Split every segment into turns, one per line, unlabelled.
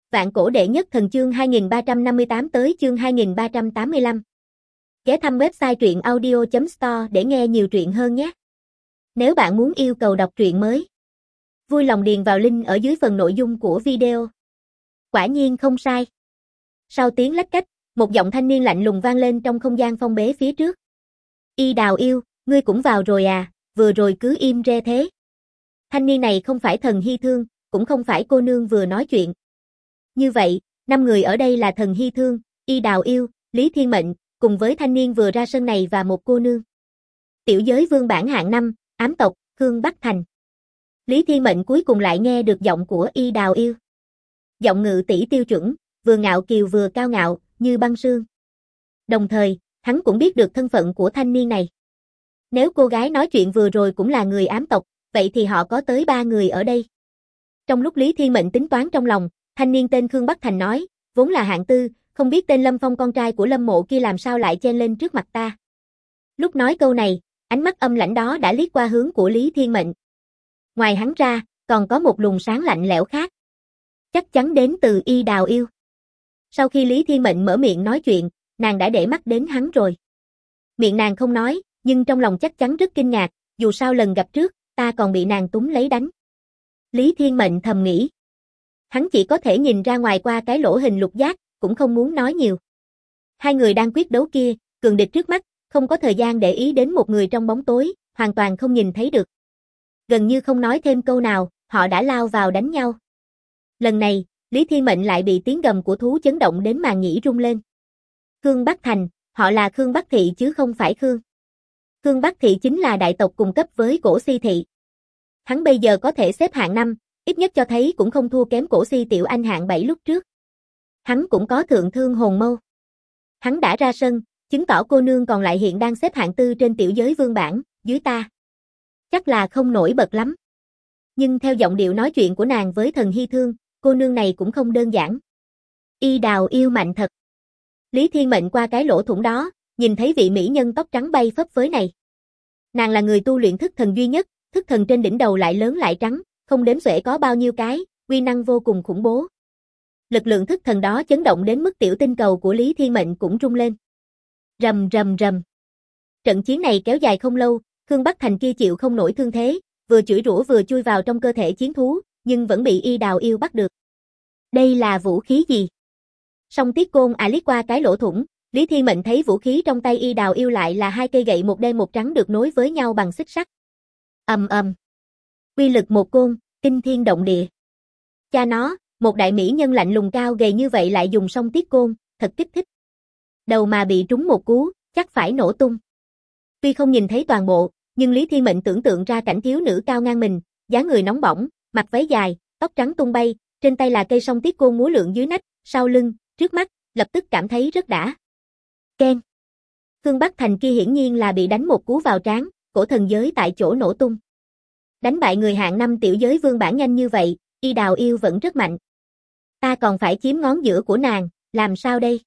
Vạn cổ đệ nhất thần chương 2358 tới chương 2385. Ghé thăm website truyện audio.store để nghe nhiều truyện hơn nhé. Nếu bạn muốn yêu cầu đọc truyện mới, vui lòng điền vào link ở dưới phần nội dung của video. Quả nhiên không sai. Sau tiếng lách cách, một giọng thanh niên lạnh lùng vang lên trong không gian phong bế phía trước. Y Đào yêu, ngươi cũng vào rồi à, vừa rồi cứ im re thế. Thanh niên này không phải Thần Hy Thương, cũng không phải cô nương vừa nói chuyện. Như vậy, 5 người ở đây là Thần Hy Thương, Y Đào yêu, Lý Thiên Mệnh, cùng với thanh niên vừa ra sân này và một cô nương. Tiểu giới vương bản hạng 5, ám tộc, Khương Bắc Thành. Lý Thiên Mệnh cuối cùng lại nghe được giọng của Y Đào yêu. Giọng ngự tỷ tiêu chuẩn, vừa ngạo kiều vừa cao ngạo, như băng sương. Đồng thời, hắn cũng biết được thân phận của thanh niên này. Nếu cô gái nói chuyện vừa rồi cũng là người ám tộc, vậy thì họ có tới 3 người ở đây. Trong lúc Lý Thiên Mệnh tính toán trong lòng, thanh niên tên Khương Bắc Thành nói, vốn là hạng tư, không biết tên Lâm Phong con trai của Lâm Mộ kia làm sao lại chen lên trước mặt ta. Lúc nói câu này, ánh mắt âm lãnh đó đã liếc qua hướng của Lý Thiên Mệnh. Ngoài hắn ra, còn có một luồng sáng lạnh lẽo khác. Chắc chắn đến từ Y Đào yêu. Sau khi Lý Thiên Mệnh mở miệng nói chuyện, nàng đã để mắt đến hắn rồi. Miệng nàng không nói, nhưng trong lòng chắc chắn rất kinh ngạc, dù sao lần gặp trước, ta còn bị nàng túm lấy đánh. Lý Thiên Mệnh thầm nghĩ. Hắn chỉ có thể nhìn ra ngoài qua cái lỗ hình lục giác, cũng không muốn nói nhiều. Hai người đang quyết đấu kia, cường địch trước mắt, không có thời gian để ý đến một người trong bóng tối, hoàn toàn không nhìn thấy được. Gần như không nói thêm câu nào, họ đã lao vào đánh nhau. Lần này, Lý Thiên Mệnh lại bị tiếng gầm của thú chấn động đến màng nhĩ rung lên. Khương Bắc Thành, họ là Khương Bắc Thị chứ không phải Khương. Khương Bắc Thị chính là đại tộc cùng cấp với Cổ Si Thị. Hắn bây giờ có thể xếp hạng 5, ít nhất cho thấy cũng không thua kém Cổ Si Tiểu Anh hạng 7 lúc trước. Hắn cũng có thượng thương hồn mâu. Hắn đã ra sân, chứng tỏ cô nương còn lại hiện đang xếp hạng 4 trên tiểu giới vương bảng, dưới ta. Chắc là không nổi bật lắm. Nhưng theo giọng điệu nói chuyện của nàng với Thần Hy Thương, cô nương này cũng không đơn giản. Y Đào yêu mạnh thật. Lý Thiên Mệnh qua cái lỗ thủng đó, nhìn thấy vị mỹ nhân tóc trắng bay phấp phới này. Nàng là người tu luyện thức thần duy nhất, thức thần trên đỉnh đầu lại lớn lại trắng, không đếm xuể có bao nhiêu cái, uy năng vô cùng khủng bố. Lực lượng thức thần đó chấn động đến mức tiểu tinh cầu của Lý Thiên Mệnh cũng rung lên. Rầm rầm rầm. Trận chiến này kéo dài không lâu, Khương Bắc Thành kia chịu không nổi thương thế, vừa chửi rủa vừa chui vào trong cơ thể chiến thú, nhưng vẫn bị Y Đào yêu bắt được. Đây là vũ khí gì? Song Tiết Côn liếc qua cái lỗ thủng, Lý Thiên Mệnh thấy vũ khí trong tay Y Đào yêu lại là 2 cây gậy một đen một trắng được nối với nhau bằng xích sắt. Ầm ầm. Uy lực một côn, kinh thiên động địa. Cha nó, một đại mỹ nhân lạnh lùng cao gầy như vậy lại dùng Song Tiết Côn, thật kích thích. Đầu mà bị trúng một cú, chắc phải nổ tung. Tuy không nhìn thấy toàn bộ, nhưng Lý Thiên Mệnh tưởng tượng ra cảnh thiếu nữ cao ngang mình, dáng người nóng bỏng, mặc váy dài, tóc trắng tung bay, trên tay là cây Song Tiết Côn múa lượn dưới nách, sau lưng, trước mắt, lập tức cảm thấy rất đã. Keng. Khương Bắc Thành kia hiển nhiên là bị đánh một cú vào trán, cổ thần giới tại chỗ nổ tung. Đánh bại người hạng 5 tiểu giới vương bản nhanh như vậy, Y Đào yêu vẫn rất mạnh. Ta còn phải chiếm ngón giữa của nàng, làm sao đây?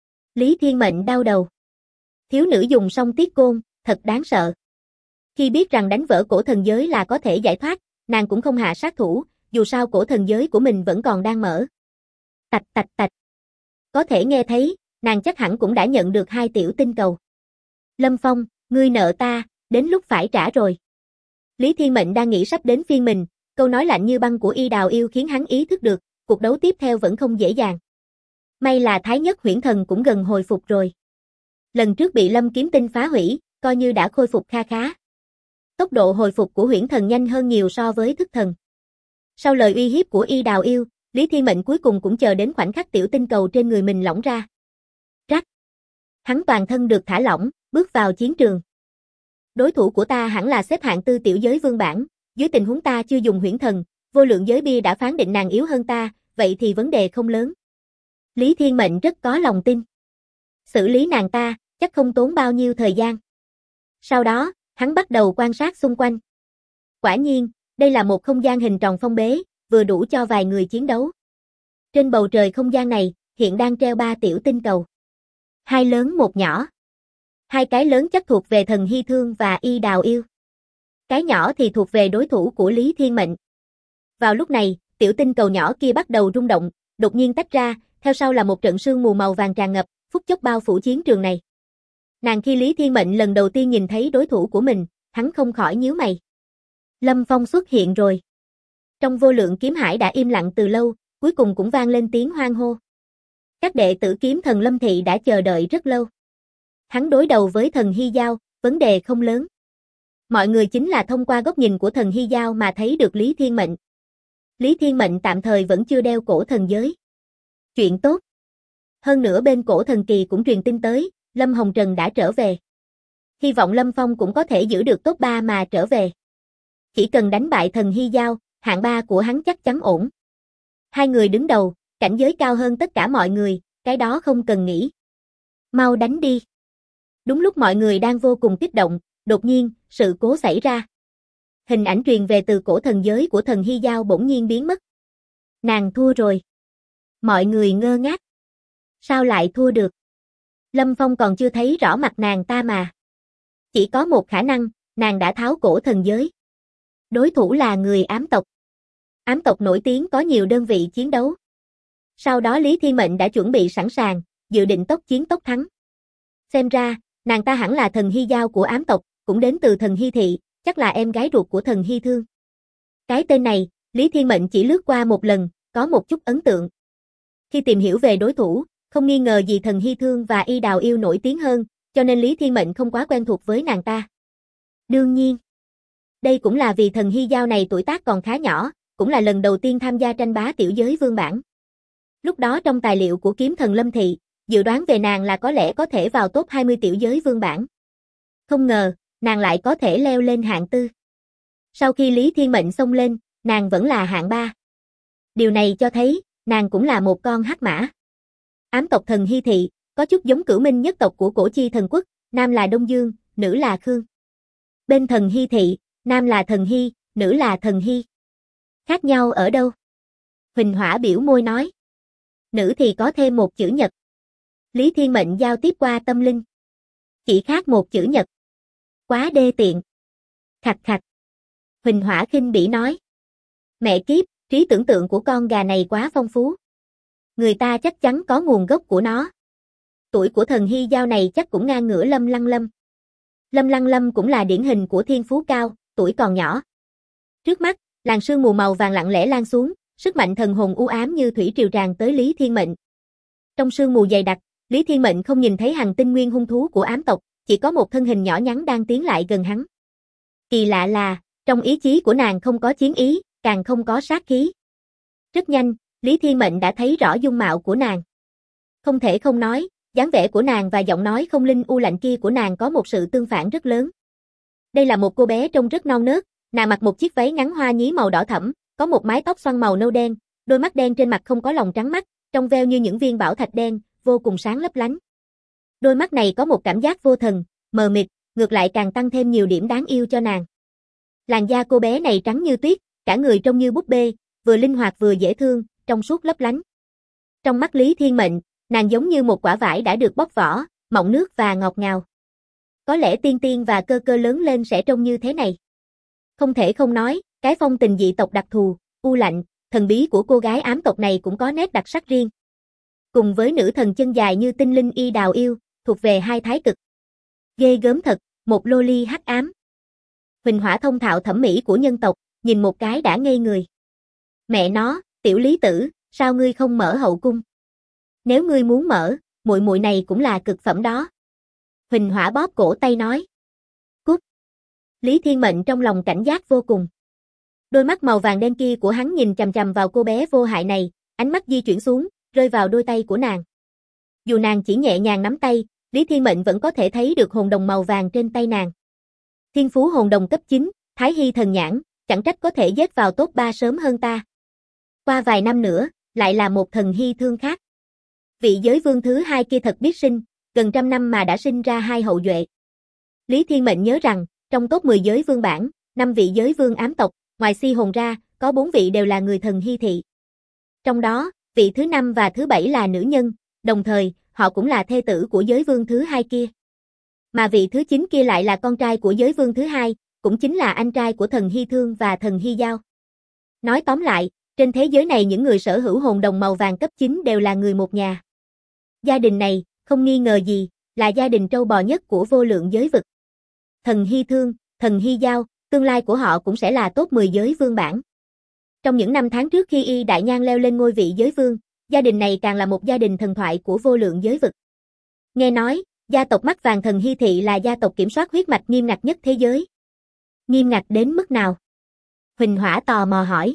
Lý Thiên Mệnh đau đầu. Thiếu nữ dùng Song Tiết Côn, thật đáng sợ. Khi biết rằng đánh vỡ cổ thần giới là có thể giải thoát, nàng cũng không hạ sát thủ, dù sao cổ thần giới của mình vẫn còn đang mở. Tạch tạch tạch. Có thể nghe thấy, nàng chắc hẳn cũng đã nhận được 2 tiểu tinh cầu. Lâm Phong, ngươi nợ ta, đến lúc phải trả rồi. Lý Thiên Mệnh đang nghĩ sắp đến phiên mình, câu nói lạnh như băng của Y Đào yêu khiến hắn ý thức được, cuộc đấu tiếp theo vẫn không dễ dàng. May là Thái Nhất Huyễn Thần cũng gần hồi phục rồi. Lần trước bị Lâm Kiếm Tinh phá hủy, coi như đã khôi phục kha khá. Tốc độ hồi phục của Huyễn Thần nhanh hơn nhiều so với thức thần. Sau lời uy hiếp của Y Đào yêu, Lý Thiên Mệnh cuối cùng cũng chờ đến khoảnh khắc tiểu tinh cầu trên người mình lỏng ra. Rắc. Hắn toàn thân được thả lỏng, bước vào chiến trường. Đối thủ của ta hẳn là xếp hạng 4 tiểu giới vương bản, dưới tình huống ta chưa dùng Huyễn Thần, vô lượng giới bia đã phán định nàng yếu hơn ta, vậy thì vấn đề không lớn. Lý Thiên Mệnh rất có lòng tin. Xử lý nàng ta, chắc không tốn bao nhiêu thời gian. Sau đó, hắn bắt đầu quan sát xung quanh. Quả nhiên, đây là một không gian hình tròn phong bế, vừa đủ cho vài người chiến đấu. Trên bầu trời không gian này, hiện đang treo 3 tiểu tinh cầu. 2 lớn một nhỏ. 2 cái lớn chắc thuộc về Thần Hy Thương và Y Đào yêu. Cái nhỏ thì thuộc về đối thủ của Lý Thiên Mệnh. Vào lúc này, tiểu tinh cầu nhỏ kia bắt đầu rung động, đột nhiên tách ra, theo sau là một trận sương mù màu vàng tràn ngập, phút chốc bao phủ chiến trường này. Nàng khi Lý Thiên Mệnh lần đầu tiên nhìn thấy đối thủ của mình, hắn không khỏi nhíu mày. Lâm Phong xuất hiện rồi. Trong vô lượng kiếm hải đã im lặng từ lâu, cuối cùng cũng vang lên tiếng hoan hô. Các đệ tử kiếm thần Lâm Thị đã chờ đợi rất lâu. Hắn đối đầu với thần Hy Giao, vấn đề không lớn. Mọi người chính là thông qua góc nhìn của thần Hy Giao mà thấy được Lý Thiên Mệnh. Lý Thiên Mệnh tạm thời vẫn chưa đeo cổ thần giới. Chuyện tốt. Hơn nữa bên cổ thần kỳ cũng truyền tin tới, Lâm Hồng Trần đã trở về. Hy vọng Lâm Phong cũng có thể giữ được top 3 mà trở về. Chỉ cần đánh bại thần Hy Giao, hạng 3 của hắn chắc chắn ổn. Hai người đứng đầu, cảnh giới cao hơn tất cả mọi người, cái đó không cần nghĩ. Mau đánh đi. Đúng lúc mọi người đang vô cùng kích động, đột nhiên, sự cố xảy ra. Hình ảnh truyền về từ cổ thần giới của thần Hy Giao bỗng nhiên biến mất. Nàng thua rồi. Mọi người ngơ ngác. Sao lại thua được? Lâm Phong còn chưa thấy rõ mặt nàng ta mà. Chỉ có một khả năng, nàng đã tháo cổ thần giới. Đối thủ là người ám tộc. Ám tộc nổi tiếng có nhiều đơn vị chiến đấu. Sau đó Lý Thiên Mệnh đã chuẩn bị sẵn sàng, dự định tốc chiến tốc thắng. Xem ra, nàng ta hẳn là thần Hy Giao của ám tộc, cũng đến từ thần Hy Thị, chắc là em gái ruột của thần Hy Thương. Cái tên này, Lý Thiên Mệnh chỉ lướt qua một lần, có một chút ấn tượng. Khi tìm hiểu về đối thủ, không nghi ngờ gì thần Hy Thương và Y Đào Yêu nổi tiếng hơn, cho nên Lý Thiên Mệnh không quá quen thuộc với nàng ta. Đương nhiên, đây cũng là vì thần Hy Giao này tuổi tác còn khá nhỏ, cũng là lần đầu tiên tham gia tranh bá tiểu giới vương bản. Lúc đó trong tài liệu của kiếm thần Lâm Thị, dự đoán về nàng là có lẽ có thể vào top 20 tiểu giới vương bản. Không ngờ, nàng lại có thể leo lên hạng 4. Sau khi Lý Thiên Mệnh xông lên, nàng vẫn là hạng 3. Điều này cho thấy, nàng cũng là một con hắc mã. Ám tộc thần Hy Thị, có chút giống Cửu Minh nhất tộc của cổ chi thần quốc, nam là Đông Dương, nữ là Khương. Bên thần Hy Thị, nam là thần Hy, nữ là thần Hy. Khác nhau ở đâu? Huỳnh Hỏa biểu môi nói. Nữ thì có thêm một chữ nhật. Lý Thiên Mệnh giao tiếp qua tâm linh. Chỉ khác một chữ nhật. Quá đê tiện. Khạch khạch. Huỳnh Hỏa khinh bỉ nói. Mẹ kiếp, trí tưởng tượng của con gà này quá phong phú. Người ta chắc chắn có nguồn gốc của nó. Tuổi của thần Hy Giao này chắc cũng ngang ngửa Lâm Lăng Lâm. Lâm Lăng Lâm cũng là điển hình của thiên phú cao, tuổi còn nhỏ. Trước mắt, làn sương mù màu vàng lặng lẽ lan xuống, sức mạnh thần hồn u ám như thủy triều tràn tới Lý Thiên Mệnh. Trong sương mù dày đặc, Lý Thiên Mệnh không nhìn thấy hành tinh nguyên hung thú của ám tộc, chỉ có một thân hình nhỏ nhắn đang tiến lại gần hắn. Kỳ lạ là, trong ý chí của nàng không có chiến ý, càng không có sát khí. Rất nhanh, Lý Thiên Mệnh đã thấy rõ dung mạo của nàng. Không thể không nói, dáng vẻ của nàng và giọng nói không linh u lạnh kia của nàng có một sự tương phản rất lớn. Đây là một cô bé trông rất non nớt, nàng mặc một chiếc váy ngắn hoa nhí màu đỏ thẫm, có một mái tóc xoăn màu nâu đen, đôi mắt đen trên mặt không có lòng trắng mắt, trong veo như những viên bảo thạch đen, vô cùng sáng lấp lánh. Đôi mắt này có một cảm giác vô thần, mờ mịt, ngược lại càng tăng thêm nhiều điểm đáng yêu cho nàng. Làn da cô bé này trắng như tuyết, cả người trông như búp bê, vừa linh hoạt vừa dễ thương, trong suốt lấp lánh. Trong mắt Lý Thiên Mệnh, nàng giống như một quả vải đã được bóc vỏ, mọng nước và ngọt ngào. Có lẽ Tiên Tiên và Cơ Cơ lớn lên sẽ trông như thế này. Không thể không nói, cái phong tình dị tộc đặc thù, u lạnh, thần bí của cô gái ám tộc này cũng có nét đặc sắc riêng. Cùng với nữ thần chân dài như tinh linh Y Đào Yêu, thuộc về hai thái cực. Ghê gớm thật, một loli hắc ám. Huỳnh Hỏa thông thạo thẩm mỹ của nhân tộc, nhìn một cái đã ngây người. Mẹ nó, tiểu Lý Tử, sao ngươi không mở hậu cung? Nếu ngươi muốn mở, muội muội này cũng là cực phẩm đó. Huỳnh Hỏa bóp cổ tay nói. Cút. Lý Thiên Mệnh trong lòng cảnh giác vô cùng. Đôi mắt màu vàng đen kia của hắn nhìn chằm chằm vào cô bé vô hại này, ánh mắt di chuyển xuống, rơi vào đôi tay của nàng. Dù nàng chỉ nhẹ nhàng nắm tay, Lý Thiên Mệnh vẫn có thể thấy được hồn đồng màu vàng trên tay nàng. Thiên phú hồn đồng cấp 9, Thái Hy thần nhãn, chẳng trách có thể dết vào top 3 sớm hơn ta. Qua vài năm nữa, lại là một thần Hy Thương khác. Vị giới vương thứ 2 kia thật biết sinh, gần trăm năm mà đã sinh ra hai hậu duệ. Lý Thiên Mệnh nhớ rằng, trong top 10 giới vương bản, 5 vị giới vương ám tộc, ngoài Si Hồn ra, có 4 vị đều là người thần Hy thị. Trong đó, vị thứ 5 và thứ 7 là nữ nhân, đồng thời, họ cũng là thê tử của giới vương thứ 2 kia. Mà vị thứ 9 kia lại là con trai của giới vương thứ 2, cũng chính là anh trai của thần Hy Thương và thần Hy Giao. Nói tóm lại, Trên thế giới này những người sở hữu hồn đồng màu vàng cấp 9 đều là người một nhà. Gia đình này, không nghi ngờ gì, là gia đình trâu bò nhất của vô lượng giới vực. Thần Hy Thương, Thần Hy Giao, tương lai của họ cũng sẽ là top 10 giới vương bảng. Trong những năm tháng trước khi Y Đại Nhan leo lên ngôi vị giới vương, gia đình này càng là một gia đình thần thoại của vô lượng giới vực. Nghe nói, gia tộc mắt vàng Thần Hy Thị là gia tộc kiểm soát huyết mạch nghiêm ngặt nhất thế giới. Nghiêm ngặt đến mức nào? Huỳnh Hỏa tò mò hỏi.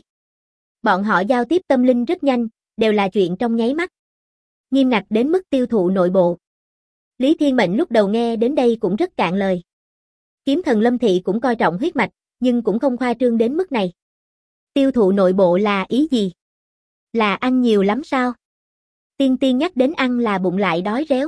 Bọn họ giao tiếp tâm linh rất nhanh, đều là chuyện trong nháy mắt. Nghiêm ngặt đến mức tiêu thụ nội bộ. Lý Thiên Mệnh lúc đầu nghe đến đây cũng rất cạn lời. Kiếm thần Lâm Thị cũng coi trọng huyết mạch, nhưng cũng không khoa trương đến mức này. Tiêu thụ nội bộ là ý gì? Là ăn nhiều lắm sao? Tiên Tiên nhắc đến ăn là bụng lại đói réo.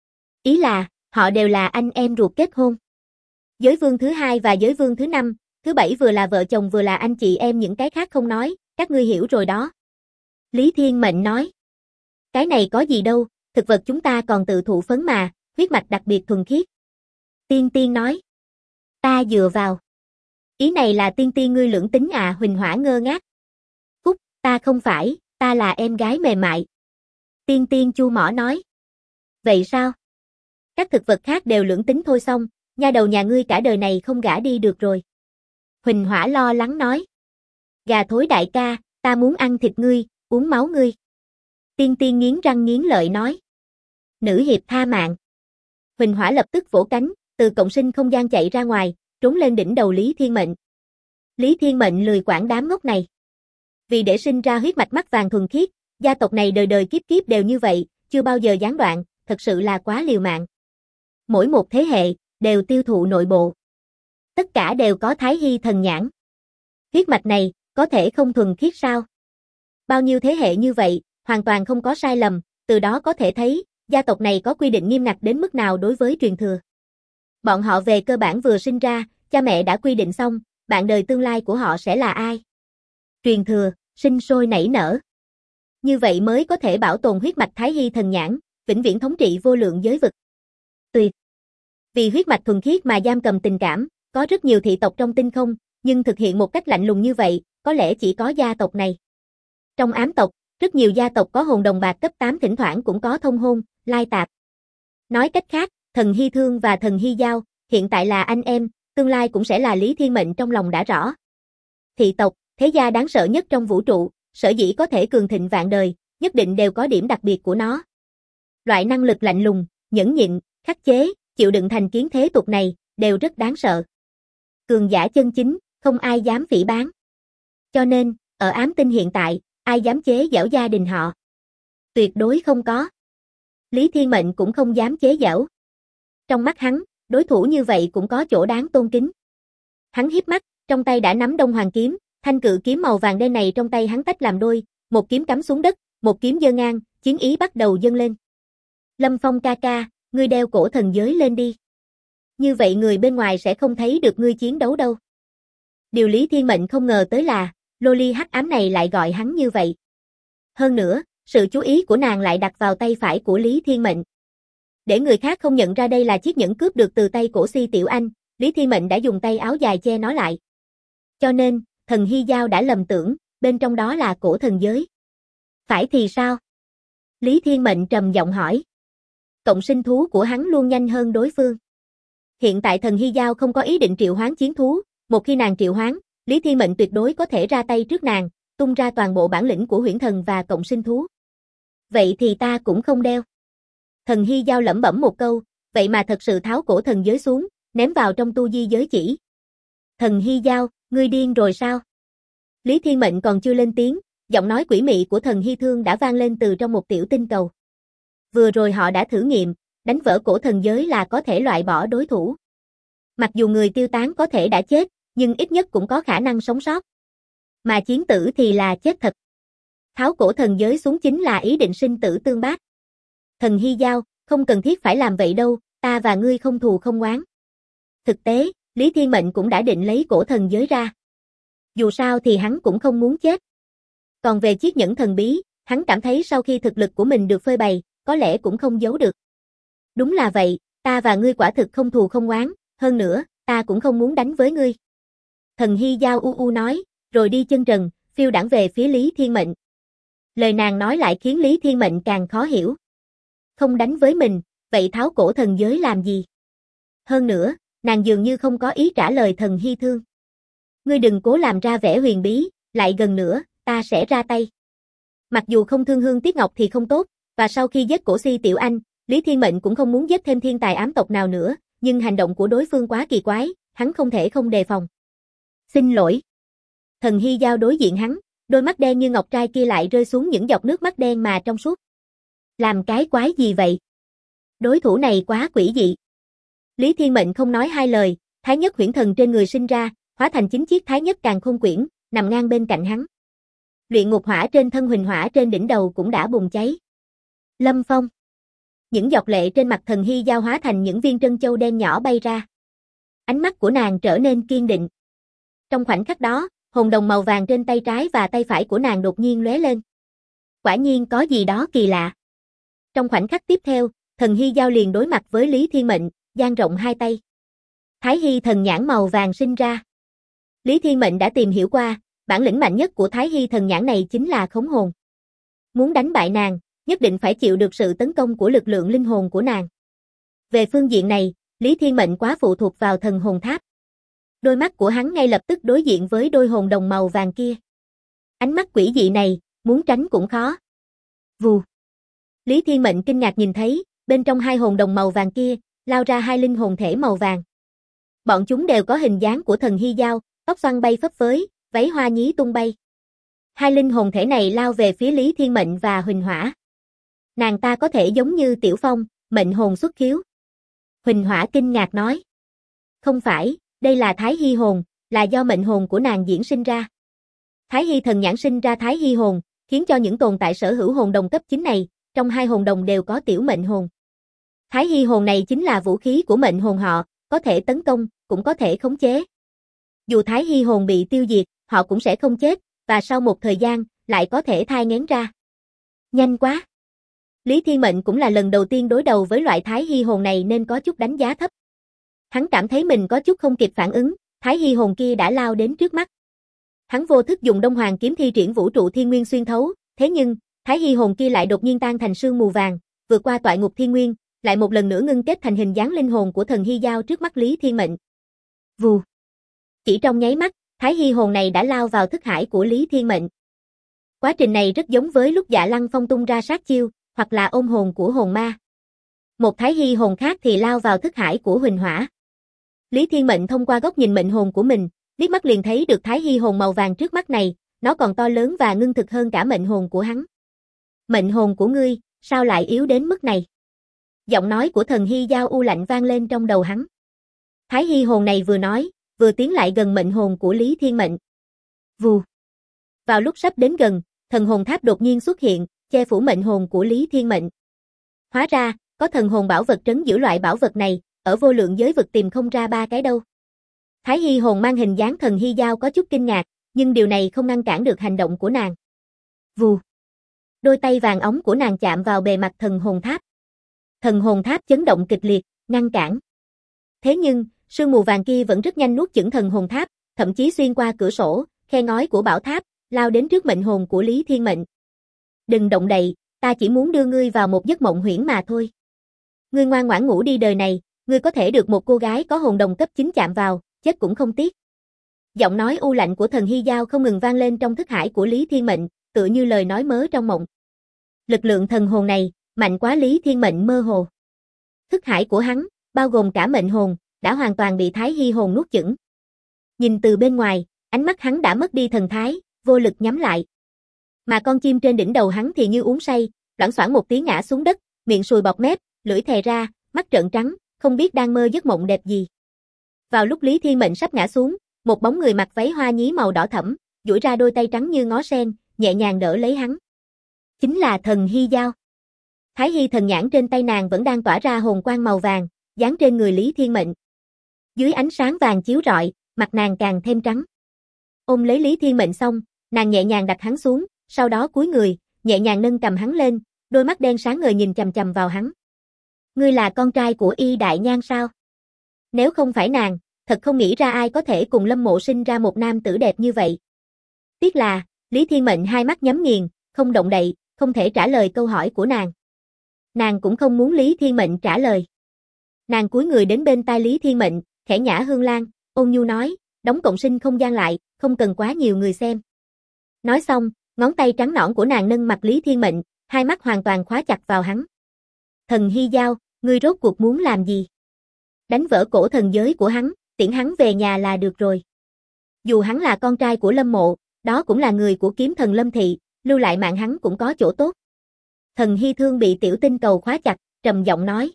Ý là, họ đều là anh em ruột kết hôn. Giới vương thứ 2 và giới vương thứ 5, thứ 7 vừa là vợ chồng vừa là anh chị em, những cái khác không nói, các ngươi hiểu rồi đó. Lý Thiên Mệnh nói. Cái này có gì đâu, thực vật chúng ta còn tự thụ phấn mà, huyết mạch đặc biệt thuần khiết. Tiên Tiên nói. Ta dựa vào. Ý này là Tiên Tiên ngươi lưỡng tính à? Huỳnh Hỏa ngơ ngác. Cúc, ta không phải, ta là em gái mềm mại. Tiên Tiên chu mỏ nói. Vậy sao? Các thực vật khác đều lưỡng tính thôi xong, nha đầu nhà ngươi cả đời này không gả đi được rồi. Huỳnh Hỏa lo lắng nói. Gà thối đại ca, ta muốn ăn thịt ngươi, uống máu ngươi. Tiên Tiên nghiến răng nghiến lợi nói. Nữ hiệp tha mạng. Huỳnh Hỏa lập tức vỗ cánh, từ cộng sinh không gian chạy ra ngoài, trốn lên đỉnh đầu Lý Thiên Mệnh. Lý Thiên Mệnh lười quản đám ngốc này. Vì để sinh ra huyết mạch mắt vàng thuần khiết, gia tộc này đời đời kiếp kiếp đều như vậy, chưa bao giờ gián đoạn, thật sự là quá liều mạng. Mỗi một thế hệ, đều tiêu thụ nội bộ. Tất cả đều có Thái Hy thần nhãn. Huyết mạch này, có thể không thuần khiết sao? Bao nhiêu thế hệ như vậy, hoàn toàn không có sai lầm, từ đó có thể thấy, gia tộc này có quy định nghiêm ngặt đến mức nào đối với truyền thừa. Bọn họ về cơ bản vừa sinh ra, cha mẹ đã quy định xong, bạn đời tương lai của họ sẽ là ai. Truyền thừa, sinh sôi nảy nở. Như vậy mới có thể bảo tồn huyết mạch Thái Hy thần nhãn, vĩnh viễn thống trị vô lượng giới vực. Tuyệt. Vì huyết mạch thuần khiết mà giam cầm tình cảm, có rất nhiều thị tộc trong tinh không, nhưng thực hiện một cách lạnh lùng như vậy, có lẽ chỉ có gia tộc này. Trong ám tộc, rất nhiều gia tộc có hồn đồng bạc cấp 8 thỉnh thoảng cũng có thông hôn, lai tạp. Nói cách khác, Thần Hy Thương và Thần Hy Giao, hiện tại là anh em, tương lai cũng sẽ là Lý Thiên Mệnh trong lòng đã rõ. Thị tộc, thế gia đáng sợ nhất trong vũ trụ, sở dĩ có thể cường thịnh vạn đời, nhất định đều có điểm đặc biệt của nó. Loại năng lực lạnh lùng, nhẫn nhịn, khắc chế, chịu đựng thành kiến thế tục này, đều rất đáng sợ. Cường giả chân chính, không ai dám phỉ báng. Cho nên, ở ám tinh hiện tại, ai dám chế giễu gia đình họ? Tuyệt đối không có. Lý Thiên Mệnh cũng không dám chế giễu. Trong mắt hắn, đối thủ như vậy cũng có chỗ đáng tôn kính. Hắn híp mắt, trong tay đã nắm Đông Hoàng kiếm, thanh cự kiếm màu vàng đen này trong tay hắn tách làm đôi, một kiếm cắm xuống đất, một kiếm giơ ngang, chiến ý bắt đầu dâng lên. Lâm Phong ca ca, ngươi đeo cổ thần giới lên đi. Như vậy người bên ngoài sẽ không thấy được ngươi chiến đấu đâu. Điều Lý Thiên Mệnh không ngờ tới là, Loli hắc ám này lại gọi hắn như vậy. Hơn nữa, sự chú ý của nàng lại đặt vào tay phải của Lý Thiên Mệnh. Để người khác không nhận ra đây là chiếc nhẫn cướp được từ tay cổ Si Tiểu Anh, Lý Thiên Mệnh đã dùng tay áo dài che nó lại. Cho nên, Thần Hy Giao đã lầm tưởng, bên trong đó là cổ thần giới. Phải thì sao? Lý Thiên Mệnh trầm giọng hỏi. Cộng sinh thú của hắn luôn nhanh hơn đối phương. Hiện tại Thần Hy Giao không có ý định triệu hoán chiến thú, một khi nàng triệu hoán, Lý Thiên Mệnh tuyệt đối có thể ra tay trước nàng, tung ra toàn bộ bản lĩnh của huyễn thần và cộng sinh thú. Vậy thì ta cũng không đeo. Thần Hy Giao lẩm bẩm một câu, vậy mà thật sự tháo cổ thần giới xuống, ném vào trong tu di giới chỉ. Thần Hy Giao, ngươi điên rồi sao? Lý Thiên Mệnh còn chưa lên tiếng, giọng nói quỷ mị của Thần Hy Thương đã vang lên từ trong một tiểu tinh cầu. Vừa rồi họ đã thử nghiệm, đánh vỡ cổ thần giới là có thể loại bỏ đối thủ. Mặc dù người tiêu tán có thể đã chết, nhưng ít nhất cũng có khả năng sống sót. Mà chiến tử thì là chết thật. Tháo cổ thần giới xuống chính là ý định sinh tử tương bác. Thần Hy Giao, không cần thiết phải làm vậy đâu, ta và ngươi không thù không oán. Thực tế, Lý Thiên Mệnh cũng đã định lấy cổ thần giới ra. Dù sao thì hắn cũng không muốn chết. Còn về chiếc nhẫn thần bí, hắn cảm thấy sau khi thực lực của mình được phơi bày, có lẽ cũng không giấu được. Đúng là vậy, ta và ngươi quả thực không thù không oán, hơn nữa, ta cũng không muốn đánh với ngươi. Thần Hy Giao u u nói, rồi đi chân trần, phiêu đãng về phía Lý Thiên Mệnh. Lời nàng nói lại khiến Lý Thiên Mệnh càng khó hiểu. Không đánh với mình, vậy tháo cổ thần giới làm gì? Hơn nữa, nàng dường như không có ý trả lời Thần Hy Thương. Ngươi đừng cố làm ra vẻ huyền bí, lại gần nữa, ta sẽ ra tay. Mặc dù không thương Hương Tiếc Ngọc thì không tốt, và sau khi giết cổ Si Tiểu Anh, Lý Thiên Mệnh cũng không muốn giết thêm thiên tài ám tộc nào nữa, nhưng hành động của đối phương quá kỳ quái, hắn không thể không đề phòng. Xin lỗi. Thần Hy Giao đối diện hắn, đôi mắt đen như ngọc trai kia lại rơi xuống những giọt nước mắt đen mà trong suốt. Làm cái quái gì vậy? Đối thủ này quá quỷ dị. Lý Thiên Mệnh không nói hai lời, Thái Nhất Huyễn Thần trên người sinh ra, hóa thành 9 chiếc Thái Nhất Càn Khôn Quyển, nằm ngang bên cạnh hắn. Luyện ngục hỏa trên thân huỳnh hỏa trên đỉnh đầu cũng đã bùng cháy. Lâm Phong. Những giọt lệ trên mặt Thần Hy Giao hóa thành những viên trân châu đen nhỏ bay ra. Ánh mắt của nàng trở nên kiên định. Trong khoảnh khắc đó, hồn đồng màu vàng trên tay trái và tay phải của nàng đột nhiên lóe lên. Quả nhiên có gì đó kỳ lạ. Trong khoảnh khắc tiếp theo, Thần Hy Giao liền đối mặt với Lý Thiên Mệnh, dang rộng hai tay. Thái Hy thần nhãn màu vàng sinh ra. Lý Thiên Mệnh đã tìm hiểu qua, bản lĩnh mạnh nhất của Thái Hy thần nhãn này chính là khống hồn. Muốn đánh bại nàng, nhất định phải chịu được sự tấn công của lực lượng linh hồn của nàng. Về phương diện này, Lý Thiên Mệnh quá phụ thuộc vào thần hồn tháp. Đôi mắt của hắn ngay lập tức đối diện với đôi hồn đồng màu vàng kia. Ánh mắt quỷ dị này, muốn tránh cũng khó. Vù. Lý Thiên Mệnh kinh ngạc nhìn thấy, bên trong hai hồn đồng màu vàng kia, lao ra hai linh hồn thể màu vàng. Bọn chúng đều có hình dáng của Thần Hy Giao, tóc xoăn bay phấp phới, váy hoa nhí tung bay. Hai linh hồn thể này lao về phía Lý Thiên Mệnh và Huỳnh Hỏa. Nàng ta có thể giống như Tiểu Phong, mệnh hồn xuất khiếu. Huỳnh Hỏa kinh ngạc nói. Không phải, đây là Thái Hy hồn, là do mệnh hồn của nàng diễn sinh ra. Thái Hy thần nhãn sinh ra Thái Hy hồn, khiến cho những tồn tại sở hữu hồn đồng cấp 9 này, trong hai hồn đồng đều có tiểu mệnh hồn. Thái Hy hồn này chính là vũ khí của mệnh hồn họ, có thể tấn công, cũng có thể khống chế. Dù Thái Hy hồn bị tiêu diệt, họ cũng sẽ không chết, và sau một thời gian, lại có thể thai nghén ra. Nhanh quá! Lý Thiên Mệnh cũng là lần đầu tiên đối đầu với loại Thái Hy hồn này nên có chút đánh giá thấp. Hắn cảm thấy mình có chút không kịp phản ứng, Thái Hy hồn kia đã lao đến trước mắt. Hắn vô thức dùng Đông Hoàng kiếm thi triển vũ trụ thiên nguyên xuyên thấu, thế nhưng, Thái Hy hồn kia lại đột nhiên tan thành sương mù vàng, vượt qua toại ngục thiên nguyên, lại một lần nữa ngưng kết thành hình dáng linh hồn của Thần Hy Giao trước mắt Lý Thiên Mệnh. Vù. Chỉ trong nháy mắt, Thái Hy hồn này đã lao vào thức hải của Lý Thiên Mệnh. Quá trình này rất giống với lúc Dạ Lăng Phong tung ra sát chiêu, hoặc là ôm hồn của hồn ma. Một Thái Hy hồn khác thì lao vào thức hải của Huỳnh Hỏa. Lý Thiên Mệnh thông qua góc nhìn mệnh hồn của mình, liếc mắt liền thấy được Thái Hy hồn màu vàng trước mắt này, nó còn to lớn và ngưng thực hơn cả mệnh hồn của hắn. Mệnh hồn của ngươi, sao lại yếu đến mức này? Giọng nói của Thần Hy Giao u lạnh vang lên trong đầu hắn. Thái Hy hồn này vừa nói, vừa tiến lại gần mệnh hồn của Lý Thiên Mệnh. Vù. Vào lúc sắp đến gần, thần hồn tháp đột nhiên xuất hiện, che phủ mệnh hồn của Lý Thiên Mệnh. Hóa ra, có thần hồn bảo vật trấn giữ loại bảo vật này, ở vô lượng giới vực tìm không ra ba cái đâu. Thái Hy hồn mang hình dáng Thần Hy Giao có chút kinh ngạc, nhưng điều này không ngăn cản được hành động của nàng. Vù. Đôi tay vàng óng của nàng chạm vào bề mặt thần hồn tháp. Thần hồn tháp chấn động kịch liệt, ngăn cản. Thế nhưng, sương mù vàng kia vẫn rất nhanh nuốt chửng thần hồn tháp, thậm chí xuyên qua cửa sổ, khe ngói của bảo tháp, lao đến trước mệnh hồn của Lý Thiên Mệnh. Đừng động đậy, ta chỉ muốn đưa ngươi vào một giấc mộng huyễn mà thôi. Ngươi ngoan ngoãn ngủ đi đời này, ngươi có thể được một cô gái có hồn đồng cấp 9 chạm vào, chết cũng không tiếc. Giọng nói u lạnh của Thần Hy Giao không ngừng vang lên trong thức hải của Lý Thiên Mệnh, tựa như lời nói mớ trong mộng. Lực lượng thần hồn này, mạnh quá Lý Thiên Mệnh mơ hồ. Thức hải của hắn, bao gồm cả mệnh hồn, đã hoàn toàn bị Thái Hy hồn nuốt chửng. Nhìn từ bên ngoài, ánh mắt hắn đã mất đi thần thái, vô lực nhắm lại. Mà con chim trên đỉnh đầu hắn thì như uống say, loảng xoảng một tiếng ngã xuống đất, miệng sùi bọt mép, lưỡi thè ra, mắt trợn trắng, không biết đang mơ giấc mộng đẹp gì. Vào lúc Lý Thiên Mệnh sắp ngã xuống, một bóng người mặc váy hoa nhí màu đỏ thẫm, duỗi ra đôi tay trắng như ngó sen, nhẹ nhàng đỡ lấy hắn. Chính là Thần Hy Giao. Thái Hy thần nhãn trên tay nàng vẫn đang tỏa ra hồn quang màu vàng, dán trên người Lý Thiên Mệnh. Dưới ánh sáng vàng chiếu rọi, mặt nàng càng thêm trắng. Ôm lấy Lý Thiên Mệnh xong, nàng nhẹ nhàng đặt hắn xuống, sau đó cúi người, nhẹ nhàng nâng cầm hắn lên, đôi mắt đen sáng ngời nhìn chằm chằm vào hắn. Ngươi là con trai của Y Đại Nhan sao? Nếu không phải nàng, thật không nghĩ ra ai có thể cùng Lâm Mộ sinh ra một nam tử đẹp như vậy. Tiếc là, Lý Thiên Mệnh hai mắt nhắm nghiền, không động đậy, không thể trả lời câu hỏi của nàng. Nàng cũng không muốn Lý Thiên Mệnh trả lời. Nàng cúi người đến bên tai Lý Thiên Mệnh, khẽ nhả hương lan, ôn nhu nói, đóng cộng sinh không gian lại, không cần quá nhiều người xem. Nói xong, ngón tay trắng nõn của nàng nâng mặt Lý Thiên Mệnh, hai mắt hoàn toàn khóa chặt vào hắn. Thần Hy Giao, ngươi rốt cuộc muốn làm gì? Đánh vỡ cổ thần giới của hắn, tiễn hắn về nhà là được rồi. Dù hắn là con trai của Lâm Mộ, đó cũng là người của kiếm thần Lâm Thị, lưu lại mạng hắn cũng có chỗ tốt. Thần Hy Thương bị tiểu tinh cầu khóa chặt, trầm giọng nói.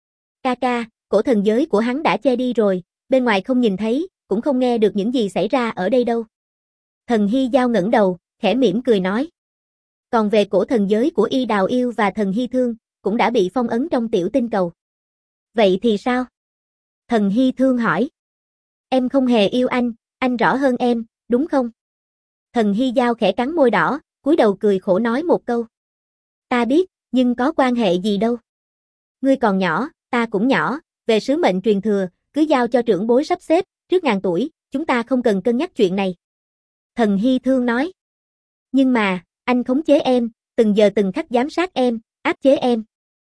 Ca ca, cổ thần giới của hắn đã che đi rồi, bên ngoài không nhìn thấy, cũng không nghe được những gì xảy ra ở đây đâu. Thần Hy Giao ngẩng đầu, khẽ mỉm cười nói. Còn về cổ thần giới của Y Đào Yêu và thần Hy Thương, cũng đã bị phong ấn trong tiểu tinh cầu. Vậy thì sao? Thần Hy Thương hỏi. Em không hề yêu anh rõ hơn em, đúng không? Thần Hy Giao khẽ cắn môi đỏ, cúi đầu cười khổ nói một câu. Ta biết, nhưng có quan hệ gì đâu. Ngươi còn nhỏ, ta cũng nhỏ, về sứ mệnh truyền thừa, cứ giao cho trưởng bối sắp xếp, trước ngàn tuổi, chúng ta không cần cân nhắc chuyện này. Thần Hy Thương nói. Nhưng mà, anh khống chế em, từng giờ từng khắc giám sát em, áp chế em.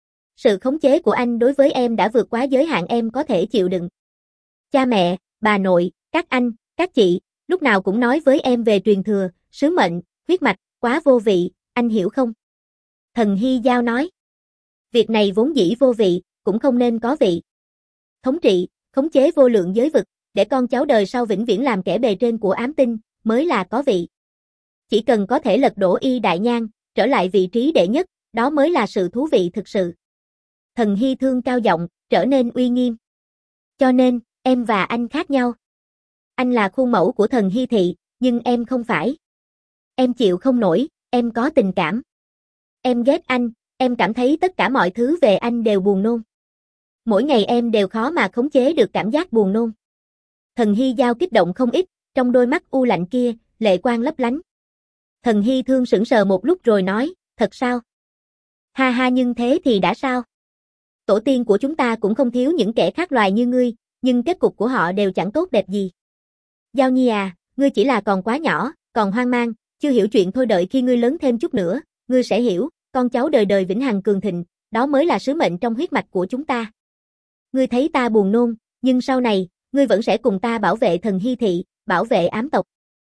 Sự khống chế của anh đối với em đã vượt quá giới hạn em có thể chịu đựng. Cha mẹ, bà nội, các anh, các chị, lúc nào cũng nói với em về truyền thừa, sứ mệnh, huyết mạch, quá vô vị, anh hiểu không? Thần Hy Giao nói. Việc này vốn dĩ vô vị, cũng không nên có vị. Thống trị, khống chế vô lượng giới vực, để con cháu đời sau vĩnh viễn làm kẻ bề trên của ám tinh, mới là có vị. Chỉ cần có thể lật đổ Y Đại Nhan, trở lại vị trí đệ nhất, đó mới là sự thú vị thực sự. Thần Hy Thương cao giọng, trở nên uy nghiêm. Cho nên, em và anh khác nhau. Anh là khuôn mẫu của thần Hy Thị, nhưng em không phải. Em chịu không nổi, em có tình cảm. Em ghét anh, em cảm thấy tất cả mọi thứ về anh đều buồn nôn. Mỗi ngày em đều khó mà khống chế được cảm giác buồn nôn. Thần Hy Giao kích động không ít, trong đôi mắt u lạnh kia, lệ quang lấp lánh. Thần Hy Thương sững sờ một lúc rồi nói, thật sao? Ha ha, nhưng thế thì đã sao? Tổ tiên của chúng ta cũng không thiếu những kẻ khác loài như ngươi, nhưng kết cục của họ đều chẳng tốt đẹp gì. Giao Nhi à, ngươi chỉ là còn quá nhỏ, còn hoang mang, chưa hiểu chuyện thôi, đợi khi ngươi lớn thêm chút nữa, ngươi sẽ hiểu, con cháu đời đời vĩnh hằng cường thịnh, đó mới là sứ mệnh trong huyết mạch của chúng ta. Ngươi thấy ta buồn nôn, nhưng sau này, ngươi vẫn sẽ cùng ta bảo vệ thần Hy Thị, bảo vệ ám tộc.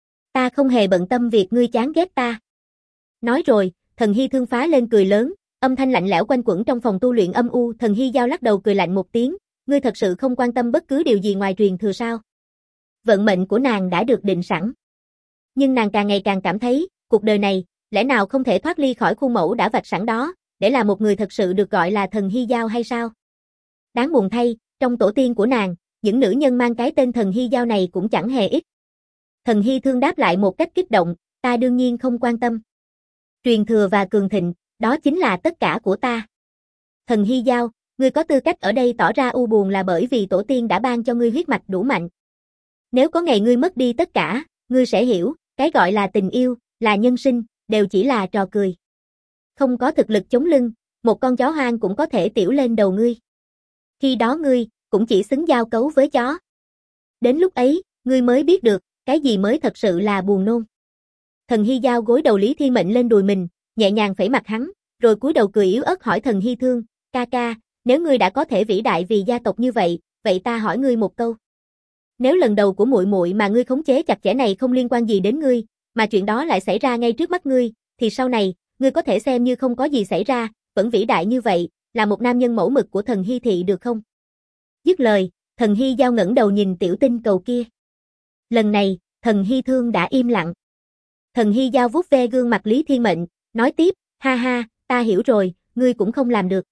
Ta không hề bận tâm việc ngươi chán ghét ta. Nói rồi, thần Hy Thương phá lên cười lớn, âm thanh lạnh lẽo quanh quẩn trong phòng tu luyện âm u. Thần Hy Giao lắc đầu cười lạnh một tiếng, ngươi thật sự không quan tâm bất cứ điều gì ngoài truyền thừa sao? Vận mệnh của nàng đã được định sẵn. Nhưng nàng càng ngày càng cảm thấy, cuộc đời này, lẽ nào không thể thoát ly khỏi khuôn mẫu đã vạch sẵn đó, để là một người thật sự được gọi là thần Hy Giao hay sao? Đáng buồn thay, trong tổ tiên của nàng, những nữ nhân mang cái tên thần Hy Giao này cũng chẳng hề ít. Thần Hy Thương đáp lại một cách kích động, ta đương nhiên không quan tâm. Truyền thừa và cường thịnh, đó chính là tất cả của ta. Thần Hy Giao, ngươi có tư cách ở đây tỏ ra u buồn là bởi vì tổ tiên đã ban cho ngươi huyết mạch đủ mạnh. Nếu có ngày ngươi mất đi tất cả, ngươi sẽ hiểu, cái gọi là tình yêu, là nhân sinh, đều chỉ là trò cười. Không có thực lực chống lưng, một con chó hoang cũng có thể tiểu lên đầu ngươi. Khi đó ngươi, cũng chỉ xứng giao cấu với chó. Đến lúc ấy, ngươi mới biết được, cái gì mới thật sự là buồn nôn. Thần Hy Giao gối đầu Lý Thiên Mệnh lên đùi mình, nhẹ nhàng phẩy mặt hắn, rồi cúi đầu cười yếu ớt hỏi thần Hy Thương, ca ca, nếu ngươi đã có thể vĩ đại vì gia tộc như vậy, vậy ta hỏi ngươi một câu. Nếu lần đầu của muội muội mà ngươi khống chế chặt chẽ này không liên quan gì đến ngươi, mà chuyện đó lại xảy ra ngay trước mắt ngươi, thì sau này, ngươi có thể xem như không có gì xảy ra, vẫn vĩ đại như vậy, là một nam nhân mẫu mực của thần Hy Thị được không? Dứt lời, thần Hy Giao ngẩng đầu nhìn tiểu tinh cầu kia. Lần này, thần Hy Thương đã im lặng. Thần Hy Giao vuốt ve gương mặt Lý Thiên Mệnh, nói tiếp, ha ha, ta hiểu rồi, ngươi cũng không làm được.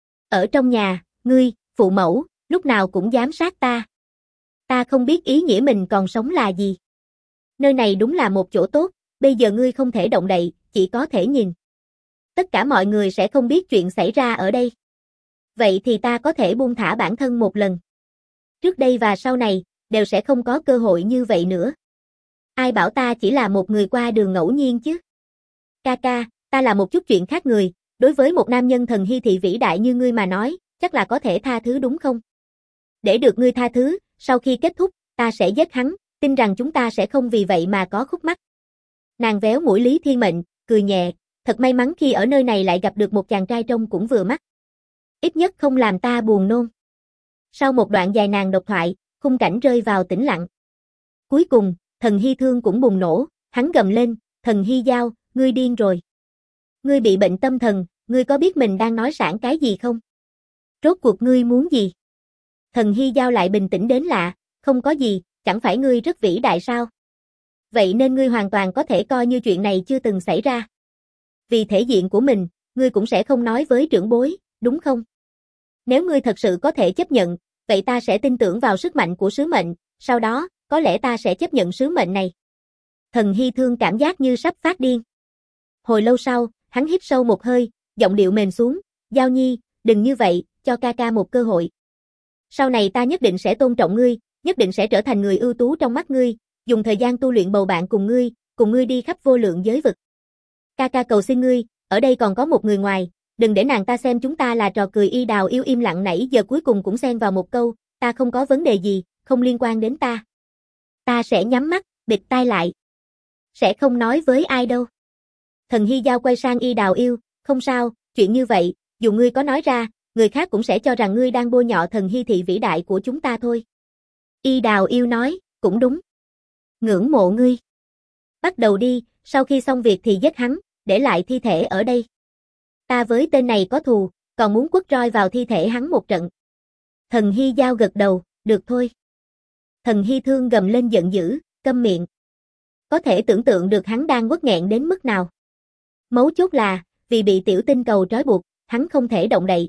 Ở trong nhà, ngươi, phụ mẫu, lúc nào cũng giám sát ta. Ta không biết ý nghĩa mình còn sống là gì. Nơi này đúng là một chỗ tốt, bây giờ ngươi không thể động đậy, chỉ có thể nhìn. Tất cả mọi người sẽ không biết chuyện xảy ra ở đây. Vậy thì ta có thể buông thả bản thân một lần. Trước đây và sau này, đều sẽ không có cơ hội như vậy nữa. Ai bảo ta chỉ là một người qua đường ngẫu nhiên chứ? Ca ca, ta là một chút chuyện khác người, đối với một nam nhân thần Hy Thị vĩ đại như ngươi mà nói, chắc là có thể tha thứ đúng không? Để được ngươi tha thứ, sau khi kết thúc, ta sẽ giết hắn, tin rằng chúng ta sẽ không vì vậy mà có khúc mắc. Nàng véo mũi Lý Thiên Mệnh, cười nhẹ, thật may mắn khi ở nơi này lại gặp được một chàng trai trông cũng vừa mắt. Ít nhất không làm ta buồn nôn. Sau một đoạn dài nàng độc thoại, khung cảnh rơi vào tĩnh lặng. Cuối cùng, Thần Hy Thương cũng bùng nổ, hắn gầm lên, Thần Hy Giao, ngươi điên rồi. Ngươi bị bệnh tâm thần, ngươi có biết mình đang nói sảng cái gì không? Rốt cuộc ngươi muốn gì? Thần Hy Giao lại bình tĩnh đến lạ, không có gì, chẳng phải ngươi rất vĩ đại sao? Vậy nên ngươi hoàn toàn có thể coi như chuyện này chưa từng xảy ra. Vì thể diện của mình, ngươi cũng sẽ không nói với trưởng bối, đúng không? Nếu ngươi thật sự có thể chấp nhận, vậy ta sẽ tin tưởng vào sức mạnh của sứ mệnh, sau đó, có lẽ ta sẽ chấp nhận sứ mệnh này. Thần Hy Thương cảm giác như sắp phát điên. Hồi lâu sau, hắn hít sâu một hơi, giọng điệu mềm xuống, Giao Nhi, đừng như vậy, cho ca ca một cơ hội. Sau này ta nhất định sẽ tôn trọng ngươi, nhất định sẽ trở thành người ưu tú trong mắt ngươi, dùng thời gian tu luyện bầu bạn cùng ngươi đi khắp vô lượng giới vực. Ca ca cầu xin ngươi, ở đây còn có một người ngoài, đừng để nàng ta xem chúng ta là trò cười. Y Đào Yêu im lặng nãy giờ cuối cùng cũng xen vào một câu, ta không có vấn đề gì, không liên quan đến ta. Ta sẽ nhắm mắt, bịt tai lại. Sẽ không nói với ai đâu. Thần Hy Giao quay sang Y Đào Yêu, không sao, chuyện như vậy, dù ngươi có nói ra, người khác cũng sẽ cho rằng ngươi đang bôi nhọ Thần Hy thị vĩ đại của chúng ta thôi. Y Đào Yêu nói, cũng đúng. Ngưỡng mộ ngươi. Bắt đầu đi, sau khi xong việc thì giết hắn, để lại thi thể ở đây. Ta với tên này có thù, còn muốn quất roi vào thi thể hắn một trận. Thần Hy Giao gật đầu, được thôi. Thần Hy Thương gầm lên giận dữ, câm miệng. Có thể tưởng tượng được hắn đang uất nghẹn đến mức nào. Mấu chốt là, vì bị tiểu tinh cầu trói buộc, hắn không thể động đậy.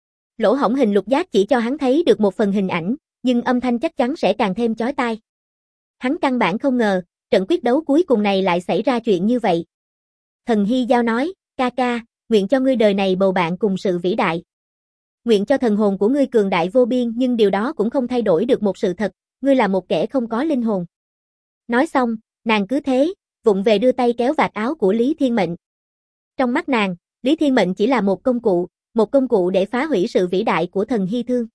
Lỗ hổng hình lục giác chỉ cho hắn thấy được một phần hình ảnh, nhưng âm thanh chắc chắn sẽ càng thêm chói tai. Hắn căn bản không ngờ, trận quyết đấu cuối cùng này lại xảy ra chuyện như vậy. Thần Hy Giao nói, ca ca, nguyện cho ngươi đời này bầu bạn cùng sự vĩ đại. Nguyện cho thần hồn của ngươi cường đại vô biên, nhưng điều đó cũng không thay đổi được một sự thật, ngươi là một kẻ không có linh hồn. Nói xong, nàng cứ thế, vụng về đưa tay kéo vạt áo của Lý Thiên Mệnh. Trong mắt nàng, Lý Thiên Mệnh chỉ là một công cụ để phá hủy sự vĩ đại của Thần Hy Thương.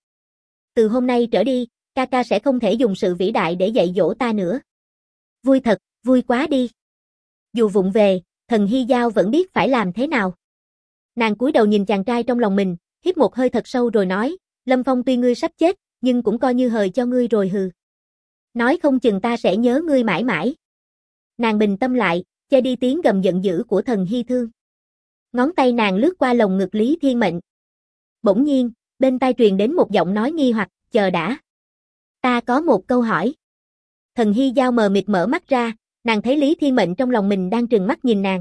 Từ hôm nay trở đi, ca ca sẽ không thể dùng sự vĩ đại để dạy dỗ ta nữa. Vui thật, vui quá đi. Dù vụng về, Thần Hy Giao vẫn biết phải làm thế nào. Nàng cúi đầu nhìn chàng trai trong lòng mình, hít một hơi thật sâu rồi nói, Lâm Phong tuy ngươi sắp chết, nhưng cũng coi như hời cho ngươi rồi hừ. Nói không chừng ta sẽ nhớ ngươi mãi mãi. Nàng bình tâm lại, che đi tiếng gầm giận dữ của Thần Hy Thương. Ngón tay nàng lướt qua lồng ngực Lý Thiên Mệnh. Bỗng nhiên, bên tai truyền đến một giọng nói nghi hoặc, chờ đã. Ta có một câu hỏi. Thần Hy Giao mờ mịt mở mắt ra, nàng thấy Lý Thiên Mệnh trong lòng mình đang trừng mắt nhìn nàng.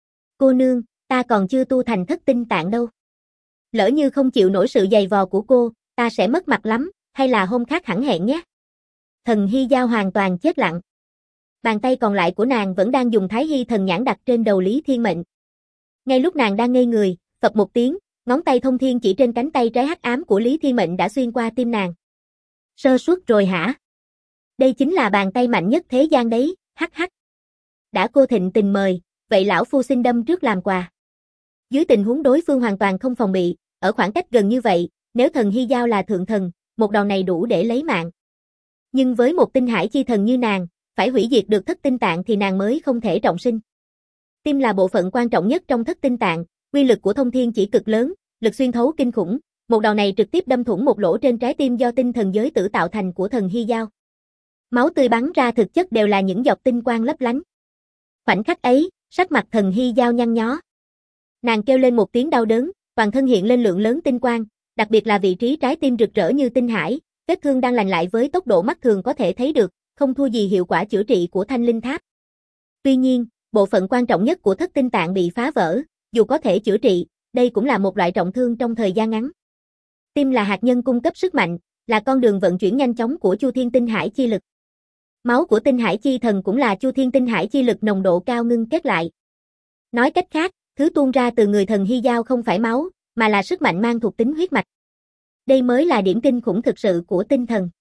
Cô nương, ta còn chưa tu thành thất tinh tạng đâu. Lỡ như không chịu nổi sự giày vò của cô, ta sẽ mất mặt lắm, hay là hôm khác hẳn hẹn nhé. Thần Hy Giao hoàn toàn chết lặng. Bàn tay còn lại của nàng vẫn đang dùng Thái Hy thần nhãn đặt trên đầu Lý Thiên Mệnh. Ngay lúc nàng đang ngây người, phập một tiếng, ngón tay thông thiên chỉ trên cánh tay trái hắc ám của Lý Thiên Mệnh đã xuyên qua tim nàng. Sơ suất rồi hả? Đây chính là bàn tay mạnh nhất thế gian đấy, hắc hắc. Đã cô thịnh tình mời, vậy lão phu xin đâm trước làm quà. Dưới tình huống đối phương hoàn toàn không phòng bị, ở khoảng cách gần như vậy, nếu Thần Hy Giao là thượng thần, một đòn này đủ để lấy mạng. Nhưng với một tinh hải chi thần như nàng, phải hủy diệt được thất tinh tạng thì nàng mới không thể trọng sinh. Tim là bộ phận quan trọng nhất trong thất tinh tạng, uy lực của thông thiên chỉ cực lớn, lực xuyên thấu kinh khủng, một đòn này trực tiếp đâm thủng một lỗ trên trái tim do tinh thần giới tử tạo thành của Thần Hy Giao. Máu tươi bắn ra thực chất đều là những giọt tinh quang lấp lánh. Khoảnh khắc ấy, sắc mặt Thần Hy Giao nhăn nhó. Nàng kêu lên một tiếng đau đớn, toàn thân hiện lên lượng lớn tinh quang, đặc biệt là vị trí trái tim rực rỡ như tinh hải, vết thương đang lành lại với tốc độ mắt thường có thể thấy được, không thua gì hiệu quả chữa trị của Thanh Linh Tháp. Tuy nhiên, bộ phận quan trọng nhất của thất tinh tạng bị phá vỡ, dù có thể chữa trị, đây cũng là một loại trọng thương trong thời gian ngắn. Tim là hạt nhân cung cấp sức mạnh, là con đường vận chuyển nhanh chóng của Chu Thiên Tinh Hải chi lực. Máu của Tinh Hải chi thần cũng là Chu Thiên Tinh Hải chi lực nồng độ cao ngưng kết lại. Nói cách khác, thứ tuôn ra từ người Thần Hy Giao không phải máu, mà là sức mạnh mang thuộc tính huyết mạch. Đây mới là điểm kinh khủng thực sự của tinh thần.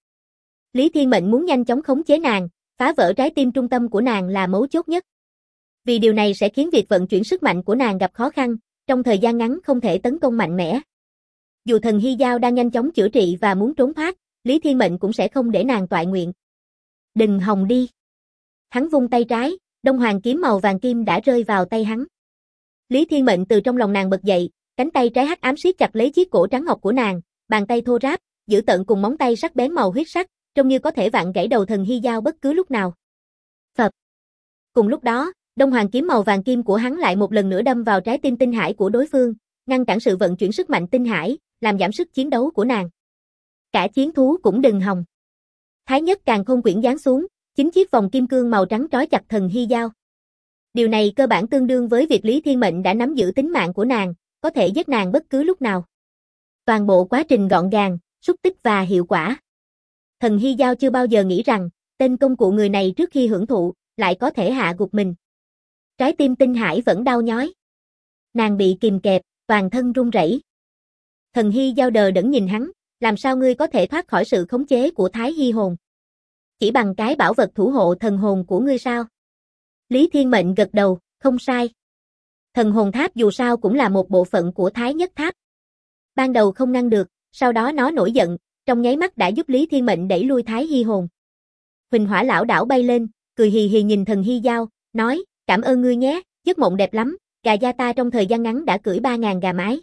Lý Thiên Mệnh muốn nhanh chóng khống chế nàng, phá vỡ trái tim trung tâm của nàng là mấu chốt nhất. Vì điều này sẽ khiến việc vận chuyển sức mạnh của nàng gặp khó khăn, trong thời gian ngắn không thể tấn công mạnh mẽ. Dù Thần Hy Giao đang nhanh chóng chữa trị và muốn trốn thoát, Lý Thiên Mệnh cũng sẽ không để nàng toại nguyện. Đừng hòng đi. Hắn vung tay trái, Đông Hoàng kiếm màu vàng kim đã rơi vào tay hắn. Lý Thiên Mệnh từ trong lòng nàng bật dậy, cánh tay trái hắc ám siết chặt lấy chiếc cổ trắng ngọc của nàng, bàn tay thô ráp, dữ tợn cùng móng tay sắc bén màu huyết sắc, trông như có thể vặn gãy đầu Thần Hy Giao bất cứ lúc nào. Phập. Cùng lúc đó, Đông Hoàng kiếm màu vàng kim của hắn lại một lần nữa đâm vào trái tim tinh hải của đối phương, ngăn cản sự vận chuyển sức mạnh tinh hải, làm giảm sức chiến đấu của nàng. Cả chiến thú cũng đừng hòng. Thái nhất càn khôn quyển giáng xuống, 9 chiếc vòng kim cương màu trắng trói chặt Thần Hy Giao. Điều này cơ bản tương đương với việc Lý Thiên Mệnh đã nắm giữ tính mạng của nàng, có thể giết nàng bất cứ lúc nào. Toàn bộ quá trình gọn gàng, xúc tích và hiệu quả. Thần Hy Giao chưa bao giờ nghĩ rằng, tên công cụ người này trước khi hưởng thụ, lại có thể hạ gục mình. Trái tim tinh hải vẫn đau nhói. Nàng bị kìm kẹp, toàn thân run rẩy. Thần Hy Giao đờ đẫn nhìn hắn, làm sao ngươi có thể thoát khỏi sự khống chế của Thái Hy hồn? Chỉ bằng cái bảo vật thủ hộ thần hồn của ngươi sao? Lý Thiên Mệnh gật đầu, không sai. Thần hồn tháp dù sao cũng là một bộ phận của Thái Nhất Tháp. Ban đầu không ngăn được, sau đó nó nổi giận, trong nháy mắt đã giúp Lý Thiên Mệnh đẩy lui Thái Hy hồn. Huỳnh Hỏa lão đảo bay lên, cười hì hì nhìn Thần Hy Giao, nói, cảm ơn ngươi nhé, giấc mộng đẹp lắm, gà gia ta trong thời gian ngắn đã cưỡi 3.000 gà mái.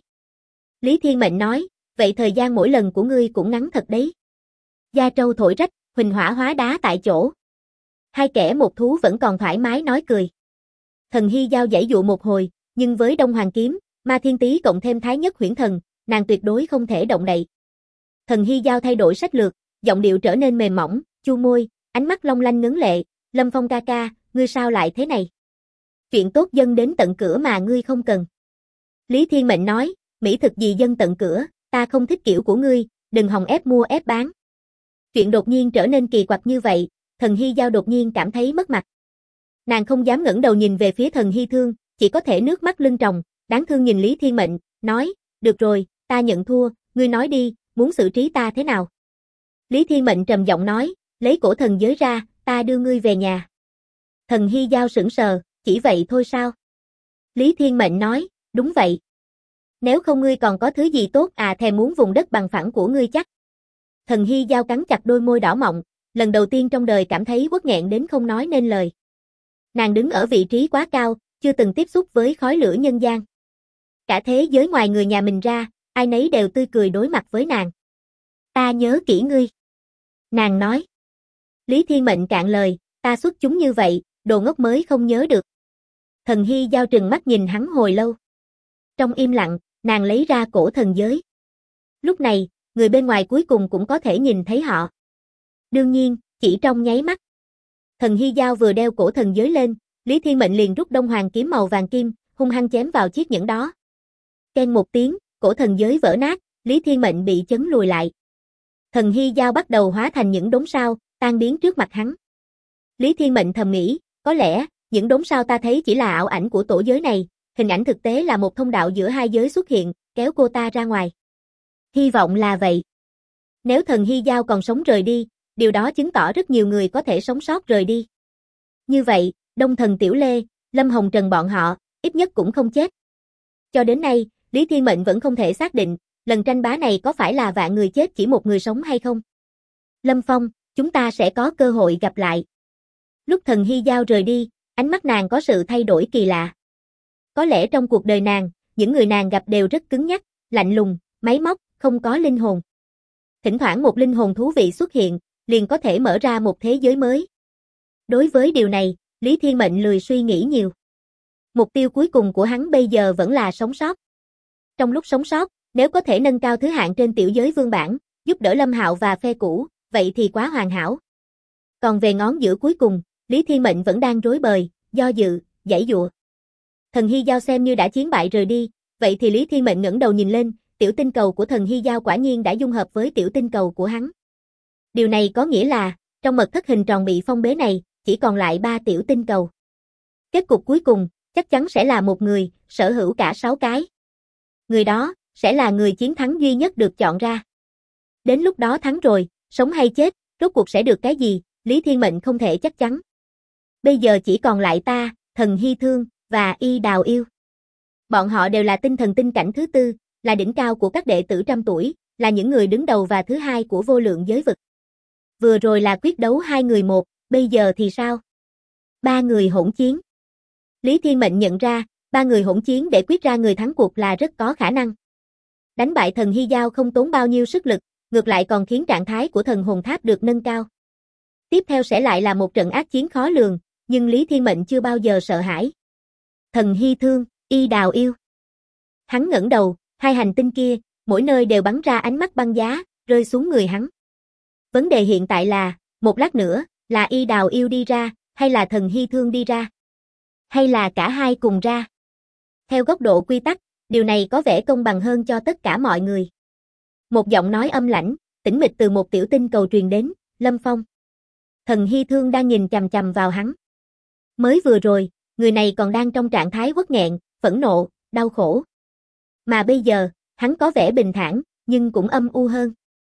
Lý Thiên Mệnh nói, vậy thời gian mỗi lần của ngươi cũng ngắn thật đấy. Gia trâu thổi rách, Huỳnh Hỏa hóa đá tại chỗ. Hai kẻ một thú vẫn còn thoải mái nói cười. Thần Hy Giao giãy dụa một hồi, nhưng với Đông Hoàng kiếm, Ma Thiên Tý cộng thêm Thái Nhất huyễn thần, nàng tuyệt đối không thể động đậy. Thần Hy Giao thay đổi sách lược, giọng điệu trở nên mềm mỏng, chu môi, ánh mắt long lanh ngấn lệ, Lâm Phong ca ca, ngươi sao lại thế này? Chuyện tốt dâng đến tận cửa mà ngươi không cần. Lý Thiên Mệnh nói, mỹ thực gì dâng tận cửa, ta không thích kiểu của ngươi, đừng hòng ép mua ép bán. Chuyện đột nhiên trở nên kỳ quặc như vậy, Thần Hy Giao đột nhiên cảm thấy mất mặt. Nàng không dám ngẩng đầu nhìn về phía Thần Hy Thương, chỉ có thể nước mắt lưng tròng, đáng thương nhìn Lý Thiên Mệnh, nói, được rồi, ta nhận thua, ngươi nói đi, muốn xử trí ta thế nào? Lý Thiên Mệnh trầm giọng nói, lấy cổ thần giới ra, ta đưa ngươi về nhà. Thần Hy Giao sững sờ, chỉ vậy thôi sao? Lý Thiên Mệnh nói, đúng vậy. Nếu không ngươi còn có thứ gì tốt thèm muốn vùng đất bằng phẳng của ngươi chắc. Thần Hy Giao cắn chặt đôi môi đỏ mọng, lần đầu tiên trong đời cảm thấy uất nghẹn đến không nói nên lời. Nàng đứng ở vị trí quá cao, chưa từng tiếp xúc với khói lửa nhân gian. Cả thế giới ngoài người nhà mình ra, ai nấy đều tươi cười đối mặt với nàng. Ta nhớ kỹ ngươi. Nàng nói. Lý Thiên Mệnh cạn lời, ta xuất chúng như vậy, đồ ngốc mới không nhớ được. Thần Hy Giao trừng mắt nhìn hắn hồi lâu. Trong im lặng, nàng lấy ra cổ thần giới. Lúc này, người bên ngoài cuối cùng cũng có thể nhìn thấy họ. Đương nhiên, chỉ trong nháy mắt. Thần Hy Giao vừa đeo cổ thần giới lên, Lý Thiên Mệnh liền rút Đông Hoàng kiếm màu vàng kim, hung hăng chém vào chiếc nhẫn đó. Keng một tiếng, cổ thần giới vỡ nát, Lý Thiên Mệnh bị chấn lùi lại. Thần Hy Giao bắt đầu hóa thành những đống sao, tan biến trước mặt hắn. Lý Thiên Mệnh thầm nghĩ, có lẽ, những đống sao ta thấy chỉ là ảo ảnh của tổ giới này, hình ảnh thực tế là một thông đạo giữa hai giới xuất hiện, kéo cô ta ra ngoài. Hy vọng là vậy. Nếu Thần Hy Giao còn sống rời đi, điều đó chứng tỏ rất nhiều người có thể sống sót rời đi. Như vậy, Đông Thần Tiểu Lê, Lâm Hồng Trần bọn họ, ít nhất cũng không chết. Cho đến nay, Lý Thiên Mệnh vẫn không thể xác định, lần tranh bá này có phải là vạn người chết chỉ một người sống hay không. Lâm Phong, chúng ta sẽ có cơ hội gặp lại. Lúc Thần Hy Giao rời đi, ánh mắt nàng có sự thay đổi kỳ lạ. Có lẽ trong cuộc đời nàng, những người nàng gặp đều rất cứng nhắc, lạnh lùng, máy móc, không có linh hồn. Thỉnh thoảng một linh hồn thú vị xuất hiện, liền có thể mở ra một thế giới mới. Đối với điều này, Lý Thiên Mệnh lười suy nghĩ nhiều. Mục tiêu cuối cùng của hắn bây giờ vẫn là sống sót. Trong lúc sống sót, nếu có thể nâng cao thứ hạng trên tiểu giới vương bản, giúp đỡ Lâm Hạo và phe cũ, vậy thì quá hoàn hảo. Còn về ngón giữa cuối cùng, Lý Thiên Mệnh vẫn đang rối bời, do dự, giãy giụa. Thần Hy Giao xem như đã chiến bại rời đi, vậy thì Lý Thiên Mệnh ngẩng đầu nhìn lên, tiểu tinh cầu của Thần Hy Giao quả nhiên đã dung hợp với tiểu tinh cầu của hắn. Điều này có nghĩa là, trong mật thất hình tròn bị phong bế này, chỉ còn lại 3 tiểu tinh cầu. Kết cục cuối cùng, chắc chắn sẽ là một người, sở hữu cả 6 cái. Người đó, sẽ là người chiến thắng duy nhất được chọn ra. Đến lúc đó thắng rồi, sống hay chết, rốt cuộc sẽ được cái gì, Lý Thiên Mệnh không thể chắc chắn. Bây giờ chỉ còn lại ta, Thần Hy Thương, và Y Đào Yêu. Bọn họ đều là tinh thần tinh cảnh thứ tư, là đỉnh cao của các đệ tử trăm tuổi, là những người đứng đầu và thứ hai của vô lượng giới vực. Vừa rồi là quyết đấu 2 người 1, bây giờ thì sao? Ba người hỗn chiến. Lý Thiên Mệnh nhận ra, ba người hỗn chiến để quyết ra người thắng cuộc là rất có khả năng. Đánh bại thần Hy Giao không tốn bao nhiêu sức lực, ngược lại còn khiến trạng thái của thần hồn tháp được nâng cao. Tiếp theo sẽ lại là một trận ác chiến khó lường, nhưng Lý Thiên Mệnh chưa bao giờ sợ hãi. Thần Hy Thương, Y Đào Yêu. Hắn ngẩng đầu, hai hành tinh kia, mỗi nơi đều bắn ra ánh mắt băng giá, rơi xuống người hắn. Vấn đề hiện tại là, một lát nữa, là Y Đào Yêu đi ra, hay là thần Hy Thương đi ra? Hay là cả hai cùng ra? Theo góc độ quy tắc, điều này có vẻ công bằng hơn cho tất cả mọi người. Một giọng nói âm lãnh, tĩnh mịch từ một tiểu tinh cầu truyền đến, Lâm Phong. Thần Hy Thương đang nhìn chằm chằm vào hắn. Mới vừa rồi, người này còn đang trong trạng thái uất nghẹn, phẫn nộ, đau khổ. Mà bây giờ, hắn có vẻ bình thản, nhưng cũng âm u hơn.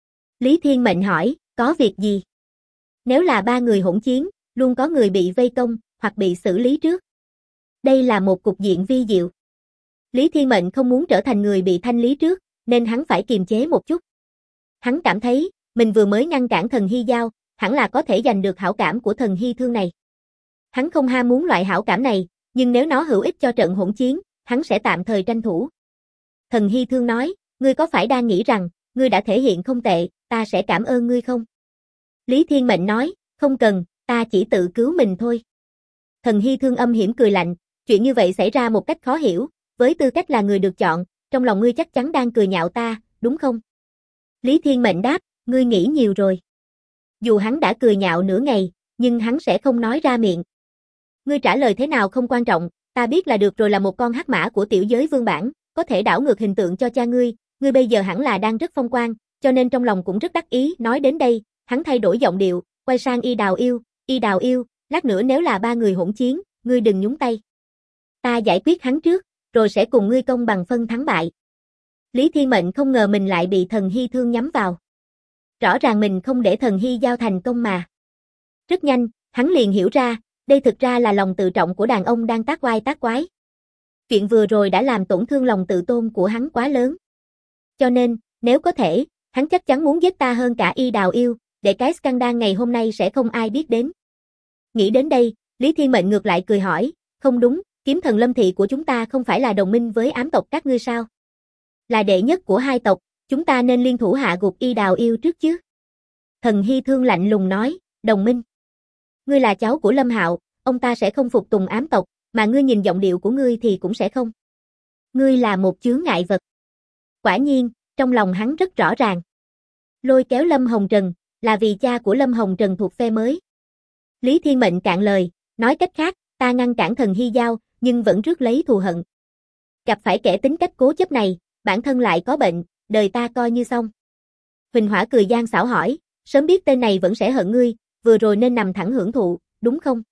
Lý Thiên Mệnh hỏi, có việc gì? Nếu là ba người hỗn chiến, luôn có người bị vây công, hoặc bị xử lý trước. Đây là một cục diện vi diệu. Lý Thiên Mệnh không muốn trở thành người bị thanh lý trước, nên hắn phải kiềm chế một chút. Hắn cảm thấy, mình vừa mới ngăn cản thần Hy Giao, hẳn là có thể giành được hảo cảm của thần Hy Thương này. Hắn không ham muốn loại hảo cảm này, nhưng nếu nó hữu ích cho trận hỗn chiến, hắn sẽ tạm thời tranh thủ. Thần Hy Thương nói, ngươi có phải đang nghĩ rằng, ngươi đã thể hiện không tệ, ta sẽ cảm ơn ngươi không? Lý Thiên Mệnh nói, không cần, ta chỉ tự cứu mình thôi. Thần Hy Thương âm hiểm cười lạnh, chuyện như vậy xảy ra một cách khó hiểu, với tư cách là người được chọn, trong lòng ngươi chắc chắn đang cười nhạo ta, đúng không? Lý Thiên Mệnh đáp, ngươi nghĩ nhiều rồi. Dù hắn đã cười nhạo nửa ngày, nhưng hắn sẽ không nói ra miệng. Ngươi trả lời thế nào không quan trọng, ta biết là được rồi, là một con hắc mã của tiểu giới vương bản, có thể đảo ngược hình tượng cho cha ngươi bây giờ hẳn là đang rất phong quang, cho nên trong lòng cũng rất đắc ý. Nói đến đây, hắn thay đổi giọng điệu, quay sang Y Đào Yêu, lát nữa nếu là ba người hỗn chiến, ngươi đừng nhúng tay. Ta giải quyết hắn trước, rồi sẽ cùng ngươi công bằng phân thắng bại. Lý Thiên Mệnh không ngờ mình lại bị thần Hy Thương nhắm vào. Rõ ràng mình không để thần Hy Giao thành công mà. Rất nhanh, hắn liền hiểu ra, đây thực ra là lòng tự trọng của đàn ông đang tác oai tác quái. Chuyện vừa rồi đã làm tổn thương lòng tự tôn của hắn quá lớn. Cho nên, nếu có thể, hắn chắc chắn muốn giết ta hơn cả Y Đào Yêu, để cái scandal ngày hôm nay sẽ không ai biết đến. Nghĩ đến đây, Lý Thiên Mệnh ngược lại cười hỏi, không đúng, kiếm thần Lâm Thị của chúng ta không phải là đồng minh với ám tộc các ngươi sao? Là đệ nhất của hai tộc, chúng ta nên liên thủ hạ gục Y Đào Yêu trước chứ? Thần Hy Thương lạnh lùng nói, đồng minh. Ngươi là cháu của Lâm Hạo, ông ta sẽ không phục tùng ám tộc, mà ngươi nhìn giọng điệu của ngươi thì cũng sẽ không. Ngươi là một chướng ngại vật. Quả nhiên, trong lòng hắn rất rõ ràng. Lôi kéo Lâm Hồng Trần, là vì cha của Lâm Hồng Trần thuộc phe mới. Lý Thiên Mệnh cạn lời, nói cách khác, ta ngăn cản thần Hy Giao, nhưng vẫn rước lấy thù hận. Gặp phải kẻ tính cách cố chấp này, bản thân lại có bệnh, đời ta coi như xong. Huỳnh Hỏa cười gian xảo hỏi, sớm biết tên này vẫn sẽ hận ngươi, vừa rồi nên nằm thẳng hưởng thụ, đúng không?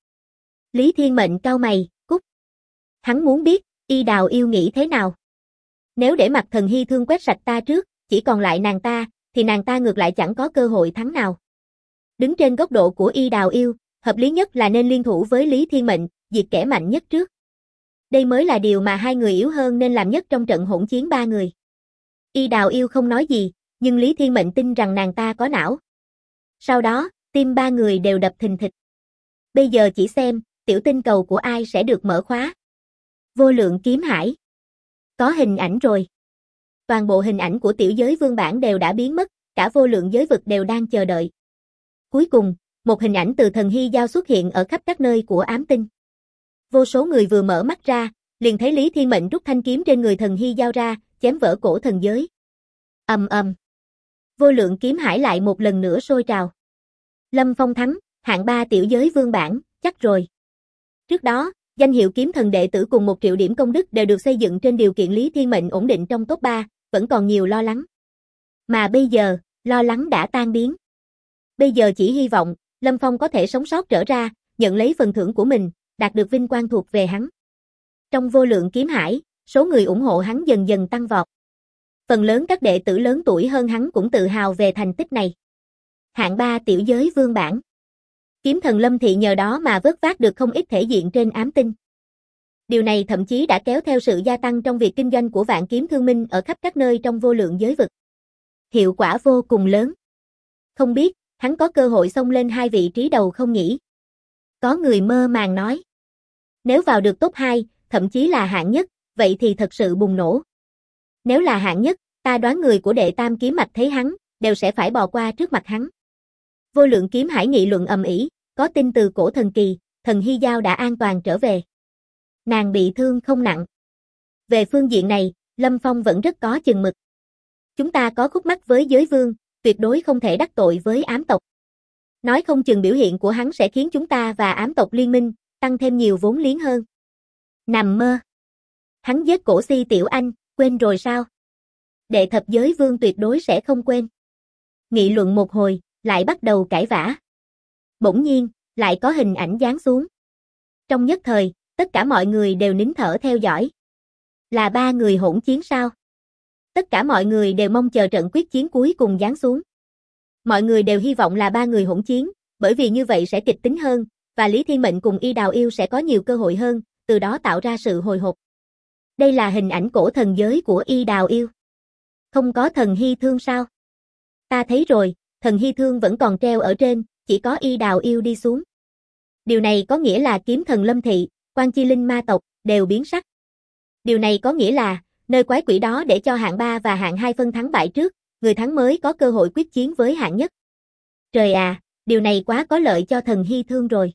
Lý Thiên Mệnh cau mày, cút. Hắn muốn biết, Y Đào Yêu nghĩ thế nào? Nếu để mặt thần Hy Thương quét sạch ta trước, chỉ còn lại nàng ta, thì nàng ta ngược lại chẳng có cơ hội thắng nào. Đứng trên góc độ của Y Đào Yêu, hợp lý nhất là nên liên thủ với Lý Thiên Mệnh, diệt kẻ mạnh nhất trước. Đây mới là điều mà hai người yếu hơn nên làm nhất trong trận hỗn chiến ba người. Y Đào Yêu không nói gì, nhưng Lý Thiên Mệnh tin rằng nàng ta có não. Sau đó, tim ba người đều đập thình thịch. Bây giờ chỉ xem, tiểu tinh cầu của ai sẽ được mở khóa. Vô lượng kiếm hải. Có hình ảnh rồi. Toàn bộ hình ảnh của tiểu giới vương bản đều đã biến mất, cả vô lượng giới vực đều đang chờ đợi. Cuối cùng, một hình ảnh từ thần Hy Giao xuất hiện ở khắp các nơi của ám tinh. Vô số người vừa mở mắt ra, liền thấy Lý Thiên Mệnh rút thanh kiếm trên người thần Hy Giao ra, chém vỡ cổ thần giới. Ầm ầm. Vô lượng kiếm hải lại một lần nữa sôi trào. Lâm Phong thắng, hạng 3 tiểu giới vương bản, chắc rồi. Trước đó, danh hiệu kiếm thần đệ tử cùng 1 triệu điểm công đức đều được xây dựng trên điều kiện Lý Thiên Mệnh ổn định trong top 3, vẫn còn nhiều lo lắng. Mà bây giờ, lo lắng đã tan biến. Bây giờ chỉ hy vọng, Lâm Phong có thể sống sót trở ra, nhận lấy phần thưởng của mình, đạt được vinh quang thuộc về hắn. Trong vô lượng kiếm hải, số người ủng hộ hắn dần dần tăng vọt. Phần lớn các đệ tử lớn tuổi hơn hắn cũng tự hào về thành tích này. Hạng 3 tiểu giới vương bản. Kiếm thần Lâm Thị nhờ đó mà vớt vát được không ít thể diện trên ám tinh. Điều này thậm chí đã kéo theo sự gia tăng trong việc kinh doanh của Vạn Kiếm Thương Minh ở khắp các nơi trong vô lượng giới vực. Hiệu quả vô cùng lớn. Không biết, hắn có cơ hội xông lên 2 vị trí đầu không nhỉ? Có người mơ màng nói. Nếu vào được top 2, thậm chí là hạng nhất, vậy thì thật sự bùng nổ. Nếu là hạng nhất, ta đoán người của đệ tam kiếm mạch thấy hắn, đều sẽ phải bò qua trước mặt hắn. Vô lượng kiếm hải nghị luận ầm ĩ, có tin từ cổ thần kỳ, thần Hy Giao đã an toàn trở về. Nàng bị thương không nặng. Về phương diện này, Lâm Phong vẫn rất có chừng mực. Chúng ta có khúc mắc với giới vương, tuyệt đối không thể đắc tội với ám tộc. Nói không chừng biểu hiện của hắn sẽ khiến chúng ta và ám tộc liên minh, tăng thêm nhiều vốn liếng hơn. Nằm mơ. Hắn giết cổ Si Tiểu Anh, quên rồi sao? Đệ thập giới vương tuyệt đối sẽ không quên. Nghị luận một hồi, lại bắt đầu cãi vã. Bỗng nhiên, lại có hình ảnh giáng xuống. Trong nhất thời, tất cả mọi người đều nín thở theo dõi. Là ba người hỗn chiến sao? Tất cả mọi người đều mong chờ trận quyết chiến cuối cùng giáng xuống. Mọi người đều hy vọng là ba người hỗn chiến, bởi vì như vậy sẽ kịch tính hơn, và Lý Thiên Mệnh cùng Y Đào Yêu sẽ có nhiều cơ hội hơn, từ đó tạo ra sự hồi hộp. Đây là hình ảnh cổ thần giới của Y Đào Yêu. Không có thần Hy Thương sao? Ta thấy rồi, thần Hy Thương vẫn còn treo ở trên, chỉ có Y Đào Yêu đi xuống. Điều này có nghĩa là kiếm thần Lâm Thị, Quan Chi Linh ma tộc, đều biến sắc. Điều này có nghĩa là, nơi quái quỷ đó để cho hạng 3 và hạng 2 phân thắng bại trước, người thắng mới có cơ hội quyết chiến với hạng nhất. Trời à, điều này quá có lợi cho thần Hy Thương rồi.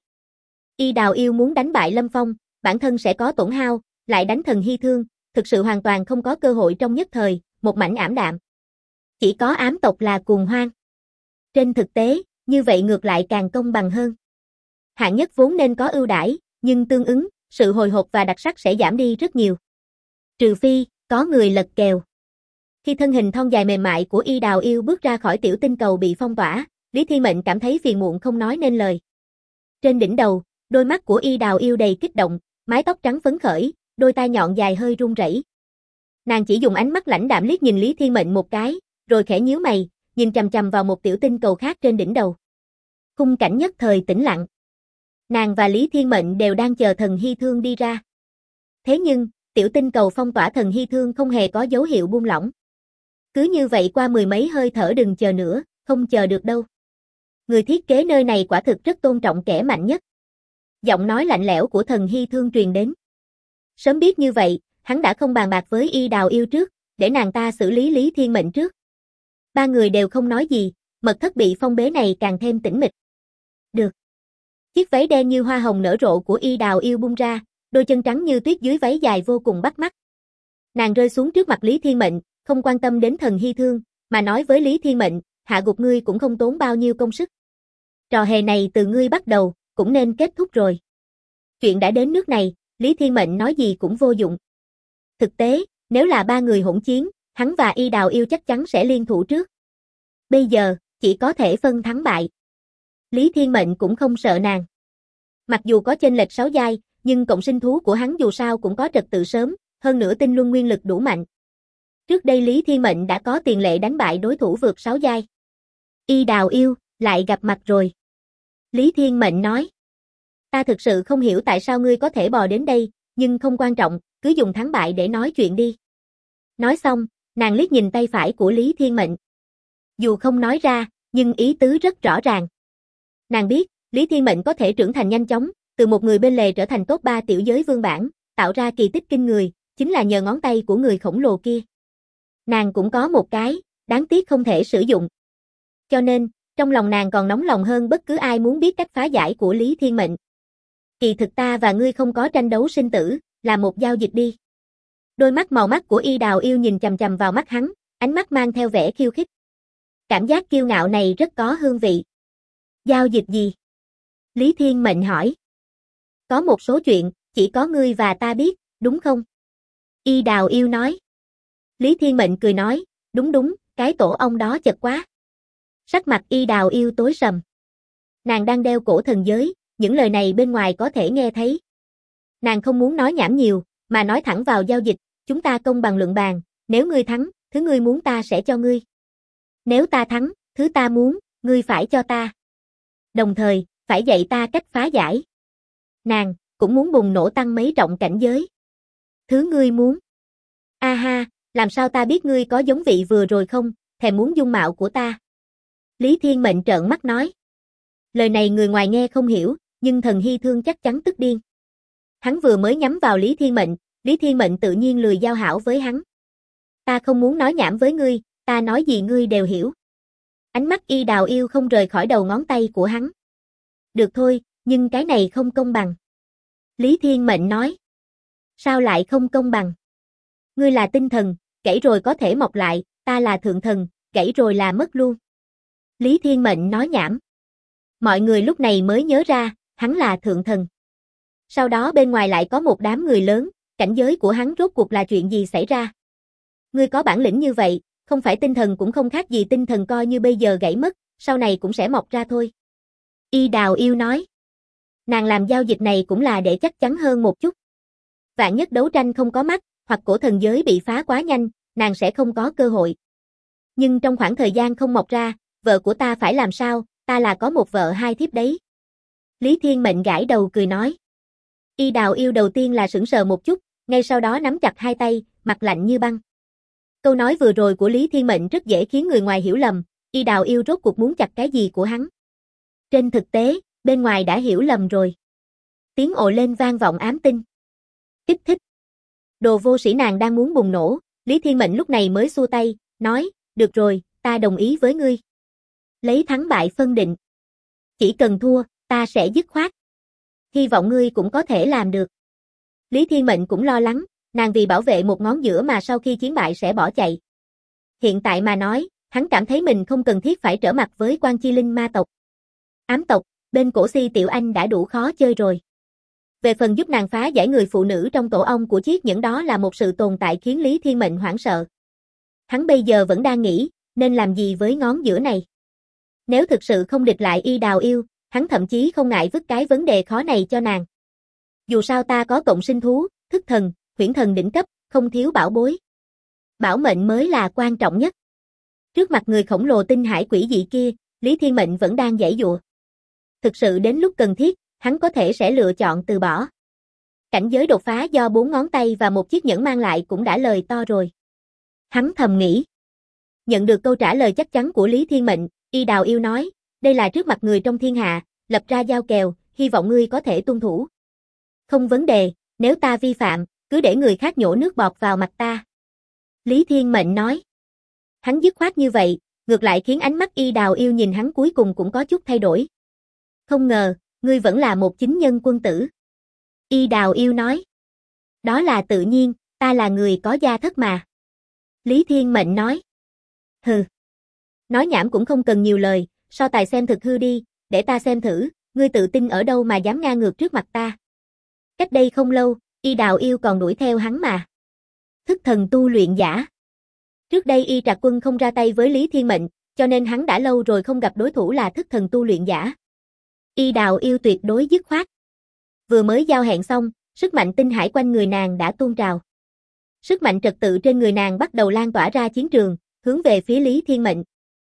Y Đào Yêu muốn đánh bại Lâm Phong, bản thân sẽ có tổn hao, lại đánh thần Hy Thương, thực sự hoàn toàn không có cơ hội trong nhất thời, một mảnh ảm đạm. Chỉ có ám tộc là cuồng hoan. Trên thực tế, như vậy ngược lại càng công bằng hơn. Hạng nhất vốn nên có ưu đãi, nhưng tương ứng, sự hồi hộp và đặc sắc sẽ giảm đi rất nhiều. Trừ phi, có người lật kèo. Khi thân hình thon dài mềm mại của Y Đào Yêu bước ra khỏi tiểu tinh cầu bị phong tỏa, Lý Thiên Mệnh cảm thấy phiền muộn không nói nên lời. Trên đỉnh đầu, đôi mắt của Y Đào Yêu đầy kích động, mái tóc trắng phấn khởi, đôi tai nhọn dài hơi run rẩy. Nàng chỉ dùng ánh mắt lãnh đạm liếc nhìn Lý Thiên Mệnh một cái, rồi khẽ nhíu mày, nhìn chằm chằm vào một tiểu tinh cầu khác trên đỉnh đầu. Khung cảnh nhất thời tĩnh lặng. Nàng và Lý Thiên Mệnh đều đang chờ thần Hy Thương đi ra. Thế nhưng, tiểu tinh cầu phong tỏa thần Hy Thương không hề có dấu hiệu buông lỏng. Cứ như vậy qua mười mấy hơi thở đừng chờ nữa, không chờ được đâu. Người thiết kế nơi này quả thực rất tôn trọng kẻ mạnh nhất. Giọng nói lạnh lẽo của thần Hy Thương truyền đến. Sớm biết như vậy, hắn đã không bàn bạc với Y Đào Yêu trước, để nàng ta xử lý Lý Thiên Mệnh trước. Ba người đều không nói gì, mật thất bị phong bế này càng thêm tĩnh mịch. Được. Chiếc váy đen như hoa hồng nở rộ của Y Đào Yêu bung ra, đôi chân trắng như tuyết dưới váy dài vô cùng bắt mắt. Nàng rơi xuống trước mặt Lý Thiên Mệnh, không quan tâm đến thần Hy Thương, mà nói với Lý Thiên Mệnh, hạ gục ngươi cũng không tốn bao nhiêu công sức. Trò hề này từ ngươi bắt đầu, cũng nên kết thúc rồi. Chuyện đã đến nước này, Lý Thiên Mệnh nói gì cũng vô dụng. Thực tế, nếu là ba người hỗn chiến, hắn và Y Đào Yêu chắc chắn sẽ liên thủ trước. Bây giờ, chỉ có thể phân thắng bại. Lý Thiên Mệnh cũng không sợ nàng. Mặc dù có chênh lệch 6 giai, nhưng cộng sinh thú của hắn dù sao cũng có trật tự sớm, hơn nữa tinh luân nguyên lực đủ mạnh. Trước đây Lý Thiên Mệnh đã có tiền lệ đánh bại đối thủ vượt 6 giai. Y Đào Yêu, lại gặp mặt rồi. Lý Thiên Mệnh nói. Ta thực sự không hiểu tại sao ngươi có thể bò đến đây, nhưng không quan trọng, cứ dùng thắng bại để nói chuyện đi. Nói xong, nàng liếc nhìn tay phải của Lý Thiên Mệnh. Dù không nói ra, nhưng ý tứ rất rõ ràng. Nàng biết, Lý Thiên Mệnh có thể trưởng thành nhanh chóng, từ một người bên lề trở thành top 3 tiểu giới vương bản, tạo ra kỳ tích kinh người, chính là nhờ ngón tay của người khổng lồ kia. Nàng cũng có một cái, đáng tiếc không thể sử dụng. Cho nên, trong lòng nàng còn nóng lòng hơn bất cứ ai muốn biết cách phá giải của Lý Thiên Mệnh. Kỳ thực ta và ngươi không có tranh đấu sinh tử, là một giao dịch đi. Đôi mắt màu mắt của Y Đào Yêu nhìn chằm chằm vào mắt hắn, ánh mắt mang theo vẻ khiêu khích. Cảm giác kiêu ngạo này rất có hương vị. Giao dịch gì? Lý Thiên Mệnh hỏi. Có một số chuyện, chỉ có ngươi và ta biết, đúng không? Y Đào Yêu nói. Lý Thiên Mệnh cười nói, đúng, cái tổ ong đó chật quá. Sắc mặt Y Đào Yêu tối sầm. Nàng đang đeo cổ thần giới, những lời này bên ngoài có thể nghe thấy. Nàng không muốn nói nhảm nhiều, mà nói thẳng vào giao dịch, chúng ta công bằng luận bàn, nếu ngươi thắng, thứ ngươi muốn ta sẽ cho ngươi. Nếu ta thắng, thứ ta muốn, ngươi phải cho ta. Đồng thời, phải dạy ta cách phá giải. Nàng, cũng muốn bùng nổ tăng mấy trọng cảnh giới. Thứ ngươi muốn. A ha, làm sao ta biết ngươi có giống vị vừa rồi không, thèm muốn dung mạo của ta. Lý Thiên Mệnh trợn mắt nói. Lời này người ngoài nghe không hiểu, nhưng Thần Hy Thương chắc chắn tức điên. Hắn vừa mới nhắm vào Lý Thiên Mệnh tự nhiên lười giao hảo với hắn. Ta không muốn nói nhảm với ngươi, ta nói gì ngươi đều hiểu. Ánh mắt Y Đào Yêu không rời khỏi đầu ngón tay của hắn. Được thôi, nhưng cái này không công bằng. Lý Thiên Mệnh nói. Sao lại không công bằng? Ngươi là tinh thần, gãy rồi có thể mọc lại, ta là thượng thần, gãy rồi là mất luôn. Lý Thiên Mệnh nói nhảm. Mọi người lúc này mới nhớ ra, hắn là thượng thần. Sau đó bên ngoài lại có một đám người lớn, cảnh giới của hắn rốt cuộc là chuyện gì xảy ra? Ngươi có bản lĩnh như vậy, không phải tinh thần cũng không khác gì tinh thần, coi như bây giờ gãy mất, sau này cũng sẽ mọc ra thôi. Y Đào Yêu nói. Nàng làm giao dịch này cũng là để chắc chắn hơn một chút. Vạn nhất đấu tranh không có mắt, hoặc cổ thần giới bị phá quá nhanh, nàng sẽ không có cơ hội. Nhưng trong khoảng thời gian không mọc ra, vợ của ta phải làm sao, ta là có một vợ hai thiếp đấy. Lý Thiên Mệnh gãi đầu cười nói. Y Đào Yêu đầu tiên là sững sờ một chút, ngay sau đó nắm chặt hai tay, mặt lạnh như băng. Câu nói vừa rồi của Lý Thiên Mệnh rất dễ khiến người ngoài hiểu lầm, Y Đào Yêu rốt cuộc muốn chặt cái gì của hắn. Trên thực tế, bên ngoài đã hiểu lầm rồi. Tiếng ồ lên vang vọng ám tinh. Kích thích. Đồ vô sĩ, nàng đang muốn bùng nổ, Lý Thiên Mệnh lúc này mới xua tay, nói, được rồi, ta đồng ý với ngươi. Lấy thắng bại phân định. Chỉ cần thua, ta sẽ dứt khoát. Hy vọng ngươi cũng có thể làm được. Lý Thiên Mệnh cũng lo lắng, nàng vì bảo vệ một ngón giữa mà sau khi chiến bại sẽ bỏ chạy. Hiện tại mà nói, hắn cảm thấy mình không cần thiết phải trở mặt với Quan Chi Linh ma tộc. Ám tộc, bên cổ Si Tiểu Anh đã đủ khó chơi rồi. Về phần giúp nàng phá giải người phụ nữ trong tổ ong của Chiết Nhẫn, đó là một sự tồn tại khiến Lý Thiên Mệnh hoảng sợ. Hắn bây giờ vẫn đang nghĩ, nên làm gì với ngón giữa này. Nếu thực sự không địch lại Y Đào Yêu, hắn thậm chí không ngại vứt cái vấn đề khó này cho nàng. Dù sao ta có cộng sinh thú, thức thần, huyễn thần đỉnh cấp, không thiếu bảo bối. Bảo mệnh mới là quan trọng nhất. Trước mặt người khổng lồ tinh hải quỷ dị kia, Lý Thiên Mệnh vẫn đang giãy giụa. Thực sự đến lúc cần thiết, hắn có thể sẽ lựa chọn từ bỏ. Cảnh giới đột phá do 4 ngón tay và một chiếc nhẫn mang lại cũng đã lời to rồi. Hắn thầm nghĩ. Nhận được câu trả lời chắc chắn của Lý Thiên Mệnh, Y Đào Yêu nói, đây là trước mặt người trong thiên hạ, lập ra giao kèo, hy vọng ngươi có thể tuân thủ. Không vấn đề, nếu ta vi phạm, cứ để người khác nhổ nước bọt vào mặt ta. Lý Thiên Mệnh nói. Hắn dứt khoát như vậy, ngược lại khiến ánh mắt Y Đào Yêu nhìn hắn cuối cùng cũng có chút thay đổi. Không ngờ, ngươi vẫn là một chính nhân quân tử. Y Đào Yêu nói. Đó là tự nhiên, ta là người có gia thất mà. Lý Thiên Mệnh nói. Hừ. Nói nhảm cũng không cần nhiều lời, so tài xem thực hư đi, để ta xem thử, ngươi tự tin ở đâu mà dám ngang ngược trước mặt ta. Cách đây không lâu, Y Đào Yêu còn đuổi theo hắn mà. Thức thần tu luyện giả. Trước đây Y Trạc Quân không ra tay với Lý Thiên Mệnh, cho nên hắn đã lâu rồi không gặp đối thủ là thức thần tu luyện giả. Y Đào Yêu tuyệt đối dứt khoát. Vừa mới giao hẹn xong, sức mạnh tinh hải quanh người nàng đã tuôn trào. Sức mạnh trật tự trên người nàng bắt đầu lan tỏa ra chiến trường, hướng về phía Lý Thiên Mệnh.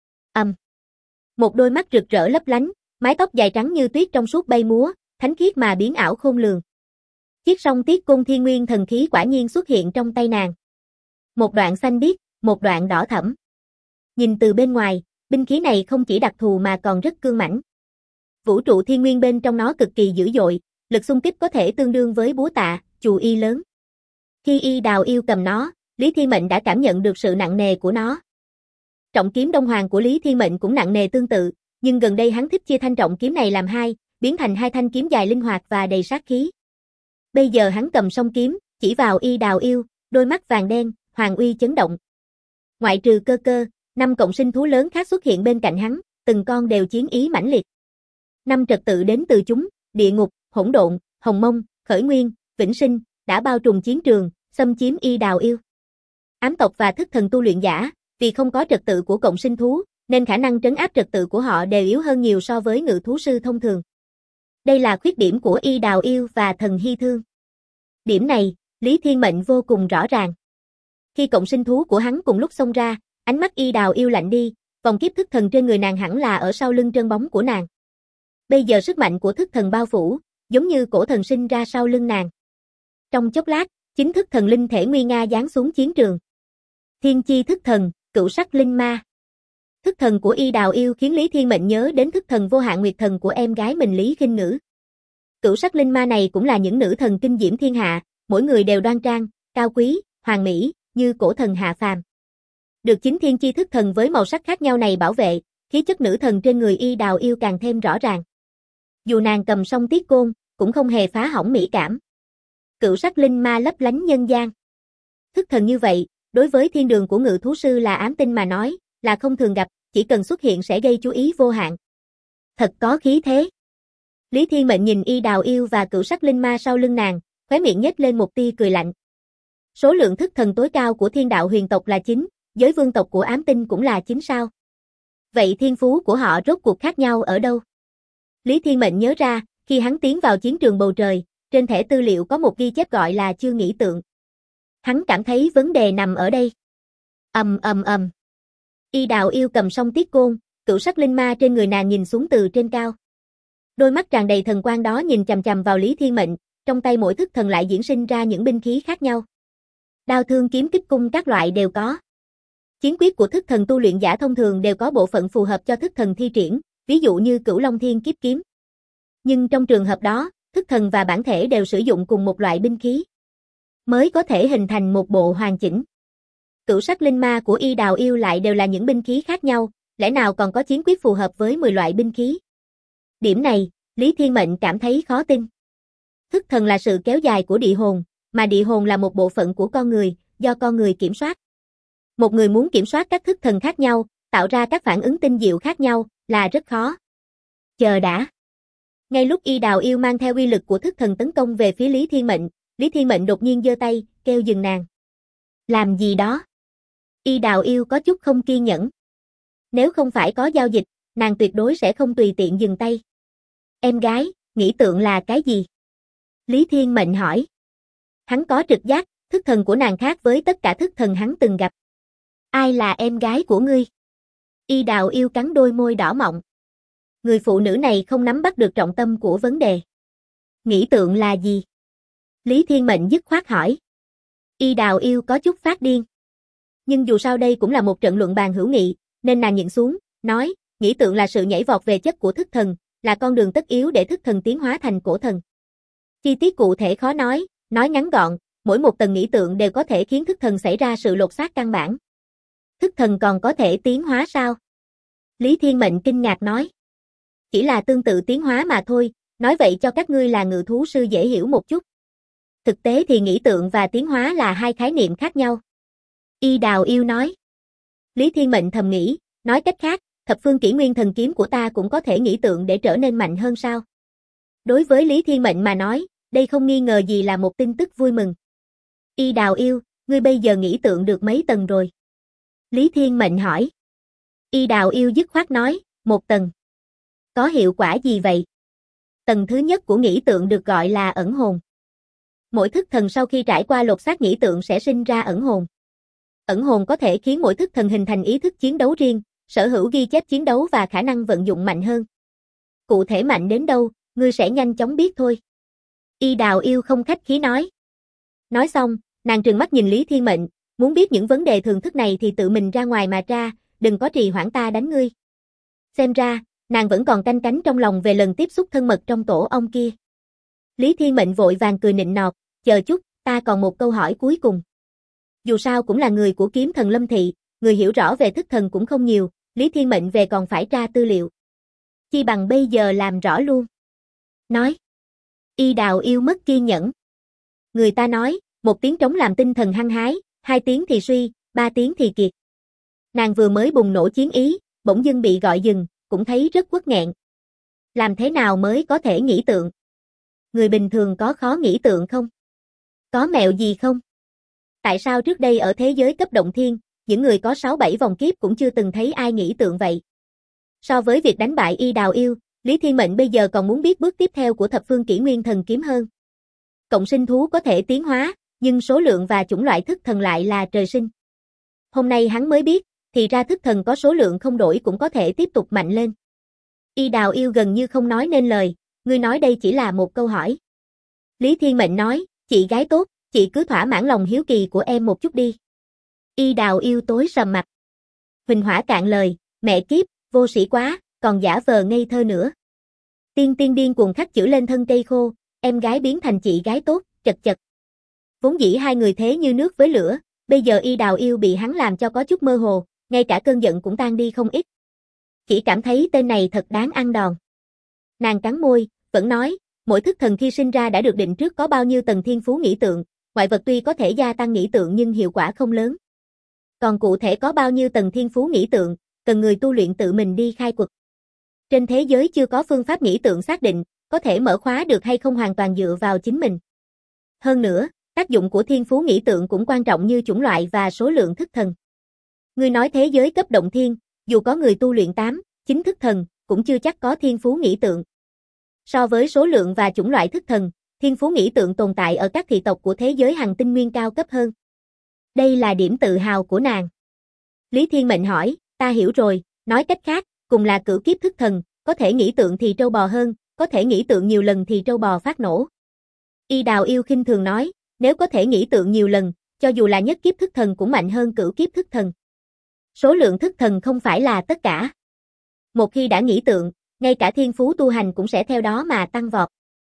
Một đôi mắt rực rỡ lấp lánh, mái tóc dài trắng như tuyết trong suốt bay múa, thánh khiết mà biến ảo khôn lường. Chiếc song tiết côn thiên nguyên thần khí quả nhiên xuất hiện trong tay nàng. Một đoạn xanh biếc, một đoạn đỏ thẫm. Nhìn từ bên ngoài, binh khí này không chỉ đặc thù mà còn rất cương mãnh. Vũ trụ thiên nguyên bên trong nó cực kỳ dữ dội, lực xung kích có thể tương đương với búa tạ, chù y lớn. Khi Y Đào Yêu cầm nó, Lý Thiên Mệnh đã cảm nhận được sự nặng nề của nó. Trọng kiếm Đông Hoàng của Lý Thiên Mệnh cũng nặng nề tương tự, nhưng gần đây hắn thích chia thanh trọng kiếm này làm hai, biến thành hai thanh kiếm dài linh hoạt và đầy sát khí. Bây giờ hắn cầm song kiếm, chỉ vào Y Đào Yêu, đôi mắt vàng đen, hoàng uy chấn động. Ngoại trừ Cơ Cơ, 5 cộng sinh thú lớn khác xuất hiện bên cạnh hắn, từng con đều chiến ý mãnh liệt. 5 trật tự đến từ chúng, địa ngục, hỗn độn, hồng mông, khởi nguyên, vĩnh sinh, đã bao trùm chiến trường, xâm chiếm Y Đào Yêu. Ám tộc và thức thần tu luyện giả, vì không có trật tự của cộng sinh thú, nên khả năng trấn áp trật tự của họ đều yếu hơn nhiều so với ngự thú sư thông thường. Đây là khuyết điểm của Y Đào Yêu và Thần Hy Thương. Điểm này, Lý Thiên Mệnh vô cùng rõ ràng. Khi cộng sinh thú của hắn cùng lúc xông ra, ánh mắt Y Đào Yêu lạnh đi, vòng kiếp thức thần trên người nàng hẳn là ở sau lưng trơn bóng của nàng. Bây giờ sức mạnh của thức thần bao phủ, giống như cổ thần sinh ra sau lưng nàng. Trong chốc lát, chính thức thần linh thể nguy nga giáng xuống chiến trường. Thiên chi thức thần, cựu sắc linh ma. Thức thần của Y Đào Yêu khiến Lý Thiên Mệnh nhớ đến thức thần vô hạn nguyệt thần của em gái mình Lý Khinh Ngữ. Cửu sắc linh ma này cũng là những nữ thần kinh diễm thiên hạ, mỗi người đều đoan trang, cao quý, hoàn mỹ, như cổ thần hạ phàm. Được chính thiên chi thức thần với màu sắc khác nhau này bảo vệ, khí chất nữ thần trên người Y Đào Yêu càng thêm rõ ràng. Dù nàng cầm song tiết côn, cũng không hề phá hỏng mỹ cảm. Cửu sắc linh ma lấp lánh nhân gian. Thức thần như vậy, đối với thiên đường của ngự thú sư là ám tinh mà nói, là không thường gặp, chỉ cần xuất hiện sẽ gây chú ý vô hạn. Thật có khí thế. Lý Thiên Mệnh nhìn Y Đào Yêu và cửu sắc linh ma sau lưng nàng, khóe miệng nhếch lên một tia cười lạnh. Số lượng thức thần tối cao của thiên đạo huyền tộc là 9, giới vương tộc của ám tinh cũng là 9 sao. Vậy thiên phú của họ rốt cuộc khác nhau ở đâu? Lý Thiên Mệnh nhớ ra, khi hắn tiến vào chiến trường bầu trời, trên thẻ tư liệu có một ghi chép gọi là chưa nghĩ tượng. Hắn cảm thấy vấn đề nằm ở đây. Ầm. Y Đào Yêu cầm song tiết côn, cửu sắc linh ma trên người nàng nhìn xuống từ trên cao. Đôi mắt tràn đầy thần quang đó nhìn chằm chằm vào Lý Thiên Mệnh, trong tay mỗi thức thần lại diễn sinh ra những binh khí khác nhau. Đao thương kiếm kích cung các loại đều có. Chiến quyết của thức thần tu luyện giả thông thường đều có bộ phận phù hợp cho thức thần thi triển, ví dụ như Cửu Long Thiên Kiếp Kiếm. Nhưng trong trường hợp đó, thức thần và bản thể đều sử dụng cùng một loại binh khí, mới có thể hình thành một bộ hoàn chỉnh. Cửu sắc linh ma của Y Đào Yêu lại đều là những binh khí khác nhau, lẽ nào còn có chiến quyết phù hợp với 10 loại binh khí? Điểm này, Lý Thiên Mệnh cảm thấy khó tin. Thức thần là sự kéo dài của địa hồn, mà địa hồn là một bộ phận của con người, do con người kiểm soát. Một người muốn kiểm soát các thức thần khác nhau, tạo ra các phản ứng tinh diệu khác nhau, là rất khó. Chờ đã. Ngay lúc Y Đào Yêu mang theo uy lực của thức thần tấn công về phía Lý Thiên Mệnh đột nhiên giơ tay, kêu dừng nàng. Làm gì đó? Y Đào Yêu có chút không kiên nhẫn. Nếu không phải có giao dịch, nàng tuyệt đối sẽ không tùy tiện dừng tay. Em gái, nghĩ tượng là cái gì? Lý Thiên Mệnh hỏi. Hắn có trực giác, thức thần của nàng khác với tất cả thức thần hắn từng gặp. Ai là em gái của ngươi? Y Đào Yêu cắn đôi môi đỏ mọng. Người phụ nữ này không nắm bắt được trọng tâm của vấn đề. Nghĩ tượng là gì? Lý Thiên Mệnh dứt khoát hỏi. Y Đào Yêu có chút phát điên. Nhưng dù sao đây cũng là một trận luận bàn hữu nghị, nên nàng nhịn xuống, nói, nghĩ tượng là sự nhảy vọt về chất của thức thần, là con đường tất yếu để thức thần tiến hóa thành cổ thần. Chi tiết cụ thể khó nói ngắn gọn, mỗi một tầng nghĩ tượng đều có thể khiến thức thần xảy ra sự lột xác căn bản. Thức thần còn có thể tiến hóa sao? Lý Thiên Mệnh kinh ngạc nói. Chỉ là tương tự tiến hóa mà thôi, nói vậy cho các ngươi là ngự thú sư dễ hiểu một chút. Thực tế thì nghĩ tượng và tiến hóa là hai khái niệm khác nhau. Y Đào Yêu nói. Lý Thiên Mệnh thầm nghĩ, nói cách khác, thập phương kỷ nguyên thần kiếm của ta cũng có thể nghĩ tượng để trở nên mạnh hơn sao? Đối với Lý Thiên Mệnh mà nói, đây không nghi ngờ gì là một tin tức vui mừng. Y Đào Yêu, ngươi bây giờ nghĩ tượng được mấy tầng rồi? Lý Thiên Mệnh hỏi. Y Đào Yêu dứt khoát nói, 1 tầng. Có hiệu quả gì vậy? Tầng thứ nhất của nghĩ tượng được gọi là ẩn hồn. Mỗi thức thần sau khi trải qua lột xác nghĩ tượng sẽ sinh ra ẩn hồn. Ẩn hồn có thể khiến mỗi thức thần hình thành ý thức chiến đấu riêng, sở hữu ghi chép chiến đấu và khả năng vận dụng mạnh hơn. Cụ thể mạnh đến đâu, ngươi sẽ nhanh chóng biết thôi. Y Đào Yêu không khách khí nói. Nói xong, nàng trừng mắt nhìn Lý Thiên Mệnh, muốn biết những vấn đề thường thức này thì tự mình ra ngoài mà tra, đừng có trì hoãn ta đánh ngươi. Xem ra, nàng vẫn còn canh cánh trong lòng về lần tiếp xúc thân mật trong tổ ong kia. Lý Thiên Mệnh vội vàng cười nịnh nọt, chờ chút, ta còn một câu hỏi cuối cùng. Dù sao cũng là người của kiếm thần Lâm Thị, người hiểu rõ về thức thần cũng không nhiều, Lý Thiên Mệnh về còn phải tra tư liệu. Chi bằng bây giờ làm rõ luôn. Nói. Y Đào Yêu mất kiên nhẫn. Người ta nói, 1 tiếng trống làm tinh thần hăng hái, 2 tiếng thì suy, 3 tiếng thì kiệt. Nàng vừa mới bùng nổ chiến ý, bỗng dưng bị gọi dừng, cũng thấy rất uất nghẹn. Làm thế nào mới có thể nghĩ tượng? Người bình thường có khó nghĩ tượng không? Có mẹo gì không? Tại sao trước đây ở thế giới cấp động thiên, những người có 6-7 vòng kiếp cũng chưa từng thấy ai nghĩ tượng vậy? So với việc đánh bại Y Đào Yêu, Lý Thiên Mệnh bây giờ còn muốn biết bước tiếp theo của thập phương kỷ nguyên thần kiếm hơn. Cộng sinh thú có thể tiến hóa, nhưng số lượng và chủng loại thức thần lại là trời sinh. Hôm nay hắn mới biết, thì ra thức thần có số lượng không đổi cũng có thể tiếp tục mạnh lên. Y Đào Yêu gần như không nói nên lời, ngươi nói đây chỉ là một câu hỏi. Lý Thiên Mệnh nói, chị gái tốt, chị cứ thỏa mãn lòng hiếu kỳ của em một chút đi. Y Đào Yêu tối sầm mặt. Huỳnh Hỏa cạn lời, mẹ kiếp, vô sĩ quá, còn giả vờ ngây thơ nữa. Tiên tiên điên cuồng khắc chữ lên thân cây khô, em gái biến thành chị gái tốt, chật chật. Vốn dĩ hai người thế như nước với lửa, bây giờ Y Đào Yêu bị hắn làm cho có chút mơ hồ, ngay cả cơn giận cũng tan đi không ít. Chỉ cảm thấy tên này thật đáng ăn đòn. Nàng cắn môi, vẫn nói, mỗi thức thần khi sinh ra đã được định trước có bao nhiêu tầng thiên phú nghĩ tượng, ngoại vật tuy có thể gia tăng nghĩ tượng nhưng hiệu quả không lớn. Còn cụ thể có bao nhiêu tầng thiên phú nghĩ tượng, cần người tu luyện tự mình đi khai quật. Trên thế giới chưa có phương pháp nghĩ tượng xác định, có thể mở khóa được hay không hoàn toàn dựa vào chính mình. Hơn nữa, tác dụng của thiên phú nghĩ tượng cũng quan trọng như chủng loại và số lượng thức thần. Ngươi nói thế giới cấp động thiên, dù có người tu luyện 8, 9 thức thần, cũng chưa chắc có thiên phú nghĩ tượng. So với số lượng và chủng loại thức thần, thiên phú nghĩ tượng tồn tại ở các thị tộc của thế giới hành tinh nguyên cao cấp hơn. Đây là điểm tự hào của nàng. Lý Thiên Mệnh hỏi, ta hiểu rồi, nói cách khác, cùng là cửu kiếp thức thần, có thể nghĩ tượng thì trâu bò hơn, có thể nghĩ tượng nhiều lần thì trâu bò phát nổ. Y Đào Yêu khinh thường nói, nếu có thể nghĩ tượng nhiều lần, cho dù là nhất kiếp thức thần cũng mạnh hơn cửu kiếp thức thần. Số lượng thức thần không phải là tất cả. Một khi đã nghĩ tượng, ngay cả thiên phú tu hành cũng sẽ theo đó mà tăng vọt.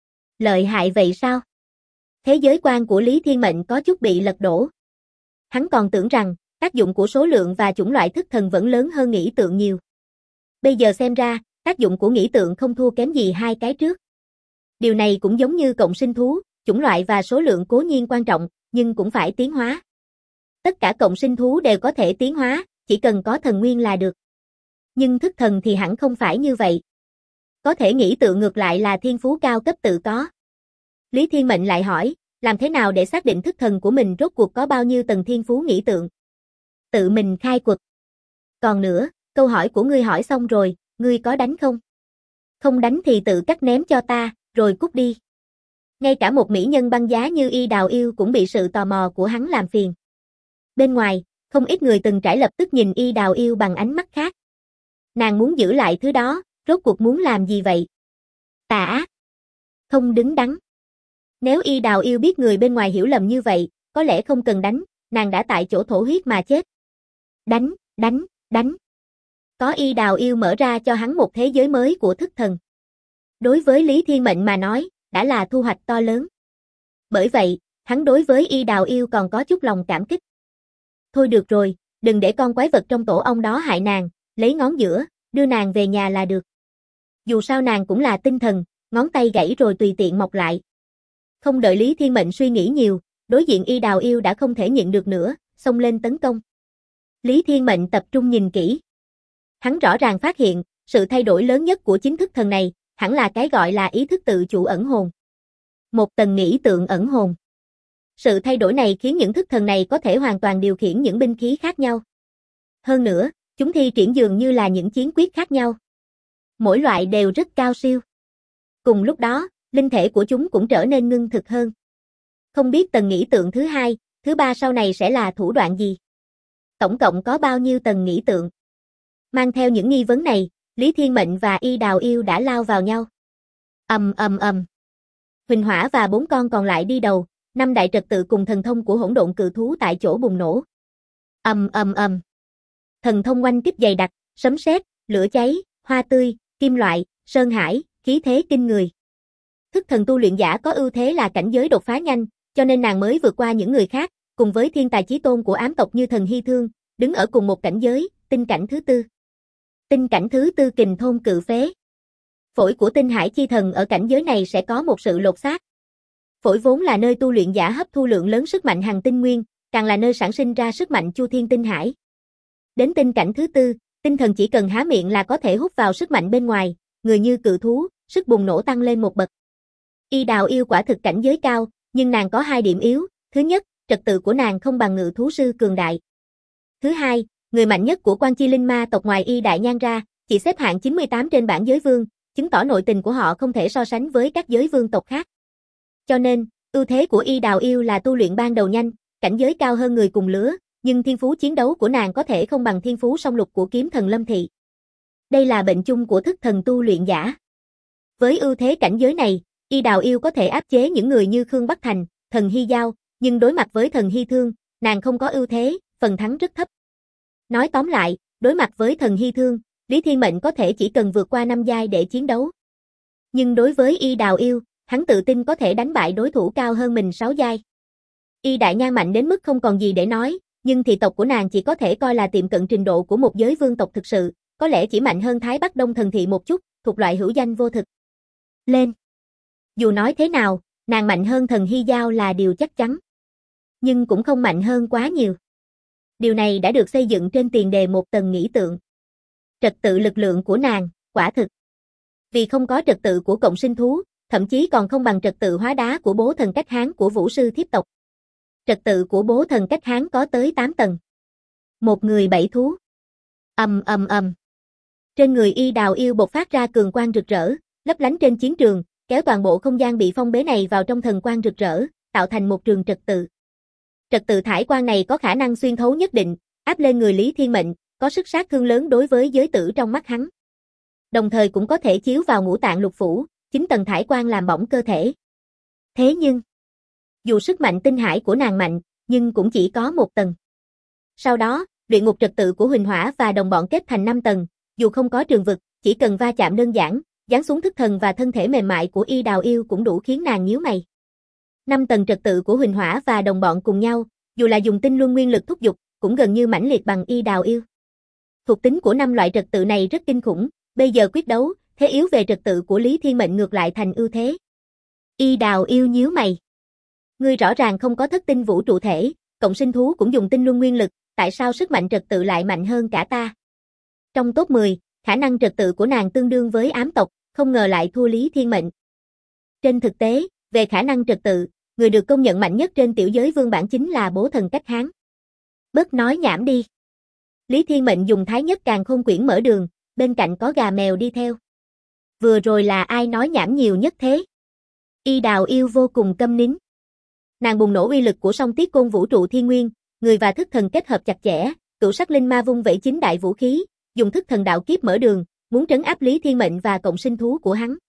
Lợi hại vậy sao? Thế giới quan của Lý Thiên Mệnh có chút bị lật đổ. Hắn còn tưởng rằng, tác dụng của số lượng và chủng loại thức thần vẫn lớn hơn nghĩ tượng nhiều. Bây giờ xem ra, tác dụng của nghĩ tượng không thua kém gì hai cái trước. Điều này cũng giống như cộng sinh thú, chủng loại và số lượng cố nhiên quan trọng, nhưng cũng phải tiến hóa. Tất cả cộng sinh thú đều có thể tiến hóa, chỉ cần có thần nguyên là được. Nhưng thức thần thì hẳn không phải như vậy. Có thể nghĩ tượng ngược lại là thiên phú cao cấp tự có. Lý Thiên Mệnh lại hỏi, làm thế nào để xác định thức thần của mình rốt cuộc có bao nhiêu tầng thiên phú nghĩ tượng? Tự mình khai quật. Còn nữa, câu hỏi của ngươi hỏi xong rồi, ngươi có đánh không? Không đánh thì tự cắt ném cho ta, rồi cút đi. Ngay cả một mỹ nhân băng giá như Y Đào Yêu cũng bị sự tò mò của hắn làm phiền. Bên ngoài, không ít người từng trải lập tức nhìn Y Đào Yêu bằng ánh mắt khác. Nàng muốn giữ lại thứ đó, rốt cuộc muốn làm gì vậy? Tà ác. Không đứng đắn. Nếu Y Đào Yêu biết người bên ngoài hiểu lầm như vậy, có lẽ không cần đánh, nàng đã tại chỗ thổ huyết mà chết. Đánh, đánh, đánh. Có Y Đào Yêu mở ra cho hắn một thế giới mới của thức thần. Đối với Lý Thiên Mệnh mà nói, đã là thu hoạch to lớn. Bởi vậy, hắn đối với Y Đào Yêu còn có chút lòng cảm kích. Thôi được rồi, đừng để con quái vật trong tổ ong đó hại nàng, lấy ngón giữa, đưa nàng về nhà là được. Dù sao nàng cũng là tinh thần, ngón tay gãy rồi tùy tiện mọc lại. Không đợi Lý Thiên Mệnh suy nghĩ nhiều, đối diện Y Đào Yêu đã không thể nhịn được nữa, xông lên tấn công. Lý Thiên Mệnh tập trung nhìn kỹ. Hắn rõ ràng phát hiện, sự thay đổi lớn nhất của chính thức thần này, hẳn là cái gọi là ý thức tự chủ ẩn hồn. Một tầng nghĩ tượng ẩn hồn. Sự thay đổi này khiến những thức thần này có thể hoàn toàn điều khiển những binh khí khác nhau. Hơn nữa, chúng thi triển dường như là những chiến quyết khác nhau. Mỗi loại đều rất cao siêu. Cùng lúc đó, linh thể của chúng cũng trở nên ngưng thực hơn. Không biết tầng nghĩ tượng thứ hai, thứ ba sau này sẽ là thủ đoạn gì? Tổng cộng có bao nhiêu tầng nghĩ tượng? Mang theo những nghi vấn này, Lý Thiên Mệnh và Y Đào Yêu đã lao vào nhau. Ầm ầm ầm. Huỳnh Hỏa và 4 con còn lại đi đầu, 5 đại trật tự cùng thần thông của hỗn độn cự thú tại chỗ bùng nổ. Ầm ầm ầm. Thần thông oanh kích dày đặc, sấm sét, lửa cháy, hoa tươi, kim loại, sơn hải, khí thế kinh người. Thức thần tu luyện giả có ưu thế là cảnh giới đột phá nhanh, cho nên nàng mới vượt qua những người khác, cùng với thiên tài chí tôn của ám tộc như thần Hy Thương, đứng ở cùng một cảnh giới, tinh cảnh thứ tư. Tinh cảnh thứ tư kình thôn cự phế. Phổi của tinh hải chi thần ở cảnh giới này sẽ có một sự lột xác. Phổi vốn là nơi tu luyện giả hấp thu lượng lớn sức mạnh hằng tinh nguyên, càng là nơi sản sinh ra sức mạnh chu thiên tinh hải. Đến tinh cảnh thứ tư, tinh thần chỉ cần há miệng là có thể hút vào sức mạnh bên ngoài, người như cự thú, sức bùng nổ tăng lên một bậc. Y Đào Yêu quả thực cảnh giới cao, nhưng nàng có hai điểm yếu, thứ nhất, trật tự của nàng không bằng ngự thú sư cường đại. Thứ hai, người mạnh nhất của Quan Chi Linh Ma tộc ngoài Y Đại Nhan ra, chỉ xếp hạng 98 trên bảng giới vương, chứng tỏ nội tình của họ không thể so sánh với các giới vương tộc khác. Cho nên, ưu thế của Y Đào Yêu là tu luyện ban đầu nhanh, cảnh giới cao hơn người cùng lứa, nhưng thiên phú chiến đấu của nàng có thể không bằng thiên phú song lục của kiếm thần Lâm Thị. Đây là bệnh chung của thức thần tu luyện giả. Với ưu thế cảnh giới này, Y Đào Yêu có thể áp chế những người như Khương Bắc Thành, thần Hy Giao, nhưng đối mặt với thần Hy Thương, nàng không có ưu thế, phần thắng rất thấp. Nói tóm lại, đối mặt với thần Hy Thương, Lý Thiên Mệnh có thể chỉ cần vượt qua 5 giai để chiến đấu. Nhưng đối với Y Đào Yêu, hắn tự tin có thể đánh bại đối thủ cao hơn mình 6 giai. Y Đại Nha mạnh đến mức không còn gì để nói, nhưng thị tộc của nàng chỉ có thể coi là tiệm cận trình độ của một giới vương tộc thực sự, có lẽ chỉ mạnh hơn Thái Bắc Đông Thần Thị một chút, thuộc loại hữu danh vô thực. Lên. Dù nói thế nào, nàng mạnh hơn Thần Hy Giao là điều chắc chắn. Nhưng cũng không mạnh hơn quá nhiều. Điều này đã được xây dựng trên tiền đề một tầng nghĩ tượng. Trật tự lực lượng của nàng, quả thực. Vì không có trật tự của cộng sinh thú, thậm chí còn không bằng trật tự hóa đá của bố thần cách Hán của vũ sư thiếp tộc. Trật tự của bố thần cách Hán có tới 8 tầng. Một người 7 thú. Trên người Y Đào Yêu bộc phát ra cường quang rực rỡ, lấp lánh trên chiến trường, kéo toàn bộ không gian bị phong bế này vào trong thần quang rực rỡ, tạo thành một trường trật tự. Trật tự thải quang này có khả năng xuyên thấu nhất định, áp lên người Lý Thiên Mệnh, có sức sát thương lớn đối với giới tử trong mắt hắn. Đồng thời cũng có thể chiếu vào ngũ tạng lục phủ, 9 tầng thải quang làm bỏng cơ thể. Thế nhưng, dù sức mạnh tinh hải của nàng mạnh, nhưng cũng chỉ có 1 tầng. Sau đó, luyện ngục trật tự của Huỳnh Hỏa và đồng bọn kết thành 5 tầng, dù không có trường vực, chỉ cần va chạm đơn giản, giáng xuống thức thần và thân thể mềm mại của Y Đào Yêu cũng đủ khiến nàng nhíu mày. 5 tầng trật tự của Huỳnh Hỏa và đồng bọn cùng nhau, dù là dùng tinh luân nguyên lực thúc giục, cũng gần như mãnh liệt bằng Y Đào Yêu. Thuộc tính của 5 loại trật tự này rất kinh khủng, bây giờ quyết đấu, thế yếu về trật tự của Lý Thiên Mệnh ngược lại thành ưu thế. Y Đào Yêu nhíu mày. Ngươi rõ ràng không có thất tinh vũ trụ thể, cộng sinh thú cũng dùng tinh luân nguyên lực, tại sao sức mạnh trật tự lại mạnh hơn cả ta? Trong top 10, khả năng trật tự của nàng tương đương với ám tộc, không ngờ lại thua Lý Thiên Mệnh. Trên thực tế, về khả năng trật tự, người được công nhận mạnh nhất trên tiểu giới vương bản chính là bố thần cách Hán. Bớt nói nhảm đi. Lý Thiên Mệnh dùng thái nhất càn khôn quyển mở đường, bên cạnh có gà mèo đi theo. Vừa rồi là ai nói nhảm nhiều nhất thế? Y Đào Yêu vô cùng câm nín. Nàng bùng nổ uy lực của song tiết côn vũ trụ thiên nguyên, người và thức thần kết hợp chặt chẽ, cửu sắc linh ma vung vẩy 9 đại vũ khí, dùng thức thần đạo kiếp mở đường, muốn trấn áp Lý Thiên Mệnh và cộng sinh thú của hắn.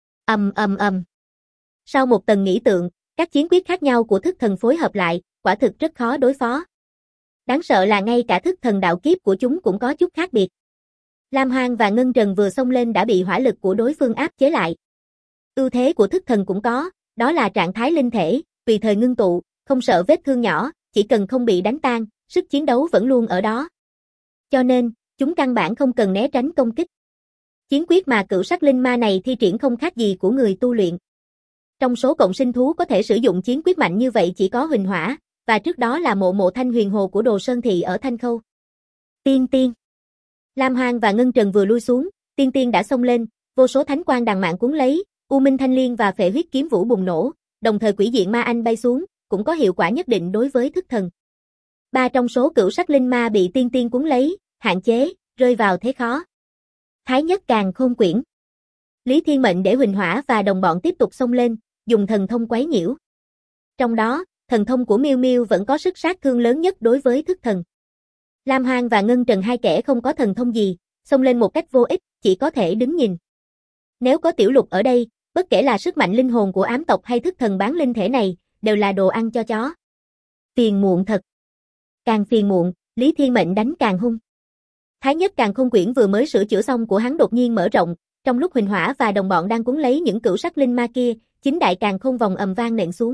Sau một tầng nghĩ tượng, các chiến quyết khác nhau của thức thần phối hợp lại, quả thực rất khó đối phó. Đáng sợ là ngay cả thức thần đạo kiếp của chúng cũng có chút khác biệt. Lam Hoang và Ngân Trần vừa xông lên đã bị hỏa lực của đối phương áp chế lại. Ưu thế của thức thần cũng có, đó là trạng thái linh thể, tùy thời ngưng tụ, không sợ vết thương nhỏ, chỉ cần không bị đánh tan, sức chiến đấu vẫn luôn ở đó. Cho nên, chúng căn bản không cần né tránh công kích. Chiến quyết mà cửu sắc linh ma này thi triển không khác gì của người tu luyện. Trong số cộng sinh thú có thể sử dụng chiến quyết mạnh như vậy chỉ có Huỳnh Hỏa, và trước đó là Mộ Thanh Huyền Hồ của Đồ Sơn Thị ở Thanh Khâu. Tiên. Lam Hoang và Ngân Trần vừa lui xuống, Tiên đã xông lên, vô số thánh quang đằng mạn cuốn lấy, U Minh Thanh Liên và Phệ Huyết Kiếm Vũ bùng nổ, đồng thời quỷ diện ma anh bay xuống, cũng có hiệu quả nhất định đối với thức thần. 3 trong số cửu sắc linh ma bị Tiên cuốn lấy, hạn chế, rơi vào thế khó. Thái nhất càn khôn quyển. Lý Thiên Mệnh để Huỳnh Hỏa và đồng bọn tiếp tục xông lên, dùng thần thông quấy nhiễu. Trong đó, thần thông của Miêu Miêu vẫn có sức sát thương lớn nhất đối với thức thần. Lam Hoang và Ngân Trần hai kẻ không có thần thông gì, xông lên một cách vô ích, chỉ có thể đứng nhìn. Nếu có Tiểu Lục ở đây, bất kể là sức mạnh linh hồn của ám tộc hay thức thần bán linh thể này, đều là đồ ăn cho chó. Phiền muộn thật. Càng phiền muộn, Lý Thiên Mệnh đánh càng hung. Thái nhất càn khôn quyển vừa mới sửa chữa xong của hắn đột nhiên mở rộng, trong lúc Huỳnh Hỏa và đồng bọn đang cuốn lấy những cửu sắc linh ma kia, 9 đại càn khôn vòng ầm vang nện xuống.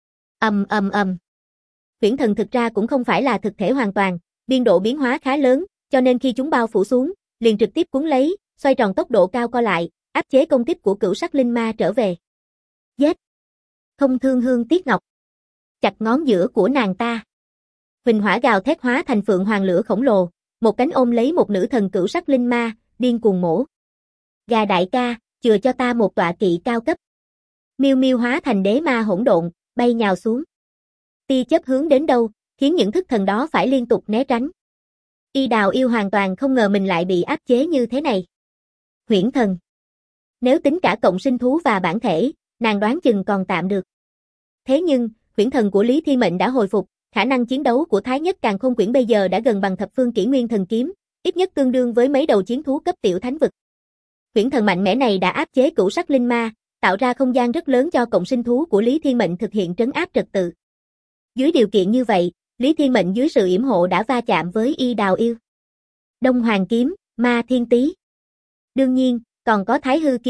Huyễn thần thực ra cũng không phải là thực thể hoàn toàn, biên độ biến hóa khá lớn, cho nên khi chúng bao phủ xuống, liền trực tiếp cuốn lấy, xoay tròn tốc độ cao co lại, áp chế công kích của cửu sắc linh ma trở về. Giết! Không thương hương tiếc ngọc. Chặt ngón giữa của nàng ta. Huỳnh Hỏa gào thét hóa thành phượng hoàng lửa khổng lồ, một cánh ôm lấy một nữ thần cửu sắc linh ma, điên cuồng mổ. Gà đại ca, chừa cho ta một tọa kỵ cao cấp. Miêu Miêu hóa thành đế ma hỗn độn, bay nhào xuống. Tia chớp hướng đến đâu, khiến những thức thần đó phải liên tục né tránh. Y Đào Yêu hoàn toàn không ngờ mình lại bị áp chế như thế này. Huyễn thần. Nếu tính cả cộng sinh thú và bản thể, nàng đoán chừng còn tạm được. Thế nhưng, huyễn thần của Lý Thiên Mệnh đã hồi phục, khả năng chiến đấu của Thái nhất càn khôn quyển bây giờ đã gần bằng thập phương kỷ nguyên thần kiếm, ít nhất tương đương với mấy đầu chiến thú cấp tiểu thánh vực. Huyễn thần mạnh mẽ này đã áp chế cửu sắc linh ma, tạo ra không gian rất lớn cho cộng sinh thú của Lý Thiên Mệnh thực hiện trấn áp trật tự. Dưới điều kiện như vậy, Lý Thiên Mệnh dưới sự yểm hộ đã va chạm với Y Đào Yêu. Đông Hoàng kiếm, Ma Thiên Tý. Đương nhiên, còn có Thái hư kiếm lục,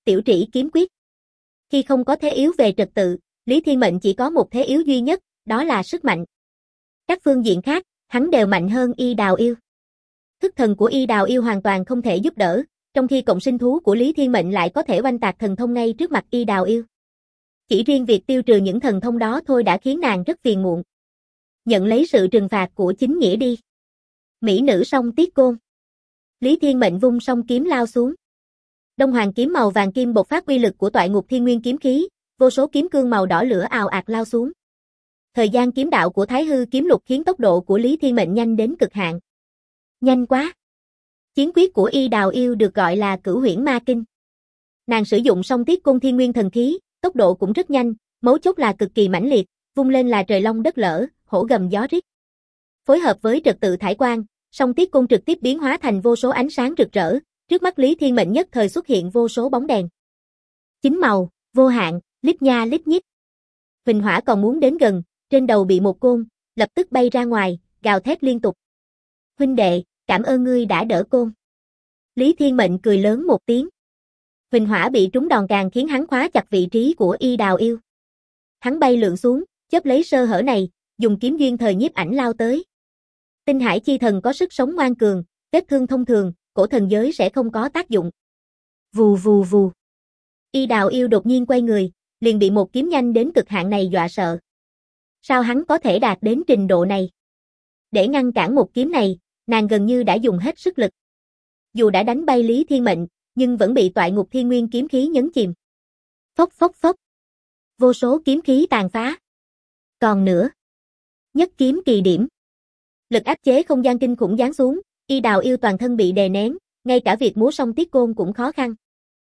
tiểu trĩ kiếm quyết. Khi không có thế yếu về trật tự, Lý Thiên Mệnh chỉ có một thế yếu duy nhất, đó là sức mạnh. Các phương diện khác, hắn đều mạnh hơn Y Đào Yêu. Thức thần của Y Đào Yêu hoàn toàn không thể giúp đỡ, trong khi cộng sinh thú của Lý Thiên Mệnh lại có thể oanh tạc thần thông ngay trước mặt Y Đào Yêu. Chỉ riêng việc tiêu trừ những thần thông đó thôi đã khiến nàng rất phiền muộn. Nhận lấy sự trừng phạt của chính nghĩa đi. Mỹ nữ song tiết côn. Lý Thiên Mệnh vung song kiếm lao xuống. Đông Hoàng kiếm màu vàng kim bộc phát uy lực của Toại Ngục Thiên Nguyên kiếm khí, vô số kiếm cương màu đỏ lửa ào ạt lao xuống. Thời gian kiếm đạo của Thái Hư kiếm lục khiến tốc độ của Lý Thiên Mệnh nhanh đến cực hạn. Nhanh quá. Chiến quyết của Y Đào Yêu được gọi là Cửu Huyễn Ma Kinh. Nàng sử dụng song tiết côn thiên nguyên thần khí, tốc độ cũng rất nhanh, mấu chốt là cực kỳ mãnh liệt, vung lên là trời long đất lở, hổ gầm gió rít. Phối hợp với trật tự thải quang, song tiết côn trực tiếp biến hóa thành vô số ánh sáng rực rỡ, trước mắt Lý Thiên Mệnh nhất thời xuất hiện vô số bóng đèn. Chính màu, vô hạn, lít nha lít nhít. Huỳnh Hỏa còn muốn đến gần, trên đầu bị một côn, lập tức bay ra ngoài, gào thét liên tục. Huynh đệ, cảm ơn ngươi đã đỡ côn. Lý Thiên Mệnh cười lớn một tiếng. Huỳnh Hỏa bị trúng đòn càng khiến hắn khóa chặt vị trí của Y Đào Yêu. Hắn bay lượn xuống, chớp lấy sơ hở này, dùng kiếm duyên thời nhiếp ảnh lao tới. Tinh Hải chi thần có sức sống ngoan cường, vết thương thông thường, cổ thần giới sẽ không có tác dụng. Vù vù vù. Y Đào Yêu đột nhiên quay người, liền bị một kiếm nhanh đến cực hạn này dọa sợ. Sao hắn có thể đạt đến trình độ này? Để ngăn cản một kiếm này, nàng gần như đã dùng hết sức lực. Dù đã đánh bay Lý Thiên Mệnh, nhưng vẫn bị Toại Ngục Thiên Nguyên kiếm khí nhấn chìm. Phốc phốc phốc. Vô số kiếm khí tàn phá. Còn nữa. Nhất kiếm kỳ điểm. Lực áp chế không gian kinh khủng giáng xuống, Y Đào Yêu toàn thân bị đè nén, ngay cả việc múa song tiết côn cũng khó khăn.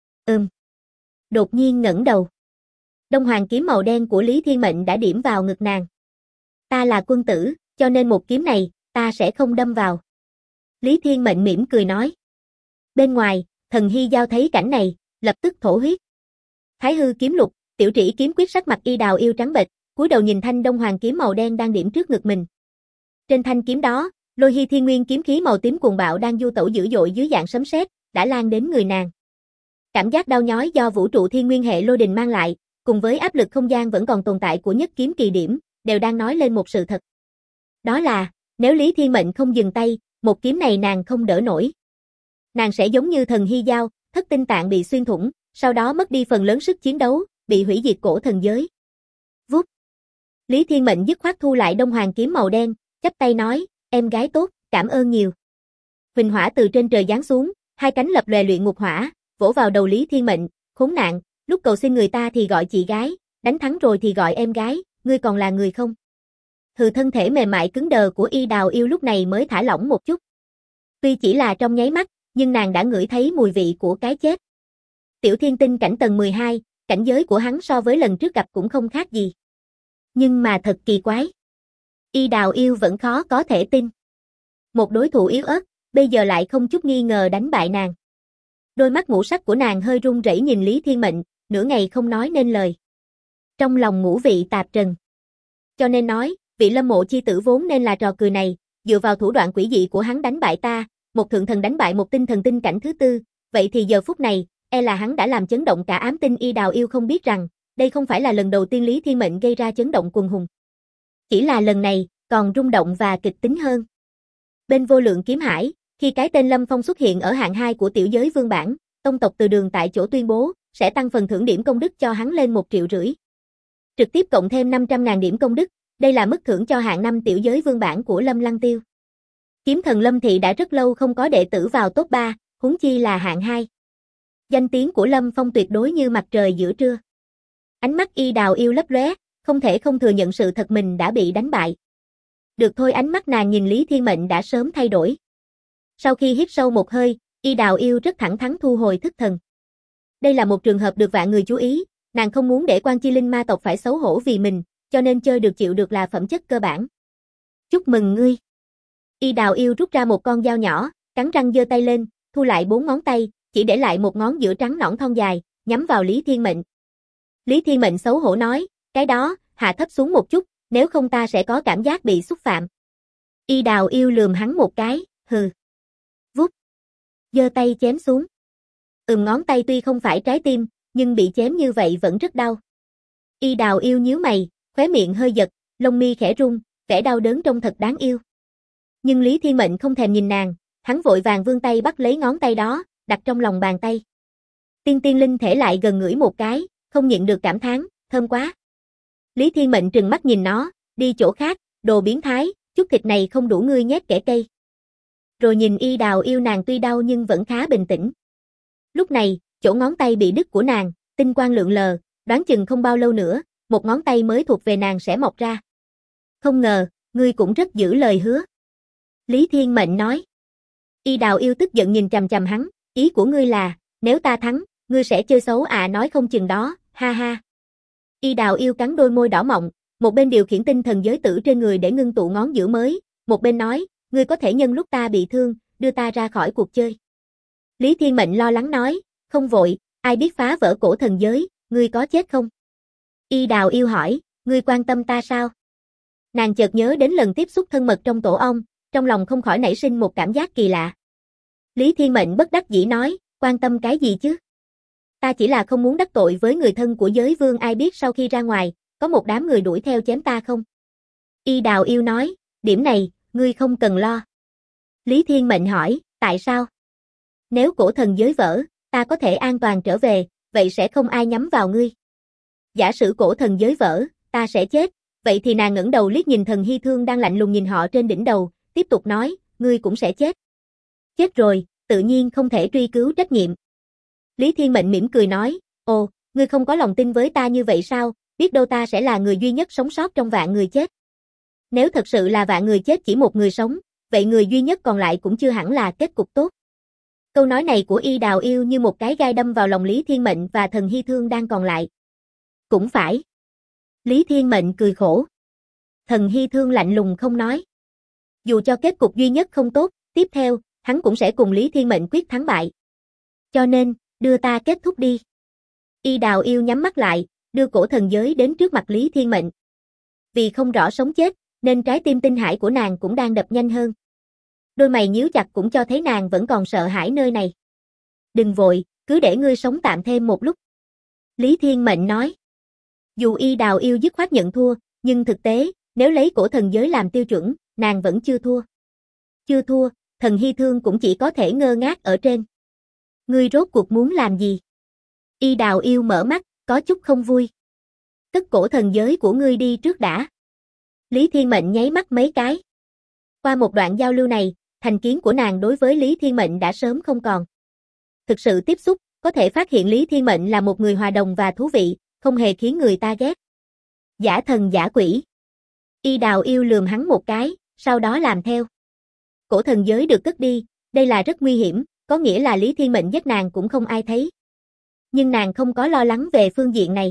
Đột nhiên ngẩng đầu. Đông Hoàng kiếm màu đen của Lý Thiên Mệnh đã điểm vào ngực nàng. Ta là quân tử, cho nên một kiếm này, ta sẽ không đâm vào. Lý Thiên Mệnh mỉm cười nói. Bên ngoài, Thần Hy Giao thấy cảnh này, lập tức thổ huyết. Thái Hư kiếm lục, tiểu trĩ kiếm quyết sắc mặt Y Đào Yêu trắng bệch, cúi đầu nhìn thanh Đông Hoàng kiếm màu đen đang điểm trước ngực mình. Trên thanh kiếm đó, Lôi Hy Thiên Nguyên kiếm khí màu tím cuồng bạo đang du tẩu dữ dội dưới dạng sấm sét, đã lan đến người nàng. Cảm giác đau nhói do vũ trụ thiên nguyên hệ lôi đình mang lại, cùng với áp lực không gian vẫn còn tồn tại của nhất kiếm kỳ điểm, đều đang nói lên một sự thật. Đó là, nếu Lý Thiên Mệnh không dừng tay, một kiếm này nàng không đỡ nổi. Nàng sẽ giống như Thần Hy Giao, thất tinh tạng bị xuyên thủng, sau đó mất đi phần lớn sức chiến đấu, bị hủy diệt cổ thần giới. Vút. Lý Thiên Mệnh dứt khoát thu lại Đông Hoàng kiếm màu đen, chắp tay nói, em gái tốt, cảm ơn nhiều. Huỳnh Hỏa từ trên trời giáng xuống, hai cánh lập lòe luyện ngục hỏa, vỗ vào đầu Lý Thiên Mệnh, khốn nạn, lúc cầu xin người ta thì gọi chị gái, đánh thắng rồi thì gọi em gái, ngươi còn là người không? Hừ, thân thể mềm mại cứng đờ của Y Đào Yêu lúc này mới thả lỏng một chút. Tuy chỉ là trong nháy mắt, nhưng nàng đã ngửi thấy mùi vị của cái chết. Tiểu Thiên Tinh cảnh tầng 12, cảnh giới của hắn so với lần trước gặp cũng không khác gì. Nhưng mà thật kỳ quái. Y Đào Yêu vẫn khó có thể tin. Một đối thủ yếu ớt, bây giờ lại không chút nghi ngờ đánh bại nàng. Đôi mắt ngũ sắc của nàng hơi run rẩy nhìn Lý Thiên Mệnh, nửa ngày không nói nên lời. Trong lòng ngũ vị tạp trần. Cho nên nói, vị Lâm Mộ chi tử vốn nên là trò cười này, dựa vào thủ đoạn quỷ dị của hắn đánh bại ta, một thượng thần đánh bại một tinh thần tinh cảnh thứ tư, vậy thì giờ phút này, e là hắn đã làm chấn động cả ám tinh. Y Đào Yêu không biết rằng, đây không phải là lần đầu tiên Lý Thiên Mệnh gây ra chấn động quần hùng. Chỉ là lần này, còn rung động và kịch tính hơn. Bên Vô Lượng Kiếm Hải, khi cái tên Lâm Phong xuất hiện ở hạng 2 của tiểu giới vương bản, tông tộc Từ Đường tại chỗ tuyên bố, sẽ tăng phần thưởng điểm công đức cho hắn lên 1,5 triệu. Trực tiếp cộng thêm 500.000 điểm công đức, đây là mức thưởng cho hạng 5 tiểu giới vương bản của Lâm Lăng Tiêu. Kiếm thần Lâm Thị đã rất lâu không có đệ tử vào top 3, huống chi là hạng 2. Danh tiếng của Lâm Phong tuyệt đối như mặt trời giữa trưa. Ánh mắt Y Đào Yêu lấp lóe, không thể không thừa nhận sự thật mình đã bị đánh bại. Được thôi, ánh mắt nàng nhìn Lý Thiên Mệnh đã sớm thay đổi. Sau khi hít sâu một hơi, Y Đào Yêu rất thẳng thắn thu hồi thức thần. Đây là một trường hợp được vạn người chú ý, nàng không muốn để Quan Chi Linh ma tộc phải xấu hổ vì mình, cho nên chơi được chịu được là phẩm chất cơ bản. Chúc mừng ngươi. Y Đào Yêu rút ra một con dao nhỏ, cắn răng giơ tay lên, thu lại 4 ngón tay, chỉ để lại một ngón giữa trắng nõn thon dài, nhắm vào Lý Thiên Mệnh. Lý Thiên Mệnh xấu hổ nói, cái đó, hạ thấp xuống một chút, nếu không ta sẽ có cảm giác bị xúc phạm. Y Đào Yêu lườm hắn một cái, hừ. Vút. Giơ tay chém xuống. Ngón tay tuy không phải trái tim, nhưng bị chém như vậy vẫn rất đau. Y Đào Yêu nhíu mày, khóe miệng hơi giật, lông mi khẽ rung, vẻ đau đớn trông thật đáng yêu. Nhưng Lý Thiên Mệnh không thèm nhìn nàng, hắn vội vàng vươn tay bắt lấy ngón tay đó, đặt trong lòng bàn tay. Tiên tiên linh thể lại gần ngửi một cái, không nhịn được cảm thán, thơm quá. Lý Thiên Mệnh trừng mắt nhìn nó, đi chỗ khác, đồ biến thái, chút thịt này không đủ ngươi nhét kẻ cây. Rồi nhìn Y Đào Yêu, nàng tuy đau nhưng vẫn khá bình tĩnh. Lúc này, chỗ ngón tay bị đứt của nàng, tinh quang lượn lờ, đoán chừng không bao lâu nữa, một ngón tay mới thuộc về nàng sẽ mọc ra. Không ngờ, ngươi cũng rất giữ lời hứa. Lý Thiên Mệnh nói. Y Đào Yêu tức giận nhìn chằm chằm hắn, ý của ngươi là, nếu ta thắng, ngươi sẽ chơi xấu à? Nói không chừng đó, ha ha. Y Đào Yêu cắn đôi môi đỏ mọng, một bên điều khiển tinh thần giới tử trên người để ngưng tụ ngón giữa mới, một bên nói, ngươi có thể nhân lúc ta bị thương, đưa ta ra khỏi cuộc chơi. Lý Thiên Mệnh lo lắng nói, không vội, ai biết phá vỡ cổ thần giới, ngươi có chết không? Y Đào Yêu hỏi, ngươi quan tâm ta sao? Nàng chợt nhớ đến lần tiếp xúc thân mật trong tổ ong, trong lòng không khỏi nảy sinh một cảm giác kỳ lạ. Lý Thiên Mệnh bất đắc dĩ nói, quan tâm cái gì chứ? Ta chỉ là không muốn đắc tội với người thân của giới vương, ai biết sau khi ra ngoài, có một đám người đuổi theo chém ta không? Y Đào Yêu nói, điểm này, ngươi không cần lo. Lý Thiên Mệnh hỏi, tại sao? Nếu cổ thần giới vỡ, ta có thể an toàn trở về, vậy sẽ không ai nhắm vào ngươi. Giả sử cổ thần giới vỡ, ta sẽ chết, vậy thì nàng ngẩng đầu liếc nhìn Thần Hy Thương đang lạnh lùng nhìn họ trên đỉnh đầu, tiếp tục nói, ngươi cũng sẽ chết. Chết rồi, tự nhiên không thể truy cứu trách nhiệm. Lý Thiên Mệnh mỉm cười nói, ồ, ngươi không có lòng tin với ta như vậy sao, biết đâu ta sẽ là người duy nhất sống sót trong vạn người chết. Nếu thật sự là vạn người chết chỉ một người sống, vậy người duy nhất còn lại cũng chưa hẳn là kết cục tốt. Câu nói này của Y Đào Yêu như một cái gai đâm vào lòng Lý Thiên Mệnh và Thần Hy Thương đang còn lại. Cũng phải. Lý Thiên Mệnh cười khổ. Thần Hy Thương lạnh lùng không nói. Dù cho kết cục duy nhất không tốt, tiếp theo, hắn cũng sẽ cùng Lý Thiên Mệnh quyết thắng bại. Cho nên, đưa ta kết thúc đi. Y Đào Yêu nhắm mắt lại, đưa cổ thần giới đến trước mặt Lý Thiên Mệnh. Vì không rõ sống chết, nên trái tim tinh hải của nàng cũng đang đập nhanh hơn. Đôi mày nhíu chặt cũng cho thấy nàng vẫn còn sợ hãi nơi này. Đừng vội, cứ để ngươi sống tạm thêm một lúc. Lý Thiên Mệnh nói. Dù Y Đào Yêu dứt khoát nhận thua, nhưng thực tế, nếu lấy cổ thần giới làm tiêu chuẩn, nàng vẫn chưa thua. Chưa thua, Thần Hy Thương cũng chỉ có thể ngơ ngác ở trên. Ngươi rốt cuộc muốn làm gì? Y Đào Yêu mở mắt, có chút không vui. Cất cổ thần giới của ngươi đi trước đã. Lý Thiên Mệnh nháy mắt mấy cái. Qua một đoạn giao lưu này, thành kiến của nàng đối với Lý Thiên Mệnh đã sớm không còn. Thực sự tiếp xúc, có thể phát hiện Lý Thiên Mệnh là một người hòa đồng và thú vị, không hề khiến người ta ghét. Giả thần giả quỷ. Y Đào Yêu lườm hắn một cái, sau đó làm theo. Cổ thần giới được cất đi, đây là rất nguy hiểm, có nghĩa là Lý Thiên Mệnh giết nàng cũng không ai thấy. Nhưng nàng không có lo lắng về phương diện này.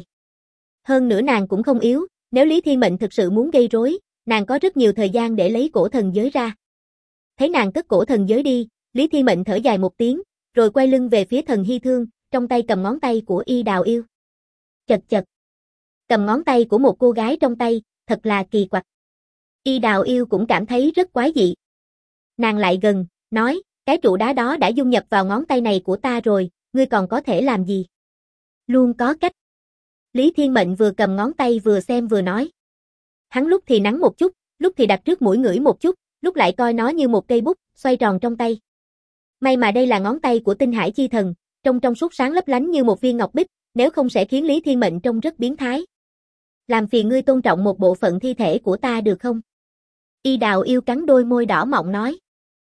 Hơn nữa nàng cũng không yếu, nếu Lý Thiên Mệnh thực sự muốn gây rối, nàng có rất nhiều thời gian để lấy cổ thần giới ra. Thấy nàng cất cổ thần giới đi, Lý Thiên Mệnh thở dài một tiếng, rồi quay lưng về phía Thần Hy Thương, trong tay cầm ngón tay của Y Đào Yêu. Chật chật. Cầm ngón tay của một cô gái trong tay, thật là kỳ quặc. Y Đào Yêu cũng cảm thấy rất quái dị. Nàng lại gần, nói, cái trụ đá đó đã dung nhập vào ngón tay này của ta rồi, ngươi còn có thể làm gì? Luôn có cách. Lý Thiên Mệnh vừa cầm ngón tay vừa xem vừa nói. Hắn lúc thì nắn một chút, lúc thì đặt trước mũi ngửi một chút, lúc lại coi nó như một cây bút, xoay tròn trong tay. May mà đây là ngón tay của Tinh Hải Chi Thần, trong suốt sáng lấp lánh như một viên ngọc bích, nếu không sẽ khiến Lý Thiên Mệnh trông rất biến thái. Làm phiền ngươi tôn trọng một bộ phận thi thể của ta được không? Y Đào Yêu cắn đôi môi đỏ mọng nói.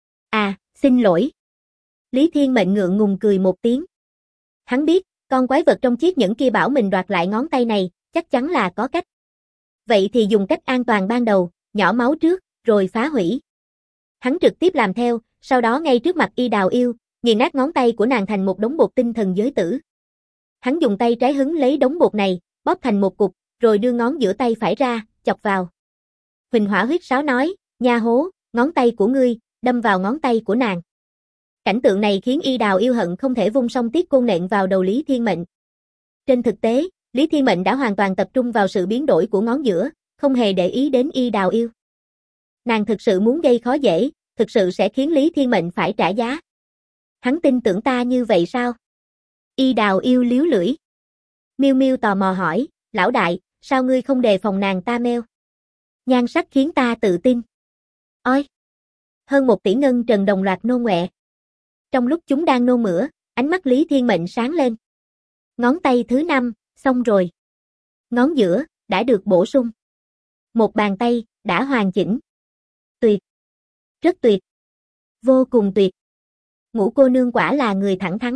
À, xin lỗi. Lý Thiên Mệnh ngượng ngùng cười một tiếng. Hắn biết, con quái vật trong chiếc nhẫn kia bảo mình đoạt lại ngón tay này, chắc chắn là có cách. Vậy thì dùng cách an toàn ban đầu, nhỏ máu trước, rồi phá hủy. Hắn trực tiếp làm theo, sau đó ngay trước mặt Y Đào Yêu, nghiền nát ngón tay của nàng thành một đống bột tinh thần giới tử. Hắn dùng tay trái hứng lấy đống bột này, bóp thành một cục, rồi đưa ngón giữa tay phải ra, chọc vào. Huỳnh Hỏa Huyết Sáo nói, nha hố, ngón tay của ngươi, đâm vào ngón tay của nàng. Cảnh tượng này khiến Y Đào Yêu hận không thể vung song tiết côn nện vào đầu Lý Thiên Mệnh. Trên thực tế, Lý Thiên Mệnh đã hoàn toàn tập trung vào sự biến đổi của ngón giữa, không hề để ý đến Y Đào Yêu. Nàng thực sự muốn gây khó dễ, thực sự sẽ khiến Lý Thiên Mệnh phải trả giá. Hắn tin tưởng ta như vậy sao? Y Đào Yêu liếu lưỡi. Miêu Miêu tò mò hỏi, lão đại, sao ngươi không đề phòng nàng ta meo? Nhan sắc khiến ta tự tin. Ôi! Hơn 1 tỷ ngân trần đồng loạt nô ngoẹ. Trong lúc chúng đang nôn mửa, ánh mắt Lý Thiên Mệnh sáng lên. Ngón tay thứ 5, xong rồi. Ngón giữa, đã được bổ sung. Một bàn tay, đã hoàn chỉnh. Tuyệt. Rất tuyệt. Vô cùng tuyệt. Ngũ cô nương quả là người thẳng thắn.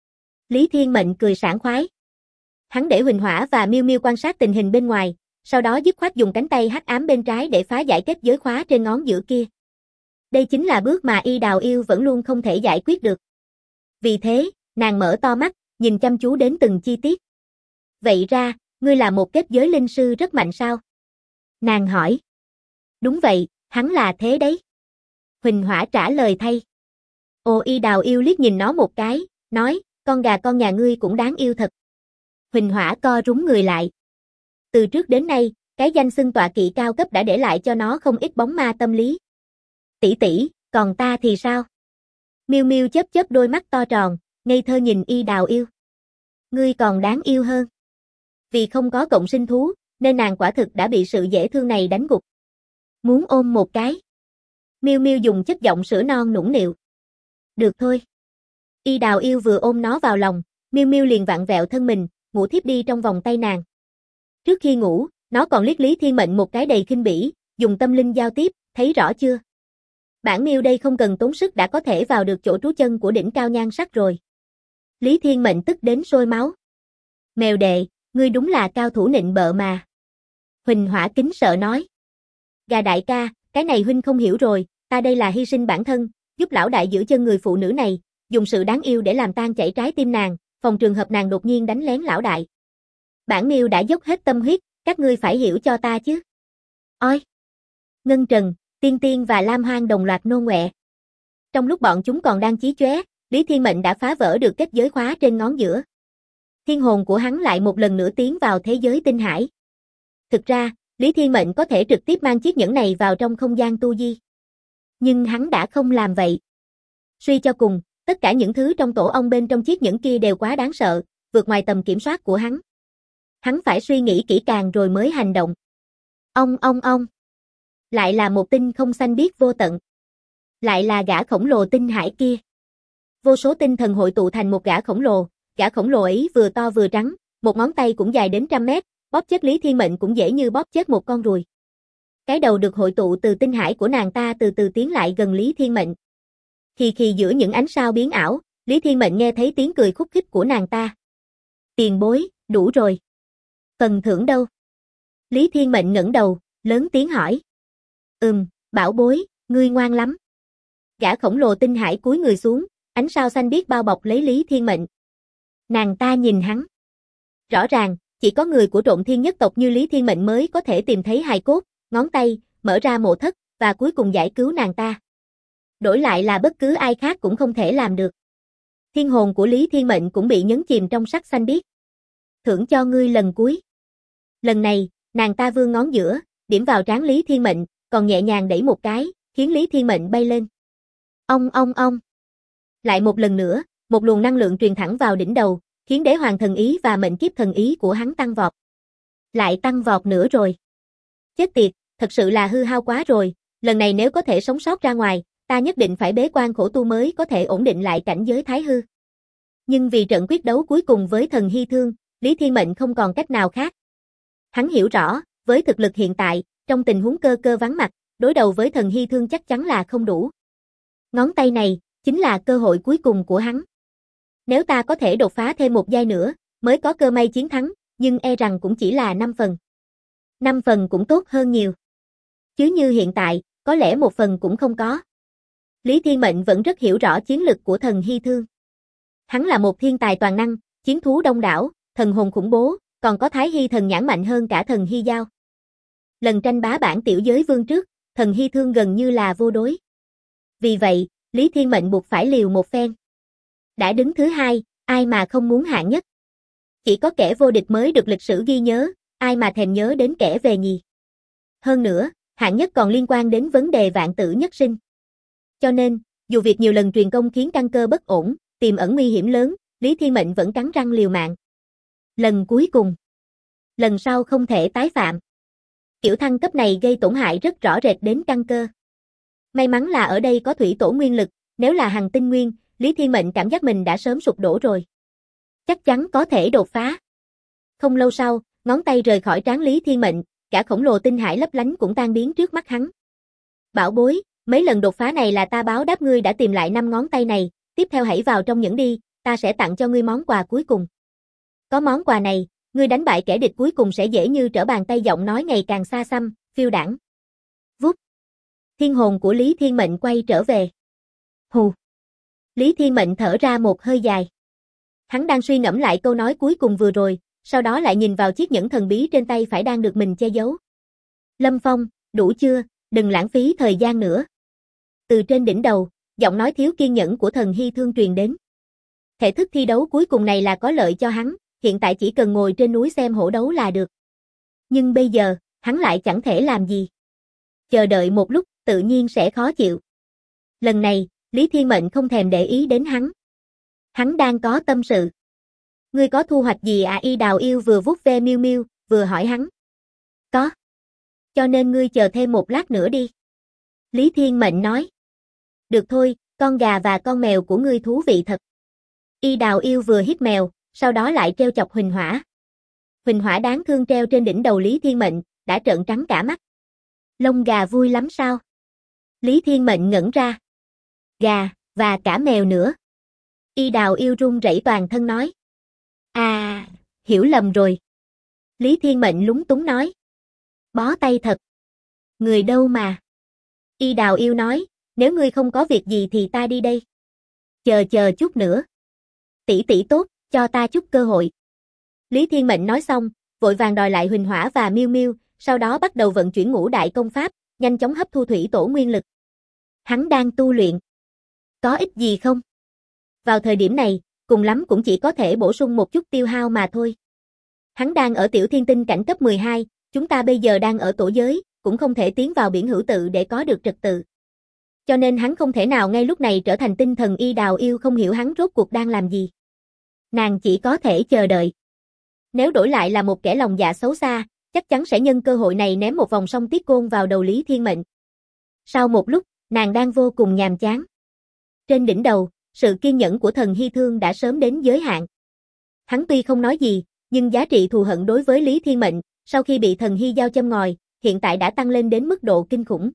Lý Thiên Mệnh cười sảng khoái. Hắn để Huỳnh Hỏa và Miêu Miêu quan sát tình hình bên ngoài, sau đó dứt khoát dùng cánh tay hắc ám bên trái để phá giải kết giới khóa trên ngón giữa kia. Đây chính là bước mà Y Đào Yêu vẫn luôn không thể giải quyết được. Vì thế, nàng mở to mắt, nhìn chăm chú đến từng chi tiết. Vậy ra, ngươi là một kết giới linh sư rất mạnh sao? Nàng hỏi. Đúng vậy, hắn là thế đấy. Huỳnh Hỏa trả lời thay. Ồ, Y Đào Yêu liếc nhìn nó một cái, nói, con gà con nhà ngươi cũng đáng yêu thật. Huỳnh Hỏa co rúm người lại. Từ trước đến nay, cái danh xưng tọa kỵ cao cấp đã để lại cho nó không ít bóng ma tâm lý. Tỷ tỷ, còn ta thì sao? Miêu Miêu chớp chớp đôi mắt to tròn, ngây thơ nhìn Y Đào Yêu. Ngươi còn đáng yêu hơn. Vì không có cộng sinh thú, nên nàng quả thực đã bị sự dễ thương này đánh gục. Muốn ôm một cái. Miêu Miêu dùng chất giọng sữa non nũng nịu. Được thôi. Y Đào Yêu vừa ôm nó vào lòng, Miêu Miêu liền vặn vẹo thân mình, ngủ thiếp đi trong vòng tay nàng. Trước khi ngủ, nó còn liếc Lý Thiên Mệnh một cái đầy khinh bỉ, dùng tâm linh giao tiếp, thấy rõ chưa? Bản Miêu đây không cần tốn sức đã có thể vào được chỗ trú chân của đỉnh cao nhan sắc rồi. Lý Thiên Mệnh tức đến sôi máu. Mèo đệ, ngươi đúng là cao thủ nịnh bợ mà. Huỳnh Hỏa kính sợ nói. Gà đại ca, cái này huynh không hiểu rồi, ta đây là hy sinh bản thân, giúp lão đại giữ chân người phụ nữ này, dùng sự đáng yêu để làm tan chảy trái tim nàng, phòng trường hợp nàng đột nhiên đánh lén lão đại. Bản Miêu đã dốc hết tâm huyết, các ngươi phải hiểu cho ta chứ. Ôi! Ngân Trần, Tiên Tiên và Lam Hoang đồng loạt nô ngoẹ. Trong lúc bọn chúng còn đang chí chóe, Lý Thiên Mệnh đã phá vỡ được kết giới khóa trên ngón giữa. Thiên hồn của hắn lại một lần nữa tiến vào thế giới tinh hải. Thực ra, Lý Thiên Mệnh có thể trực tiếp mang chiếc nhẫn này vào trong không gian tu di. Nhưng hắn đã không làm vậy. Suy cho cùng, tất cả những thứ trong tổ ong bên trong chiếc nhẫn kia đều quá đáng sợ, vượt ngoài tầm kiểm soát của hắn. Hắn phải suy nghĩ kỹ càng rồi mới hành động. Ong. Lại là một tinh không xanh biếc vô tận. Lại là gã khổng lồ tinh hải kia. Vô số tinh thần hội tụ thành một gã khổng lồ ấy vừa to vừa trắng, một ngón tay cũng dài đến 100 mét, bóp chết Lý Thiên Mệnh cũng dễ như bóp chết một con ruồi. Cái đầu được hội tụ từ tinh hải của nàng ta từ từ tiến lại gần Lý Thiên Mệnh. Khi giữa những ánh sao biến ảo, Lý Thiên Mệnh nghe thấy tiếng cười khúc khích của nàng ta. Tiền bối, đủ rồi. Phần thưởng đâu? Lý Thiên Mệnh ngẩng đầu, lớn tiếng hỏi. Bảo bối, ngươi ngoan lắm. Gã khổng lồ tinh hải cúi người xuống, ánh sao xanh biếc bao bọc lấy Lý Thiên Mệnh. Nàng ta nhìn hắn. Rõ ràng, chỉ có người của Trộn Thiên nhất tộc như Lý Thiên Mệnh mới có thể tìm thấy hài cốt, ngón tay, mở ra mộ thất, và cuối cùng giải cứu nàng ta. Đổi lại là bất cứ ai khác cũng không thể làm được. Thiên hồn của Lý Thiên Mệnh cũng bị nhấn chìm trong sắc xanh biếc. Thưởng cho ngươi lần cuối. Lần này, nàng ta vươn ngón giữa, điểm vào trán Lý Thiên Mệnh, còn nhẹ nhàng đẩy một cái, khiến Lý Thiên Mệnh bay lên. Ong. Lại một lần nữa, một luồng năng lượng truyền thẳng vào đỉnh đầu, khiến đế hoàng thần ý và mệnh kiếp thần ý của hắn tăng vọt. Lại tăng vọt nữa rồi. Chết tiệt, thật sự là hư hao quá rồi, lần này nếu có thể sống sót ra ngoài, ta nhất định phải bế quan khổ tu mới có thể ổn định lại cảnh giới thái hư. Nhưng vì trận quyết đấu cuối cùng với thần Hy Thương, Lý Thiên Mệnh không còn cách nào khác. Hắn hiểu rõ, với thực lực hiện tại, trong tình huống cơ vắng mặt, đối đầu với thần Hy Thương chắc chắn là không đủ. Ngón tay này, chính là cơ hội cuối cùng của hắn. Nếu ta có thể đột phá thêm một giai nữa, mới có cơ may chiến thắng, nhưng e rằng cũng chỉ là 5 phần. 5 phần cũng tốt hơn nhiều. Chứ như hiện tại, có lẽ 1 phần cũng không có. Lý Thiên Mệnh vẫn rất hiểu rõ chiến lực của thần Hy Thương. Hắn là một thiên tài toàn năng, chiến thú đông đảo, thần hồn khủng bố, còn có Thái Hy thần nhãn mạnh hơn cả thần Hy Giao. Lần tranh bá bản tiểu giới vương trước, thần Hy Thương gần như là vô đối. Vì vậy, Lý Thiên Mệnh buộc phải liều một phen. Đã đứng thứ 2, ai mà không muốn hạng nhất. Chỉ có kẻ vô địch mới được lịch sử ghi nhớ, ai mà thèm nhớ đến kẻ về nhì. Hơn nữa, hạng nhất còn liên quan đến vấn đề vạn tử nhất sinh. Cho nên, dù việc nhiều lần truyền công khiến căn cơ bất ổn, tiềm ẩn nguy hiểm lớn, Lý Thiên Mệnh vẫn cắn răng liều mạng. Lần cuối cùng. Lần sau không thể tái phạm. Kiểu thăng cấp này gây tổn hại rất rõ rệt đến căn cơ. May mắn là ở đây có thủy tổ nguyên lực, nếu là hành tinh nguyên, Lý Thiên Mệnh cảm giác mình đã sớm sụp đổ rồi. Chắc chắn có thể đột phá. Không lâu sau, ngón tay rời khỏi trán Lý Thiên Mệnh, cả khổng lồ tinh hải lấp lánh cũng tan biến trước mắt hắn. Bảo bối, mấy lần đột phá này là ta báo đáp ngươi đã tìm lại 5 ngón tay này, tiếp theo hãy vào trong nhẫn đi, ta sẽ tặng cho ngươi món quà cuối cùng. Có món quà này, ngươi đánh bại kẻ địch cuối cùng sẽ dễ như trở bàn tay, giọng nói ngày càng xa xăm, phiêu đãng. Vút. Thiên hồn của Lý Thiên Mệnh quay trở về. Hù. Lý Thiên Mệnh thở ra một hơi dài. Hắn đang suy ngẫm lại câu nói cuối cùng vừa rồi, sau đó lại nhìn vào chiếc nhẫn thần bí trên tay phải đang được mình che giấu. Lâm Phong, đủ chưa, đừng lãng phí thời gian nữa. Từ trên đỉnh đầu, giọng nói thiếu kiên nhẫn của Thần Hy Thương truyền đến. Thể thức thi đấu cuối cùng này là có lợi cho hắn, hiện tại chỉ cần ngồi trên núi xem hổ đấu là được. Nhưng bây giờ, hắn lại chẳng thể làm gì. Chờ đợi một lúc, tự nhiên sẽ khó chịu. Lần này, Lý Thiên Mệnh không thèm để ý đến hắn. Hắn đang có tâm sự. Ngươi có thu hoạch gì à? Y Đào Yêu vừa vuốt ve Miu Miu, vừa hỏi hắn. Có. Cho nên ngươi chờ thêm một lát nữa đi. Lý Thiên Mệnh nói. Được thôi, con gà và con mèo của ngươi thú vị thật. Y Đào Yêu vừa hít mèo, sau đó lại treo chọc Huỳnh Hỏa. Huỳnh Hỏa đáng thương treo trên đỉnh đầu Lý Thiên Mệnh, đã trợn trắng cả mắt. Lông gà vui lắm sao? Lý Thiên Mệnh ngẩn ra. Gà, và cả mèo nữa. Y Đào Yêu run rẩy toàn thân nói. À, hiểu lầm rồi. Lý Thiên Mệnh lúng túng nói. Bó tay thật. Người đâu mà. Y Đào Yêu nói, nếu ngươi không có việc gì thì ta đi đây. Chờ chút nữa. Tỷ tỷ tốt, cho ta chút cơ hội. Lý Thiên Mệnh nói xong, vội vàng đòi lại Huỳnh Hỏa và Miu Miu, sau đó bắt đầu vận chuyển ngũ đại công pháp, nhanh chóng hấp thu thủy tổ nguyên lực. Hắn đang tu luyện. Có ích gì không? Vào thời điểm này, cùng lắm cũng chỉ có thể bổ sung một chút tiêu hao mà thôi. Hắn đang ở tiểu thiên tinh cảnh cấp 12, chúng ta bây giờ đang ở tổ giới, cũng không thể tiến vào biển hữu tự để có được trật tự. Cho nên hắn không thể nào ngay lúc này trở thành tinh thần. Y Đào Yêu không hiểu hắn rốt cuộc đang làm gì. Nàng chỉ có thể chờ đợi. Nếu đổi lại là một kẻ lòng dạ xấu xa, chắc chắn sẽ nhân cơ hội này ném một vòng song tiết côn vào đầu Lý Thiên Mệnh. Sau một lúc, nàng đang vô cùng nhàm chán. Trên đỉnh đầu, sự kiên nhẫn của Thần Hy Thương đã sớm đến giới hạn. Hắn tuy không nói gì, nhưng giá trị thù hận đối với Lý Thiên Mệnh, sau khi bị Thần Hy giao châm ngòi, hiện tại đã tăng lên đến mức độ kinh khủng.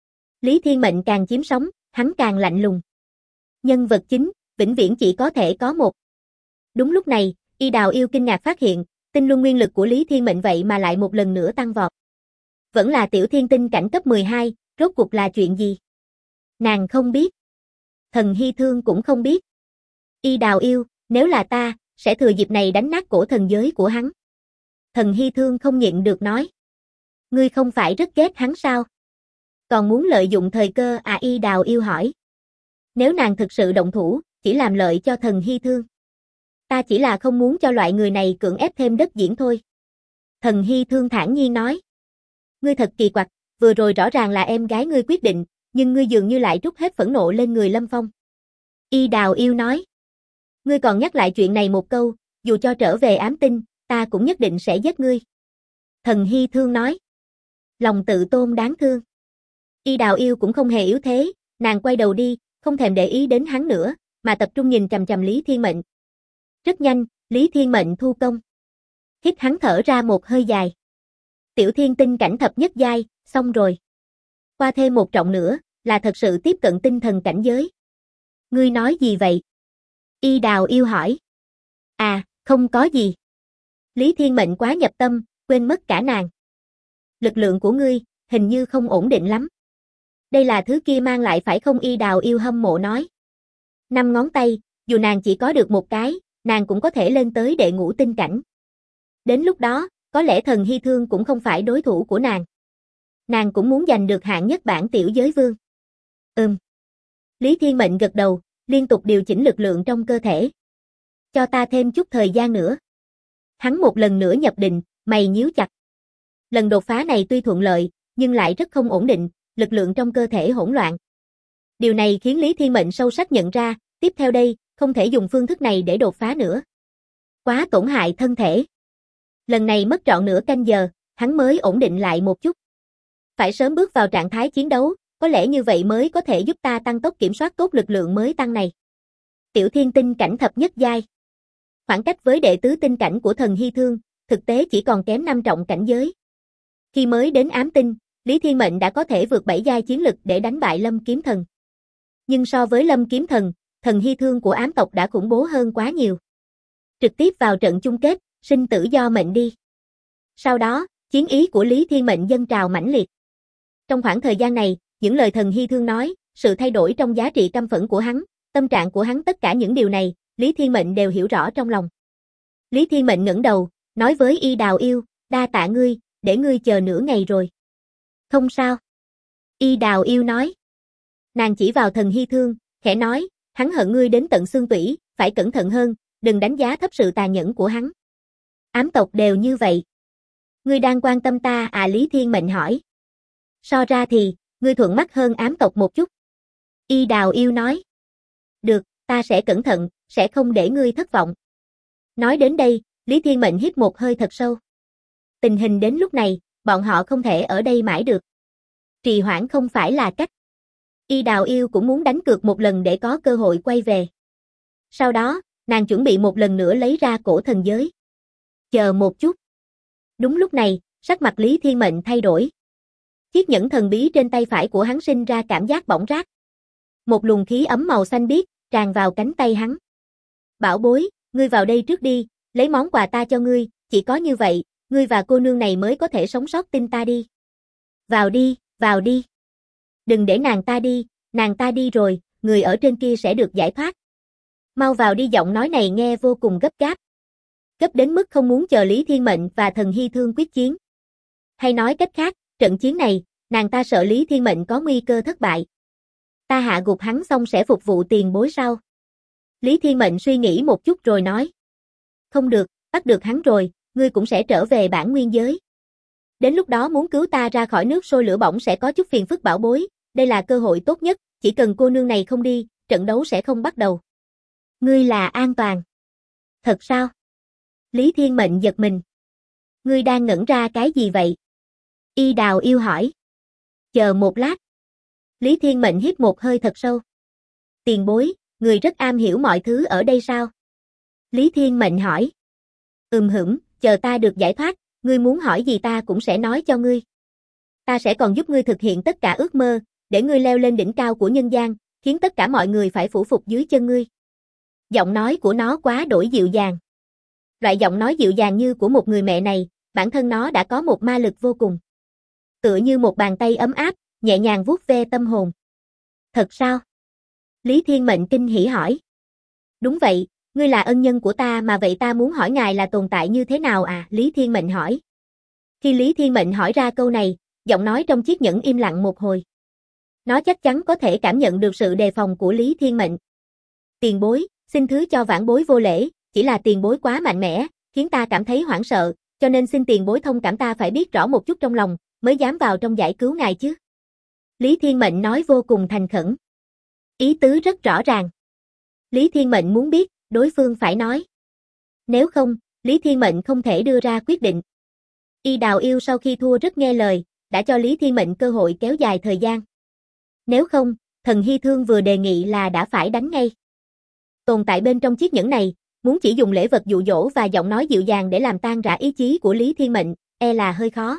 Lý Thiên Mệnh càng chiếm sóng, hắn càng lạnh lùng. Nhân vật chính, vĩnh viễn chỉ có thể có một. Đúng lúc này, Y Đào Yêu kinh ngạc phát hiện, tinh luân nguyên lực của Lý Thiên Mệnh vậy mà lại một lần nữa tăng vọt. Vẫn là tiểu thiên tinh cảnh cấp 12, rốt cuộc là chuyện gì? Nàng không biết. Thần Hy Thương cũng không biết. Y Đào Yêu, nếu là ta, sẽ thừa dịp này đánh nát cổ thần giới của hắn. Thần Hy Thương không nhịn được nói. Ngươi không phải rất ghét hắn sao? Còn muốn lợi dụng thời cơ à? Y Đào Yêu hỏi. Nếu nàng thực sự động thủ, chỉ làm lợi cho Thần Hy Thương. Ta chỉ là không muốn cho loại người này cưỡng ép thêm đất diễn thôi. Thần Hy Thương thản nhiên nói. Ngươi thật kỳ quặc, vừa rồi rõ ràng là em gái ngươi quyết định, nhưng ngươi dường như lại trút hết phẫn nộ lên người Lâm Phong. Y Đào Yêu nói. Ngươi còn nhắc lại chuyện này một câu, dù cho trở về ám tinh, ta cũng nhất định sẽ giết ngươi. Thần Hy Thương nói. Lòng tự tôn đáng thương. Y Đào Yêu cũng không hề yếu thế, nàng quay đầu đi, không thèm để ý đến hắn nữa, mà tập trung nhìn chằm chằm Lý Thiên Mệnh. Rất nhanh, Lý Thiên Mệnh thu công. Hít hắn thở ra một hơi dài. Tiểu thiên tinh cảnh thập nhất giai, xong rồi. Qua thêm một trọng nữa, là thật sự tiếp cận tinh thần cảnh giới. Ngươi nói gì vậy? Y Đào Yêu hỏi. À, không có gì. Lý Thiên Mệnh quá nhập tâm, quên mất cả nàng. Lực lượng của ngươi, hình như không ổn định lắm. Đây là thứ kia mang lại phải không? Y Đào Yêu hâm mộ nói. 5 ngón tay, dù nàng chỉ có được một cái, nàng cũng có thể lên tới đệ ngũ tinh cảnh. Đến lúc đó, có lẽ Thần Hy Thương cũng không phải đối thủ của nàng. Nàng cũng muốn giành được hạng nhất bảng tiểu giới vương. Lý Thiên Mệnh gật đầu, liên tục điều chỉnh lực lượng trong cơ thể. Cho ta thêm chút thời gian nữa. Hắn một lần nữa nhập định, mày nhíu chặt. Lần đột phá này tuy thuận lợi, nhưng lại rất không ổn định, lực lượng trong cơ thể hỗn loạn. Điều này khiến Lý Thiên Mệnh sâu sắc nhận ra, tiếp theo đây, không thể dùng phương thức này để đột phá nữa. Quá tổn hại thân thể. Lần này mất trọn nửa canh giờ, hắn mới ổn định lại một chút. Phải sớm bước vào trạng thái chiến đấu, có lẽ như vậy mới có thể giúp ta tăng tốc kiểm soát tốt lực lượng mới tăng này. Tiểu thiên tinh cảnh thập nhất giai. Khoảng cách với đệ tứ tinh cảnh của thần hy thương, thực tế chỉ còn kém 5 trọng cảnh giới. Khi mới đến ám tinh, Lý Thiên Mệnh đã có thể vượt 7 giai chiến lực để đánh bại Lâm Kiếm Thần. Nhưng so với Lâm Kiếm Thần, thần hy thương của ám tộc đã khủng bố hơn quá nhiều. Trực tiếp vào trận chung kết, sinh tử do mệnh đi. Sau đó, chiến ý của Lý Thiên Mệnh dâng trào mãnh liệt. Trong khoảng thời gian này, những lời thần hy thương nói, sự thay đổi trong giá trị căm phẫn của hắn, tâm trạng của hắn, tất cả những điều này, Lý Thiên Mệnh đều hiểu rõ trong lòng. Lý Thiên Mệnh ngẩng đầu, nói với Y Đào Yêu, đa tạ ngươi, để ngươi chờ nửa ngày rồi. Không sao. Y Đào Yêu nói. Nàng chỉ vào thần hy thương, khẽ nói, hắn hận ngươi đến tận xương tủy, phải cẩn thận hơn, đừng đánh giá thấp sự tàn nhẫn của hắn. Ám tộc đều như vậy. Ngươi đang quan tâm ta à? Lý Thiên Mệnh hỏi. So ra thì, ngươi thuận mắt hơn ám tộc một chút. Y Đào Yêu nói. Được, ta sẽ cẩn thận, sẽ không để ngươi thất vọng. Nói đến đây, Lý Thiên Mệnh hít một hơi thật sâu. Tình hình đến lúc này, bọn họ không thể ở đây mãi được. Trì hoãn không phải là cách. Y Đào Yêu cũng muốn đánh cược một lần để có cơ hội quay về. Sau đó, nàng chuẩn bị một lần nữa lấy ra cổ thần giới. Chờ một chút. Đúng lúc này, sắc mặt Lý Thiên Mệnh thay đổi. Chiếc nhẫn thần bí trên tay phải của hắn sinh ra cảm giác bỏng rát. Một luồng khí ấm màu xanh biếc tràn vào cánh tay hắn. Bảo bối, ngươi vào đây trước đi, lấy món quà ta cho ngươi, chỉ có như vậy, ngươi và cô nương này mới có thể sống sót, tin ta đi. Vào đi, vào đi. Đừng để nàng ta đi rồi, người ở trên kia sẽ được giải thoát. Mau vào đi. Giọng nói này nghe vô cùng gấp gáp. Gấp đến mức không muốn chờ Lý Thiên Mệnh và thần hy thương quyết chiến. Hay nói cách khác, trận chiến này, nàng ta sợ Lý Thiên Mệnh có nguy cơ thất bại. Ta hạ gục hắn xong sẽ phục vụ tiền bối sau. Lý Thiên Mệnh suy nghĩ một chút rồi nói. Không được, bắt được hắn rồi, ngươi cũng sẽ trở về bản nguyên giới. Đến lúc đó muốn cứu ta ra khỏi nước sôi lửa bỏng sẽ có chút phiền phức. Bảo bối, đây là cơ hội tốt nhất, chỉ cần cô nương này không đi, trận đấu sẽ không bắt đầu. Ngươi là an toàn. Thật sao? Lý Thiên Mệnh giật mình. Ngươi đang ngẩn ra cái gì vậy? Y Đào Yêu hỏi. Chờ một lát. Lý Thiên Mệnh hít một hơi thật sâu. Tiền bối, người rất am hiểu mọi thứ ở đây sao? Lý Thiên Mệnh hỏi. Chờ ta được giải thoát, ngươi muốn hỏi gì ta cũng sẽ nói cho ngươi. Ta sẽ còn giúp ngươi thực hiện tất cả ước mơ, để ngươi leo lên đỉnh cao của nhân gian, khiến tất cả mọi người phải phủ phục dưới chân ngươi. Giọng nói của nó quá đổi dịu dàng. Loại giọng nói dịu dàng như của một người mẹ này, bản thân nó đã có một ma lực vô cùng. Tựa như một bàn tay ấm áp, nhẹ nhàng vuốt ve tâm hồn. Thật sao? Lý Thiên Mệnh kinh hỉ hỏi. Đúng vậy, ngươi là ân nhân của ta mà, vậy ta muốn hỏi ngài là tồn tại như thế nào à? Lý Thiên Mệnh hỏi. Khi Lý Thiên Mệnh hỏi ra câu này, giọng nói trong chiếc nhẫn im lặng một hồi. Nó chắc chắn có thể cảm nhận được sự đề phòng của Lý Thiên Mệnh. Tiền bối, xin thứ cho vãn bối vô lễ, chỉ là tiền bối quá mạnh mẽ, khiến ta cảm thấy hoảng sợ, cho nên xin tiền bối thông cảm, ta phải biết rõ một chút trong lòng, mới dám vào trong giải cứu ngài chứ. Lý Thiên Mệnh nói vô cùng thành khẩn. Ý tứ rất rõ ràng. Lý Thiên Mệnh muốn biết, đối phương phải nói. Nếu không, Lý Thiên Mệnh không thể đưa ra quyết định. Y Đào Yêu sau khi thua rất nghe lời, đã cho Lý Thiên Mệnh cơ hội kéo dài thời gian. Nếu không, thần hy thương vừa đề nghị là đã phải đánh ngay. Tồn tại bên trong chiếc nhẫn này, muốn chỉ dùng lễ vật dụ dỗ và giọng nói dịu dàng để làm tan rã ý chí của Lý Thiên Mệnh, e là hơi khó.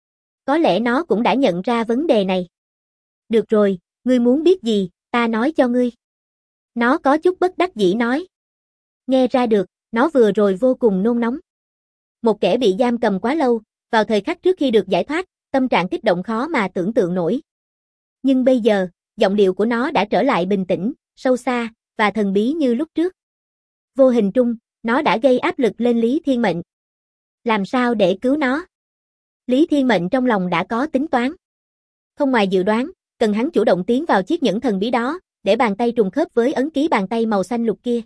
Có lẽ nó cũng đã nhận ra vấn đề này. Được rồi, ngươi muốn biết gì, ta nói cho ngươi. Nó có chút bất đắc dĩ nói. Nghe ra được, nó vừa rồi vô cùng nôn nóng. Một kẻ bị giam cầm quá lâu, vào thời khắc trước khi được giải thoát, tâm trạng kích động khó mà tưởng tượng nổi. Nhưng bây giờ, giọng điệu của nó đã trở lại bình tĩnh, sâu xa, và thần bí như lúc trước. Vô hình trung, nó đã gây áp lực lên Lý Thiên Mệnh. Làm sao để cứu nó? Lý Thiên Mệnh trong lòng đã có tính toán. Không ngoài dự đoán, cần hắn chủ động tiến vào chiếc nhẫn thần bí đó, để bàn tay trùng khớp với ấn ký bàn tay màu xanh lục kia.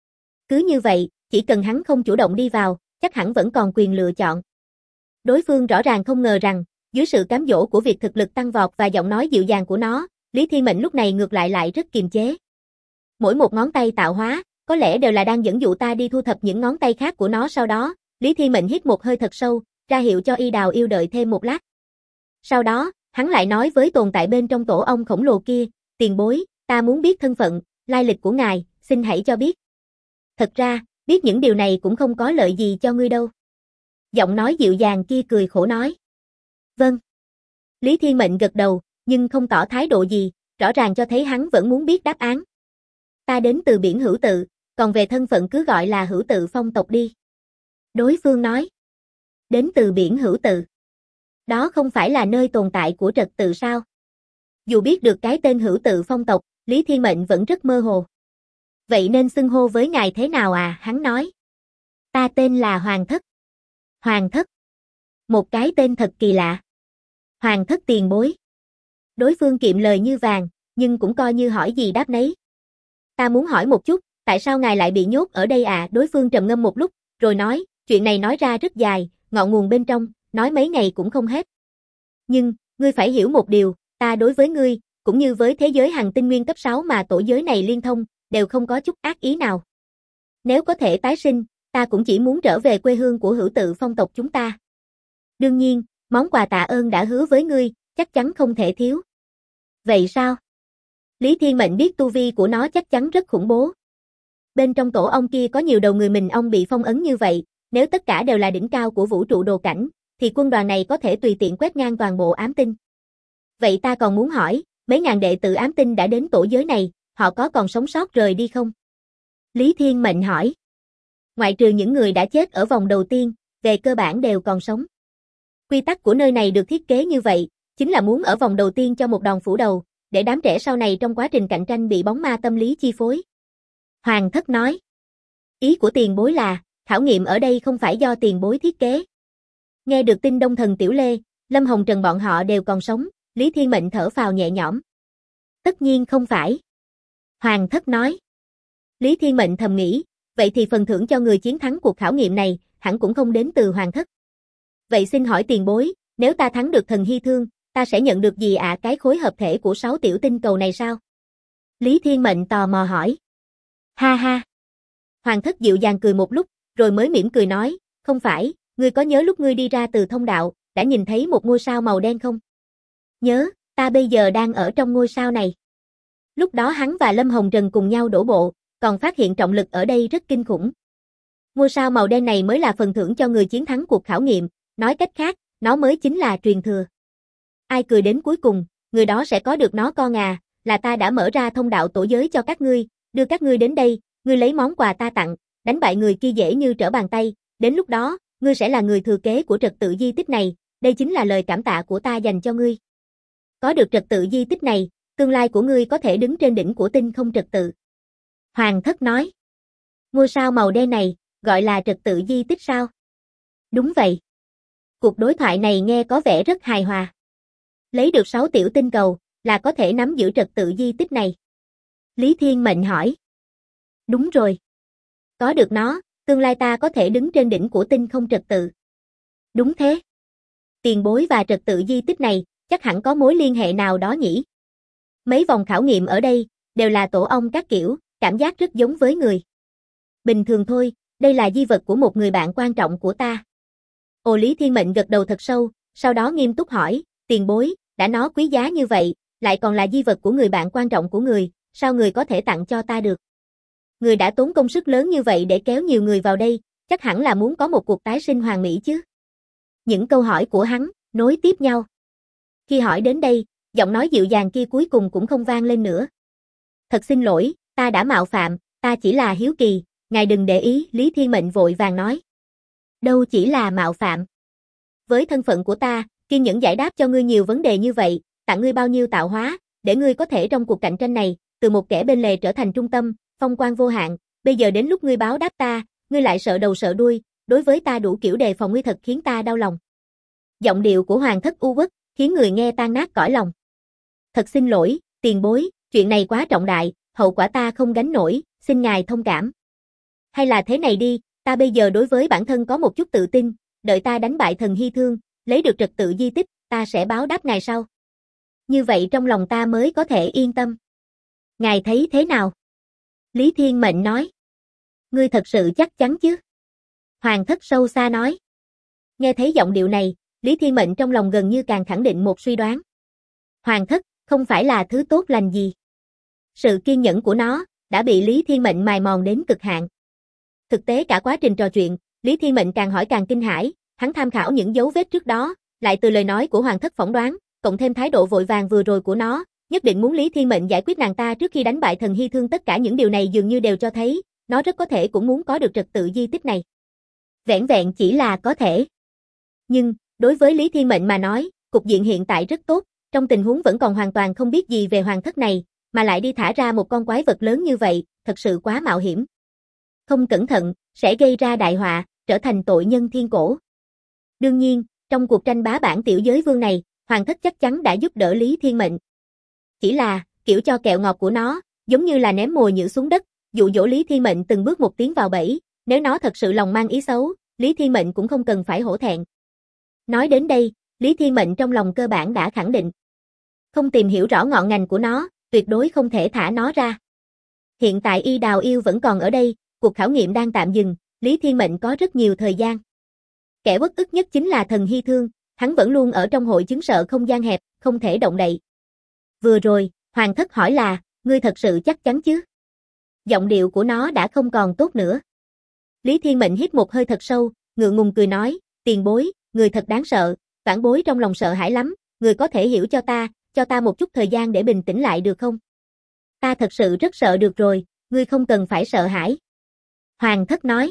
Cứ như vậy, chỉ cần hắn không chủ động đi vào, chắc hẳn vẫn còn quyền lựa chọn. Đối phương rõ ràng không ngờ rằng, dưới sự cám dỗ của việc thực lực tăng vọt và giọng nói dịu dàng của nó, Lý Thiên Mệnh lúc này ngược lại rất kiềm chế. Mỗi một ngón tay tạo hóa, có lẽ đều là đang dẫn dụ ta đi thu thập những ngón tay khác của nó. Sau đó, Lý Thiên Mệnh hít một hơi thật sâu, ra hiệu cho Y Đào Yêu đợi thêm một lát. Sau đó, hắn lại nói với tồn tại bên trong tổ ong khổng lồ kia, tiền bối, ta muốn biết thân phận, lai lịch của ngài, xin hãy cho biết. Thật ra, biết những điều này cũng không có lợi gì cho ngươi đâu. Giọng nói dịu dàng kia cười khổ nói. Vâng. Lý Thiên Mệnh gật đầu, nhưng không tỏ thái độ gì, rõ ràng cho thấy hắn vẫn muốn biết đáp án. Ta đến từ biển Hữu Tự, còn về thân phận cứ gọi là Hữu Tự phong tộc đi. Đối phương nói. Đến từ biển Hữu Tự. Đó không phải là nơi tồn tại của trật tự sao? Dù biết được cái tên Hữu Tự phong tộc, Lý Thiên Mệnh vẫn rất mơ hồ. Vậy nên xưng hô với ngài thế nào à? Hắn nói. Ta tên là Hoàng Thất. Hoàng Thất. Một cái tên thật kỳ lạ. Hoàng Thất tiền bối. Đối phương kiệm lời như vàng, nhưng cũng coi như hỏi gì đáp nấy. Ta muốn hỏi một chút, tại sao ngài lại bị nhốt ở đây à? Đối phương trầm ngâm một lúc, rồi nói, chuyện này nói ra rất dài, ngọn nguồn bên trong, nói mấy ngày cũng không hết. Nhưng, ngươi phải hiểu một điều, ta đối với ngươi, cũng như với thế giới hành tinh nguyên cấp 6 mà tổ giới này liên thông, đều không có chút ác ý nào. Nếu có thể tái sinh, ta cũng chỉ muốn trở về quê hương của Hữu Tự phong tộc chúng ta. Đương nhiên, món quà tạ ơn đã hứa với ngươi, chắc chắn không thể thiếu. Vậy sao? Lý Thiên Mệnh biết tu vi của nó chắc chắn rất khủng bố. Bên trong tổ ong kia có nhiều đầu người mình ong bị phong ấn như vậy, nếu tất cả đều là đỉnh cao của vũ trụ đồ cảnh, thì quân đoàn này có thể tùy tiện quét ngang toàn bộ ám tinh. Vậy ta còn muốn hỏi, mấy ngàn đệ tử ám tinh đã đến tổ giới này, họ có còn sống sót rời đi không? Lý Thiên Mệnh hỏi. Ngoại trừ những người đã chết ở vòng đầu tiên, về cơ bản đều còn sống. Quy tắc của nơi này được thiết kế như vậy, chính là muốn ở vòng đầu tiên cho một đòn phủ đầu, để đám trẻ sau này trong quá trình cạnh tranh bị bóng ma tâm lý chi phối. Hoàng Thất nói. Ý của tiền bối là, khảo nghiệm ở đây không phải do tiền bối thiết kế. Nghe được tin Đông Thần Tiểu Lê, Lâm Hồng Trần bọn họ đều còn sống, Lý Thiên Mệnh thở phào nhẹ nhõm. Tất nhiên không phải. Hoàng Thất nói. Lý Thiên Mệnh thầm nghĩ, vậy thì phần thưởng cho người chiến thắng cuộc khảo nghiệm này, hẳn cũng không đến từ Hoàng Thất. Vậy xin hỏi tiền bối, nếu ta thắng được thần hy thương, ta sẽ nhận được gì ạ? Cái khối hợp thể của 6 tiểu tinh cầu này sao? Lý Thiên Mệnh tò mò hỏi. Ha ha. Hoàng Thất dịu dàng cười một lúc, rồi mới mỉm cười nói, không phải, ngươi có nhớ lúc ngươi đi ra từ thông đạo, đã nhìn thấy một ngôi sao màu đen không? Nhớ, ta bây giờ đang ở trong ngôi sao này. Lúc đó hắn và Lâm Hồng Trần cùng nhau đổ bộ, còn phát hiện trọng lực ở đây rất kinh khủng. Ngôi sao màu đen này mới là phần thưởng cho người chiến thắng cuộc khảo nghiệm, nói cách khác, nó mới chính là truyền thừa. Ai cười đến cuối cùng, người đó sẽ có được nó con à, là ta đã mở ra thông đạo tổ giới cho các ngươi, đưa các ngươi đến đây, ngươi lấy món quà ta tặng, đánh bại người kia dễ như trở bàn tay, đến lúc đó, ngươi sẽ là người thừa kế của trật tự di tích này, đây chính là lời cảm tạ của ta dành cho ngươi. Có được trật tự di tích này, tương lai của ngươi có thể đứng trên đỉnh của tinh không trật tự. Hoàng Thất nói. Ngôi sao màu đen này, gọi là trật tự di tích sao? Đúng vậy. Cuộc đối thoại này nghe có vẻ rất hài hòa. Lấy được 6 tiểu tinh cầu, là có thể nắm giữ trật tự di tích này. Lý Thiên Mệnh hỏi. Đúng rồi. Có được nó, tương lai ta có thể đứng trên đỉnh của tinh không trật tự. Đúng thế. Tiền bối và trật tự di tích này, chắc hẳn có mối liên hệ nào đó nhỉ? Mấy vòng khảo nghiệm ở đây, đều là tổ ong các kiểu, cảm giác rất giống với người. Bình thường thôi, đây là di vật của một người bạn quan trọng của ta. Ồ, Lý Thiên Mệnh gật đầu thật sâu, sau đó nghiêm túc hỏi, tiền bối, đã nó quý giá như vậy, lại còn là di vật của người bạn quan trọng của người, sao người có thể tặng cho ta được? Người đã tốn công sức lớn như vậy để kéo nhiều người vào đây, chắc hẳn là muốn có một cuộc tái sinh hoàn mỹ chứ. Những câu hỏi của hắn, nối tiếp nhau. Khi hỏi đến đây, giọng nói dịu dàng kia cuối cùng cũng không vang lên nữa. Thật xin lỗi, ta đã mạo phạm, ta chỉ là hiếu kỳ, ngài đừng để ý, Lý Thiên Mệnh vội vàng nói. Đâu chỉ là mạo phạm. Với thân phận của ta, kiên nhẫn giải đáp cho ngươi nhiều vấn đề như vậy, tặng ngươi bao nhiêu tạo hóa, để ngươi có thể trong cuộc cạnh tranh này, từ một kẻ bên lề trở thành trung tâm, phong quang vô hạn, bây giờ đến lúc ngươi báo đáp ta, ngươi lại sợ đầu sợ đuôi, đối với ta đủ kiểu đề phòng ngươi thật khiến ta đau lòng. Giọng điệu của Hoàng Thất u uất, khiến người nghe tan nát cõi lòng. Thật xin lỗi, tiền bối, chuyện này quá trọng đại, hậu quả ta không gánh nổi, xin ngài thông cảm. Hay là thế này đi, ta bây giờ đối với bản thân có một chút tự tin, đợi ta đánh bại thần hy thương, lấy được trật tự di tích, ta sẽ báo đáp ngài sau. Như vậy trong lòng ta mới có thể yên tâm. Ngài thấy thế nào? Lý Thiên Mệnh nói. Ngươi thật sự chắc chắn chứ? Hoàng thất sâu xa nói. Nghe thấy giọng điệu này, Lý Thiên Mệnh trong lòng gần như càng khẳng định một suy đoán. Hoàng thất, không phải là thứ tốt lành gì. Sự kiên nhẫn của nó, đã bị Lý Thiên Mệnh mài mòn đến cực hạn. Thực tế cả quá trình trò chuyện, Lý Thiên Mệnh càng hỏi càng kinh hãi, hắn tham khảo những dấu vết trước đó, lại từ lời nói của Hoàng thất phỏng đoán, cộng thêm thái độ vội vàng vừa rồi của nó, nhất định muốn Lý Thiên Mệnh giải quyết nàng ta trước khi đánh bại thần Hy Thương, tất cả những điều này dường như đều cho thấy, nó rất có thể cũng muốn có được trật tự di tích này. Vẻn vẹn chỉ là có thể. Nhưng, đối với Lý Thiên Mệnh mà nói, cục diện hiện tại rất tốt, trong tình huống vẫn còn hoàn toàn không biết gì về hoàng thất này, mà lại đi thả ra một con quái vật lớn như vậy, thật sự quá mạo hiểm. Không cẩn thận, sẽ gây ra đại họa, trở thành tội nhân thiên cổ. Đương nhiên, trong cuộc tranh bá bản tiểu giới vương này, hoàng thất chắc chắn đã giúp đỡ Lý Thiên Mệnh. Chỉ là, kiểu cho kẹo ngọt của nó, giống như là ném mồi nhử xuống đất, dụ dỗ Lý Thiên Mệnh từng bước một tiến vào bẫy, nếu nó thật sự lòng mang ý xấu, Lý Thiên Mệnh cũng không cần phải hổ thẹn. Nói đến đây, Lý Thiên Mệnh trong lòng cơ bản đã khẳng định. Không tìm hiểu rõ ngọn ngành của nó, tuyệt đối không thể thả nó ra. Hiện tại Y Đào Yêu vẫn còn ở đây, cuộc khảo nghiệm đang tạm dừng, Lý Thiên Mệnh có rất nhiều thời gian. Kẻ uất ức nhất chính là thần Hy Thương, hắn vẫn luôn ở trong hội chứng sợ không gian hẹp, không thể động đậy. Vừa rồi, Hoàng thất hỏi là, ngươi thật sự chắc chắn chứ? Giọng điệu của nó đã không còn tốt nữa. Lý Thiên Mệnh hít một hơi thật sâu, ngượng ngùng cười nói, tiền bối, người thật đáng sợ, vãn bối trong lòng sợ hãi lắm, người có thể hiểu cho ta một chút thời gian để bình tĩnh lại được không? Ta thật sự rất sợ, được rồi, ngươi không cần phải sợ hãi. Hoàng thất nói.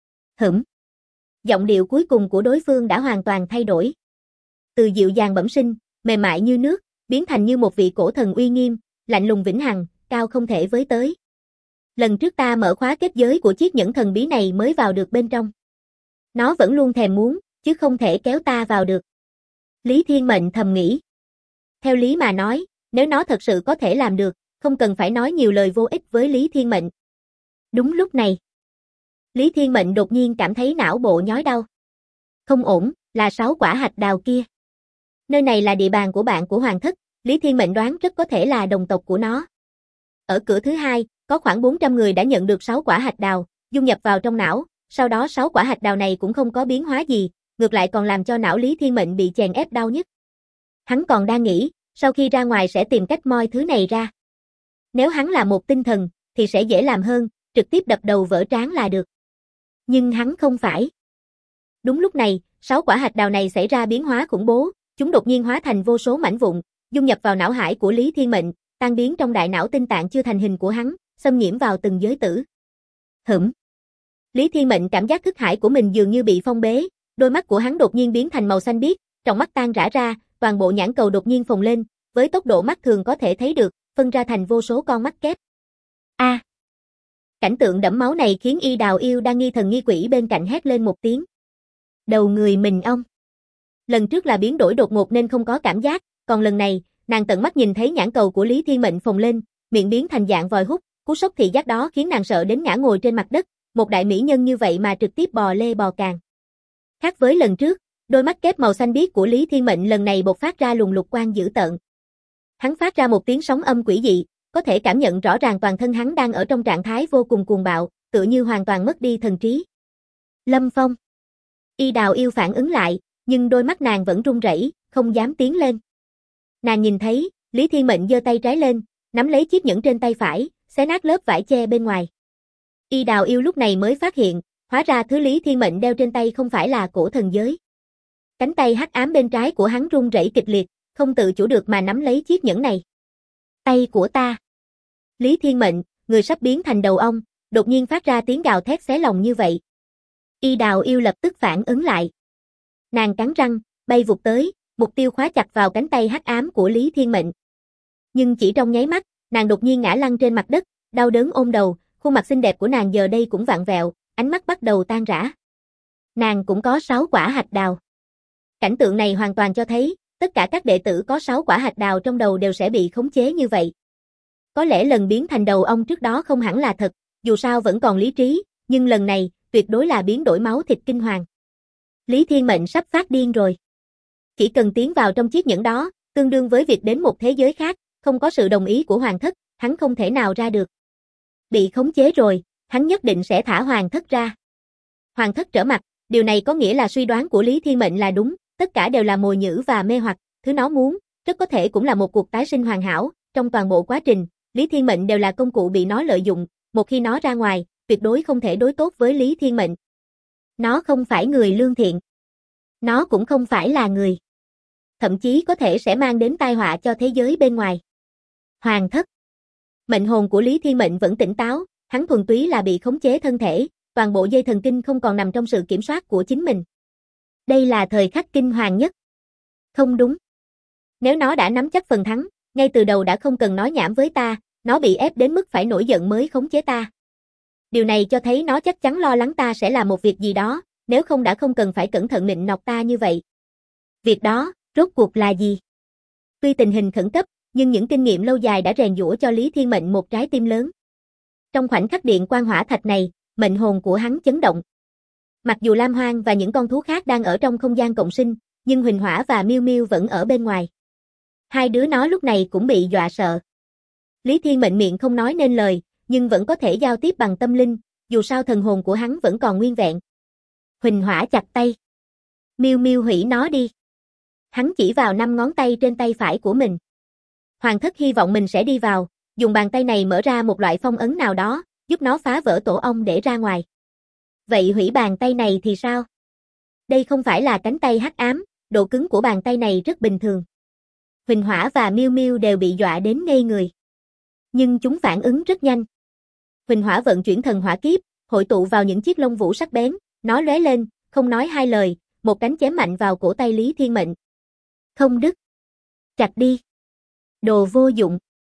Giọng điệu cuối cùng của đối phương đã hoàn toàn thay đổi. Từ dịu dàng bẩm sinh, mềm mại như nước, biến thành như một vị cổ thần uy nghiêm, lạnh lùng vĩnh hằng, cao không thể với tới. Lần trước ta mở khóa kết giới của chiếc nhẫn thần bí này mới vào được bên trong. Nó vẫn luôn thèm muốn, chứ không thể kéo ta vào được. Lý Thiên Mệnh thầm nghĩ. Theo lý mà nói, nếu nó thật sự có thể làm được, không cần phải nói nhiều lời vô ích với Lý Thiên Mệnh. Đúng lúc này, Lý Thiên Mệnh đột nhiên cảm thấy não bộ nhói đau. Không ổn, là 6 quả hạch đào kia. Nơi này là địa bàn của bạn của Hoàng thất, Lý Thiên Mệnh đoán rất có thể là đồng tộc của nó. Ở cửa thứ hai, có khoảng 400 người đã nhận được 6 quả hạch đào, dung nhập vào trong não, sau đó 6 quả hạch đào này cũng không có biến hóa gì, ngược lại còn làm cho não Lý Thiên Mệnh bị chèn ép đau nhức. Hắn còn đang nghĩ, sau khi ra ngoài sẽ tìm cách moi thứ này ra. Nếu hắn là một tinh thần, thì sẽ dễ làm hơn, trực tiếp đập đầu vỡ trán là được. Nhưng hắn không phải. Đúng lúc này, 6 quả hạch đào này xảy ra biến hóa khủng bố, chúng đột nhiên hóa thành vô số mảnh vụn, dung nhập vào não hải của Lý Thiên Mệnh, tan biến trong đại não tinh tạng chưa thành hình của hắn, xâm nhiễm vào từng giới tử. Lý Thiên Mệnh cảm giác thức hải của mình dường như bị phong bế, đôi mắt của hắn đột nhiên biến thành màu xanh biếc, trong mắt tan rã ra, toàn bộ nhãn cầu đột nhiên phồng lên, với tốc độ mắt thường có thể thấy được, phân ra thành vô số con mắt kép. Cảnh tượng đẫm máu này khiến Y Đào Yêu đang nghi thần nghi quỷ bên cạnh hét lên một tiếng. Đầu người mình ông. Lần trước là biến đổi đột ngột nên không có cảm giác, còn lần này, nàng tận mắt nhìn thấy nhãn cầu của Lý Thiên Mệnh phồng lên, miệng biến thành dạng vòi hút, cú sốc thị giác đó khiến nàng sợ đến ngã ngồi trên mặt đất, một đại mỹ nhân như vậy mà trực tiếp bò lê bò càng. Khác với lần trước, đôi mắt kép màu xanh biếc của Lý Thiên Mệnh lần này bộc phát ra luồng lục quang dữ tợn. Hắn phát ra một tiếng sóng âm quỷ dị, có thể cảm nhận rõ ràng toàn thân hắn đang ở trong trạng thái vô cùng cuồng bạo, tựa như hoàn toàn mất đi thần trí. Lâm Phong. Y Đào Yêu phản ứng lại, nhưng đôi mắt nàng vẫn run rẩy, không dám tiến lên. Nàng nhìn thấy, Lý Thiên Mệnh giơ tay trái lên, nắm lấy chiếc nhẫn trên tay phải, xé nát lớp vải che bên ngoài. Y Đào Yêu lúc này mới phát hiện, hóa ra thứ Lý Thiên Mệnh đeo trên tay không phải là cổ thần giới. Cánh tay hắc ám bên trái của hắn run rẩy kịch liệt, không tự chủ được mà nắm lấy chiếc nhẫn này. Tay của ta. Lý Thiên Mệnh, người sắp biến thành đầu ong, đột nhiên phát ra tiếng gào thét xé lòng như vậy. Y Đào Yêu lập tức phản ứng lại. Nàng cắn răng, bay vụt tới, mục tiêu khóa chặt vào cánh tay hắc ám của Lý Thiên Mệnh. Nhưng chỉ trong nháy mắt, nàng đột nhiên ngã lăn trên mặt đất, đau đớn ôm đầu, khuôn mặt xinh đẹp của nàng giờ đây cũng vặn vẹo, ánh mắt bắt đầu tan rã. Nàng cũng có 6 quả hạch đào. Cảnh tượng này hoàn toàn cho thấy, tất cả các đệ tử có 6 quả hạch đào trong đầu đều sẽ bị khống chế như vậy. Có lẽ lần biến thành đầu ong trước đó không hẳn là thật, dù sao vẫn còn lý trí, nhưng lần này, tuyệt đối là biến đổi máu thịt kinh hoàng. Lý Thiên Mệnh sắp phát điên rồi. Chỉ cần tiến vào trong chiếc nhẫn đó, tương đương với việc đến một thế giới khác, không có sự đồng ý của Hoàng thất, hắn không thể nào ra được. Bị khống chế rồi, hắn nhất định sẽ thả Hoàng thất ra. Hoàng thất trở mặt, điều này có nghĩa là suy đoán của Lý Thiên Mệnh là đúng, tất cả đều là mồi nhử và mê hoặc, thứ nó muốn, rất có thể cũng là một cuộc tái sinh hoàn hảo, trong toàn bộ quá trình, Lý Thiên Mệnh đều là công cụ bị nó lợi dụng, một khi nó ra ngoài, tuyệt đối không thể đối tốt với Lý Thiên Mệnh. Nó không phải người lương thiện. Nó cũng không phải là người. Thậm chí có thể sẽ mang đến tai họa cho thế giới bên ngoài. Hoàng thất. Mệnh hồn của Lý Thiên Mệnh vẫn tỉnh táo, hắn thuần túy là bị khống chế thân thể, toàn bộ dây thần kinh không còn nằm trong sự kiểm soát của chính mình. Đây là thời khắc kinh hoàng nhất. Không đúng. Nếu nó đã nắm chắc phần thắng, ngay từ đầu đã không cần nói nhảm với ta, nó bị ép đến mức phải nổi giận mới khống chế ta. Điều này cho thấy nó chắc chắn lo lắng ta sẽ làm một việc gì đó, nếu không đã không cần phải cẩn thận nịnh nọt ta như vậy. Việc đó, rốt cuộc là gì? Tuy tình hình khẩn cấp, nhưng những kinh nghiệm lâu dài đã rèn giũa cho Lý Thiên Mệnh một trái tim lớn. Trong khoảnh khắc điện quang hỏa thạch này, mệnh hồn của hắn chấn động. Mặc dù Lam Hoang và những con thú khác đang ở trong không gian cộng sinh, nhưng Huỳnh Hỏa và Miêu Miêu vẫn ở bên ngoài. Hai đứa nó lúc này cũng bị dọa sợ. Lý Thiên Mệnh miệng không nói nên lời, nhưng vẫn có thể giao tiếp bằng tâm linh, dù sao thần hồn của hắn vẫn còn nguyên vẹn. Huỳnh Hỏa chặt tay. Miêu Miêu hủy nó đi. Hắn chỉ vào 5 ngón tay trên tay phải của mình. Hoàng thất hy vọng mình sẽ đi vào, dùng bàn tay này mở ra một loại phong ấn nào đó, giúp nó phá vỡ tổ ong để ra ngoài. Vậy hủy bàn tay này thì sao? Đây không phải là cánh tay hắc ám, độ cứng của bàn tay này rất bình thường. Huỳnh Hỏa và Miêu Miêu đều bị dọa đến ngây người. Nhưng chúng phản ứng rất nhanh. Huỳnh Hỏa vận chuyển thần hỏa kiếp, hội tụ vào những chiếc lông vũ sắc bén, nó lóe lên, không nói hai lời, một cánh chém mạnh vào cổ tay Lý Thiên Mệnh. Không đứt. Chặt đi. Đồ vô dụng.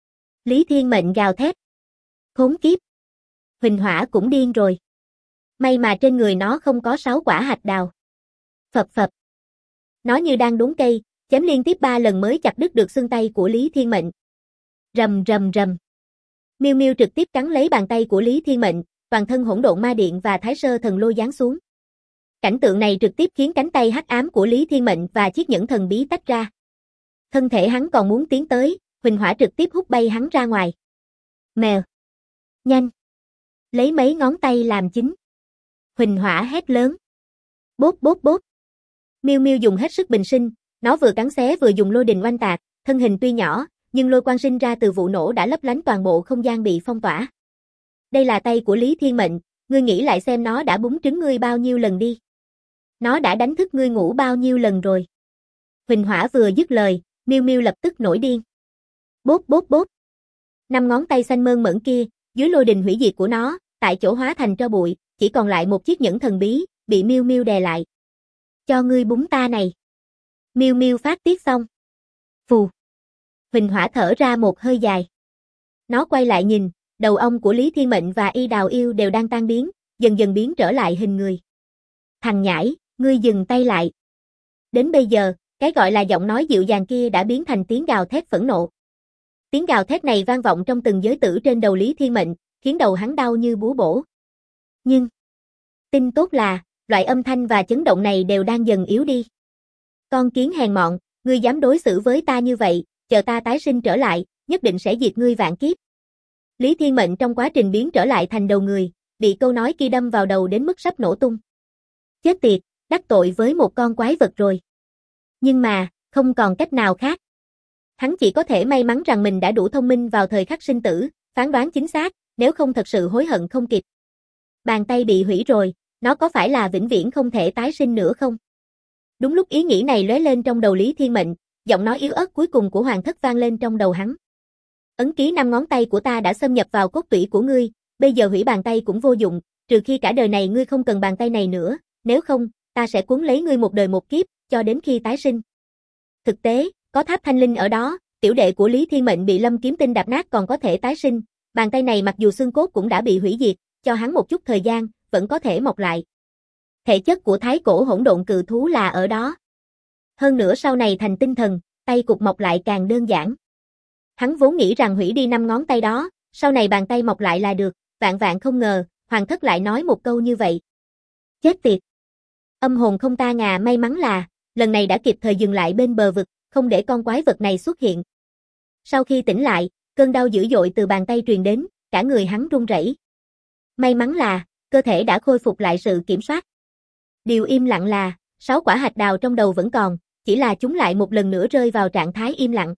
Lý Thiên Mệnh gào thét. Khốn kiếp. Huỳnh Hỏa cũng điên rồi. May mà trên người nó không có 6 quả hạch đào. Phập phập. Nó như đang đốn cây, chém liên tiếp 3 lần mới chặt đứt được xương tay của Lý Thiên Mệnh. Rầm rầm rầm. Miêu Miêu trực tiếp cắn lấy bàn tay của Lý Thiên Mệnh, toàn thân hỗn độn ma điện và thái sơ thần lôi giáng xuống. Cảnh tượng này trực tiếp khiến cánh tay hắc ám của Lý Thiên Mệnh và chiếc nhẫn thần bí tách ra. Thân thể hắn còn muốn tiến tới, Huỳnh Hỏa trực tiếp hút bay hắn ra ngoài. Mèo. Nhanh. Lấy mấy ngón tay làm chính. Huỳnh Hỏa hét lớn. Bốp bốp bốp. Miêu Miêu dùng hết sức bình sinh, nó vừa cắn xé vừa dùng lôi đình oanh tạc, thân hình tuy nhỏ, nhưng lôi quang sinh ra từ vụ nổ đã lấp lánh toàn bộ không gian bị phong tỏa. Đây là tay của Lý Thiên Mệnh, ngươi nghĩ lại xem nó đã búng trứng ngươi bao nhiêu lần đi. Nó đã đánh thức ngươi ngủ bao nhiêu lần rồi. Huỳnh Hỏa vừa dứt lời, Miêu Miêu lập tức nổi điên. Bốp bốp bốp. 5 ngón tay xanh mơn mởn kia, dưới lôi đình hủy diệt của nó, tại chỗ hóa thành tro bụi, chỉ còn lại một chiếc nhẫn thần bí, bị Miêu Miêu đè lại. Cho ngươi búng ta này. Miêu Miêu phát tiết xong. Phù. Huỳnh Hỏa thở ra một hơi dài. Nó quay lại nhìn, đầu ong của Lý Thiên Mệnh và Y Đào Yêu đều đang tan biến, dần dần biến trở lại hình người. Thằng nhãi, ngươi dừng tay lại. Đến bây giờ, cái gọi là giọng nói dịu dàng kia đã biến thành tiếng gào thét phẫn nộ. Tiếng gào thét này vang vọng trong từng giới tử trên đầu Lý Thiên Mệnh, khiến đầu hắn đau như búa bổ. Nhưng, tin tốt là, loại âm thanh và chấn động này đều đang dần yếu đi. Con kiến hèn mọn, ngươi dám đối xử với ta như vậy, chờ ta tái sinh trở lại, nhất định sẽ diệt ngươi vạn kiếp. Lý Thiên Mệnh trong quá trình biến trở lại thành đầu người, bị câu nói kia đâm vào đầu đến mức sắp nổ tung. Chết tiệt, đắc tội với một con quái vật rồi. Nhưng mà, không còn cách nào khác. Hắn chỉ có thể may mắn rằng mình đã đủ thông minh vào thời khắc sinh tử, phán đoán chính xác, nếu không thật sự hối hận không kịp. Bàn tay bị hủy rồi, nó có phải là vĩnh viễn không thể tái sinh nữa không? Đúng lúc ý nghĩ này lóe lên trong đầu Lý Thiên Mệnh, giọng nói yếu ớt cuối cùng của Hoàng thất vang lên trong đầu hắn. Ấn ký 5 ngón tay của ta đã xâm nhập vào cốt tủy của ngươi, bây giờ hủy bàn tay cũng vô dụng, trừ khi cả đời này ngươi không cần bàn tay này nữa, nếu không, ta sẽ cuốn lấy ngươi một đời một kiếp, cho đến khi tái sinh. Thực tế, có tháp thanh linh ở đó, tiểu đệ của Lý Thiên Mệnh bị Lâm Kiếm Tinh đạp nát còn có thể tái sinh, bàn tay này mặc dù xương cốt cũng đã bị hủy diệt, cho hắn một chút thời gian, vẫn có thể mọc lại. Thể chất của thái cổ hỗn độn cự thú là ở đó. Hơn nữa sau này thành tinh thần, tay cục mọc lại càng đơn giản. Hắn vốn nghĩ rằng hủy đi 5 ngón tay đó, sau này bàn tay mọc lại là được, vạn vạn không ngờ, Hoàng thất lại nói một câu như vậy. Chết tiệt. Âm hồn không ta ngà may mắn là, lần này đã kịp thời dừng lại bên bờ vực, không để con quái vật này xuất hiện. Sau khi tỉnh lại, cơn đau dữ dội từ bàn tay truyền đến, cả người hắn run rẩy. May mắn là, cơ thể đã khôi phục lại sự kiểm soát. Điều im lặng là, 6 quả hạch đào trong đầu vẫn còn, chỉ là chúng lại một lần nữa rơi vào trạng thái im lặng.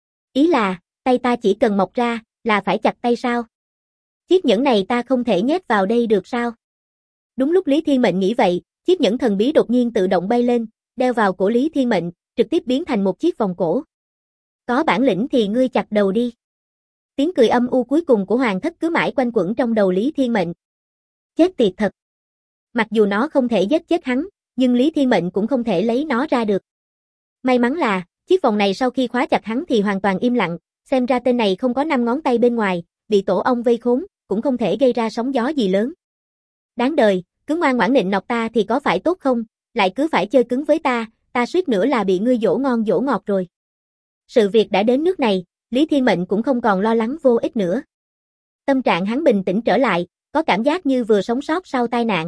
Ý là, tay ta chỉ cần mọc ra, là phải chặt tay sao? Chiếc nhẫn này ta không thể nhét vào đây được sao? Đúng lúc Lý Thiên Mệnh nghĩ vậy, chiếc nhẫn thần bí đột nhiên tự động bay lên, đeo vào cổ Lý Thiên Mệnh, trực tiếp biến thành một chiếc vòng cổ. Có bản lĩnh thì ngươi chặt đầu đi. Tiếng cười âm u cuối cùng của Hoàng Thất cứ mãi quanh quẩn trong đầu Lý Thiên Mệnh. Chết tiệt thật. Mặc dù nó không thể giết chết hắn, nhưng Lý Thiên Mệnh cũng không thể lấy nó ra được. May mắn là, chiếc vòng này sau khi khóa chặt hắn thì hoàn toàn im lặng, xem ra tên này không có 5 ngón tay bên ngoài, bị tổ ong vây khốn, cũng không thể gây ra sóng gió gì lớn. Đáng đời, cứ ngoan ngoãn nịnh nọt ta thì có phải tốt không, lại cứ phải chơi cứng với ta suýt nữa là bị ngươi dỗ ngon dỗ ngọt rồi. Sự việc đã đến nước này, Lý Thiên Mệnh cũng không còn lo lắng vô ích nữa. Tâm trạng hắn bình tĩnh trở lại, có cảm giác như vừa sống sót sau tai nạn.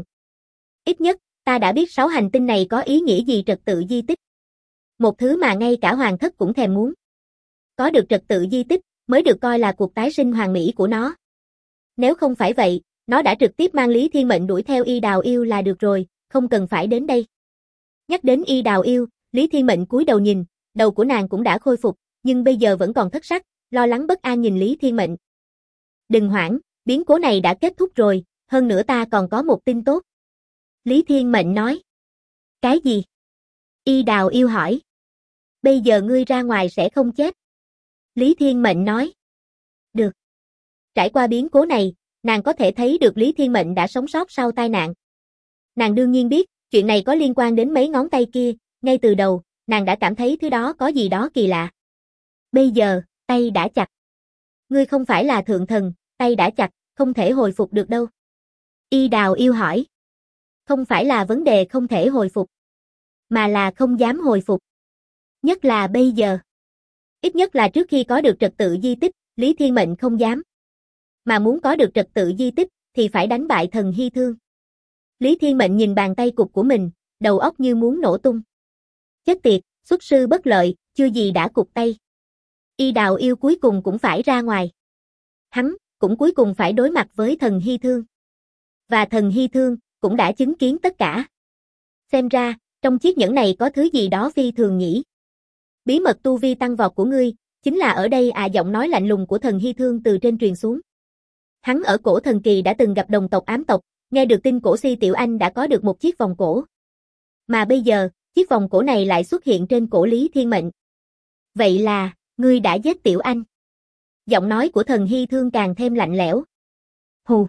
Ít nhất, ta đã biết 6 hành tinh này có ý nghĩa gì trật tự di tích. Một thứ mà ngay cả Hoàng Thất cũng thèm muốn. Có được trật tự di tích, mới được coi là cuộc tái sinh hoàn mỹ của nó. Nếu không phải vậy, nó đã trực tiếp mang Lý Thiên Mệnh đuổi theo Y Đào Yêu là được rồi, không cần phải đến đây. Nhắc đến Y Đào Yêu, Lý Thiên Mệnh cúi đầu nhìn, đầu của nàng cũng đã khôi phục, nhưng bây giờ vẫn còn thất sắc, lo lắng bất an nhìn Lý Thiên Mệnh. Đừng hoảng, biến cố này đã kết thúc rồi, hơn nữa ta còn có một tin tốt. Lý Thiên Mệnh nói. Cái gì? Y Đào Yêu hỏi. Bây giờ ngươi ra ngoài sẽ không chết. Lý Thiên Mệnh nói. Được. Trải qua biến cố này, nàng có thể thấy được Lý Thiên Mệnh đã sống sót sau tai nạn. Nàng đương nhiên biết, chuyện này có liên quan đến mấy ngón tay kia, ngay từ đầu, nàng đã cảm thấy thứ đó có gì đó kỳ lạ. Bây giờ, tay đã chặt. Ngươi không phải là thượng thần, tay đã chặt, không thể hồi phục được đâu. Y Đào Yêu hỏi. Không phải là vấn đề không thể hồi phục, mà là không dám hồi phục. Nhất là bây giờ. Ít nhất là trước khi có được trật tự di tích, Lý Thiên Mệnh không dám. Mà muốn có được trật tự di tích, thì phải đánh bại thần Hy Thương. Lý Thiên Mệnh nhìn bàn tay cụt của mình, đầu óc như muốn nổ tung. Chết tiệt, xuất sư bất lợi, chưa gì đã cụt tay. Y Đào Yêu cuối cùng cũng phải ra ngoài. Hắn, cũng cuối cùng phải đối mặt với thần Hy Thương. Và thần Hy Thương, cũng đã chứng kiến tất cả. Xem ra, trong chiếc nhẫn này có thứ gì đó phi thường nhỉ. Bí mật tu vi tăng vọt của ngươi, chính là ở đây à, giọng nói lạnh lùng của thần Hy Thương từ trên truyền xuống. Hắn ở cổ thần kỳ đã từng gặp đồng tộc ám tộc, nghe được tin cổ Si Tiểu Anh đã có được một chiếc vòng cổ. Mà bây giờ, chiếc vòng cổ này lại xuất hiện trên cổ Lý Thiên Mệnh. Vậy là, ngươi đã giết Tiểu Anh. Giọng nói của thần Hy Thương càng thêm lạnh lẽo. Hù.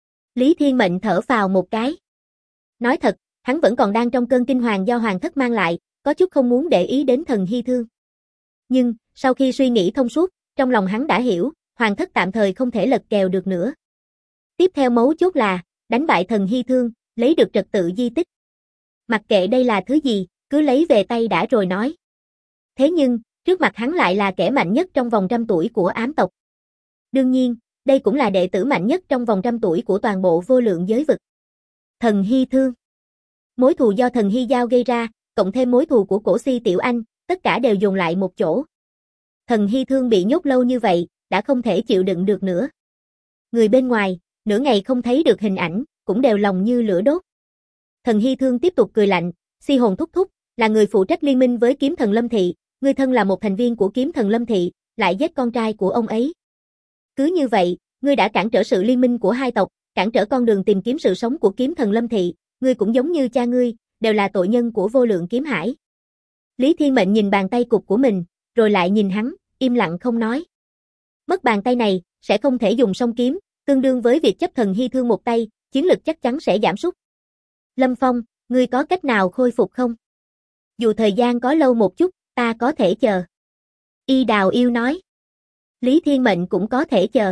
Lý Thiên Mệnh thở phào một cái. Nói thật, hắn vẫn còn đang trong cơn kinh hoàng do Hoàng Thất mang lại, có chút không muốn để ý đến thần Hy Thương. Nhưng, sau khi suy nghĩ thông suốt, trong lòng hắn đã hiểu, Hoàng Thất tạm thời không thể lật kèo được nữa. Tiếp theo mấu chốt là, đánh bại thần Hy Thương, lấy được trật tự di tích. Mặc kệ đây là thứ gì, cứ lấy về tay đã rồi nói. Thế nhưng, trước mặt hắn lại là kẻ mạnh nhất trong vòng 100 tuổi của ám tộc. Đương nhiên, đây cũng là đệ tử mạnh nhất trong vòng 100 tuổi của toàn bộ vô lượng giới vực. Thần Hy Thương. Mối thù do thần Hy Giao gây ra, cộng thêm mối thù của cổ Si Tiểu Anh, tất cả đều dồn lại một chỗ. Thần Hy Thương bị nhốt lâu như vậy, đã không thể chịu đựng được nữa. Người bên ngoài, nửa ngày không thấy được hình ảnh, cũng đều lòng như lửa đốt. Thần Hy Thương tiếp tục cười lạnh, Si Hồn thúc thúc, là người phụ trách liên minh với kiếm thần Lâm Thị, ngươi thân là một thành viên của kiếm thần Lâm Thị, lại giết con trai của ông ấy. Cứ như vậy, ngươi đã cản trở sự liên minh của hai tộc, cản trở con đường tìm kiếm sự sống của kiếm thần Lâm Thị, ngươi cũng giống như cha ngươi, đều là tội nhân của vô lượng kiếm hải. Lý Thiên Mệnh nhìn bàn tay cụt của mình, rồi lại nhìn hắn, im lặng không nói. Mất bàn tay này, sẽ không thể dùng song kiếm, tương đương với việc chấp thần Hy Thương một tay, chiến lực chắc chắn sẽ giảm sút. Lâm Phong, ngươi có cách nào khôi phục không? Dù thời gian có lâu một chút, ta có thể chờ. Y Đào Yêu nói. Lý Thiên Mệnh cũng có thể chờ.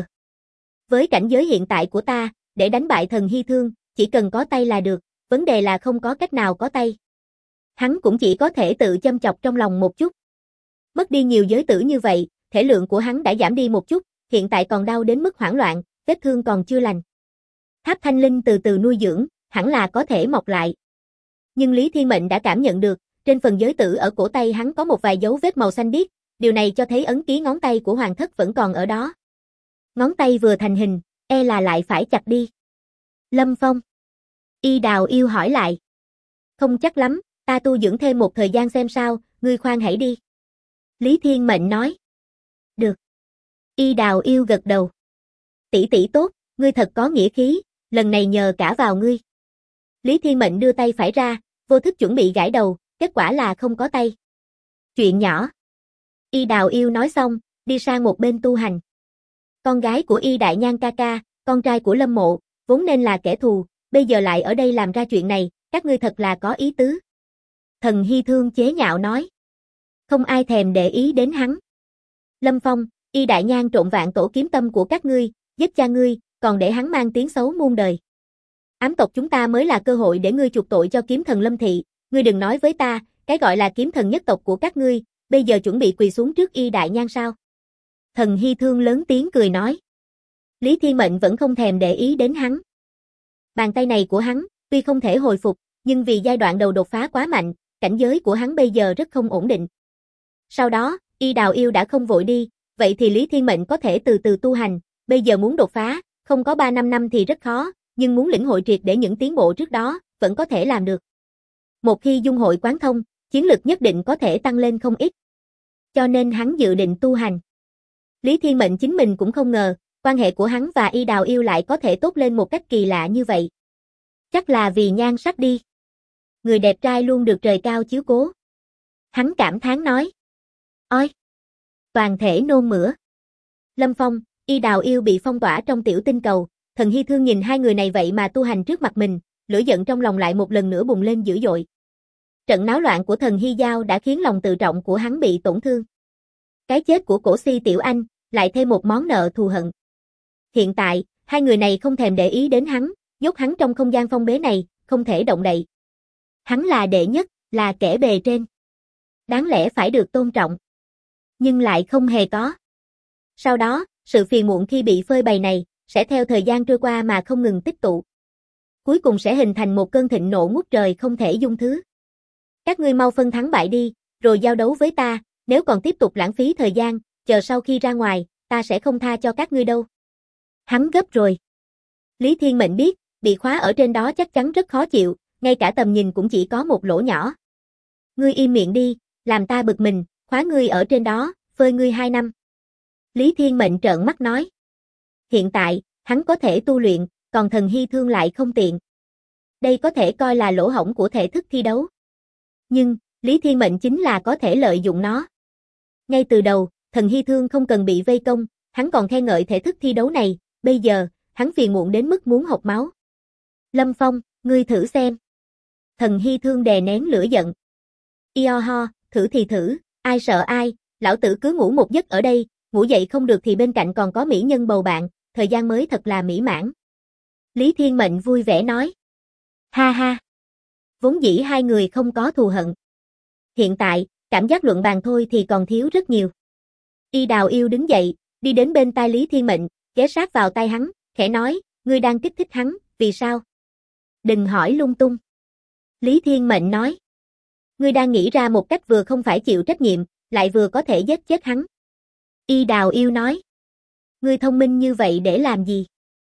Với cảnh giới hiện tại của ta, để đánh bại thần Hy Thương, chỉ cần có tay là được, vấn đề là không có cách nào có tay. Hắn cũng chỉ có thể tự châm chọc trong lòng một chút. Mất đi nhiều giới tử như vậy, thể lượng của hắn đã giảm đi một chút, hiện tại còn đau đến mức hoảng loạn, vết thương còn chưa lành. Tháp Thanh Linh từ từ nuôi dưỡng, hẳn là có thể mọc lại. Nhưng Lý Thiên Mệnh đã cảm nhận được, trên phần giới tử ở cổ tay hắn có một vài dấu vết màu xanh biếc, điều này cho thấy ấn ký ngón tay của Hoàng Thất vẫn còn ở đó. Ngón tay vừa thành hình, e là lại phải chặt đi. Lâm Phong. Y Đào Yêu hỏi lại. Không chắc lắm, ta tu dưỡng thêm một thời gian xem sao, ngươi khoan hãy đi. Lý Thiên Mệnh nói. Được. Y Đào Yêu gật đầu. Tỷ tỷ tốt, ngươi thật có nghĩa khí, lần này nhờ cả vào ngươi. Lý Thiên Mệnh đưa tay phải ra, vô thức chuẩn bị gãi đầu, kết quả là không có tay. Chuyện nhỏ. Y Đào Yêu nói xong, đi sang một bên tu hành. Con gái của Y Đại Nhan ca ca, con trai của Lâm Mộ, vốn nên là kẻ thù, bây giờ lại ở đây làm ra chuyện này, các ngươi thật là có ý tứ. Thần Hy Thương chế nhạo nói. Không ai thèm để ý đến hắn. Lâm Phong, Y Đại Nhan trộn vạn tổ kiếm tâm của các ngươi, giết cha ngươi, còn để hắn mang tiếng xấu muôn đời. Ám tộc chúng ta mới là cơ hội để ngươi chuộc tội cho kiếm thần Lâm Thị, ngươi đừng nói với ta, cái gọi là kiếm thần nhất tộc của các ngươi, bây giờ chuẩn bị quỳ xuống trước Y Đại Nhan sao? Thần Hy Thương lớn tiếng cười nói. Lý Thiên Mệnh vẫn không thèm để ý đến hắn. Bàn tay này của hắn, tuy không thể hồi phục, nhưng vì giai đoạn đầu đột phá quá mạnh, cảnh giới của hắn bây giờ rất không ổn định. Sau đó, Y Đào Yêu đã không vội đi, vậy thì Lý Thiên Mệnh có thể từ từ tu hành, bây giờ muốn đột phá, không có 3-5 năm thì rất khó, nhưng muốn lĩnh hội triệt để những tiến bộ trước đó, vẫn có thể làm được. Một khi dung hội quán thông, chiến lực nhất định có thể tăng lên không ít. Cho nên hắn dự định tu hành. Lý Thiên Mệnh chính mình cũng không ngờ, quan hệ của hắn và Y Đào Yêu lại có thể tốt lên một cách kỳ lạ như vậy. Chắc là vì nhan sắc đi. Người đẹp trai luôn được trời cao chiếu cố. Hắn cảm thán nói. Ôi! Toàn thể nôn mửa. Lâm Phong, Y Đào Yêu bị phong tỏa trong tiểu tinh cầu, Thần Hy Thương nhìn hai người này vậy mà tu hành trước mặt mình, lửa giận trong lòng lại một lần nữa bùng lên dữ dội. Trận náo loạn của Thần Hy Giao đã khiến lòng tự trọng của hắn bị tổn thương. Cái chết của Cổ Si Tiểu Anh, lại thêm một món nợ thù hận. Hiện tại, hai người này không thèm để ý đến hắn, nhốt hắn trong không gian phong bế này, không thể động đậy. Hắn là đệ nhất, là kẻ bề trên. Đáng lẽ phải được tôn trọng. Nhưng lại không hề có. Sau đó, sự phiền muộn khi bị phơi bày này, sẽ theo thời gian trôi qua mà không ngừng tích tụ. Cuối cùng sẽ hình thành một cơn thịnh nộ ngút trời không thể dung thứ. Các ngươi mau phân thắng bại đi, rồi giao đấu với ta, nếu còn tiếp tục lãng phí thời gian, chờ sau khi ra ngoài, ta sẽ không tha cho các ngươi đâu. Hắn gấp rồi. Lý Thiên Mệnh biết, bị khóa ở trên đó chắc chắn rất khó chịu, ngay cả tầm nhìn cũng chỉ có một lỗ nhỏ. Ngươi im miệng đi, làm ta bực mình, khóa ngươi ở trên đó, phơi ngươi 2 năm. Lý Thiên Mệnh trợn mắt nói. Hiện tại, hắn có thể tu luyện, còn Thần Hy Thương lại không tiện. Đây có thể coi là lỗ hổng của thể thức thi đấu. Nhưng, Lý Thiên Mệnh chính là có thể lợi dụng nó. Ngay từ đầu, Thần Hy Thương không cần bị vây công, hắn còn khen ngợi thể thức thi đấu này, bây giờ, hắn phiền muộn đến mức muốn hộc máu. Lâm Phong, ngươi thử xem. Thần Hy Thương đè nén lửa giận. Io ho, thử thì thử, ai sợ ai, lão tử cứ ngủ một giấc ở đây, ngủ dậy không được thì bên cạnh còn có mỹ nhân bầu bạn, thời gian mới thật là mỹ mãn. Lý Thiên Mệnh vui vẻ nói. Ha ha. Vốn dĩ hai người không có thù hận. Hiện tại, cảm giác luận bàn thôi thì còn thiếu rất nhiều. Y Đào Yêu đứng dậy, đi đến bên tai Lý Thiên Mệnh, ghé sát vào tai hắn, khẽ nói, ngươi đang kích thích hắn, vì sao? Đừng hỏi lung tung. Lý Thiên Mệnh nói. Ngươi đang nghĩ ra một cách vừa không phải chịu trách nhiệm, lại vừa có thể giết chết hắn. Y Đào Yêu nói. Ngươi thông minh như vậy để làm gì?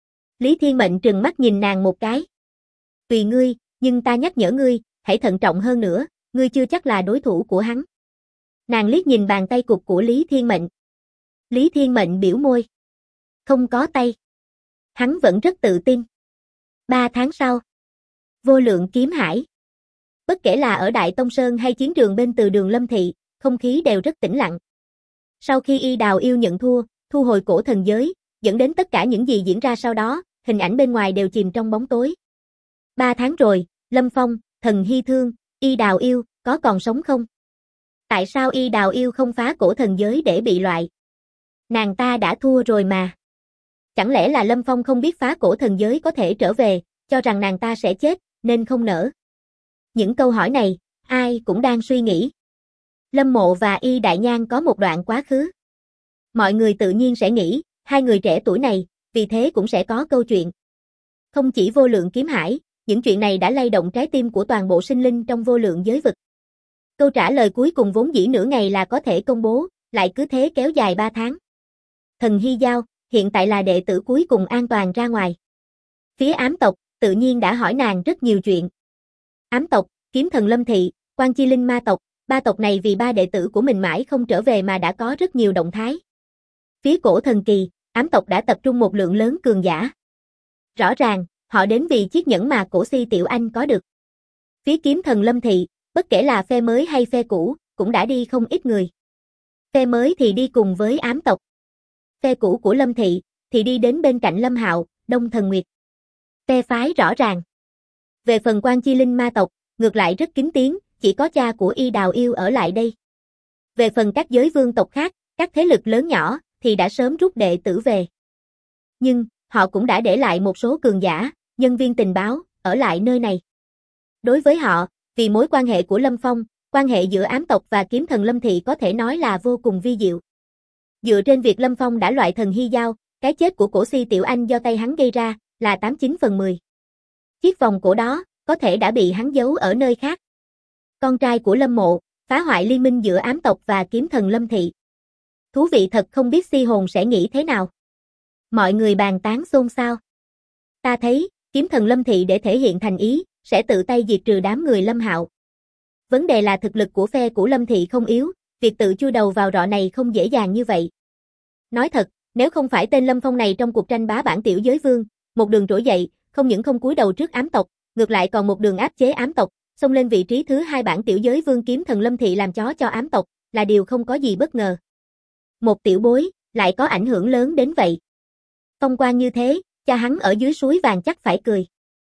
Lý Thiên Mệnh trừng mắt nhìn nàng một cái. Tùy ngươi, nhưng ta nhắc nhở ngươi, hãy thận trọng hơn nữa, ngươi chưa chắc là đối thủ của hắn. Nàng liếc nhìn bàn tay cụt của Lý Thiên Mệnh. Lý Thiên Mệnh biểu môi. Không có tay. Hắn vẫn rất tự tin. 3 tháng sau. Vô Lượng Kiếm Hải. Bất kể là ở Đại Tông Sơn hay chiến trường bên từ đường Lâm Thị, không khí đều rất tĩnh lặng. Sau khi Y Đào Yêu nhận thua, thu hồi cổ thần giới, dẫn đến tất cả những gì diễn ra sau đó, hình ảnh bên ngoài đều chìm trong bóng tối. 3 tháng rồi, Lâm Phong, Thần Hy Thương, Y Đào Yêu, có còn sống không? Tại sao Y Đào Yêu không phá cổ thần giới để bị loại? Nàng ta đã thua rồi mà. Chẳng lẽ là Lâm Phong không biết phá cổ thần giới có thể trở về, cho rằng nàng ta sẽ chết, nên không nỡ? Những câu hỏi này, ai cũng đang suy nghĩ. Lâm Mộ và Y Đại Nhan có một đoạn quá khứ. Mọi người tự nhiên sẽ nghĩ, hai người trẻ tuổi này, vì thế cũng sẽ có câu chuyện. Không chỉ Vô Lượng Kiếm Hải, những chuyện này đã lay động trái tim của toàn bộ sinh linh trong vô lượng giới vực. Câu trả lời cuối cùng vốn dĩ nửa ngày là có thể công bố, lại cứ thế kéo dài 3 tháng. Thần Hy Giao, hiện tại là đệ tử cuối cùng an toàn ra ngoài. Phía ám tộc, tự nhiên đã hỏi nàng rất nhiều chuyện. Ám tộc, kiếm thần Lâm Thị, Quan Chi Linh ma tộc, ba tộc này vì ba đệ tử của mình mãi không trở về mà đã có rất nhiều động thái. Phía Cổ Thần Kỳ, ám tộc đã tập trung một lượng lớn cường giả. Rõ ràng, họ đến vì chiếc nhẫn mà Cổ Si Tiểu Anh có được. Phía kiếm thần Lâm Thị, bất kể là phe mới hay phe cũ, cũng đã đi không ít người. Phe mới thì đi cùng với ám tộc. Phe cũ của Lâm Thị thì đi đến bên cạnh Lâm Hạo, Đông Thần Nguyệt. Phe phái rõ ràng. Về phần Quan Chi Linh ma tộc, ngược lại rất kín tiếng, chỉ có cha của Y Đào Yêu ở lại đây. Về phần các giới vương tộc khác, các thế lực lớn nhỏ, thì đã sớm rút đệ tử về. Nhưng, họ cũng đã để lại một số cường giả, nhân viên tình báo, ở lại nơi này. Đối với họ, vì mối quan hệ của Lâm Phong, quan hệ giữa ám tộc và kiếm thần Lâm Thị có thể nói là vô cùng vi diệu. Dựa trên việc Lâm Phong đã loại thần hy dao, cái chết của Cổ Si Tiểu Anh do tay hắn gây ra, là 89/10. Chiếc vòng cổ đó, có thể đã bị hắn giấu ở nơi khác. Con trai của Lâm Mộ, phá hoại liên minh giữa ám tộc và kiếm thần Lâm Thị. Thú vị thật, không biết Si Hồn sẽ nghĩ thế nào. Mọi người bàn tán xôn xao. Ta thấy, kiếm thần Lâm Thị để thể hiện thành ý, sẽ tự tay diệt trừ đám người Lâm Hạo. Vấn đề là thực lực của phe của Lâm Thị không yếu, việc tự chui đầu vào rọ này không dễ dàng như vậy. Nói thật, nếu không phải tên Lâm Phong này trong cuộc tranh bá bản tiểu giới vương, một đường trỗi dậy, không những không cúi đầu trước ám tộc, ngược lại còn một đường áp chế ám tộc, xông lên vị trí thứ 2 bản tiểu giới vương, kiếm thần Lâm Thị làm chó cho ám tộc, là điều không có gì bất ngờ. Một tiểu bối, lại có ảnh hưởng lớn đến vậy. Phong quang như thế, cha hắn ở dưới suối vàng chắc phải cười.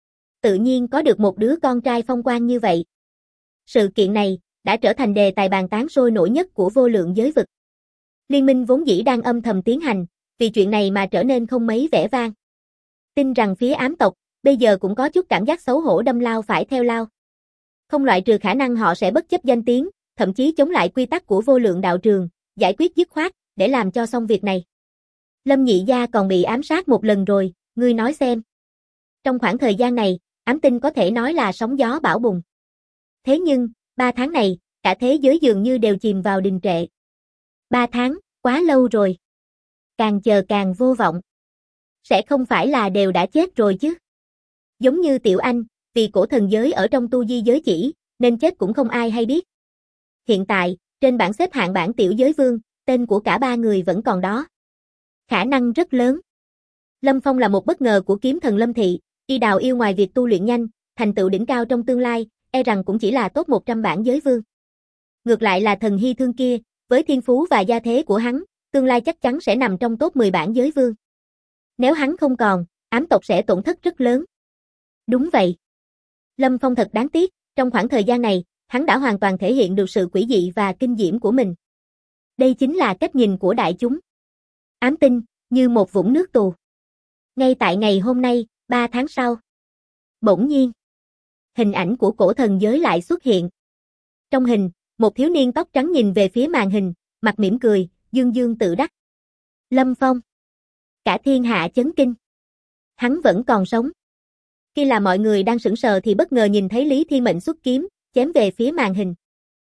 Tự nhiên có được một đứa con trai phong quang như vậy. Sự kiện này, đã trở thành đề tài bàn tán sôi nổi nhất của vô lượng giới vực. Liên minh vốn dĩ đang âm thầm tiến hành, vì chuyện này mà trở nên không mấy vẻ vang. Tin rằng phía ám tộc, bây giờ cũng có chút cảm giác xấu hổ đâm lao phải theo lao. Không loại trừ khả năng họ sẽ bất chấp danh tiếng, thậm chí chống lại quy tắc của vô lượng đạo trường, giải quyết dứt khoát, để làm cho xong việc này. Lâm Nhị Gia còn bị ám sát một lần rồi, ngươi nói xem. Trong khoảng thời gian này, ám tinh có thể nói là sóng gió bão bùng. Thế nhưng, 3 tháng này, cả thế giới dường như đều chìm vào đình trệ. 3 tháng, quá lâu rồi. Càng chờ càng vô vọng. Sẽ không phải là đều đã chết rồi chứ? Giống như Tiểu Anh, vì cổ thần giới ở trong tu di giới chỉ, nên chết cũng không ai hay biết. Hiện tại, trên bảng xếp hạng bản tiểu giới vương, tên của cả 3 người vẫn còn đó. Khả năng rất lớn. Lâm Phong là một bất ngờ của kiếm thần Lâm Thị, Y Đào Yêu ngoài việc tu luyện nhanh, thành tựu đỉnh cao trong tương lai, e rằng cũng chỉ là top 100 bản giới vương. Ngược lại là thần Hy Thương kia, với thiên phú và gia thế của hắn, tương lai chắc chắn sẽ nằm trong top 10 bản giới vương. Nếu hắn không còn, ám tộc sẽ tổn thất rất lớn. Đúng vậy. Lâm Phong thật đáng tiếc, trong khoảng thời gian này, hắn đã hoàn toàn thể hiện được sự quỷ dị và kinh diễm của mình. Đây chính là cách nhìn của đại chúng. Ám tinh, như một vũng nước tù. Ngay tại ngày hôm nay, 3 tháng sau. Bỗng nhiên, hình ảnh của cổ thần giới lại xuất hiện. Trong hình, một thiếu niên tóc trắng nhìn về phía màn hình, mặt mỉm cười, dương dương tự đắc. Lâm Phong. Cả thiên hạ chấn kinh. Hắn vẫn còn sống. Khi là mọi người đang sững sờ thì bất ngờ nhìn thấy Lý Thiên Mệnh xuất kiếm, chém về phía màn hình.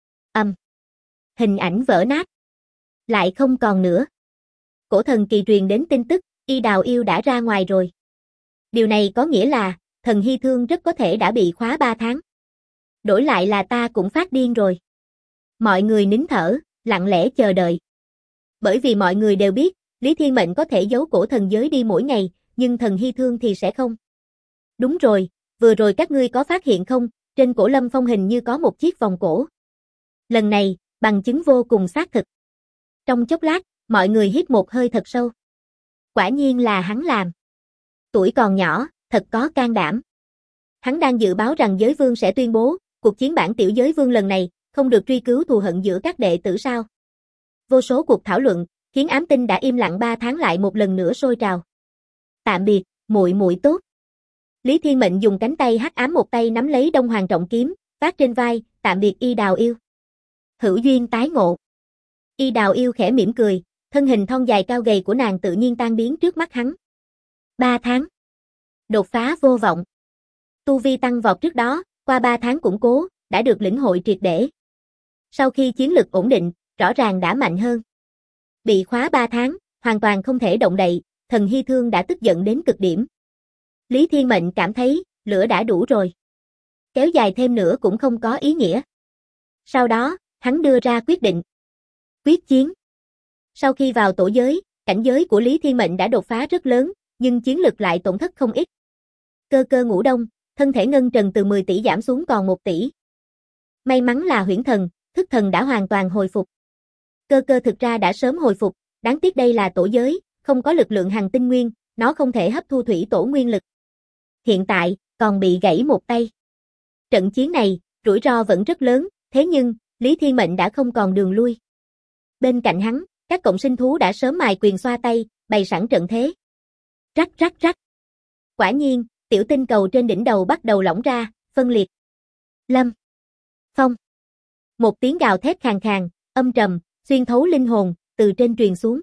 Hình ảnh vỡ nát. Lại không còn nữa. Cổ thần kỳ truyền đến tin tức, Y Đào Yêu đã ra ngoài rồi. Điều này có nghĩa là, thần Hy Thương rất có thể đã bị khóa 3 tháng. Đổi lại là ta cũng phát điên rồi. Mọi người nín thở, lặng lẽ chờ đợi. Bởi vì mọi người đều biết, Lý Thiên Mệnh có thể giấu cổ thần giới đi mỗi ngày, nhưng thần Hy Thương thì sẽ không. Đúng rồi, vừa rồi các ngươi có phát hiện không, trên cổ Lâm Phong hình như có một chiếc vòng cổ. Lần này, bằng chứng vô cùng xác thực. Trong chốc lát, mọi người hít một hơi thật sâu. Quả nhiên là hắn làm. Tuổi còn nhỏ, thật có can đảm. Hắn đang dự báo rằng giới vương sẽ tuyên bố, cuộc chiến bản tiểu giới vương lần này, không được truy cứu thù hận giữa các đệ tử sao. Vô số cuộc thảo luận, khiến ám tinh đã im lặng 3 tháng lại một lần nữa sôi trào. Tạm biệt, muội muội tốt. Lý Thiên Mệnh dùng cánh tay hắc ám một tay nắm lấy Đông Hoàng trọng kiếm, vác trên vai, tạm biệt Y Đào Yêu. Hữu duyên tái ngộ. Y Đào Yêu khẽ mỉm cười, thân hình thon dài cao gầy của nàng tự nhiên tan biến trước mắt hắn. 3 tháng. Đột phá vô vọng. Tu vi tăng vọt trước đó, qua 3 tháng củng cố, đã được lĩnh hội triệt để. Sau khi chiến lực ổn định, rõ ràng đã mạnh hơn. Bị khóa 3 tháng, hoàn toàn không thể động đậy, thần Hy Thương đã tức giận đến cực điểm. Lý Thiên Mệnh cảm thấy, lửa đã đủ rồi. Kéo dài thêm nữa cũng không có ý nghĩa. Sau đó, hắn đưa ra quyết định. Quyết chiến. Sau khi vào tổ giới, cảnh giới của Lý Thiên Mệnh đã đột phá rất lớn, nhưng chiến lực lại tổn thất không ít. Cơ cơ ngủ đông, thân thể ngân trần từ 10 tỷ giảm xuống còn 1 tỷ. May mắn là huyễn thần, thức thần đã hoàn toàn hồi phục. Cơ cơ thực ra đã sớm hồi phục, đáng tiếc đây là tổ giới, không có lực lượng hằng tinh nguyên, nó không thể hấp thu thủy tổ nguyên lực. Hiện tại, còn bị gãy một tay. Trận chiến này, rủi ro vẫn rất lớn, thế nhưng, Lý Thiên Mệnh đã không còn đường lui. Bên cạnh hắn, các cộng sinh thú đã sớm mài quyền xoa tay, bày sẵn trận thế. Rắc rắc rắc. Quả nhiên, tiểu tinh cầu trên đỉnh đầu bắt đầu lỏng ra, phân liệt. Lâm. Phong. Một tiếng gào thét khàn khàn, âm trầm, xuyên thấu linh hồn, từ trên truyền xuống.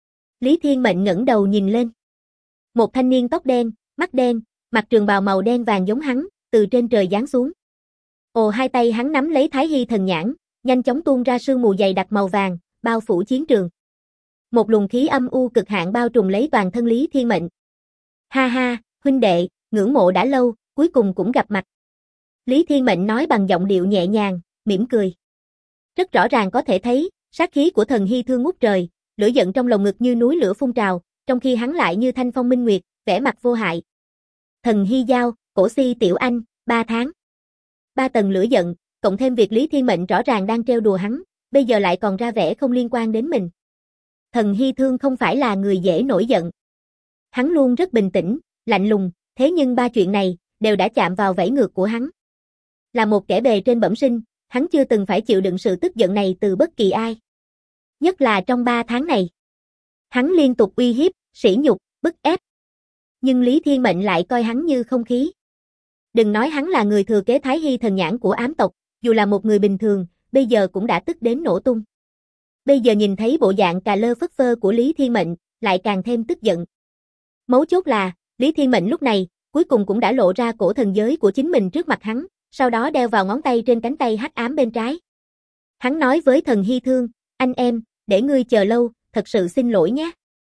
Lý Thiên Mệnh ngẩng đầu nhìn lên. Một thanh niên tóc đen, mắt đen, mặc trường bào màu đen vàng giống hắn, từ trên trời giáng xuống. Ồ, hai tay hắn nắm lấy Thái Hy thần nhãn, nhanh chóng tuôn ra sương mù dày đặc màu vàng, bao phủ chiến trường. Một luồng khí âm u cực hạn bao trùm lấy toàn thân Lý Thiên Mệnh. Ha ha, huynh đệ, ngưỡng mộ đã lâu, cuối cùng cũng gặp mặt. Lý Thiên Mệnh nói bằng giọng điệu nhẹ nhàng, mỉm cười. Rất rõ ràng có thể thấy, sát khí của thần Hy Thương ngút trời, lửa giận trong lồng ngực như núi lửa phun trào, trong khi hắn lại như thanh phong minh nguyệt, vẻ mặt vô hại. Thần Hy Giao, cổ si tiểu anh, 3 tháng. 3 tầng lửa giận, cộng thêm việc Lý Thiên Mệnh rõ ràng đang trêu đùa hắn, bây giờ lại còn ra vẻ không liên quan đến mình. Thần Hy Thương không phải là người dễ nổi giận. Hắn luôn rất bình tĩnh, lạnh lùng, thế nhưng 3 chuyện này, đều đã chạm vào vảy ngược của hắn. Là một kẻ bề trên bẩm sinh, hắn chưa từng phải chịu đựng sự tức giận này từ bất kỳ ai. Nhất là trong 3 tháng này. Hắn liên tục uy hiếp, sỉ nhục, bức ép. Nhưng Lý Thiên Mệnh lại coi hắn như không khí. Đừng nói hắn là người thừa kế Thái Hy thần nhãn của ám tộc, dù là một người bình thường, bây giờ cũng đã tức đến nổ tung. Bây giờ nhìn thấy bộ dạng cà lơ phất phơ của Lý Thiên Mệnh, lại càng thêm tức giận. Mấu chốt là, Lý Thiên Mệnh lúc này, cuối cùng cũng đã lộ ra cổ thần giới của chính mình trước mặt hắn, sau đó đeo vào ngón tay trên cánh tay hắc ám bên trái. Hắn nói với thần Hy Thương, anh em, để ngươi chờ lâu, thật sự xin lỗi nhé.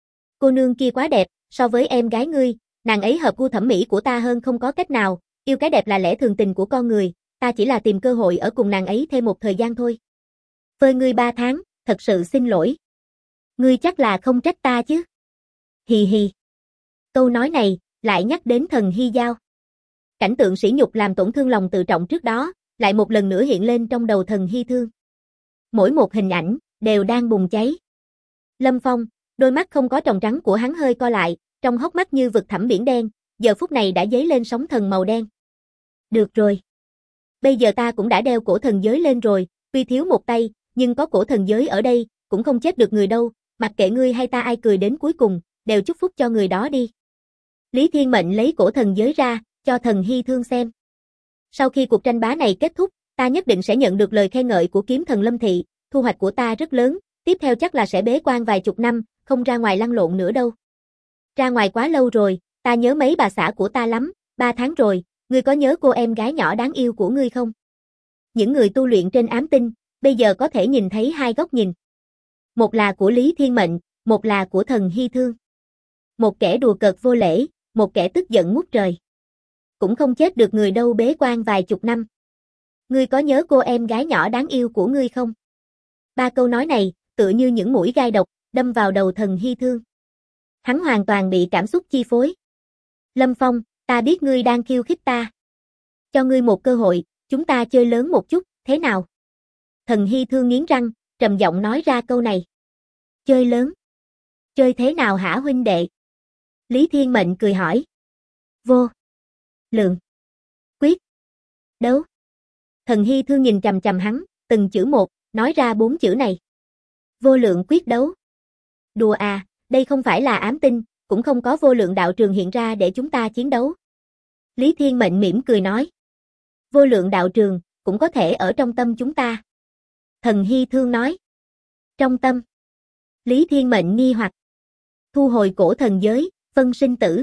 Cô nương kia quá đẹp, so với em gái ngươi, nàng ấy hợp gu thẩm mỹ của ta hơn không có cách nào, yêu cái đẹp là lẽ thường tình của con người, ta chỉ là tìm cơ hội ở cùng nàng ấy thêm một thời gian thôi. Phơi ngươi 3 tháng, thật sự xin lỗi. Ngươi chắc là không trách ta chứ. Hì hì. Câu nói này, lại nhắc đến thần Hy Giao. Cảnh tượng sỉ nhục làm tổn thương lòng tự trọng trước đó, lại một lần nữa hiện lên trong đầu thần Hy Thương. Mỗi một hình ảnh, đều đang bùng cháy. Lâm Phong, đôi mắt không có tròng trắng của hắn hơi co lại, trong hốc mắt như vực thẳm biển đen, giờ phút này đã dấy lên sóng thần màu đen. Được rồi. Bây giờ ta cũng đã đeo cổ thần giới lên rồi, tuy thiếu một tay, nhưng có cổ thần giới ở đây, cũng không chết được người đâu, mặc kệ ngươi hay ta ai cười đến cuối cùng, đều chúc phúc cho người đó đi. Lý Thiên Mệnh lấy cổ thần giới ra, cho thần Hy Thương xem. Sau khi cuộc tranh bá này kết thúc, ta nhất định sẽ nhận được lời khen ngợi của kiếm thần Lâm Thị, thu hoạch của ta rất lớn, tiếp theo chắc là sẽ bế quan vài chục năm, không ra ngoài lăn lộn nữa đâu. Ra ngoài quá lâu rồi, ta nhớ mấy bà xã của ta lắm, 3 tháng rồi, ngươi có nhớ cô em gái nhỏ đáng yêu của ngươi không? Những người tu luyện trên ám tinh, bây giờ có thể nhìn thấy 2 góc nhìn. Một là của Lý Thiên Mệnh, một là của thần Hy Thương. Một kẻ đùa cợt vô lễ, một kẻ tức giận ngút trời. Cũng không chết được người đâu, bế quan vài chục năm. Ngươi có nhớ cô em gái nhỏ đáng yêu của ngươi không? 3 câu nói này, tựa như những mũi gai độc, đâm vào đầu thần Hy Thương. Hắn hoàn toàn bị cảm xúc chi phối. Lâm Phong, ta biết ngươi đang khiêu khích ta. Cho ngươi một cơ hội, chúng ta chơi lớn một chút, thế nào? Thần Hy Thương nghiến răng, trầm giọng nói ra câu này. Chơi lớn? Chơi thế nào hả huynh đệ? Lý Thiên Mệnh cười hỏi. Vô lượng quyết đấu. Thần Hy Thương nhìn chằm chằm hắn, từng chữ một, nói ra 4 chữ này. Vô lượng quyết đấu. Đùa à, đây không phải là ám tinh, cũng không có vô lượng đạo trường hiện ra để chúng ta chiến đấu. Lý Thiên Mệnh mỉm cười nói. Vô lượng đạo trường, cũng có thể ở trong tâm chúng ta. Thần Hy Thương nói. Trong tâm. Lý Thiên Mệnh nghi hoặc. Thu hồi cổ thần giới, phân sinh tử.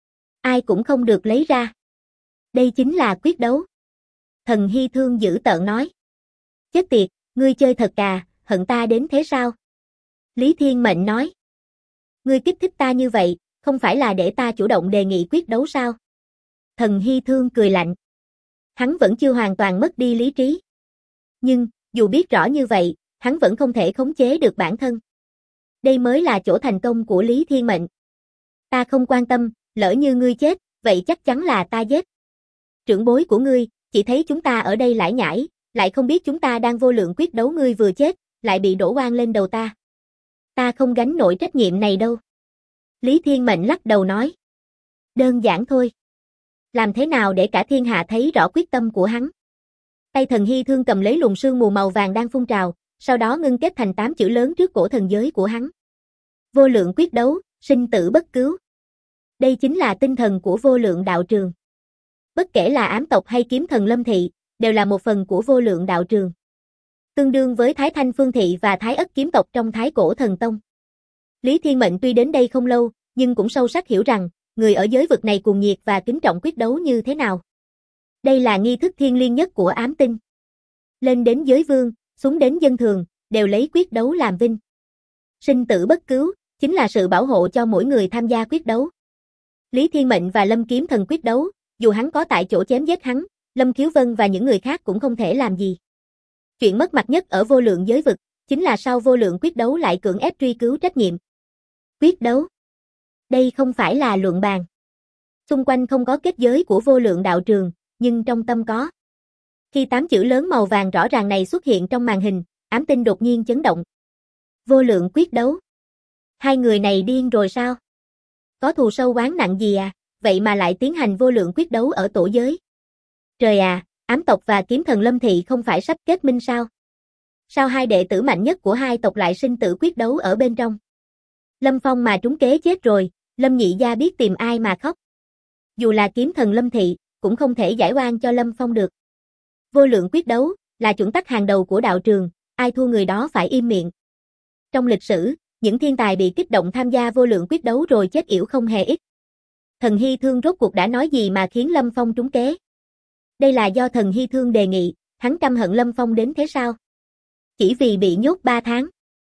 Ai cũng không được lấy ra. Đây chính là quyết đấu. Thần Hy Thương dữ tợn nói. Chết tiệt, ngươi chơi thật cà, hận ta đến thế sao? Lý Thiên Mệnh nói. Ngươi kích thích ta như vậy, không phải là để ta chủ động đề nghị quyết đấu sao? Thần Hy Thương cười lạnh. Hắn vẫn chưa hoàn toàn mất đi lý trí. Nhưng, dù biết rõ như vậy, hắn vẫn không thể khống chế được bản thân. Đây mới là chỗ thành công của Lý Thiên Mệnh. Ta không quan tâm, lỡ như ngươi chết, vậy chắc chắn là ta giết. Trưởng bối của ngươi, chỉ thấy chúng ta ở đây lải nhải, lại không biết chúng ta đang vô lượng quyết đấu, ngươi vừa chết, lại bị đổ oan lên đầu ta. Ta không gánh nổi trách nhiệm này đâu. Lý Thiên Mệnh lắc đầu nói. Đơn giản thôi. Làm thế nào để cả thiên hạ thấy rõ quyết tâm của hắn? Tay Thần Hy Thương cầm lấy luồng sương mù màu vàng đang phun trào, sau đó ngưng kết thành 8 chữ lớn trước cổ thần giới của hắn. Vô lượng quyết đấu, sinh tử bất cứu. Đây chính là tinh thần của vô lượng đạo trường. Bất kể là ám tộc hay kiếm thần Lâm Thị, đều là một phần của vô lượng đạo trường. Tương đương với Thái Thanh Phương Thị và Thái Ất kiếm tộc trong Thái Cổ Thần Tông. Lý Thiên Mệnh tuy đến đây không lâu, nhưng cũng sâu sắc hiểu rằng, người ở giới vực này cuồng nhiệt và kính trọng quyết đấu như thế nào. Đây là nghi thức thiêng liêng nhất của ám tinh. Lên đến giới vương, xuống đến dân thường, đều lấy quyết đấu làm vinh. Sinh tử bất cứu, chính là sự bảo hộ cho mỗi người tham gia quyết đấu. Lý Thiên Mệnh và Lâm Kiếm Thần quyết đấu, dù hắn có tại chỗ chém giết hắn, Lâm Khiếu Vân và những người khác cũng không thể làm gì. Chuyện mất mặt nhất ở vô lượng giới vực, chính là sau vô lượng quyết đấu lại cưỡng ép truy cứu trách nhiệm. Quyết đấu. Đây không phải là luận bàn. Xung quanh không có kết giới của vô lượng đạo trường, nhưng trong tâm có. Khi 8 chữ lớn màu vàng rõ ràng này xuất hiện trong màn hình, ám tinh đột nhiên chấn động. Vô lượng quyết đấu. Hai người này điên rồi sao? Có thù sâu oán nặng gì à, vậy mà lại tiến hành vô lượng quyết đấu ở tổ giới. Trời à, ám tộc và kiếm thần Lâm Thị không phải sắp kết minh sao? Sao hai đệ tử mạnh nhất của hai tộc lại sinh tử quyết đấu ở bên trong? Lâm Phong mà trúng kế chết rồi, Lâm Nhị gia biết tìm ai mà khóc. Dù là kiếm thần Lâm Thị, cũng không thể giải oan cho Lâm Phong được. Vô lượng quyết đấu, là chuẩn tắc hàng đầu của đạo trường, ai thua người đó phải im miệng. Trong lịch sử, những thiên tài bị kích động tham gia vô lượng quyết đấu rồi chết yểu không hề ít. Thần Hy Thương rốt cuộc đã nói gì mà khiến Lâm Phong trúng kế? Đây là do Thần Hy Thương đề nghị, hắn căm hận Lâm Phong đến thế sao? Chỉ vì bị nhốt 3 tháng.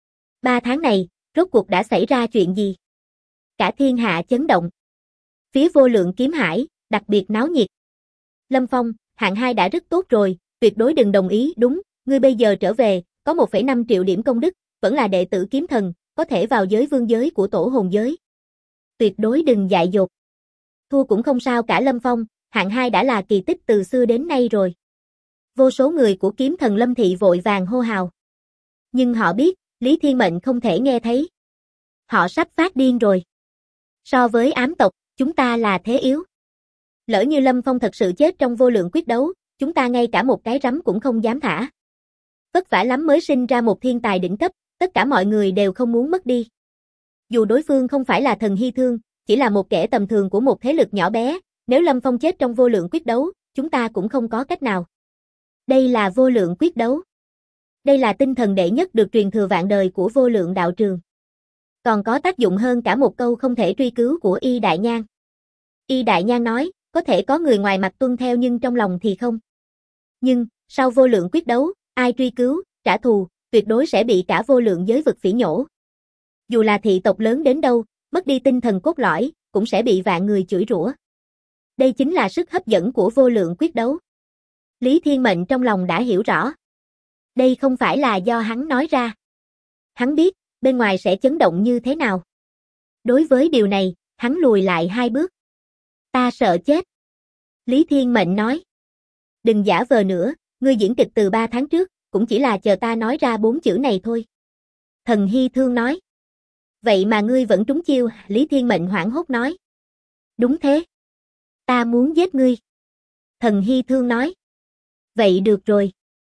3 tháng này, rốt cuộc đã xảy ra chuyện gì? Cả thiên hạ chấn động. Phía vô lượng kiếm hải, đặc biệt náo nhiệt. Lâm Phong, hạng 2 đã rất tốt rồi, tuyệt đối đừng đồng ý, đúng, ngươi bây giờ trở về, có 1,5 triệu điểm công đức, vẫn là đệ tử kiếm thần, có thể vào giới vương giới của tổ hồn giới. Tuyệt đối đừng dại dột. Thua cũng không sao cả Lâm Phong, hạng 2 đã là kỳ tích từ xưa đến nay rồi. Vô số người của kiếm thần Lâm Thị vội vàng hô hào. Nhưng họ biết, Lý Thiên Mệnh không thể nghe thấy. Họ sắp phát điên rồi. So với ám tộc, chúng ta là thế yếu. Lỡ như Lâm Phong thật sự chết trong vô lượng quyết đấu, chúng ta ngay cả một cái rắm cũng không dám thả. Vất vả lắm mới sinh ra một thiên tài đỉnh cấp, tất cả mọi người đều không muốn mất đi. Dù đối phương không phải là Thần Hy Thương, chỉ là một kẻ tầm thường của một thế lực nhỏ bé, nếu Lâm Phong chết trong vô lượng quyết đấu, chúng ta cũng không có cách nào. Đây là vô lượng quyết đấu. Đây là tinh thần đệ nhất được truyền thừa vạn đời của vô lượng đạo trường. Còn có tác dụng hơn cả một câu không thể truy cứu của Y Đại Nhan. Y Đại Nhan nói, có thể có người ngoài mặt tuân theo nhưng trong lòng thì không. Nhưng, sau vô lượng quyết đấu, ai truy cứu, trả thù, tuyệt đối sẽ bị cả vô lượng giới vực phỉ nhổ. Dù là thị tộc lớn đến đâu, mất đi tinh thần cốt lõi, cũng sẽ bị vạn người chửi rủa. Đây chính là sức hấp dẫn của vô lượng quyết đấu. Lý Thiên Mệnh trong lòng đã hiểu rõ. Đây không phải là do hắn nói ra. Hắn biết, bên ngoài sẽ chấn động như thế nào. Đối với điều này, hắn lùi lại 2 bước. Ta sợ chết. Lý Thiên Mệnh nói. Đừng giả vờ nữa, ngươi diễn kịch từ 3 tháng trước, cũng chỉ là chờ ta nói ra 4 chữ này thôi. Thần Hy Thương nói. Vậy mà ngươi vẫn trúng chiêu, Lý Thiên Mệnh hoảng hốt nói. Đúng thế. Ta muốn giết ngươi. Thần Hy Thương nói. Vậy được rồi.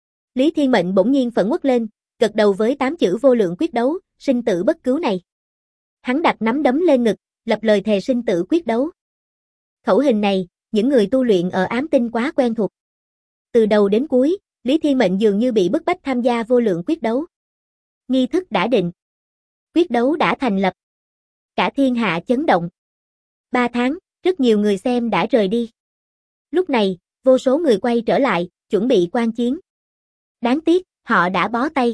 Lý Thiên Mệnh bỗng nhiên phẫn uất lên, gật đầu với 8 chữ vô lượng quyết đấu, sinh tử bất cứu này. Hắn đặt nắm đấm lên ngực, lập lời thề sinh tử quyết đấu. Khẩu hình này, những người tu luyện ở ám tinh quá quen thuộc. Từ đầu đến cuối, Lý Thiên Mệnh dường như bị bức bách tham gia vô lượng quyết đấu. Nghi thức đã định. Quyết đấu đã thành lập. Cả thiên hạ chấn động. 3 tháng, rất nhiều người xem đã rời đi. Lúc này, vô số người quay trở lại, chuẩn bị quan chiến. Đáng tiếc, họ đã bó tay.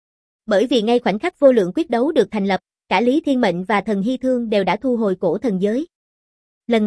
Bởi vì ngay khoảnh khắc vô lượng quyết đấu được thành lập, cả Lý Thiên Mệnh và Thần Hy Thương đều đã thu hồi cổ thần giới. Lần này,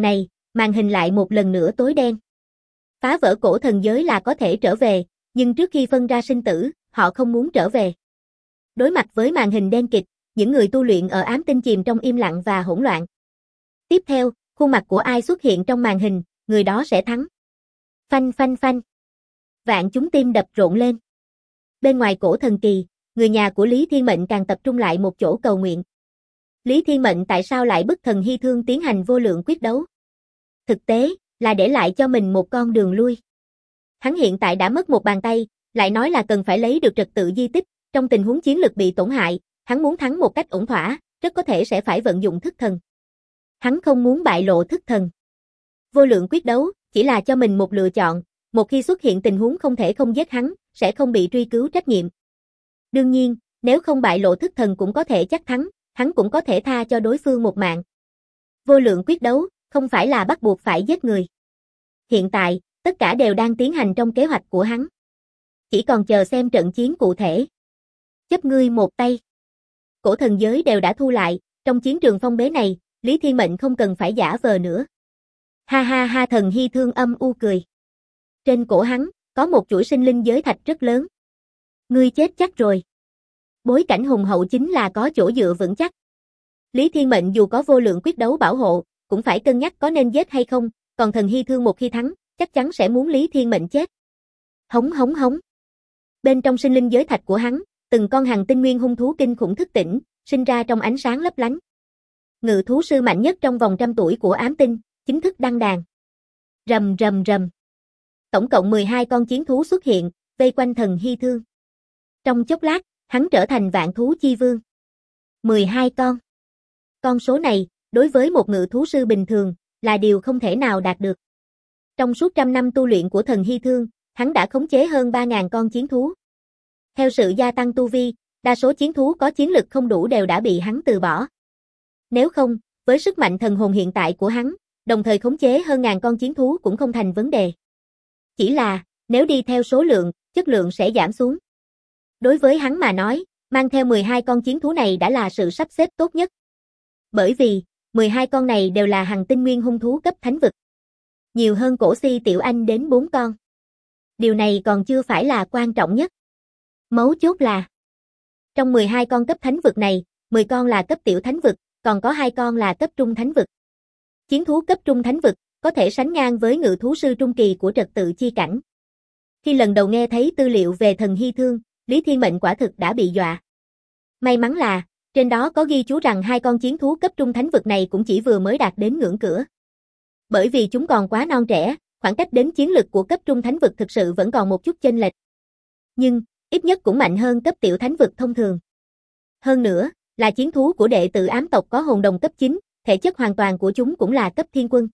màn hình lại một lần nữa tối đen. Phá vỡ cổ thần giới là có thể trở về, nhưng trước khi phân ra sinh tử, họ không muốn trở về. Đối mặt với màn hình đen kịt, những người tu luyện ở ám tinh chìm trong im lặng và hỗn loạn. Tiếp theo, khuôn mặt của ai xuất hiện trong màn hình, người đó sẽ thắng. Phanh phanh phanh. Vạn chúng tim đập rộn lên. Bên ngoài cổ thần kỳ, người nhà của Lý Thiên Mệnh càng tập trung lại một chỗ cầu nguyện. Lý Thiên Mệnh tại sao lại bức Thần Hy Thương tiến hành vô lượng quyết đấu? Thực tế, là để lại cho mình một con đường lui. Hắn hiện tại đã mất một bàn tay, lại nói là cần phải lấy được trật tự di tích, trong tình huống chiến lực bị tổn hại, hắn muốn thắng một cách ổn thỏa, rất có thể sẽ phải vận dụng thức thần. Hắn không muốn bại lộ thức thần. Vô lượng quyết đấu, chỉ là cho mình một lựa chọn, một khi xuất hiện tình huống không thể không giết hắn, sẽ không bị truy cứu trách nhiệm. Đương nhiên, nếu không bại lộ thức thần cũng có thể chắc thắng, hắn cũng có thể tha cho đối phương một mạng. Vô lượng quyết đấu, không phải là bắt buộc phải giết người. Hiện tại, tất cả đều đang tiến hành trong kế hoạch của hắn. Chỉ còn chờ xem trận chiến cụ thể. Chấp ngươi một tay. Cổ thần giới đều đã thu lại, trong chiến trường phong bế này, Lý Thiên Mệnh không cần phải giả vờ nữa. Ha ha ha, Thần Hy Thương âm u cười. Trên cổ hắn, có một chuỗi sinh linh giới thạch rất lớn. Ngươi chết chắc rồi. Bối cảnh hùng hậu chính là có chỗ dựa vững chắc. Lý Thiên Mệnh dù có vô lượng quyết đấu bảo hộ, cũng phải cân nhắc có nên giết hay không, còn Thần Hy Thương một khi thắng, chắc chắn sẽ muốn Lý Thiên Mệnh chết. Hống hống hống. Bên trong sinh linh giới thạch của hắn, từng con hằng tinh nguyên hung thú kinh khủng thức tỉnh, sinh ra trong ánh sáng lấp lánh. Ngự thú sư mạnh nhất trong vòng 100 tuổi của ám tinh, chính thức đăng đàn. Rầm rầm rầm. Tổng cộng 12 con chiến thú xuất hiện, vây quanh Thần Hy Thương. Trong chốc lát, hắn trở thành vạn thú chi vương. 12 con. Con số này, đối với một ngự thú sư bình thường, là điều không thể nào đạt được. Trong suốt 100 năm tu luyện của Thần Hy Thương, hắn đã khống chế hơn 3.000 con chiến thú. Theo sự gia tăng tu vi, đa số chiến thú có chiến lực không đủ đều đã bị hắn từ bỏ. Nếu không, với sức mạnh thần hồn hiện tại của hắn, đồng thời khống chế hơn 1.000 con chiến thú cũng không thành vấn đề. Chỉ là, nếu đi theo số lượng, chất lượng sẽ giảm xuống. Đối với hắn mà nói, mang theo 12 con chiến thú này đã là sự sắp xếp tốt nhất. Bởi vì, 12 con này đều là hằng tinh nguyên hung thú cấp thánh vực. Nhiều hơn cổ si tiểu anh đến 4 con. Điều này còn chưa phải là quan trọng nhất. Mấu chốt là, trong 12 con cấp thánh vực này, 10 con là cấp tiểu thánh vực, còn có 2 con là cấp trung thánh vực. Chiến thú cấp trung thánh vực, có thể sánh ngang với ngự thú sư trung kỳ của trật tự chi cảnh. Khi lần đầu nghe thấy tư liệu về Thần Hy Thương, Lý Thiên Mệnh quả thực đã bị dọa. May mắn là, trên đó có ghi chú rằng 2 con chiến thú cấp trung thánh vực này cũng chỉ vừa mới đạt đến ngưỡng cửa. Bởi vì chúng còn quá non trẻ, khoảng cách đến chiến lực của cấp trung thánh vực thực sự vẫn còn một chút chênh lệch. Nhưng, ít nhất cũng mạnh hơn cấp tiểu thánh vực thông thường. Hơn nữa, là chiến thú của đệ tử ám tộc có hồn đồng cấp 9, thể chất hoàn toàn của chúng cũng là cấp thiên quân.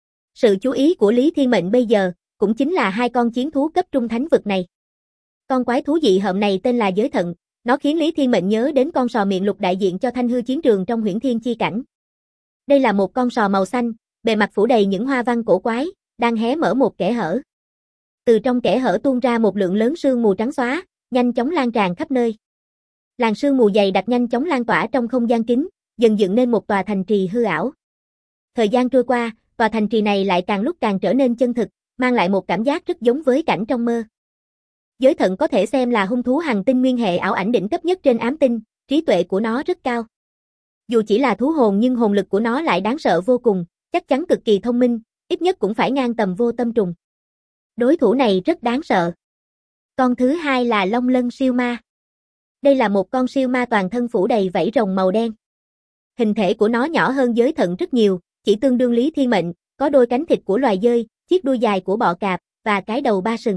Sự chú ý của Lý Thiên Mệnh bây giờ, cũng chính là 2 con chiến thú cấp trung thánh vực này. Con quái thú dị hợm này tên là Giới Thận, nó khiến Lý Thiên Mệnh nhớ đến con sò miệng lục đại diện cho Thanh Hư chiến trường trong Huyễn Thiên chi cảnh. Đây là một con sò màu xanh, bề mặt phủ đầy những hoa văn cổ quái, đang hé mở một kẽ hở. Từ trong kẽ hở tuôn ra một lượng lớn sương mù trắng xóa, nhanh chóng lan tràn khắp nơi. Làn sương mù dày đặc nhanh chóng lan tỏa trong không gian kín, dần dựng nên một tòa thành trì hư ảo. Thời gian trôi qua, tòa thành trì này lại càng lúc càng trở nên chân thực, mang lại một cảm giác rất giống với cảnh trong mơ. Giới Thận có thể xem là hung thú hằng tinh nguyên hệ ảo ảnh đỉnh cấp nhất trên ám tinh, trí tuệ của nó rất cao. Dù chỉ là thú hồn nhưng hồn lực của nó lại đáng sợ vô cùng, chắc chắn cực kỳ thông minh, ít nhất cũng phải ngang tầm vô tâm trùng. Đối thủ này rất đáng sợ. Con thứ hai là Long Lân siêu ma. Đây là một con siêu ma toàn thân phủ đầy vảy rồng màu đen. Hình thể của nó nhỏ hơn Giới Thận rất nhiều, chỉ tương đương Lý Thiên Mệnh, có đôi cánh thịt của loài dơi, chiếc đuôi dài của bọ cạp, và cái đầu 3 sừng.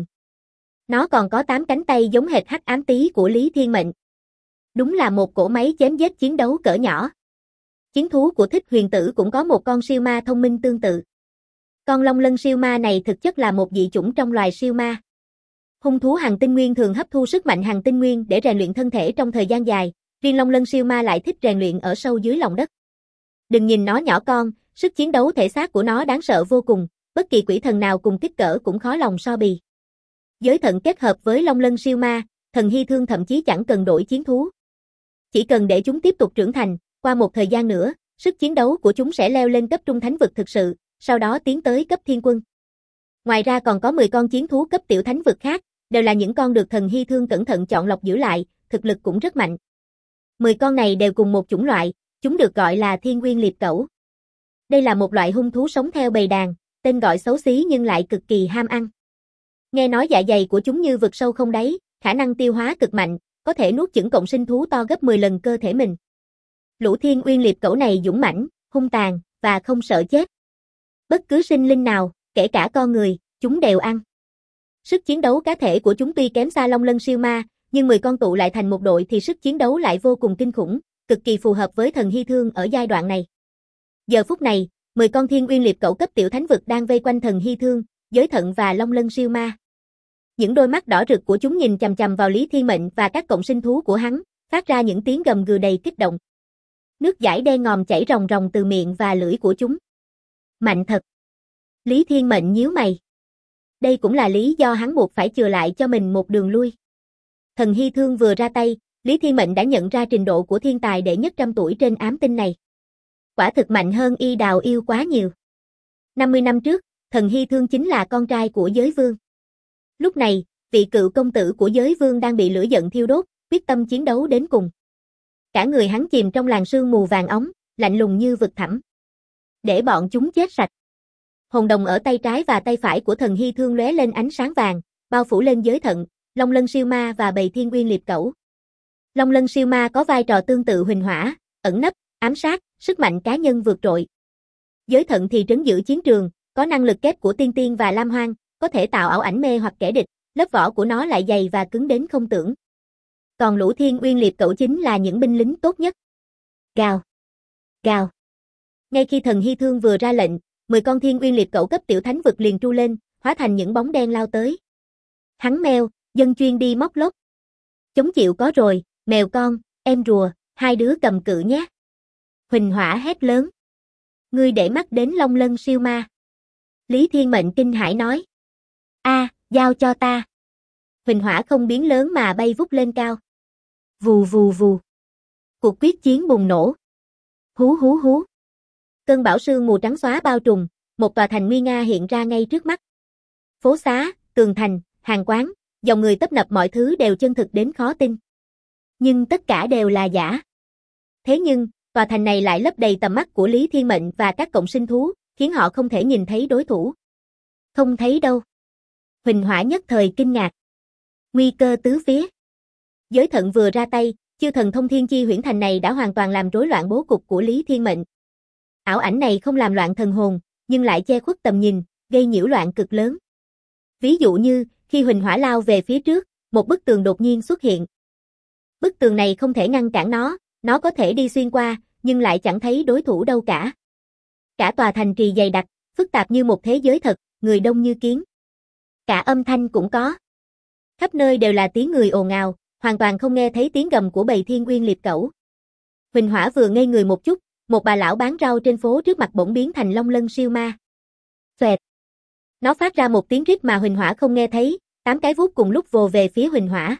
Nó còn có 8 cánh tay giống hệt Hắc Ám Tý của Lý Thiên Mệnh. Đúng là một cỗ máy chém giết chiến đấu cỡ nhỏ. Chiến thú của Thích Huyền Tử cũng có một con siêu ma thông minh tương tự. Con Long Lân siêu ma này thực chất là một dị chủng trong loài siêu ma. Hung thú hằng tinh nguyên thường hấp thu sức mạnh hằng tinh nguyên để rèn luyện thân thể trong thời gian dài, riêng Long Lân siêu ma lại thích rèn luyện ở sâu dưới lòng đất. Đừng nhìn nó nhỏ con, sức chiến đấu thể xác của nó đáng sợ vô cùng, bất kỳ quỷ thần nào cùng kích cỡ cũng khó lòng so bì. Giới Thận kết hợp với Long Lân siêu ma, Thần Hy Thương thậm chí chẳng cần đổi chiến thú. Chỉ cần để chúng tiếp tục trưởng thành, qua một thời gian nữa, sức chiến đấu của chúng sẽ leo lên cấp trung thánh vực thực sự, sau đó tiến tới cấp thiên quân. Ngoài ra còn có 10 con chiến thú cấp tiểu thánh vực khác, đều là những con được thần hy thương cẩn thận chọn lọc giữ lại, thực lực cũng rất mạnh. 10 con này đều cùng một chủng loại, chúng được gọi là thiên nguyên liệp cẩu. Đây là một loại hung thú sống theo bầy đàn, tên gọi xấu xí nhưng lại cực kỳ ham ăn. Nghe nói dạ dày của chúng như vực sâu không đáy, khả năng tiêu hóa cực mạnh, có thể nuốt chửng cộng sinh thú to gấp 10 lần cơ thể mình. Lũ thiên nguyên liệp cẩu này dũng mãnh, hung tàn và không sợ chết. Bất cứ sinh linh nào, kể cả con người, chúng đều ăn. Sức chiến đấu cá thể của chúng tuy kém xa Long Lân siêu ma, nhưng 10 con tụ lại thành một đội thì sức chiến đấu lại vô cùng kinh khủng, cực kỳ phù hợp với thần hy thương ở giai đoạn này. Giờ phút này, 10 con thiên nguyên liệp cẩu cấp tiểu thánh vực đang vây quanh thần hy thương, giới thận và Long Lân siêu ma. Những đôi mắt đỏ rực của chúng nhìn chằm chằm vào Lý Thiên Mệnh và các cộng sinh thú của hắn, phát ra những tiếng gầm gừ đầy kích động. Nước dãi đen ngòm chảy ròng ròng từ miệng và lưỡi của chúng. Mạnh thật. Lý Thiên Mệnh nhíu mày. Đây cũng là lý do hắn buộc phải chừa lại cho mình một đường lui. Thần hy thương vừa ra tay, Lý Thiên Mệnh đã nhận ra trình độ của thiên tài đệ nhất trăm tuổi trên ám tinh này. Quả thực mạnh hơn Y Đào Yêu quá nhiều. 50 năm trước, thần hy thương chính là con trai của giới vương. Lúc này, vị cựu công tử của giới vương đang bị lửa giận thiêu đốt, quyết tâm chiến đấu đến cùng. Cả người hắn chìm trong làn sương mù vàng óng, lạnh lùng như vực thẳm. Để bọn chúng chết sạch. Hồn đồng ở tay trái và tay phải của thần hy thương lóe lên ánh sáng vàng, bao phủ lên giới thận, Long Lân siêu ma và bầy thiên nguyên liệp cẩu. Long Lân siêu ma có vai trò tương tự Huỳnh Hỏa, ẩn nấp, ám sát, sức mạnh cá nhân vượt trội. Giới thận thì trấn giữ chiến trường, có năng lực kép của tiên tiên và lam hoang, có thể tạo ảo ảnh mê hoặc kẻ địch, lớp vỏ của nó lại dày và cứng đến không tưởng. Còn lũ thiên nguyên liệp cẩu chính là những binh lính tốt nhất. Gào! Gào! Ngay khi thần hy thương vừa ra lệnh, 10 con thiên nguyên liệp cẩu cấp tiểu thánh vực liền tru lên, hóa thành những bóng đen lao tới. Hắn mèo, dân chuyên đi móc lốc. Chống chịu có rồi, mèo con, em rùa, hai đứa cầm cự nhé. Huỳnh Hỏa hét lớn. Ngươi để mắt đến Long Lân siêu ma. Lý Thiên Mệnh kinh hãi nói. Giao cho ta. Huỳnh Hỏa không biến lớn mà bay vút lên cao. Vù vù vù. Cuộc quyết chiến bùng nổ. Hú hú hú. Cơn bão sương mù trắng xóa bao trùm, một tòa thành nguy nga hiện ra ngay trước mắt. Phố xá, tường thành, hàng quán, dòng người tấp nập mọi thứ đều chân thực đến khó tin. Nhưng tất cả đều là giả. Thế nhưng, tòa thành này lại lấp đầy tầm mắt của Lý Thiên Mệnh và các cộng sinh thú, khiến họ không thể nhìn thấy đối thủ. Không thấy đâu. Huỳnh Hỏa nhất thời kinh ngạc. Nguy cơ tứ phía. Giới thận vừa ra tay, chư thần thông thiên chi huyễn thành này đã hoàn toàn làm rối loạn bố cục của Lý Thiên Mệnh. Ảo ảnh này không làm loạn thần hồn, nhưng lại che khuất tầm nhìn, gây nhiễu loạn cực lớn. Ví dụ như, khi Huỳnh Hỏa lao về phía trước, một bức tường đột nhiên xuất hiện. Bức tường này không thể ngăn cản nó có thể đi xuyên qua, nhưng lại chẳng thấy đối thủ đâu cả. Cả tòa thành trì dày đặc, phức tạp như một thế giới thật, người đông như kiến. Cả âm thanh cũng có. Khắp nơi đều là tiếng người ồn ào, hoàn toàn không nghe thấy tiếng gầm của bầy thiên nguyên liệp cẩu. Huỳnh Hỏa vừa ngây người một chút, một bà lão bán rau trên phố trước mặt bỗng biến thành Long Lân siêu ma. Xoẹt. Nó phát ra một tiếng rít mà Huỳnh Hỏa không nghe thấy, 8 cái vuốt cùng lúc vồ về phía Huỳnh Hỏa.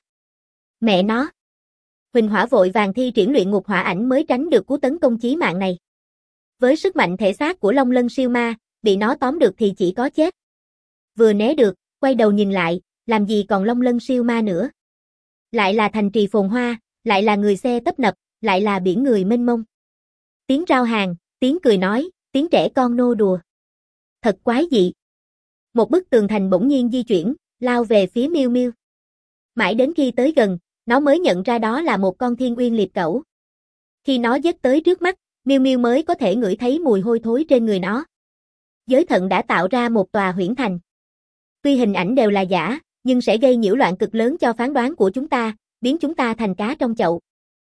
Mẹ nó. Huỳnh Hỏa vội vàng thi triển luyện ngục hỏa ảnh mới tránh được cú tấn công chí mạng này. Với sức mạnh thể xác của Long Lân siêu ma, bị nó tóm được thì chỉ có chết. Vừa né được, quay đầu nhìn lại, làm gì còn Long Lân siêu ma nữa. Lại là thành trì phồn hoa, lại là người xe tấp nập, lại là biển người mênh mông. Tiếng rao hàng, tiếng cười nói, tiếng trẻ con nô đùa. Thật quái dị. Một bức tường thành bỗng nhiên di chuyển, lao về phía Miêu Miêu. Mãi đến khi tới gần, nó mới nhận ra đó là một con thiên nguyên liệp cẩu. Khi nó dết tới trước mắt, Miêu Miêu mới có thể ngửi thấy mùi hôi thối trên người nó. Giới thận đã tạo ra một tòa huyễn thành. Tuy hình ảnh đều là giả, nhưng sẽ gây nhiễu loạn cực lớn cho phán đoán của chúng ta, biến chúng ta thành cá trong chậu.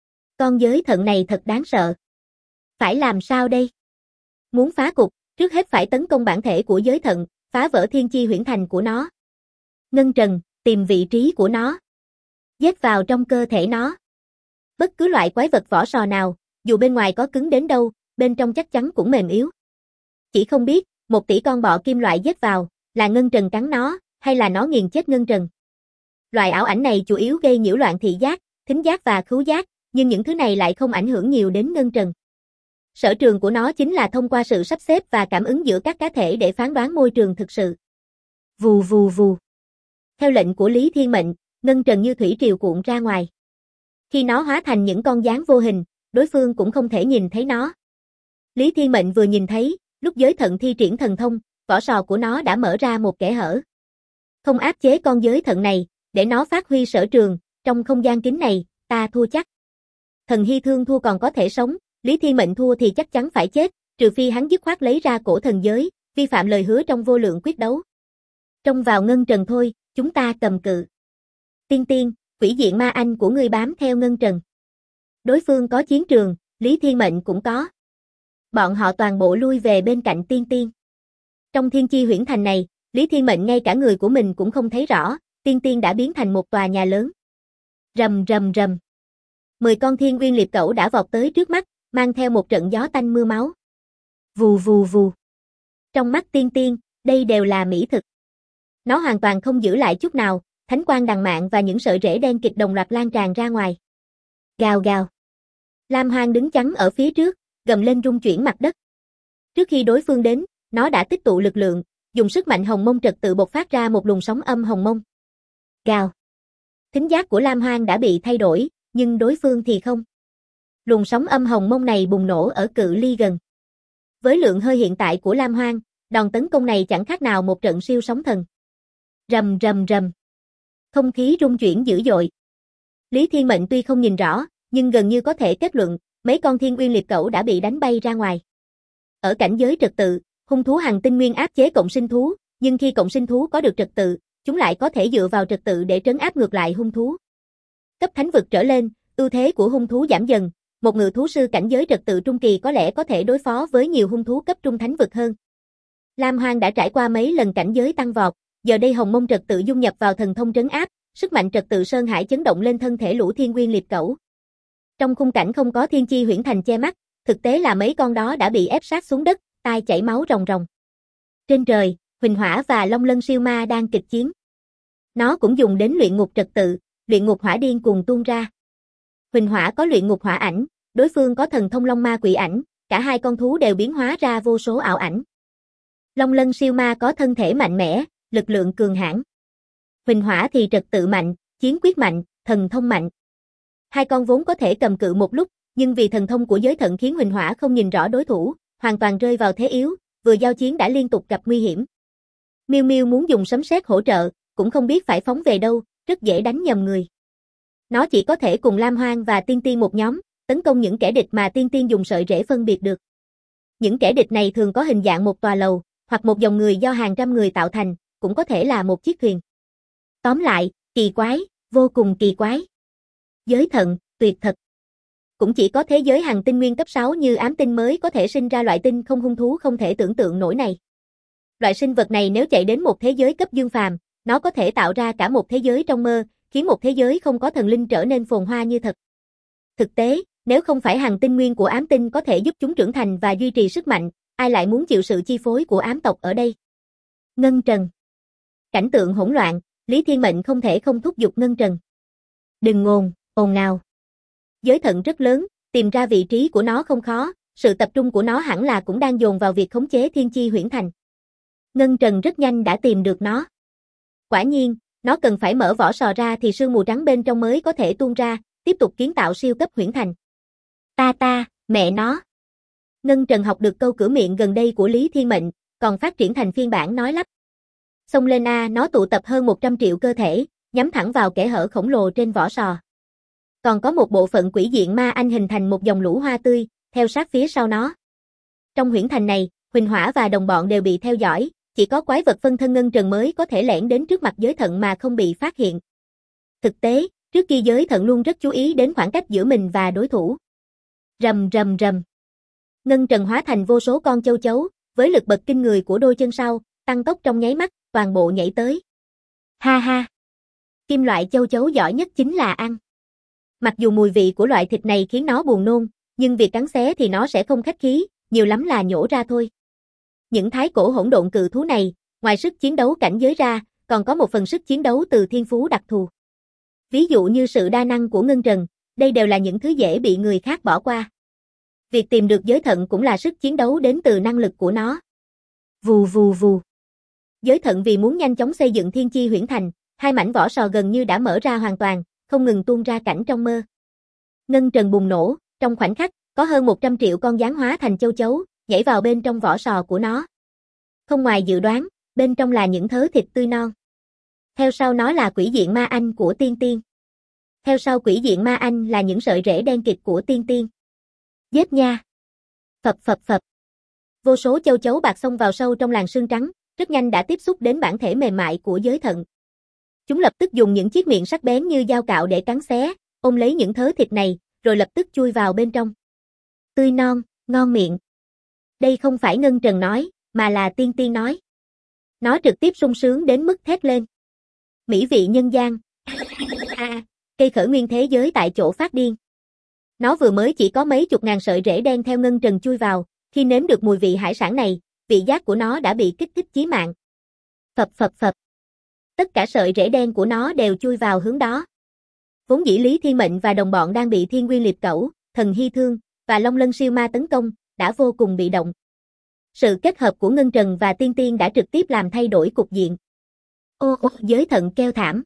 Con giới thận này thật đáng sợ. Phải làm sao đây? Muốn phá cục, trước hết phải tấn công bản thể của giới thận, phá vỡ thiên chi huyễn thành của nó. Ngân trần, tìm vị trí của nó. Giết vào trong cơ thể nó. Bất cứ loại quái vật vỏ sò nào, dù bên ngoài có cứng đến đâu, bên trong chắc chắn cũng mềm yếu. Chỉ không biết, 1 tỷ con bọ kim loại giết vào, là ngân trần cắn nó, hay là nó nghiền chết ngân trần. Loại ảo ảnh này chủ yếu gây nhiễu loạn thị giác, thính giác và khứu giác, nhưng những thứ này lại không ảnh hưởng nhiều đến ngân trần. Sở trường của nó chính là thông qua sự sắp xếp và cảm ứng giữa các cá thể để phán đoán môi trường thực sự. Vù vù vù. Theo lệnh của Lý Thiên Mệnh, ngân trần như thủy triều cuộn ra ngoài. Khi nó hóa thành những con gián vô hình, đối phương cũng không thể nhìn thấy nó. Lý Thiên Mệnh vừa nhìn thấy, lúc giới thận thi triển thần thông, vỏ sò của nó đã mở ra một kẽ hở. Không áp chế con giới thận này, để nó phát huy sở trường, trong không gian kín này, ta thua chắc. Thần Hy Thương thua còn có thể sống, Lý Thiên Mệnh thua thì chắc chắn phải chết, trừ phi hắn dứt khoát lấy ra cổ thần giới, vi phạm lời hứa trong vô lượng quyết đấu. Trông vào ngân trần thôi, chúng ta cầm cự. Tiên Tiên, quỷ diện ma anh của ngươi bám theo ngân trần. Đối phương có chiến trường, Lý Thiên Mệnh cũng có. Bọn họ toàn bộ lui về bên cạnh Tiên Tiên. Trong thiên chi huyễn thành này, Lý Thiên Mệnh ngay cả người của mình cũng không thấy rõ, Tiên Tiên đã biến thành một tòa nhà lớn. Rầm rầm rầm. 10 con thiên uyên liệp cẩu đã vọt tới trước mắt, mang theo một trận gió tanh mưa máu. Vù vù vù. Trong mắt Tiên Tiên, đây đều là mỹ thực. Nó hoàn toàn không giữ lại chút nào, thánh quang đằng mạn và những sợi rễ đen kịt đồng loạt lan tràn ra ngoài. Gào gào. Lam Hoang đứng chắn ở phía trước, gầm lên rung chuyển mặt đất. Trước khi đối phương đến, nó đã tích tụ lực lượng, dùng sức mạnh hồng mông trật tự bộc phát ra một luồng sóng âm hồng mông. Gào. Thính giác của Lam Hoang đã bị thay đổi, nhưng đối phương thì không. Luồng sóng âm hồng mông này bùng nổ ở cự ly gần. Với lượng hơi hiện tại của Lam Hoang, đòn tấn công này chẳng khác nào một trận siêu sóng thần. Rầm rầm rầm. Không khí rung chuyển dữ dội. Lý Thiên Mệnh tuy không nhìn rõ, nhưng gần như có thể kết luận, mấy con thiên uyên liệp cẩu đã bị đánh bay ra ngoài. Ở cảnh giới trật tự, hung thú hằng tinh nguyên áp chế cộng sinh thú, nhưng khi cộng sinh thú có được trật tự, chúng lại có thể dựa vào trật tự để trấn áp ngược lại hung thú. Cấp thánh vực trở lên, ưu thế của hung thú giảm dần, một ngự thú sư cảnh giới trật tự trung kỳ có lẽ có thể đối phó với nhiều hung thú cấp trung thánh vực hơn. Lam Hoang đã trải qua mấy lần cảnh giới tăng vọt, giờ đây hồng mông trật tự dung nhập vào thần thông trấn áp, sức mạnh trật tự sơn hải chấn động lên thân thể lũ thiên uyên liệp cẩu. Trong khung cảnh không có thiên chi huyễn thành che mắt, thực tế là mấy con đó đã bị ép sát xuống đất, tai chảy máu ròng ròng. Trên trời, Huỳnh Hỏa và Long Lân siêu ma đang kịch chiến. Nó cũng dùng đến luyện ngục trật tự, luyện ngục hỏa điên cuồng tuôn ra. Huỳnh Hỏa có luyện ngục hỏa ảnh, đối phương có thần thông long ma quỷ ảnh, cả hai con thú đều biến hóa ra vô số ảo ảnh. Long Lân siêu ma có thân thể mạnh mẽ, lực lượng cường hãn. Huỳnh Hỏa thì trật tự mạnh, chiến quyết mạnh, thần thông mạnh. Hai con vốn có thể cầm cự một lúc, nhưng vì thần thông của giới thận khiến Huỳnh Hỏa không nhìn rõ đối thủ, hoàn toàn rơi vào thế yếu, vừa giao chiến đã liên tục gặp nguy hiểm. Miêu Miêu muốn dùng sấm sét hỗ trợ, cũng không biết phải phóng về đâu, rất dễ đánh nhầm người. Nó chỉ có thể cùng Lam Hoang và Tiên Tiên một nhóm, tấn công những kẻ địch mà Tiên Tiên dùng sợi rễ phân biệt được. Những kẻ địch này thường có hình dạng một tòa lầu, hoặc một dòng người do hàng trăm người tạo thành, cũng có thể là một chiếc thuyền. Tóm lại, kỳ quái, vô cùng kỳ quái. Giới thận, tuyệt thật. Cũng chỉ có thế giới hằng tinh nguyên cấp 6 như ám tinh mới có thể sinh ra loại tinh không hung thú không thể tưởng tượng nổi này. Loại sinh vật này nếu chạy đến một thế giới cấp dương phàm, nó có thể tạo ra cả một thế giới trong mơ, khiến một thế giới không có thần linh trở nên phồn hoa như thật. Thực tế, nếu không phải hằng tinh nguyên của ám tinh có thể giúp chúng trưởng thành và duy trì sức mạnh, ai lại muốn chịu sự chi phối của ám tộc ở đây? Ngân Trần. Cảnh tượng hỗn loạn, Lý Thiên Mệnh không thể không thúc giục Ngân Trần. Đừng ngồn, ồn ào. Giới thận rất lớn, tìm ra vị trí của nó không khó, sự tập trung của nó hẳn là cũng đang dồn vào việc khống chế thiên chi huyễn thành. Ngân Trần rất nhanh đã tìm được nó. Quả nhiên, nó cần phải mở vỏ sò ra thì sương mù trắng bên trong mới có thể tuôn ra, tiếp tục kiến tạo siêu cấp huyễn thành. Mẹ nó. Ngân Trần học được câu cửa miệng gần đây của Lý Thiên Mệnh, còn phát triển thành phiên bản nói lắp. Xông lên a, nó tụ tập hơn 100 triệu cơ thể, nhắm thẳng vào kẽ hở khổng lồ trên vỏ sò. Còn có một bộ phận quỷ diện ma anh hình thành một dòng lũ hoa tươi, theo sát phía sau nó. Trong huyễn thành này, Huỳnh Hỏa và đồng bọn đều bị theo dõi, chỉ có quái vật phân thân Ngân Trần mới có thể lẻn đến trước mặt giới thận mà không bị phát hiện. Thực tế, trước kia giới thận luôn rất chú ý đến khoảng cách giữa mình và đối thủ. Rầm rầm rầm. Ngân Trần hóa thành vô số con châu chấu, với lực bật kinh người của đôi chân sau, tăng tốc trong nháy mắt, toàn bộ nhảy tới. Ha ha. Kim loại châu chấu giỏi nhất chính là ăn. Mặc dù mùi vị của loại thịt này khiến nó buồn nôn, nhưng việc cắn xé thì nó sẽ không khách khí, nhiều lắm là nhổ ra thôi. Những thái cổ hỗn độn cự thú này, ngoài sức chiến đấu cảnh giới ra, còn có một phần sức chiến đấu từ thiên phú đặc thù. Ví dụ như sự đa năng của Ngân Trần, đây đều là những thứ dễ bị người khác bỏ qua. Việc tìm được giới thận cũng là sức chiến đấu đến từ năng lực của nó. Vù vù vù. Giới thận vì muốn nhanh chóng xây dựng thiên chi huyễn thành, hai mảnh vỏ sò gần như đã mở ra hoàn toàn, không ngừng tuôn ra cảnh trong mơ. Ngân trần bùng nổ, trong khoảnh khắc, có hơn 100 triệu con gián hóa thành châu chấu, nhảy vào bên trong vỏ sò của nó. Không ngoài dự đoán, bên trong là những thớ thịt tươi non. Theo sau nó là quỷ diện ma anh của Tiên Tiên. Theo sau quỷ diện ma anh là những sợi rễ đen kịt của Tiên Tiên. Giết nha! Phập phập phập. Vô số châu chấu bạc xông vào sâu trong làn xương trắng, rất nhanh đã tiếp xúc đến bản thể mềm mại của giới thận. Chúng lập tức dùng những chiếc miệng sắc bén như dao cạo để cắn xé, ôm lấy những thớ thịt này, rồi lập tức chui vào bên trong. Tươi non, ngon miệng. Đây không phải Ngân Trần nói, mà là Tiên Tiên nói. Nó trực tiếp sung sướng đến mức thét lên. Mỹ vị nhân gian. Cây khởi nguyên thế giới tại chỗ phát điên. Nó vừa mới chỉ có mấy chục ngàn sợi rễ đen theo Ngân Trần chui vào, khi nếm được mùi vị hải sản này, vị giác của nó đã bị kích thích chí mạng. Phập phập phập. Tất cả sợi rễ đen của nó đều chui vào hướng đó. Vốn dĩ Lý Thiên Mệnh và đồng bọn đang bị Thiên Nguyên Liệp Cẩu, Thần Hy Thương và Long Lân Siêu Ma tấn công, đã vô cùng bị động. Sự kết hợp của Ngân Trần và Tiên Tiên đã trực tiếp làm thay đổi cục diện. Ô, giới thận kêu thảm.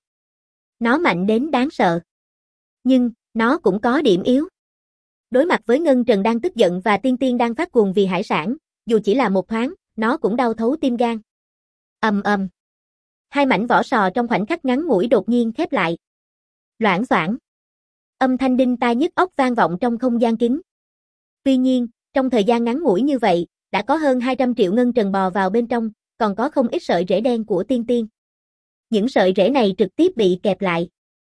Nó mạnh đến đáng sợ. Nhưng, nó cũng có điểm yếu. Đối mặt với Ngân Trần đang tức giận và Tiên Tiên đang phát cuồng vì hải sản, dù chỉ là một thoáng, nó cũng đau thấu tim gan. Ầm ầm. Hai mảnh vỏ sò trong khoảnh khắc ngắn ngủi đột nhiên khép lại. Loảng xoảng. Âm thanh đinh tai nhức óc vang vọng trong không gian kín. Tuy nhiên, trong thời gian ngắn ngủi như vậy, đã có hơn 200 triệu Ngân Trần bò vào bên trong, còn có không ít sợi rễ đen của Tiên Tiên. Những sợi rễ này trực tiếp bị kẹp lại.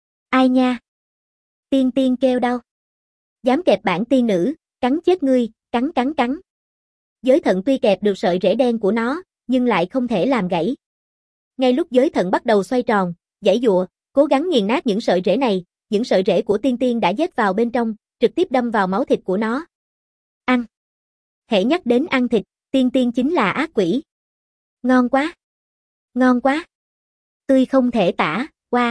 Ai nha? Tiên Tiên kêu đau. Dám kẹp bản tiên nữ, cắn chết ngươi, cắn cắn cắn. Giới thận tuy kẹp được sợi rễ đen của nó, nhưng lại không thể làm gãy. Ngay lúc giới thận bắt đầu xoay tròn, giãy giụa, cố gắng nghiền nát những sợi rễ này, những sợi rễ của Tiên Tiên đã dết vào bên trong, trực tiếp đâm vào máu thịt của nó. Ăn. Hễ nhắc đến ăn thịt, Tiên Tiên chính là ác quỷ. Ngon quá. Ngon quá. Tươi không thể tả, wow.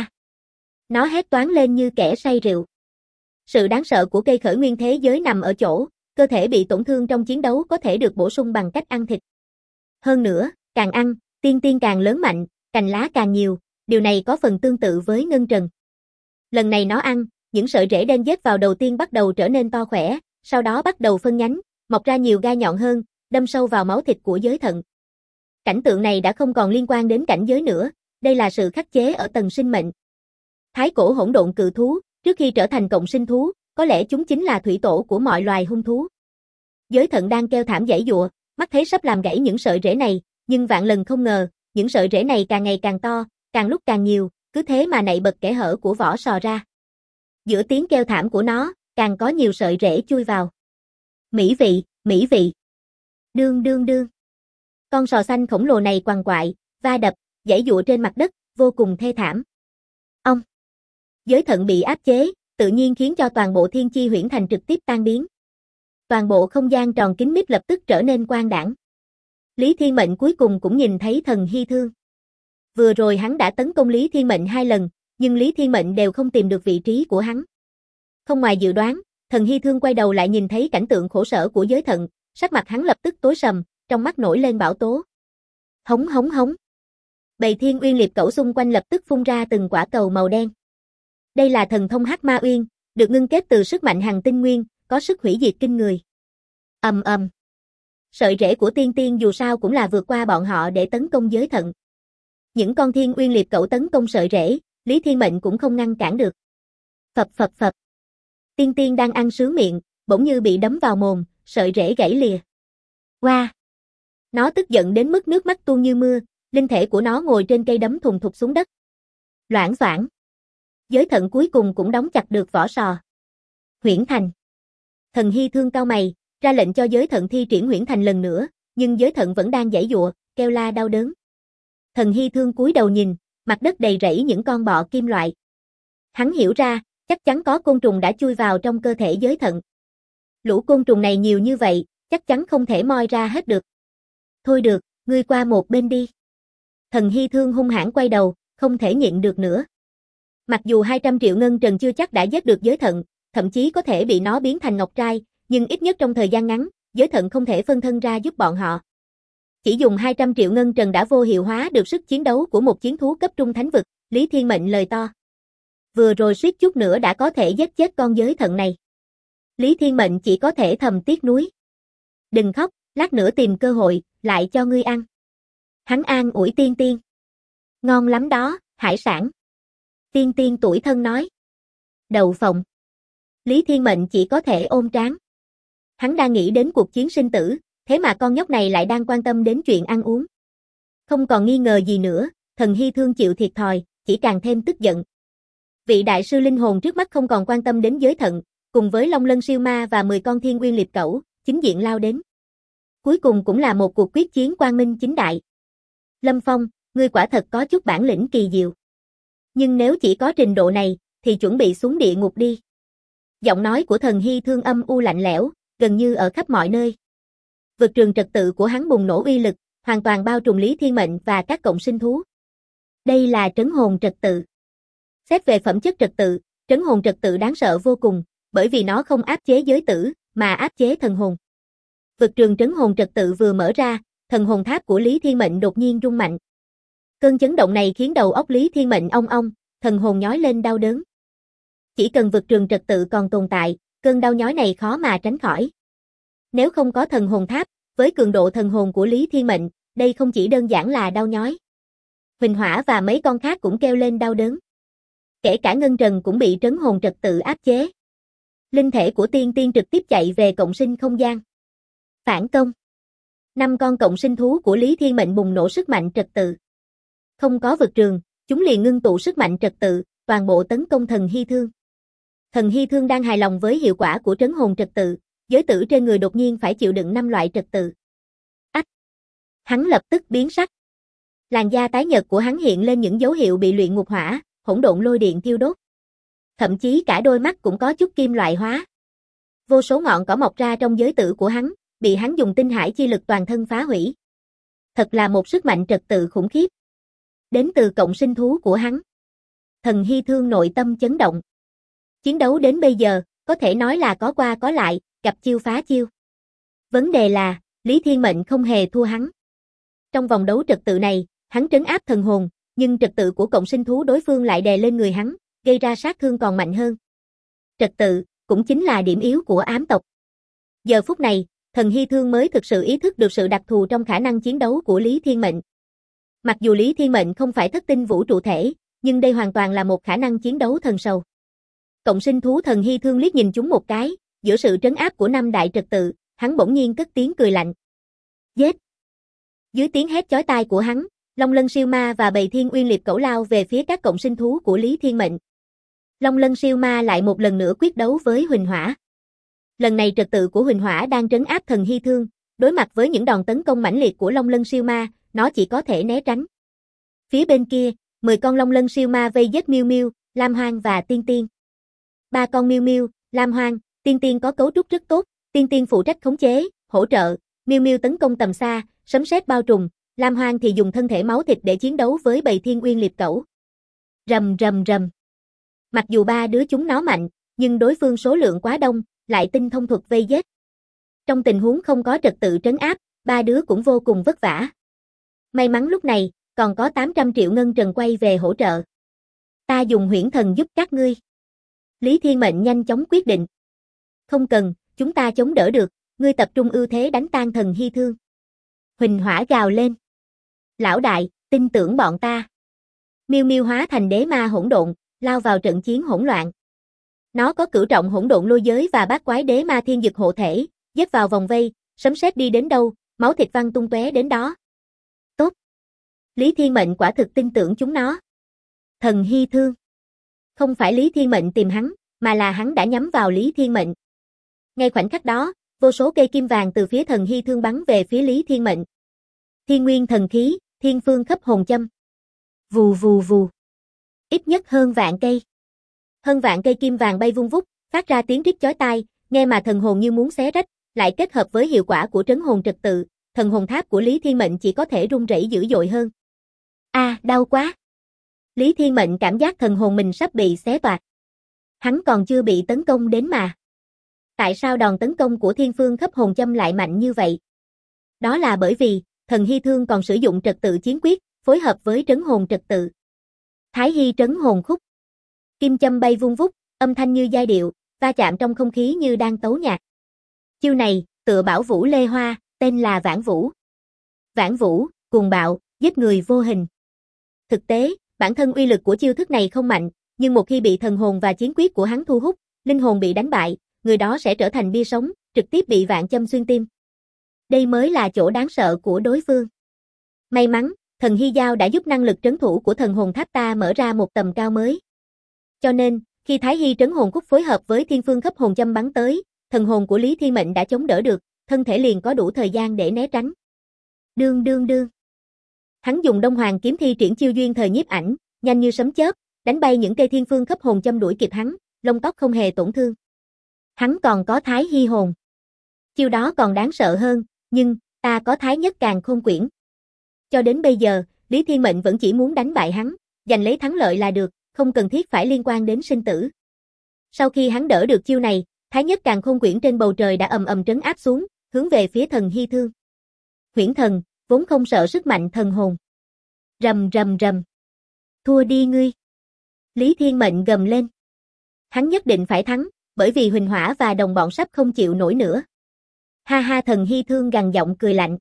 Nó hét toáng lên như kẻ say rượu. Sự đáng sợ của cây khởi nguyên thế giới nằm ở chỗ, cơ thể bị tổn thương trong chiến đấu có thể được bổ sung bằng cách ăn thịt. Hơn nữa, càng ăn, Tiên Tiên càng lớn mạnh, cành lá càng nhiều, điều này có phần tương tự với Ngân Trần. Lần này nó ăn, những sợi rễ đen dết vào đầu tiên bắt đầu trở nên to khỏe, sau đó bắt đầu phân nhánh, mọc ra nhiều gai nhọn hơn, đâm sâu vào máu thịt của giới thận. Cảnh tượng này đã không còn liên quan đến cảnh giới nữa, đây là sự khắc chế ở tầng sinh mệnh. Thái cổ hỗn độn cự thú, trước khi trở thành cộng sinh thú, có lẽ chúng chính là thủy tổ của mọi loài hung thú. Giới thận đang kêu thảm giãy giụa, mắt thấy sắp làm gãy những sợi rễ này, nhưng vạn lần không ngờ, những sợi rễ này càng ngày càng to, càng lúc càng nhiều, cứ thế mà nạy bật kẽ hở của vỏ sò ra. Giữa tiếng kêu thảm của nó, càng có nhiều sợi rễ chui vào. Mỹ vị, mỹ vị. Đương đương đương. Con sò xanh khổng lồ này quằn quại, va đập, giãy giụa trên mặt đất, vô cùng thê thảm. Ông. Giới thận bị áp chế, tự nhiên khiến cho toàn bộ thiên chi huyễn thành trực tiếp tan biến. Toàn bộ không gian tròn kín mít lập tức trở nên quang đãng. Lý Thiên Mệnh cuối cùng cũng nhìn thấy Thần Hy Thương. Vừa rồi hắn đã tấn công Lý Thiên Mệnh 2 lần, nhưng Lý Thiên Mệnh đều không tìm được vị trí của hắn. Không ngoài dự đoán, Thần Hy Thương quay đầu lại nhìn thấy cảnh tượng khổ sở của giới thận, sắc mặt hắn lập tức tối sầm, trong mắt nổi lên bão tố. Hống hống hống. Bầy Thiên Uyên Liệp Cẩu xung quanh lập tức phun ra từng quả cầu màu đen. Đây là thần thông Hắc Ma Uyên, được ngưng kết từ sức mạnh hằng tinh nguyên, có sức hủy diệt kinh người. Ầm ầm. Sợi rễ của Tiên Tiên dù sao cũng là vượt qua bọn họ để tấn công giới thận. Những con Thiên Uyên Liệp Cẩu tấn công sợi rễ, Lý Thiên Mệnh cũng không ngăn cản được. Phập phập phập. Tiên Tiên đang ăn sướng miệng, bỗng như bị đấm vào mồm, sợi rễ gãy lìa. Wow. Nó tức giận đến mức nước mắt tuôn như mưa, linh thể của nó ngồi trên cây đấm thùng thụp xuống đất. Loảng xoảng. Giới thận cuối cùng cũng đóng chặt được vỏ sò. Huyễn thành. Thần Hy Thương cau mày, ra lệnh cho giới thận thi triển huyễn thành lần nữa, nhưng giới thận vẫn đang giãy giụa, kêu la đau đớn. Thần Hy Thương cúi đầu nhìn, mặt đất đầy rẫy những con bọ kim loại. Hắn hiểu ra, chắc chắn có côn trùng đã chui vào trong cơ thể giới thận. Lũ côn trùng này nhiều như vậy, chắc chắn không thể moi ra hết được. Thôi được, ngươi qua một bên đi. Thần Hy Thương hung hãn quay đầu, không thể nhịn được nữa. Mặc dù 200 triệu Ngân Trần chưa chắc đã giết được giới thận, thậm chí có thể bị nó biến thành ngọc trai, nhưng ít nhất trong thời gian ngắn, giới thận không thể phân thân ra giúp bọn họ. Chỉ dùng 200 triệu ngân trần đã vô hiệu hóa được sức chiến đấu của một chiến thú cấp trung thánh vực, Lý Thiên Mệnh lời to. Vừa rồi suýt chút nữa đã có thể giết chết con giới thận này. Lý Thiên Mệnh chỉ có thể thầm tiếc nuối. Đừng khóc, lát nữa tìm cơ hội, lại cho ngươi ăn. Hắn an ủi Tiên Tiên. Ngon lắm đó, hải sản. Tiên Tiên tủi thân nói. Đậu phộng. Lý Thiên Mệnh chỉ có thể ôm trán. Hắn đang nghĩ đến cuộc chiến sinh tử, thế mà con nhóc này lại đang quan tâm đến chuyện ăn uống. Không còn nghi ngờ gì nữa, Thần Hy Thương chịu thiệt thòi, chỉ càng thêm tức giận. Vị đại sư linh hồn trước mắt không còn quan tâm đến giới thận, cùng với Long Lân Siêu Ma và 10 con Thiên Uyên Liệp Cẩu, chính diện lao đến. Cuối cùng cũng là một cuộc quyết chiến quang minh chính đại. Lâm Phong, ngươi quả thật có chút bản lĩnh kỳ diệu. Nhưng nếu chỉ có trình độ này, thì chuẩn bị xuống địa ngục đi. Giọng nói của Thần Hy Thương âm u lạnh lẽo, gần như ở khắp mọi nơi. Vực trường trật tự của hắn bùng nổ uy lực, hoàn toàn bao trùm Lý Thiên Mệnh và các cộng sinh thú. Đây là trấn hồn trật tự. Xét về phẩm chất trật tự, trấn hồn trật tự đáng sợ vô cùng, bởi vì nó không áp chế giới tử, mà áp chế thần hồn. Vực trường trấn hồn trật tự vừa mở ra, thần hồn tháp của Lý Thiên Mệnh đột nhiên rung mạnh. Cơn chấn động này khiến đầu óc Lý Thiên Mệnh ong ong, thần hồn nhói lên đau đớn. Chỉ cần vực trường trật tự còn tồn tại, cơn đau nhói này khó mà tránh khỏi. Nếu không có thần hồn tháp, với cường độ thần hồn của Lý Thiên Mệnh, đây không chỉ đơn giản là đau nhói. Huỳnh Hỏa và mấy con khác cũng kêu lên đau đớn. Kể cả Ngân Trần cũng bị trấn hồn trật tự áp chế. Linh thể của Tiên Tiên trực tiếp chạy về cộng sinh không gian. Phản công. 5 con cộng sinh thú của Lý Thiên Mệnh bùng nổ sức mạnh trật tự. Không có vực trường, chúng liền ngưng tụ sức mạnh trật tự, toàn bộ tấn công Thần Hy Thương. Thần Hy Thương đang hài lòng với hiệu quả của trấn hồn trật tự, giới tử trên người đột nhiên phải chịu đựng 5 loại trật tự. Ách! Hắn lập tức biến sắc. Làn da tái nhợt của hắn hiện lên những dấu hiệu bị luyện ngục hỏa, hỗn độn lôi điện thiêu đốt. Thậm chí cả đôi mắt cũng có chút kim loại hóa. Vô số ngọn cỏ mọc ra trong giới tử của hắn, bị hắn dùng tinh hải chi lực toàn thân phá hủy. Thật là một sức mạnh trật tự khủng khiếp. Đến từ cộng sinh thú của hắn. Thần Hy Thương nội tâm chấn động. Chiến đấu đến bây giờ, có thể nói là có qua có lại, gặp chiêu phá chiêu. Vấn đề là, Lý Thiên Mệnh không hề thua hắn. Trong vòng đấu trật tự này, hắn trấn áp thần hồn, nhưng trật tự của cộng sinh thú đối phương lại đè lên người hắn, gây ra sát thương còn mạnh hơn. Trật tự, cũng chính là điểm yếu của ám tộc. Giờ phút này, Thần Hy Thương mới thực sự ý thức được sự đặc thù trong khả năng chiến đấu của Lý Thiên Mệnh. Mặc dù Lý Thiên Mệnh không phải thất tinh vũ trụ thể, nhưng đây hoàn toàn là một khả năng chiến đấu thần sầu. Cộng sinh thú Thần Hy Thương liếc nhìn chúng một cái, giữa sự trấn áp của 5 đại trật tự, hắn bỗng nhiên cất tiếng cười lạnh. Giết! Dưới tiếng hét chói tai của hắn, Long Lân Siêu Ma và bầy Thiên Uyên Liệp Cẩu lao về phía các cộng sinh thú của Lý Thiên Mệnh. Long Lân Siêu Ma lại một lần nữa quyết đấu với Huỳnh Hỏa. Lần này trật tự của Huỳnh Hỏa đang trấn áp Thần Hy Thương, đối mặt với những đòn tấn công mãnh liệt của Long Lân Siêu Ma, nó chỉ có thể né tránh. Phía bên kia, 10 con Long Lân Siêu Ma vây giết Miêu Miêu, Lam Hoang và Tiên Tiên. 3 con Miêu Miêu, Lam Hoang, Tiên Tiên có cấu trúc rất tốt, Tiên Tiên phụ trách khống chế, hỗ trợ, Miêu Miêu tấn công tầm xa, sấm sét bao trùm, Lam Hoang thì dùng thân thể máu thịt để chiến đấu với bầy Thiên Uyên Liệp Cẩu. Rầm rầm rầm. Mặc dù 3 đứa chúng nó mạnh, nhưng đối phương số lượng quá đông, lại tinh thông thuật vây giết. Trong tình huống không có trật tự trấn áp, 3 đứa cũng vô cùng vất vả. May mắn lúc này, còn có 800 triệu ngân trần quay về hỗ trợ. Ta dùng huyễn thần giúp các ngươi. Lý Thiên Mệnh nhanh chóng quyết định. Không cần, chúng ta chống đỡ được, ngươi tập trung ưu thế đánh tan Thần Hy Thương. Huỳnh Hỏa gào lên. Lão đại, tin tưởng bọn ta. Miêu Miêu hóa thành đế ma hỗn độn, lao vào trận chiến hỗn loạn. Nó có cửu trọng hỗn độn lôi giới và bát quái đế ma thiên dực hộ thể, giết vào vòng vây, sấm sét đi đến đâu, máu thịt văng tung tóe đến đó. Tốt. Lý Thiên Mệnh quả thực tin tưởng chúng nó. Thần Hy Thương. Không phải Lý Thiên Mệnh tìm hắn, mà là hắn đã nhắm vào Lý Thiên Mệnh. Ngay khoảnh khắc đó, vô số cây kim vàng từ phía Thần Hy Thương bắn về phía Lý Thiên Mệnh. Thiên nguyên thần khí, thiên phương khắp hồn châm. Vù vù vù. Ít nhất hơn vạn cây. Hơn vạn cây kim vàng bay vung vút, phát ra tiếng rít chói tai, nghe mà thần hồn như muốn xé rách, lại kết hợp với hiệu quả của trấn hồn trật tự, thần hồn tháp của Lý Thiên Mệnh chỉ có thể rung rẩy dữ dội hơn. Đau quá. Lý Thiên Mệnh cảm giác thần hồn mình sắp bị xé toạc. Hắn còn chưa bị tấn công đến mà. Tại sao đòn tấn công của Thiên Phương Khấp Hồn Châm lại mạnh như vậy? Đó là bởi vì, Thần Hy Thương còn sử dụng trật tự chiến quyết, phối hợp với trấn hồn trật tự. Thái Hy trấn hồn khúc. Kim châm bay vung vút, âm thanh như giai điệu, va chạm trong không khí như đang tấu nhạc. Chiêu này, tựa bảo vũ lê hoa, tên là Vãn Vũ. Vãn Vũ, cuồng bạo, giết người vô hình. Thực tế, bản thân uy lực của chiêu thức này không mạnh, nhưng một khi bị thần hồn và chiến quyết của hắn thu hút, linh hồn bị đánh bại, người đó sẽ trở thành bia sống, trực tiếp bị vạn châm xuyên tim. Đây mới là chỗ đáng sợ của đối phương. May mắn, thần hy giao đã giúp năng lực trấn thủ của thần hồn tháp ta mở ra một tầm cao mới. Cho nên, khi Thái Hy trấn hồn khúc phối hợp với Thiên Phương Khấp Hồn Châm bắn tới, thần hồn của Lý Thiên Mệnh đã chống đỡ được, thân thể liền có đủ thời gian để né tránh. Đương đương đương. Hắn dùng Đông Hoàng kiếm thi triển chiêu duyên thời nhiếp ảnh, nhanh như sấm chớp, đánh bay những cây Thiên Phương Khấp Hồn Châm đuổi kịp hắn, lông tóc không hề tổn thương. Hắn còn có Thái Hy hồn. Chiêu đó còn đáng sợ hơn, nhưng ta có Thái Nhất Càn Khôn Quyển. Cho đến bây giờ, Lý Thiên Mệnh vẫn chỉ muốn đánh bại hắn, giành lấy thắng lợi là được, không cần thiết phải liên quan đến sinh tử. Sau khi hắn đỡ được chiêu này, Thái Nhất Càn Khôn Quyển trên bầu trời đã ầm ầm trấn áp xuống, hướng về phía Thần Hy Thương. Huyễn thần, vốn không sợ sức mạnh thần hồn. Rầm rầm rầm. Thua đi ngươi. Lý Thiên Mệnh gầm lên. Hắn nhất định phải thắng, bởi vì Huỳnh Hỏa và đồng bọn sắp không chịu nổi nữa. Ha ha, Thần Hy Thương gằn giọng cười lạnh.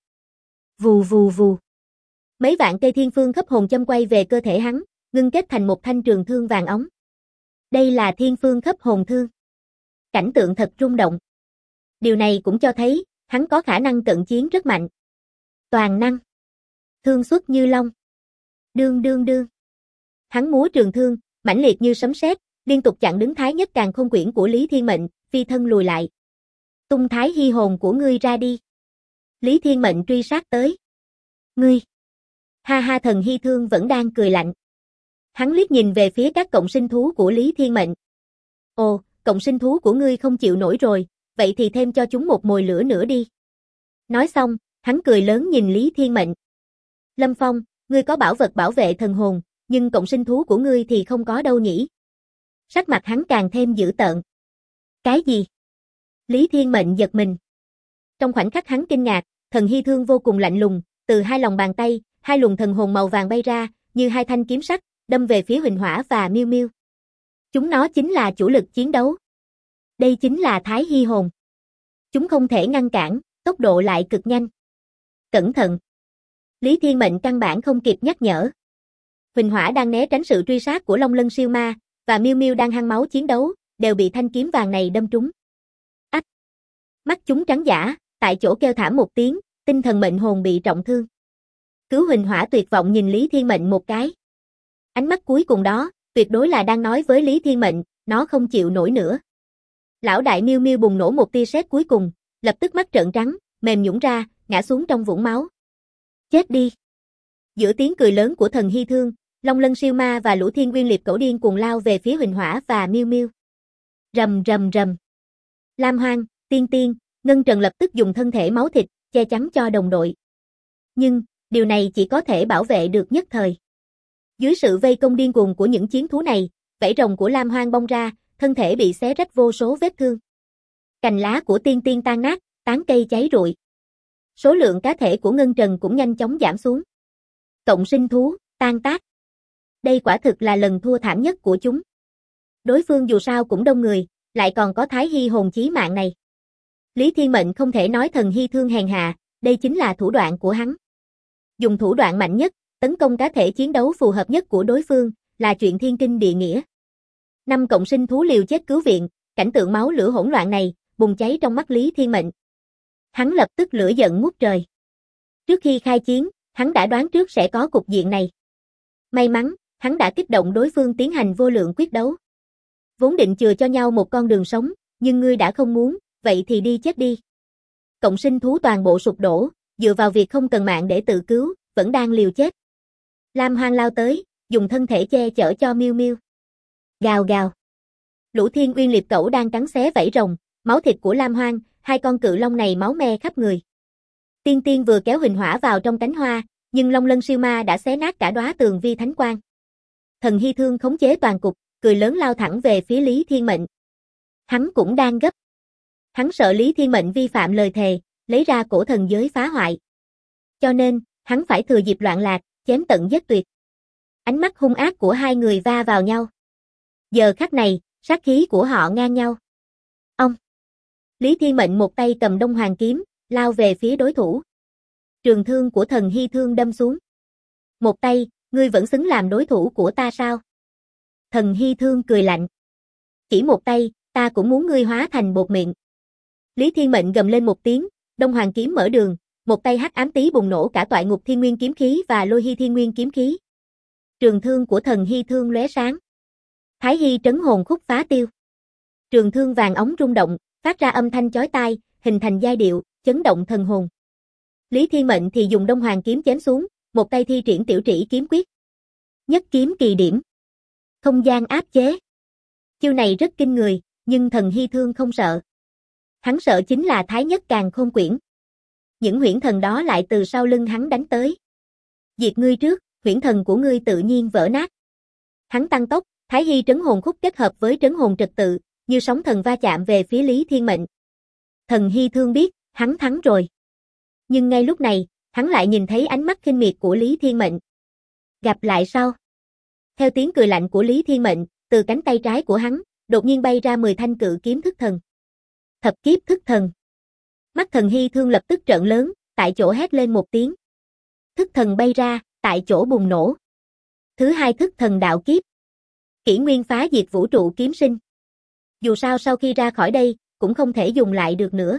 Vù vù vù. Mấy vạn cây Thiên Phương Khấp Hồn Châm quay về cơ thể hắn, ngưng kết thành một thanh trường thương vàng óng. Đây là Thiên Phương Khấp Hồn Thương. Cảnh tượng thật rung động. Điều này cũng cho thấy, hắn có khả năng cận chiến rất mạnh. Toàn năng. Thương xuất như long. Đương đương đương. Hắn múa trường thương, mãnh liệt như sấm sét, liên tục chặn đứng Thái Nhất Càn Khôn Quyển của Lý Thiên Mệnh, phi thân lùi lại. Tung Thái Hy hồn của ngươi ra đi. Lý Thiên Mệnh truy sát tới. Ngươi. Ha ha, Thần Hy Thương vẫn đang cười lạnh. Hắn liếc nhìn về phía các cộng sinh thú của Lý Thiên Mệnh. Ồ, cộng sinh thú của ngươi không chịu nổi rồi, vậy thì thêm cho chúng một mồi lửa nữa đi. Nói xong, hắn cười lớn nhìn Lý Thiên Mệnh. Lâm Phong, ngươi có bảo vật bảo vệ thần hồn, nhưng cộng sinh thú của ngươi thì không có đâu nhỉ? Sắc mặt hắn càng thêm dữ tợn. Cái gì? Lý Thiên Mệnh giật mình. Trong khoảnh khắc hắn kinh ngạc, Thần Hy Thương vô cùng lạnh lùng, từ hai lòng bàn tay, hai luồng thần hồn màu vàng bay ra, như hai thanh kiếm sắc, đâm về phía Huỳnh Hỏa và Miêu Miêu. Chúng nó chính là chủ lực chiến đấu. Đây chính là Thái Hy hồn. Chúng không thể ngăn cản, tốc độ lại cực nhanh. Cẩn thận. Lý Thiên Mệnh căn bản không kịp nhắc nhở. Huỳnh Hỏa đang né tránh sự truy sát của Long Lân siêu ma, và Miêu Miêu đang hăng máu chiến đấu, đều bị thanh kiếm vàng này đâm trúng. Ách! Mắt chúng trắng dã, tại chỗ kêu thảm một tiếng, tinh thần mệnh hồn bị trọng thương. Cứu Huỳnh Hỏa tuyệt vọng nhìn Lý Thiên Mệnh một cái. Ánh mắt cuối cùng đó, tuyệt đối là đang nói với Lý Thiên Mệnh, nó không chịu nổi nữa. Lão đại Miêu Miêu bùng nổ một tia sét cuối cùng, lập tức mắt trợn trắng, mềm nhũn ra, ngã xuống trong vũng máu. Chết đi. Giữa tiếng cười lớn của Thần Hy Thương, Long Lân siêu ma và Lũ Thiên Nguyên Liệp Cẩu điên cuồng lao về phía Huỳnh Hỏa và Miêu Miêu. Rầm rầm rầm. Lam Hoang, Tiên Tiên, Ngân Trần lập tức dùng thân thể máu thịt che chắn cho đồng đội. Nhưng, điều này chỉ có thể bảo vệ được nhất thời. Dưới sự vây công điên cuồng của những chiến thú này, vảy rồng của Lam Hoang bong ra, thân thể bị xé rách vô số vết thương. Cành lá của Tiên Tiên tan nát, tán cây cháy rụi. Số lượng cá thể của Ngân Trần cũng nhanh chóng giảm xuống. Cộng sinh thú, tan tác. Đây quả thực là lần thua thảm nhất của chúng. Đối phương dù sao cũng đông người, lại còn có Thái Hy hồn chí mạng này. Lý Thiên Mệnh không thể nói Thần Hy Thương hèn hạ, đây chính là thủ đoạn của hắn. Dùng thủ đoạn mạnh nhất, tấn công cá thể chiến đấu phù hợp nhất của đối phương, là chuyện thiên kinh địa nghĩa. 5 cộng sinh thú liều chết cứu viện, cảnh tượng máu lửa hỗn loạn này, bùng cháy trong mắt Lý Thiên Mệnh. Hắn lập tức lửa giận ngút trời. Trước khi khai chiến, hắn đã đoán trước sẽ có cục diện này. May mắn, hắn đã kích động đối phương tiến hành vô lượng quyết đấu. Vốn định chừa cho nhau một con đường sống, nhưng ngươi đã không muốn, vậy thì đi chết đi. Cộng sinh thú toàn bộ sụp đổ, dựa vào việc không cần mạng để tự cứu, vẫn đang liều chết. Lam Hoang lao tới, dùng thân thể che chở cho Miêu Miêu. Gào gào. Lũ Thiên Uyên Liệp Cẩu đang cắn xé vảy rồng, máu thịt của Lam Hoang, hai con cự long này máu me khắp người. Tiên Tiên vừa kéo Huỳnh Hỏa vào trong cánh hoa, nhưng Long Lân siêu ma đã xé nát cả đóa tường vi thánh quang. Thần Hy Thương khống chế toàn cục, cười lớn lao thẳng về phía Lý Thiên Mệnh. Hắn cũng đang gấp. Hắn sợ Lý Thiên Mệnh vi phạm lời thề, lấy ra cổ thần giới phá hoại. Cho nên, hắn phải thừa dịp loạn lạc, chém tận giết tuyệt. Ánh mắt hung ác của hai người va vào nhau. Giờ khắc này, sát khí của họ ngang nhau. Ông! Lý Thiên Mệnh một tay cầm Đông Hoàng kiếm, lao về phía đối thủ. Trường thương của Thần Hy Thương đâm xuống. Một tay, ngươi vẫn xứng làm đối thủ của ta sao? Thần Hy Thương cười lạnh. Chỉ một tay, ta cũng muốn ngươi hóa thành bột miệng. Lý Thiên Mệnh gầm lên một tiếng, Đông Hoàng kiếm mở đường, một tay hắc ám tí bùng nổ cả toại ngục thiên nguyên kiếm khí và lôi hy thiên nguyên kiếm khí. Trường thương của Thần Hy Thương lóe sáng. Thái Hy trấn hồn khúc phá tiêu. Trường thương vàng óng rung động, phát ra âm thanh chói tai, hình thành giai điệu, chấn động thần hồn. Lý Thiên Mệnh thì dùng Đông Hoàng kiếm chém xuống, một tay thi triển tiểu trĩ kiếm quyết. Nhất kiếm kỳ điểm. Không gian áp chế. Chiêu này rất kinh người, nhưng Thần Hy Thương không sợ. Hắn sợ chính là Thái Nhất Càn Khôn Quyển. Những huyễn thần đó lại từ sau lưng hắn đánh tới. Diệt ngươi trước, huyễn thần của ngươi tự nhiên vỡ nát. Hắn tăng tốc, Thái Hy trấn hồn khúc kết hợp với trấn hồn trật tự, như sóng thần va chạm về phía Lý Thiên Mệnh. Thần Hy Thương biết, hắn thắng rồi. Nhưng ngay lúc này, hắn lại nhìn thấy ánh mắt khinh miệt của Lý Thiên Mệnh. Gặp lại sau. Theo tiếng cười lạnh của Lý Thiên Mệnh, từ cánh tay trái của hắn, đột nhiên bay ra 10 thanh cự kiếm thức thần. Thập kiếp thức thần. Mắt Thần Hy Thương lập tức trợn lớn, tại chỗ hét lên một tiếng. Thức thần bay ra, tại chỗ bùng nổ. Thứ hai thức thần đạo kiếp. Kỷ nguyên phá diệt vũ trụ kiếm sinh. Dù sao sau khi ra khỏi đây, cũng không thể dùng lại được nữa.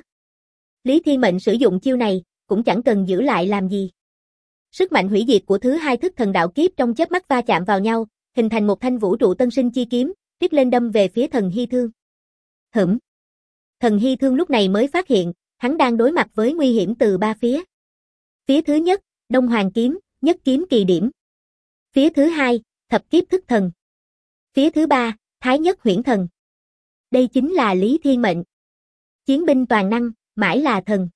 Lý Thiên Mệnh sử dụng chiêu này, cũng chẳng cần giữ lại làm gì. Sức mạnh hủy diệt của thứ hai thức thần đạo kiếp trong chớp mắt va chạm vào nhau, hình thành một thanh vũ trụ tân sinh chi kiếm, rít lên đâm về phía Thần Hy Thương. Hửm. Thần Hy Thương lúc này mới phát hiện, hắn đang đối mặt với nguy hiểm từ ba phía. Phía thứ nhất, Đông Hoàng kiếm, nhất kiếm kỳ điểm. Phía thứ hai, thập kiếp thức thần. Phía thứ ba, Thái Nhất huyễn thần. Đây chính là Lý Thiên Mệnh. Chiến binh toàn năng, mãi là thần.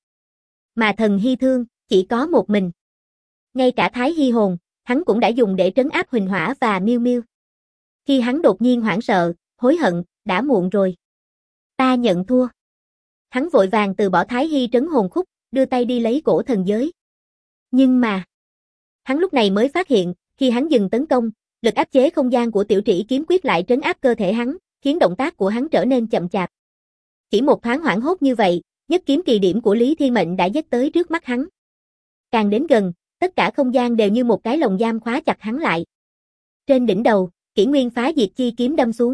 Mà Thần Hy Thương, chỉ có một mình. Ngay cả Thái Hy hồn, hắn cũng đã dùng để trấn áp Huỳnh Hỏa và Miêu Miêu. Khi hắn đột nhiên hoảng sợ, hối hận, đã muộn rồi. Ta nhận thua. Hắn vội vàng từ bỏ Thái Hy trấn hồn khúc, đưa tay đi lấy cổ thần giới. Nhưng mà, hắn lúc này mới phát hiện, khi hắn dừng tấn công, lực áp chế không gian của tiểu trĩ kiếm quyết lại trấn áp cơ thể hắn, khiến động tác của hắn trở nên chậm chạp. Chỉ một thoáng hoảng hốt như vậy, nhất kiếm kỳ điểm của Lý Thiên Mệnh đã giết tới trước mắt hắn. Càng đến gần, tất cả không gian đều như một cái lồng giam khóa chặt hắn lại. Trên đỉnh đầu, Kỷ Nguyên phá diệt chi kiếm đâm xuống.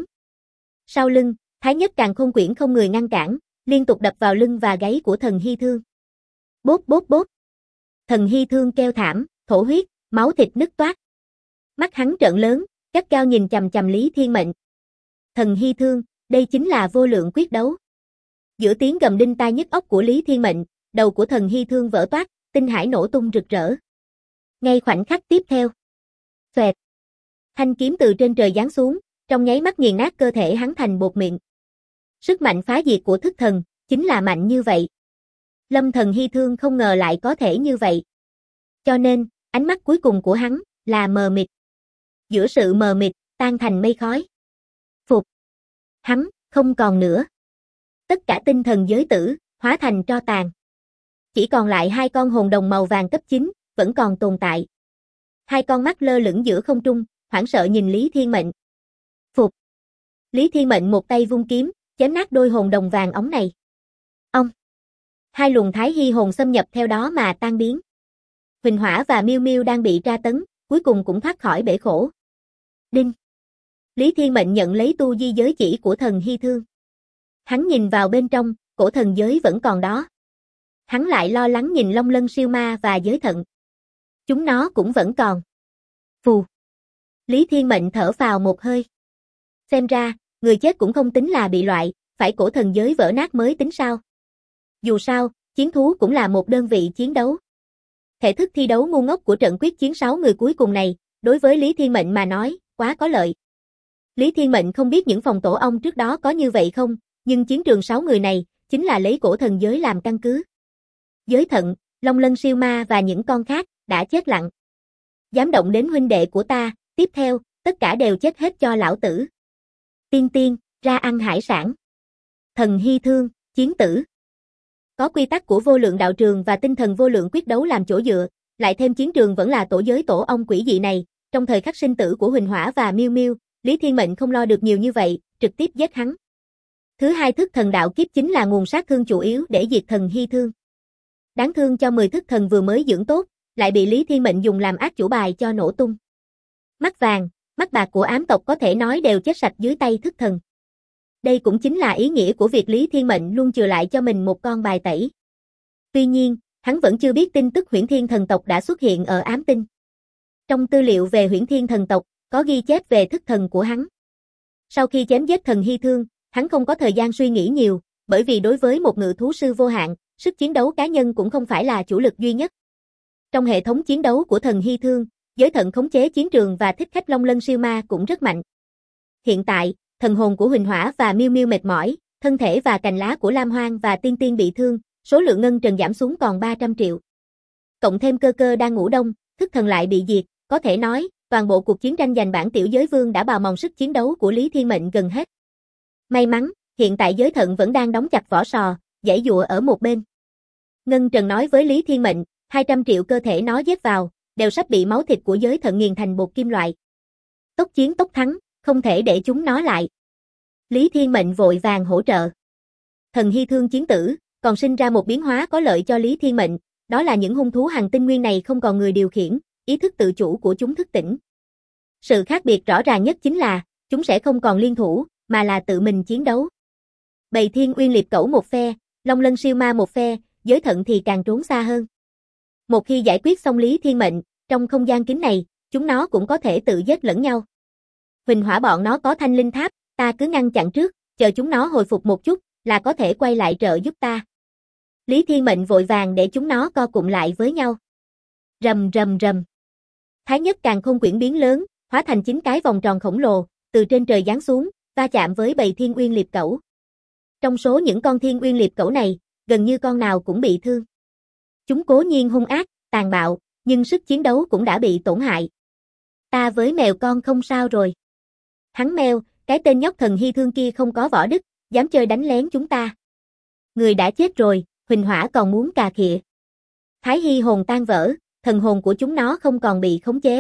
Sau lưng, Thái Nhất Càn Khôn Quyển không người ngăn cản, liên tục đập vào lưng và gáy của Thần Hy Thương. Bốp bốp bốp. Thần Hy Thương kêu thảm, thổ huyết, máu thịt nứt toát. Mắt hắn trợn lớn, gắt gao nhìn chằm chằm Lý Thiên Mệnh. Thần Hy Thương, đây chính là vô lượng quyết đấu. Giữa tiếng gầm đinh tai nhức óc của Lý Thiên Mệnh, đầu của Thần Hy Thương vỡ toát, tinh hải nổ tung rực rỡ. Ngay khoảnh khắc tiếp theo. Xoẹt. Thanh kiếm từ trên trời giáng xuống, trong nháy mắt nghiền nát cơ thể hắn thành bột mịn. Sức mạnh phá diệt của thức thần, chính là mạnh như vậy. Lâm Thần Hy Thương không ngờ lại có thể như vậy. Cho nên, ánh mắt cuối cùng của hắn, là mờ mịt. Giữa sự mờ mịt, tan thành mây khói. Phục. Hắn, không còn nữa. Tất cả tinh thần giới tử, hóa thành tro tàn. Chỉ còn lại hai con hồn đồng màu vàng cấp 9, vẫn còn tồn tại. Hai con mắt lơ lửng giữa không trung, hoảng sợ nhìn Lý Thiên Mệnh. Phục. Lý Thiên Mệnh một tay vung kiếm, chém nát đôi hồn đồng vàng óng này. Ông. Hai luồng Thái Hy hồn xâm nhập theo đó mà tan biến. Huỳnh Hỏa và Miêu Miêu đang bị tra tấn, cuối cùng cũng thoát khỏi bể khổ. Đinh. Lý Thiên Mệnh nhận lấy tu di giới chỉ của Thần Hy Thương. Hắn nhìn vào bên trong, cổ thần giới vẫn còn đó. Hắn lại lo lắng nhìn Long Lân siêu ma và giới thận. Chúng nó cũng vẫn còn. Phù. Lý Thiên Mệnh thở phào một hơi. Xem ra, người chết cũng không tính là bị loại, phải cổ thần giới vỡ nát mới tính sao. Dù sao, chiến thú cũng là một đơn vị chiến đấu. Thể thức thi đấu ngu ngốc của trận quyết chiến 6 người cuối cùng này, đối với Lý Thiên Mệnh mà nói, quá có lợi. Lý Thiên Mệnh không biết những phòng tổ ong trước đó có như vậy không, nhưng chiến trường 6 người này, chính là lấy cổ thần giới làm căn cứ. Giới thận, Long Lân siêu ma và những con khác, đã chết lặng. Dám động đến huynh đệ của ta, tiếp theo, tất cả đều chết hết cho lão tử. Tiên tiên, ra ăn hải sản. Thần Hy Thương, Chiến tử. Có quy tắc của vô lượng đạo trường và tinh thần vô lượng quyết đấu làm chỗ dựa, lại thêm chiến trường vẫn là tổ giới tổ ong quỷ dị này, trong thời khắc sinh tử của Huỳnh Hỏa và Miêu Miêu, Lý Thiên Mệnh không lo được nhiều như vậy, trực tiếp giết hắn. Thứ hai thức thần đạo kiếp chính là nguồn sát thương chủ yếu để diệt thần hy thương. Đáng thương cho 10 thức thần vừa mới dưỡng tốt, lại bị Lý Thiên Mệnh dùng làm ác chủ bài cho nổ tung. Mắt vàng, mắt bạc của ám tộc có thể nói đều chết sạch dưới tay thức thần. Đây cũng chính là ý nghĩa của việc Lý Thiên Mệnh luôn chừa lại cho mình một con bài tẩy. Tuy nhiên, hắn vẫn chưa biết tin tức Huyễn Thiên thần tộc đã xuất hiện ở ám tinh. Trong tư liệu về Huyễn Thiên thần tộc, có ghi chép về thức thần của hắn. Sau khi chém giết thần hy thương, hắn không có thời gian suy nghĩ nhiều, bởi vì đối với một ngự thú sư vô hạn, sức chiến đấu cá nhân cũng không phải là chủ lực duy nhất. Trong hệ thống chiến đấu của thần hy thương, giới thận khống chế chiến trường và thích khách Long Lân siêu ma cũng rất mạnh. Hiện tại, thần hồn của Huỳnh Hỏa và Miêu Miêu mệt mỏi, thân thể và cành lá của Lam Hoang và Tiên Tiên bị thương, số lượng ngân trần giảm xuống còn 300 triệu. Cộng thêm cơ cơ đang ngủ đông, thức thần lại bị diệt, có thể nói, toàn bộ cuộc chiến tranh giành bản tiểu giới vương đã bào mòn sức chiến đấu của Lý Thiên Mệnh gần hết. May mắn, hiện tại giới thận vẫn đang đóng chặt vỏ sò, giãy giụa ở một bên. Ngân Trần nói với Lý Thiên Mệnh, 200 triệu cơ thể nó nhét vào, đều sắp bị máu thịt của giới thận nghiền thành bột kim loại. Tốc chiến tốc thắng, không thể để chúng nó lại. Lý Thiên Mệnh vội vàng hỗ trợ. Thần hy thương chiến tử, còn sinh ra một biến hóa có lợi cho Lý Thiên Mệnh, đó là những hung thú hành tinh nguyên này không còn người điều khiển, ý thức tự chủ của chúng thức tỉnh. Sự khác biệt rõ ràng nhất chính là, chúng sẽ không còn liên thủ, mà là tự mình chiến đấu. Bầy Thiên Uyên Liệp Cẩu một phe, Long Lân siêu ma một phe, giới thận thì càng trốn xa hơn. Một khi giải quyết xong Lý Thiên Mệnh, trong không gian kín này, chúng nó cũng có thể tự giết lẫn nhau. Huỳnh Hỏa bọn nó có thanh linh tháp, ta cứ ngăn chặn trước, chờ chúng nó hồi phục một chút, là có thể quay lại trợ giúp ta. Lý Thiên Mệnh vội vàng để chúng nó co cụm lại với nhau. Rầm rầm rầm. Thái Nhất Càn Khôn quyển biến lớn, hóa thành 9 cái vòng tròn khổng lồ, từ trên trời giáng xuống, va chạm với bầy Thiên Uyên Liệp Cẩu. Trong số những con Thiên Uyên Liệp Cẩu này, gần như con nào cũng bị thương. Chúng cố nhiên hung ác, tàn bạo, nhưng sức chiến đấu cũng đã bị tổn hại. Ta với mèo con không sao rồi. Hắn meo, cái tên nhóc thần hy thương kia không có võ đức, dám chơi đánh lén chúng ta. Người đã chết rồi, Huỳnh Hỏa còn muốn cà khịa. Thái Hy hồn tan vỡ, thần hồn của chúng nó không còn bị khống chế.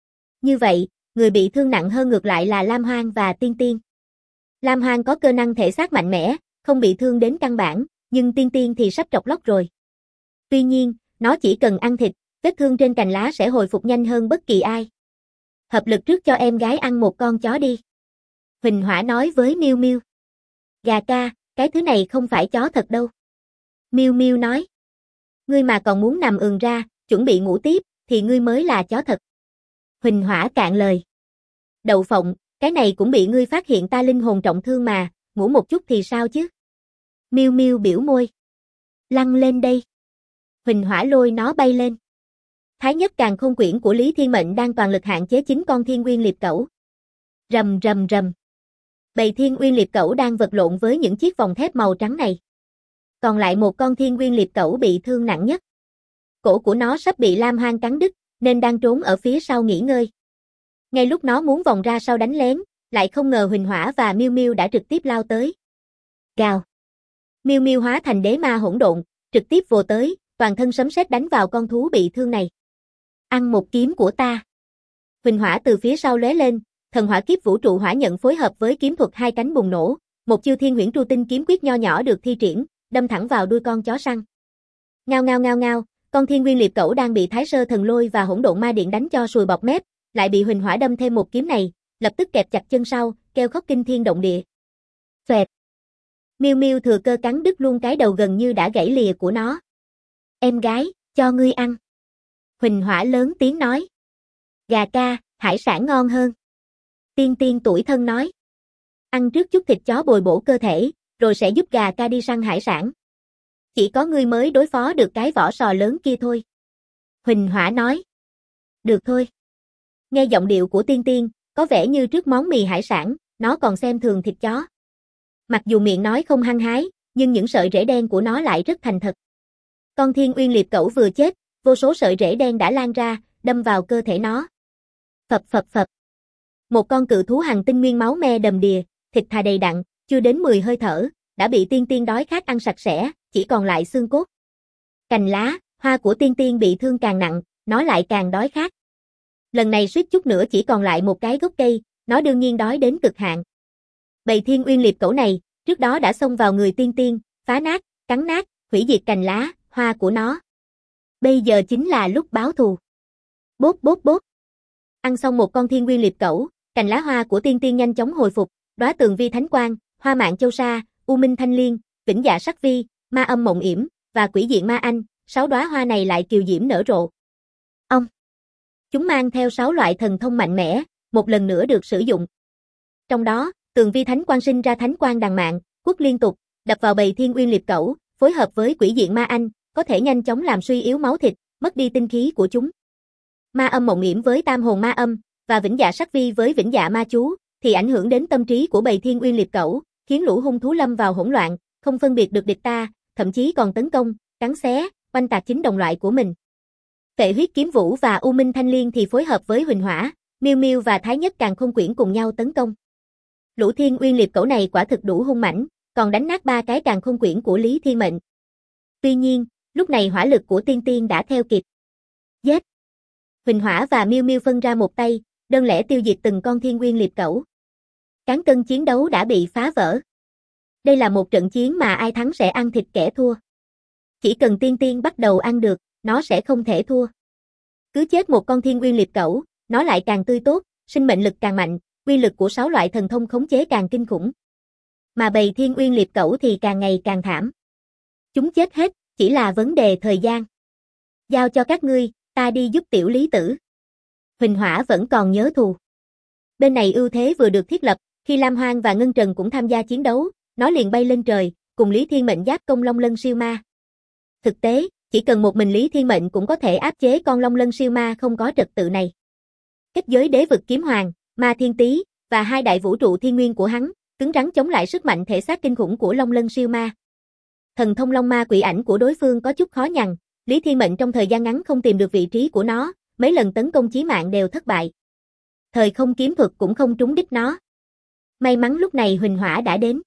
Như vậy, người bị thương nặng hơn ngược lại là Lam Hoang và Tiên Tiên. Lam Hoang có cơ năng thể xác mạnh mẽ, không bị thương đến căn bản, nhưng Tiên Tiên thì sắp trọc lóc rồi. Tuy nhiên, nó chỉ cần ăn thịt, vết thương trên cành lá sẽ hồi phục nhanh hơn bất kỳ ai. Hợp lực trước cho em gái ăn một con chó đi. Huỳnh Hỏa nói với Miêu Miêu. Gà ca, cái thứ này không phải chó thật đâu. Miêu Miêu nói. Ngươi mà còn muốn nằm ườn ra, chuẩn bị ngủ tiếp, thì ngươi mới là chó thật. Huỳnh Hỏa cạn lời. Đậu phộng, cái này cũng bị ngươi phát hiện ta linh hồn trọng thương mà, ngủ một chút thì sao chứ? Miêu Miêu biểu môi. Lăn lên đây. Huỳnh Hỏa lôi nó bay lên. Thái Nhất Càn Khôn quyển của Lý Thiên Mệnh đang toàn lực hạn chế 9 con Thiên Uyên Liệp Cẩu. Rầm rầm rầm. Bầy Thiên Uyên Liệp Cẩu đang vật lộn với những chiếc vòng thép màu trắng này. Còn lại một con Thiên Uyên Liệp Cẩu bị thương nặng nhất. Cổ của nó sắp bị Lam Hoang cắn đứt, nên đang trốn ở phía sau nghỉ ngơi. Ngay lúc nó muốn vòng ra sau đánh lén, lại không ngờ Huỳnh Hỏa và Miêu Miêu đã trực tiếp lao tới. Gào. Miêu Miêu hóa thành đế ma hỗn độn, trực tiếp vồ tới, toàn thân sấm sét đánh vào con thú bị thương này. Ăn một kiếm của ta. Huỳnh Hỏa từ phía sau lóe lên, thần hỏa kiếp vũ trụ hỏa nhận phối hợp với kiếm thuật hai cánh bùng nổ, một chiêu Thiên Huyễn Tru Tinh kiếm quyết nho nhỏ được thi triển, đâm thẳng vào đuôi con chó săn. Ngao ngao ngao ngao, con Thiên Nguyên Liệp Cẩu đang bị Thái Sơ Thần Lôi và Hỗn Độn Ma Điện đánh cho sùi bọt mép, lại bị Huỳnh Hỏa đâm thêm một kiếm này, lập tức kẹp chặt chân sau, kêu khóc kinh thiên động địa. Phẹt. Miêu Miêu thừa cơ cắn đứt luôn cái đầu gần như đã gãy lìa của nó. Em gái, cho ngươi ăn. Huỳnh Hỏa lớn tiếng nói. Gà ca, hải sản ngon hơn. Tiên Tiên tuổi thân nói. Ăn trước chút thịt chó bồi bổ cơ thể, rồi sẽ giúp gà ca đi săn hải sản. Chỉ có ngươi mới đối phó được cái vỏ sò lớn kia thôi. Huỳnh Hỏa nói. Được thôi. Nghe giọng điệu của Tiên Tiên, có vẻ như trước món mì hải sản, nó còn xem thường thịt chó. Mặc dù miệng nói không hăng hái, nhưng những sợi rễ đen của nó lại rất thành thật. Con Thiên Uyên Liệp Cẩu vừa chết, vô số sợi rễ đen đã lan ra, đâm vào cơ thể nó. Phập phập phập. Một con cự thú hành tinh nguyên máu me đầm đìa, thịt thà đầy đặn, chưa đến 10 hơi thở, đã bị tiên tiên đói khát ăn sạch sẽ, chỉ còn lại xương cốt. Cành lá, hoa của tiên tiên bị thương càng nặng, nó lại càng đói khát. Lần này suýt chút nữa chỉ còn lại một cái gốc cây, nó đương nhiên đói đến cực hạn. Bầy Thiên Uyên Liệp Cẩu này, trước đó đã xông vào người tiên tiên, phá nát, cắn nát, hủy diệt cành lá, hoa của nó. Bây giờ chính là lúc báo thù. Bốp bốp bốp. Ăn xong một con Thiên Uyên Liệp Cẩu, cành lá hoa của tiên tiên nhanh chóng hồi phục, đóa tường vi thánh quang, hoa mạng châu sa, u minh thanh liên, vĩnh dạ sắc vi, ma âm mộng yểm và quỷ diện ma anh, 6 đóa hoa này lại kiều diễm nở rộ. Ông. Chúng mang theo 6 loại thần thông mạnh mẽ, một lần nữa được sử dụng. Trong đó, tường vi thánh quang sinh ra thánh quang đằng mạn, quất liên tục, đập vào bầy Thiên Uyên Liệp Cẩu, phối hợp với quỷ diện ma anh, có thể nhanh chóng làm suy yếu máu thịt, mất đi tinh khí của chúng. Ma âm mộng yểm với tam hồn ma âm và vĩnh dạ sắc vi với vĩnh dạ ma chú thì ảnh hưởng đến tâm trí của bầy Thiên Uyên Liệp Cẩu, khiến lũ hung thú lâm vào hỗn loạn, không phân biệt được địch ta, thậm chí còn tấn công, cắn xé, oanh tạc chính đồng loại của mình. Phệ huyết kiếm vũ và u minh thanh liên thì phối hợp với Huỳnh Hỏa, Miêu Miêu và Thái Nhất Càn Khôn Quyển cùng nhau tấn công. Lũ Thiên Uyên Liệp Cẩu này quả thực đủ hung mãnh, còn đánh nát 3 cái Càn Khôn Quyển của Lý Thiên Mệnh. Tuy nhiên, lúc này hỏa lực của tiên tiên đã theo kịp. Giết! Huỳnh Hỏa và Miêu Miêu phân ra một tay, đơn lẻ tiêu diệt từng con Thiên Uyên Liệp Cẩu. Cán cân chiến đấu đã bị phá vỡ. Đây là một trận chiến mà ai thắng sẽ ăn thịt kẻ thua. Chỉ cần tiên tiên bắt đầu ăn được, nó sẽ không thể thua. Cứ chết một con Thiên Uyên Liệp Cẩu, nó lại càng tươi tốt, sinh mệnh lực càng mạnh, uy lực của 6 loại thần thông khống chế càng kinh khủng. Mà bầy Thiên Uyên Liệp Cẩu thì càng ngày càng thảm. Chúng chết hết, chỉ là vấn đề thời gian. Giao cho các ngươi, ta đi giúp tiểu Lý Tử. Huỳnh Hỏa vẫn còn nhớ thù. Bên này ưu thế vừa được thiết lập, khi Lam Hoang và Ngân Trần cũng tham gia chiến đấu, nó liền bay lên trời, cùng Lý Thiên Mệnh giáp công Long Lân siêu ma. Thực tế, chỉ cần một mình Lý Thiên Mệnh cũng có thể áp chế con Long Lân siêu ma không có trật tự này. Kết giới đế vực kiếm hoàng, ma thiên tý và 2 đại vũ trụ thiên nguyên của hắn, cứng rắn chống lại sức mạnh thể xác kinh khủng của Long Lân siêu ma. Thần thông Long Ma Quỷ Ảnh của đối phương có chút khó nhằn, Lý Thiên Mệnh trong thời gian ngắn không tìm được vị trí của nó, mấy lần tấn công chí mạng đều thất bại. Thời không kiếm thuật cũng không trúng đích nó. May mắn lúc này Huỳnh Hỏa đã đến.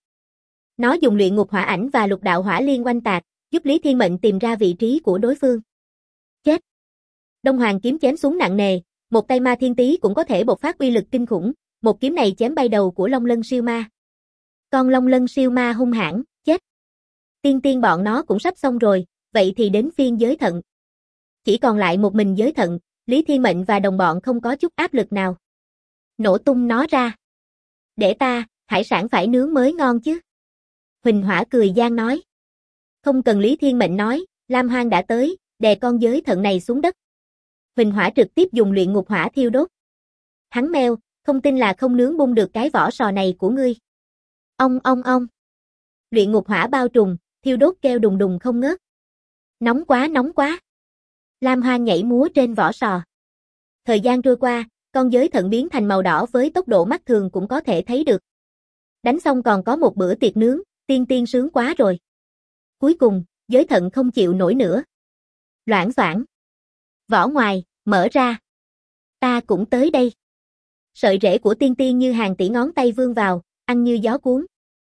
Nó dùng luyện ngục hỏa ảnh và lục đạo hỏa liên oanh tạc, giúp Lý Thiên Mệnh tìm ra vị trí của đối phương. Chết! Đông Hoàng kiếm chém xuống nặng nề, một tay ma thiên tý cũng có thể bộc phát uy lực kinh khủng, một kiếm này chém bay đầu của Long Lân siêu ma. Con Long Lân siêu ma hung hãn, chết! Tiên tiên bọn nó cũng sắp xong rồi, vậy thì đến phiên giới thận. Chỉ còn lại một mình giới thận, Lý Thiên Mệnh và đồng bọn không có chút áp lực nào. Nổ tung nó ra. Để ta, hải sản phải nướng mới ngon chứ. Huỳnh Hỏa cười gian nói. Không cần Lý Thiên Mệnh nói, Lam Hoang đã tới, đè con giới thận này xuống đất. Huỳnh Hỏa trực tiếp dùng luyện ngục hỏa thiêu đốt. Hắn meo, không tin là không nướng bung được cái vỏ sò này của ngươi. Ông. Luyện ngục hỏa bao trùm, thiêu đốt kêu đùng đùng không ngớt. Nóng quá nóng quá. Lam Hoang nhảy múa trên vỏ sò. Thời gian trôi qua, con giới thận biến thành màu đỏ với tốc độ mắt thường cũng có thể thấy được. Đánh xong còn có một bữa tiệc nướng, tiên tiên sướng quá rồi. Cuối cùng, giới thận không chịu nổi nữa. Loảng xoảng. Vỏ ngoài, mở ra. Ta cũng tới đây. Sợi rễ của tiên tiên như hàng tỷ ngón tay vươn vào, ăn như gió cuốn.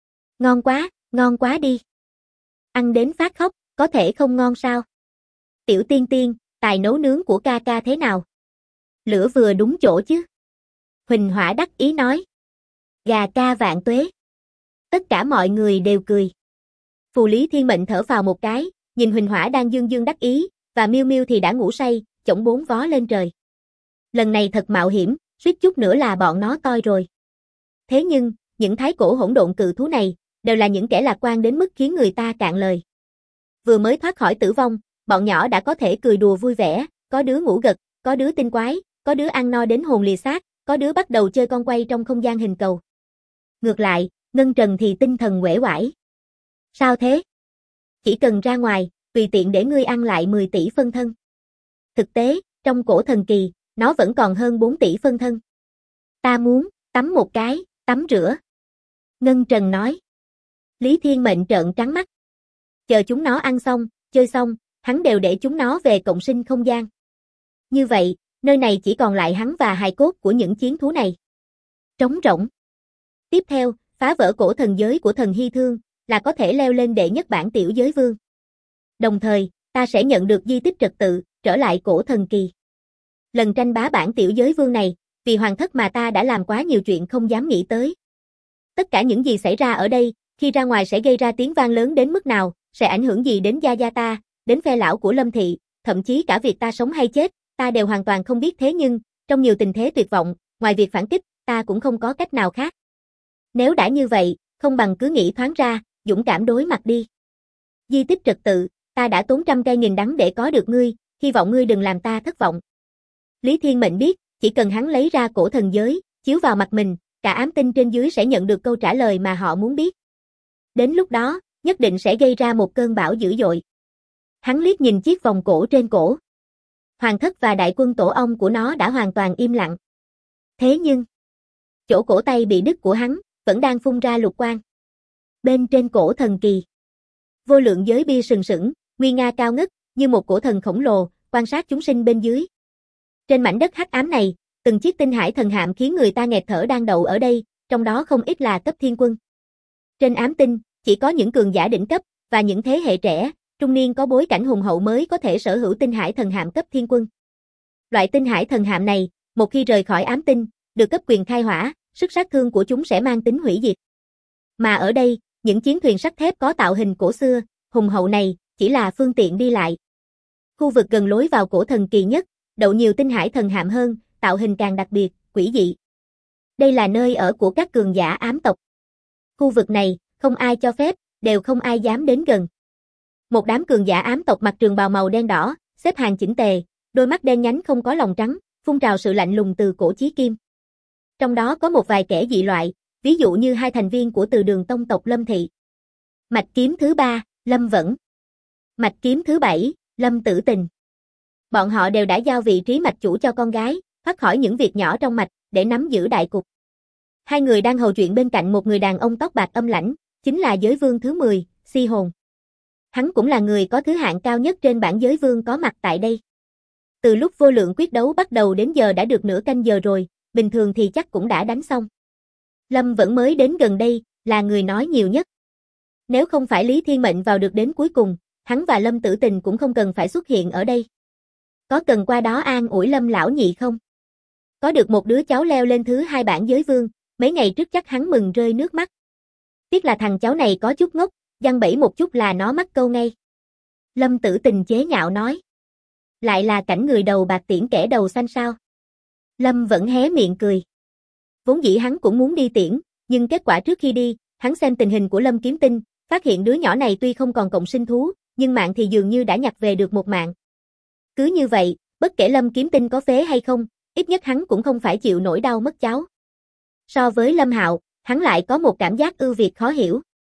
Ngon quá đi. Ăn đến phát khóc, có thể không ngon sao? Tiểu tiên tiên, tài nấu nướng của ca ca thế nào? Lửa vừa đúng chỗ chứ? Huỳnh Hỏa đắc ý nói. Gà ca vạn tuế. Tất cả mọi người đều cười. Phù Lý Thiên Mệnh thở phào một cái, nhìn Huỳnh Hỏa đang dương dương đắc ý, và Miêu Miêu thì đã ngủ say, chổng 4 vó lên trời. Lần này thật mạo hiểm, suýt chút nữa là bọn nó toi rồi. Thế nhưng, những thái cổ hỗn độn cự thú này, đều là những kẻ lạc quan đến mức khiến người ta cạn lời. Vừa mới thoát khỏi tử vong, bọn nhỏ đã có thể cười đùa vui vẻ, có đứa ngủ gật, có đứa tinh quái, có đứa ăn no đến hồn lìa xác, có đứa bắt đầu chơi con quay trong không gian hình cầu. Ngược lại, Ngân Trần thì tinh thần uể oải. Sao thế? Chỉ cần ra ngoài, tùy tiện để ngươi ăn lại 10 tỷ phân thân. Thực tế, trong cổ thần kỳ, nó vẫn còn hơn 4 tỷ phân thân. Ta muốn, tắm một cái, tắm rửa. Ngân Trần nói. Lý Thiên Mệnh trợn trắng mắt. Chờ chúng nó ăn xong, chơi xong, hắn đều để chúng nó về cộng sinh không gian. Như vậy, nơi này chỉ còn lại hắn và hài cốt của những chiến thú này. Trống rỗng. Tiếp theo, phá vỡ cổ thần giới của thần Hy Thương, là có thể leo lên đệ nhất bảng tiểu giới vương. Đồng thời, ta sẽ nhận được di tích trật tự, trở lại cổ thần kỳ. Lần tranh bá bảng tiểu giới vương này, vì hoàng thất mà ta đã làm quá nhiều chuyện không dám nghĩ tới. Tất cả những gì xảy ra ở đây, khi ra ngoài sẽ gây ra tiếng vang lớn đến mức nào, sẽ ảnh hưởng gì đến gia gia ta, đến phe lão của Lâm Thị, thậm chí cả việc ta sống hay chết, ta đều hoàn toàn không biết thế nhưng, trong nhiều tình thế tuyệt vọng, ngoài việc phản kích, ta cũng không có cách nào khác. Nếu đã như vậy, không bằng cứ nghĩ thoáng ra, dũng cảm đối mặt đi. Di tích trật tự, ta đã tốn trăm cây nghìn đắng để có được ngươi, hy vọng ngươi đừng làm ta thất vọng. Lý Thiên Mệnh biết, chỉ cần hắn lấy ra cổ thần giới, chiếu vào mặt mình, cả ám tinh trên dưới sẽ nhận được câu trả lời mà họ muốn biết. Đến lúc đó, nhất định sẽ gây ra một cơn bão dữ dội. Hắn liếc nhìn chiếc vòng cổ trên cổ. Hoàng thất và đại quân tổ ong của nó đã hoàn toàn im lặng. Thế nhưng, chỗ cổ tay bị đứt của hắn, vẫn đang phun ra lục quang. Bên trên cổ thần kỳ, vô lượng giới bia sừng sững, nguy nga cao ngất, như một cổ thần khổng lồ, quan sát chúng sinh bên dưới. Trên mảnh đất hắc ám này, từng chiếc tinh hải thần hạm khiến người ta nghẹt thở đang đậu ở đây, trong đó không ít là cấp thiên quân. Trên ám tinh, chỉ có những cường giả đỉnh cấp, và những thế hệ trẻ, trung niên có bối cảnh hùng hậu mới có thể sở hữu tinh hải thần hạm cấp thiên quân. Loại tinh hải thần hạm này, một khi rời khỏi ám tinh, được cấp quyền khai hỏa, sức sát thương của chúng sẽ mang tính hủy diệt. Mà ở đây, những chiến thuyền sắt thép có tạo hình cổ xưa, hùng hậu này, chỉ là phương tiện đi lại. Khu vực gần lối vào cổ thần kỳ nhất, đậu nhiều tinh hải thần hạm hơn, tạo hình càng đặc biệt, quỷ dị. Đây là nơi ở của các cường giả ám tộc. Khu vực này, không ai cho phép, đều không ai dám đến gần. Một đám cường giả ám tộc mặc trường bào màu đen đỏ, xếp hàng chỉnh tề, đôi mắt đen nhánh không có lòng trắng, phun trào sự lạnh lùng từ cổ chí kim. Trong đó có một vài kẻ dị loại, ví dụ như hai thành viên của Từ Đường tông tộc Lâm Thị. Mạch kiếm thứ 3, Lâm Vẫn. Mạch kiếm thứ 7, Lâm Tử Tình. Bọn họ đều đã giao vị trí mạch chủ cho con gái, thoát khỏi những việc nhỏ trong mạch, để nắm giữ đại cục. Hai người đang hầu chuyện bên cạnh một người đàn ông tóc bạc âm lãnh, chính là giới vương thứ 10, Si Hồn. Hắn cũng là người có thứ hạng cao nhất trên bảng giới vương có mặt tại đây. Từ lúc vô lượng quyết đấu bắt đầu đến giờ đã được nửa canh giờ rồi, bình thường thì chắc cũng đã đánh xong. Lâm Vẫn mới đến gần đây, là người nói nhiều nhất. Nếu không phải Lý Thiên Mệnh vào được đến cuối cùng, hắn và Lâm Tử Tình cũng không cần phải xuất hiện ở đây. Có cần qua đó an ủi Lâm lão nhị không? Có được một đứa cháu leo lên thứ 2 bảng giới vương, mấy ngày trước chắc hắn mừng rơi nước mắt. Tiếc là thằng cháu này có chút ngốc, giăng bẫy một chút là nó mắc câu ngay. Lâm Tử Tình chế nhạo nói. Lại là cảnh người đầu bạc tiễn kẻ đầu xanh sao? Lâm Vẫn hé miệng cười. Vốn dĩ hắn cũng muốn đi tiễn, nhưng kết quả trước khi đi, hắn xem tình hình của Lâm Kiếm Tinh, phát hiện đứa nhỏ này tuy không còn cộng sinh thú, nhưng mạng thì dường như đã nhặt về được một mạng. Cứ như vậy, bất kể Lâm Kiếm Tinh có phế hay không, ít nhất hắn cũng không phải chịu nỗi đau mất cháu. So với Lâm Hạo, hắn lại có một cảm giác ưu việt khó hiểu.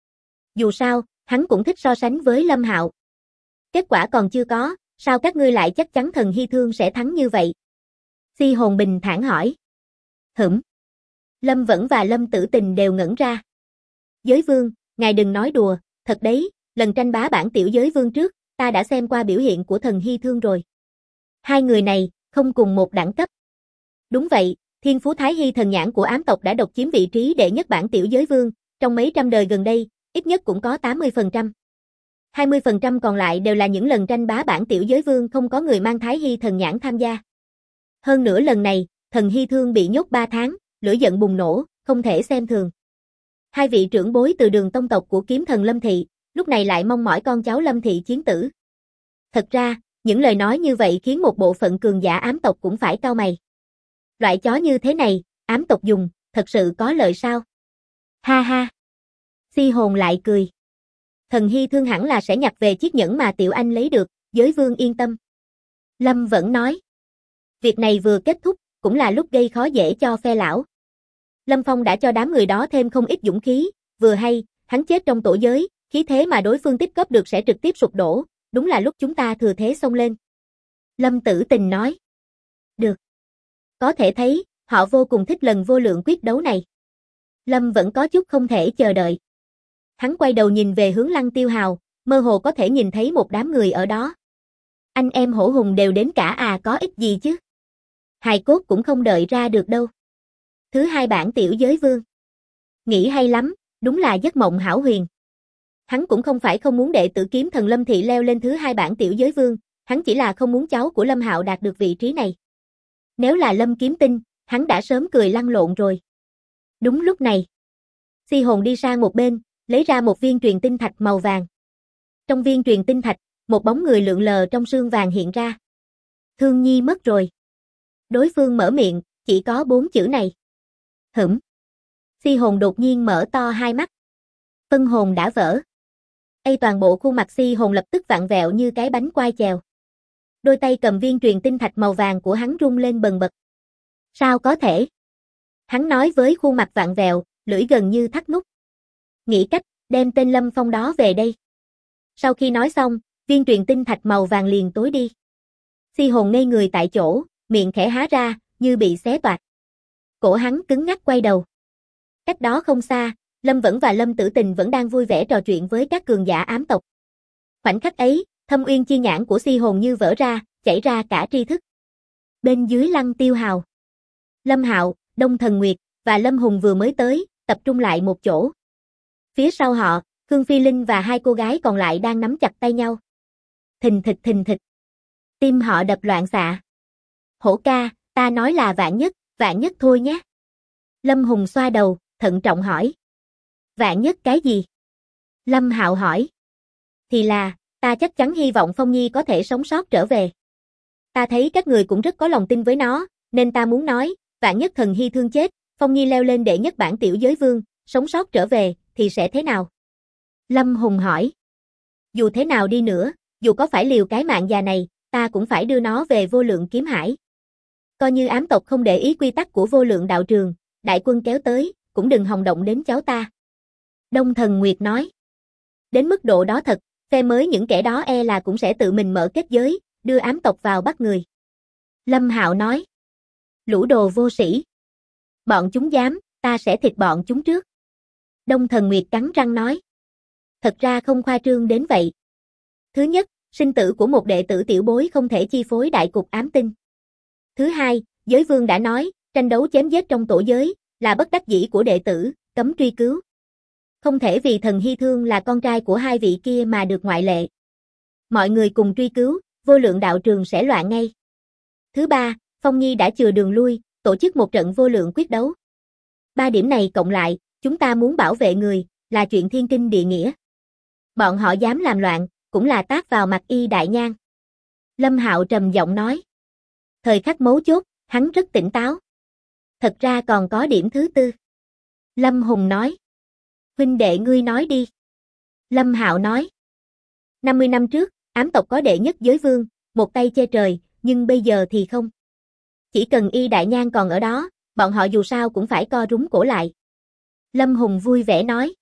Dù sao, hắn cũng thích so sánh với Lâm Hạo. Kết quả còn chưa có, sao các ngươi lại chắc chắn thần Hy Thương sẽ thắng như vậy? Si Hồn bình thản hỏi. Lâm Vẫn và Lâm Tử Tình đều ngẩn ra. Giới vương, ngài đừng nói đùa, thật đấy, lần tranh bá bảng tiểu giới vương trước, ta đã xem qua biểu hiện của thần Hy Thương rồi. Hai người này, không cùng một đẳng cấp. Đúng vậy, Thiên Phú Thái Hy thần nhãn của ám tộc đã độc chiếm vị trí đệ nhất bảng tiểu giới vương, trong mấy trăm đời gần đây, ít nhất cũng có 80%. 20% còn lại đều là những lần tranh bá bảng tiểu giới vương không có người mang Thái Hy thần nhãn tham gia. Hơn nữa lần này, thần Hy Thương bị nhốt 3 tháng, lửa giận bùng nổ, không thể xem thường. Hai vị trưởng bối từ đường tông tộc của kiếm thần Lâm Thị, lúc này lại mong mỏi con cháu Lâm Thị chiến tử. Thật ra, những lời nói như vậy khiến một bộ phận cường giả ám tộc cũng phải cau mày. Loại chó như thế này, ám tộc dùng, thật sự có lợi sao? Ha ha! Si Hồn lại cười. Thần Hy Thương hẳn là sẽ nhặt về chiếc nhẫn mà Tiểu Anh lấy được, giới vương yên tâm. Lâm Vẫn nói. Việc này vừa kết thúc, cũng là lúc gây khó dễ cho phe lão. Lâm Phong đã cho đám người đó thêm không ít dũng khí, vừa hay, hắn chết trong tổ giới, khí thế mà đối phương tích góp được sẽ trực tiếp sụp đổ, đúng là lúc chúng ta thừa thế xông lên. Lâm Tử Tình nói. Được. Có thể thấy, họ vô cùng thích lần vô lượng quyết đấu này. Lâm vẫn có chút không thể chờ đợi. Hắn quay đầu nhìn về hướng Lăng Tiêu Hào, mơ hồ có thể nhìn thấy một đám người ở đó. Anh em hổ hùng đều đến cả à, có ích gì chứ? Hài cốt cũng không đợi ra được đâu. Thứ 2 bảng tiểu giới vương. Nghĩ hay lắm, đúng là giấc mộng hão huyền. Hắn cũng không phải không muốn đệ tử kiếm thần Lâm Thị leo lên thứ hai bảng tiểu giới vương, hắn chỉ là không muốn cháu của Lâm Hạo đạt được vị trí này. Nếu là Lâm Kiếm Tinh, hắn đã sớm cười lăn lộn rồi. Đúng lúc này, Si Hồn đi sang một bên, lấy ra một viên truyền tinh thạch màu vàng. Trong viên truyền tinh thạch, một bóng người lượn lờ trong sương vàng hiện ra. Thương Nhi mất rồi. Đối phương mở miệng, chỉ có 4 chữ này. Hửm. Si Hồn đột nhiên mở to hai mắt. Phân hồn đã vỡ. Toàn bộ khuôn mặt Si Hồn lập tức vặn vẹo như cái bánh quai chèo. Đôi tay cầm viên truyền tinh thạch màu vàng của hắn rung lên bần bật. Sao có thể? Hắn nói với khuôn mặt vặn vẹo, lưỡi gần như thắt nút. Nghĩ cách, đem tên Lâm Phong đó về đây. Sau khi nói xong, viên truyền tinh thạch màu vàng liền tối đi. Si Hồn ngây người tại chỗ, miệng khẽ há ra, như bị xé toạc. Cổ hắn cứng ngắc quay đầu. Cách đó không xa, Lâm Vẫn và Lâm Tử Tình vẫn đang vui vẻ trò chuyện với các cường giả ám tộc. Khoảnh khắc ấy, thâm uyên chi nhãn của Si Hồn như vỡ ra, chảy ra cả tri thức. Bên dưới Lăng Tiêu Hào, Lâm Hạo, Đông Thần Nguyệt và Lâm Hùng vừa mới tới, tập trung lại một chỗ. Phía sau họ, Khương Phi Linh và hai cô gái còn lại đang nắm chặt tay nhau. Thình thịch thình thịch. Tim họ đập loạn xạ. Hổ ca, ta nói là vạn nhất thôi nhé. Lâm Hùng xoa đầu, thận trọng hỏi. Vạn nhất cái gì? Lâm Hạo hỏi. Thì là, ta chắc chắn hy vọng Phong Nhi có thể sống sót trở về. Ta thấy các người cũng rất có lòng tin với nó, nên ta muốn nói, vạn nhất Thần Hy thương chết, Phong Nhi leo lên đệ nhất bảng tiểu giới vương, sống sót trở về, thì sẽ thế nào? Lâm Hùng hỏi. Dù thế nào đi nữa, dù có phải liều cái mạng già này, ta cũng phải đưa nó về Vô Lượng Kiếm Hải. Coi như ám tộc không để ý quy tắc của Vô Lượng đạo trường, đại quân kéo tới, cũng đừng hòng động đến cháu ta. Đông Thần Nguyệt nói. Đến mức độ đó thật, phe mới những kẻ đó là cũng sẽ tự mình mở kết giới, đưa ám tộc vào bắt người. Lâm Hạo nói. Lũ đồ vô sĩ. Bọn chúng dám, ta sẽ thịt bọn chúng trước. Đông Thần Nguyệt cắn răng nói. Thật ra không khoa trương đến vậy. Thứ nhất, sinh tử của một đệ tử tiểu bối không thể chi phối đại cục ám tinh. Thứ hai, giới vương đã nói, tranh đấu chém giết trong tổ giới, là bất đắc dĩ của đệ tử, cấm truy cứu. Không thể vì Thần Hy Thương là con trai của hai vị kia mà được ngoại lệ. Mọi người cùng truy cứu, Vô Lượng đạo trường sẽ loạn ngay. Thứ ba, Phong Nhi đã chừa đường lui, tổ chức một trận vô lượng quyết đấu. 3 điểm này cộng lại, chúng ta muốn bảo vệ người, là chuyện thiên kinh địa nghĩa. Bọn họ dám làm loạn, cũng là tát vào mặt Y Đại Nhan. Lâm Hạo trầm giọng nói. Thời khắc mấu chốt, hắn rất tỉnh táo. Thật ra còn có điểm thứ tư. Lâm Hùng nói. Huynh đệ ngươi nói đi. Lâm Hạo nói. 50 năm trước, ám tộc có đệ nhất giới vương, một tay che trời, nhưng bây giờ thì không. Chỉ cần Y Đại Nhan còn ở đó, bọn họ dù sao cũng phải co rúm cổ lại. Lâm Hùng vui vẻ nói.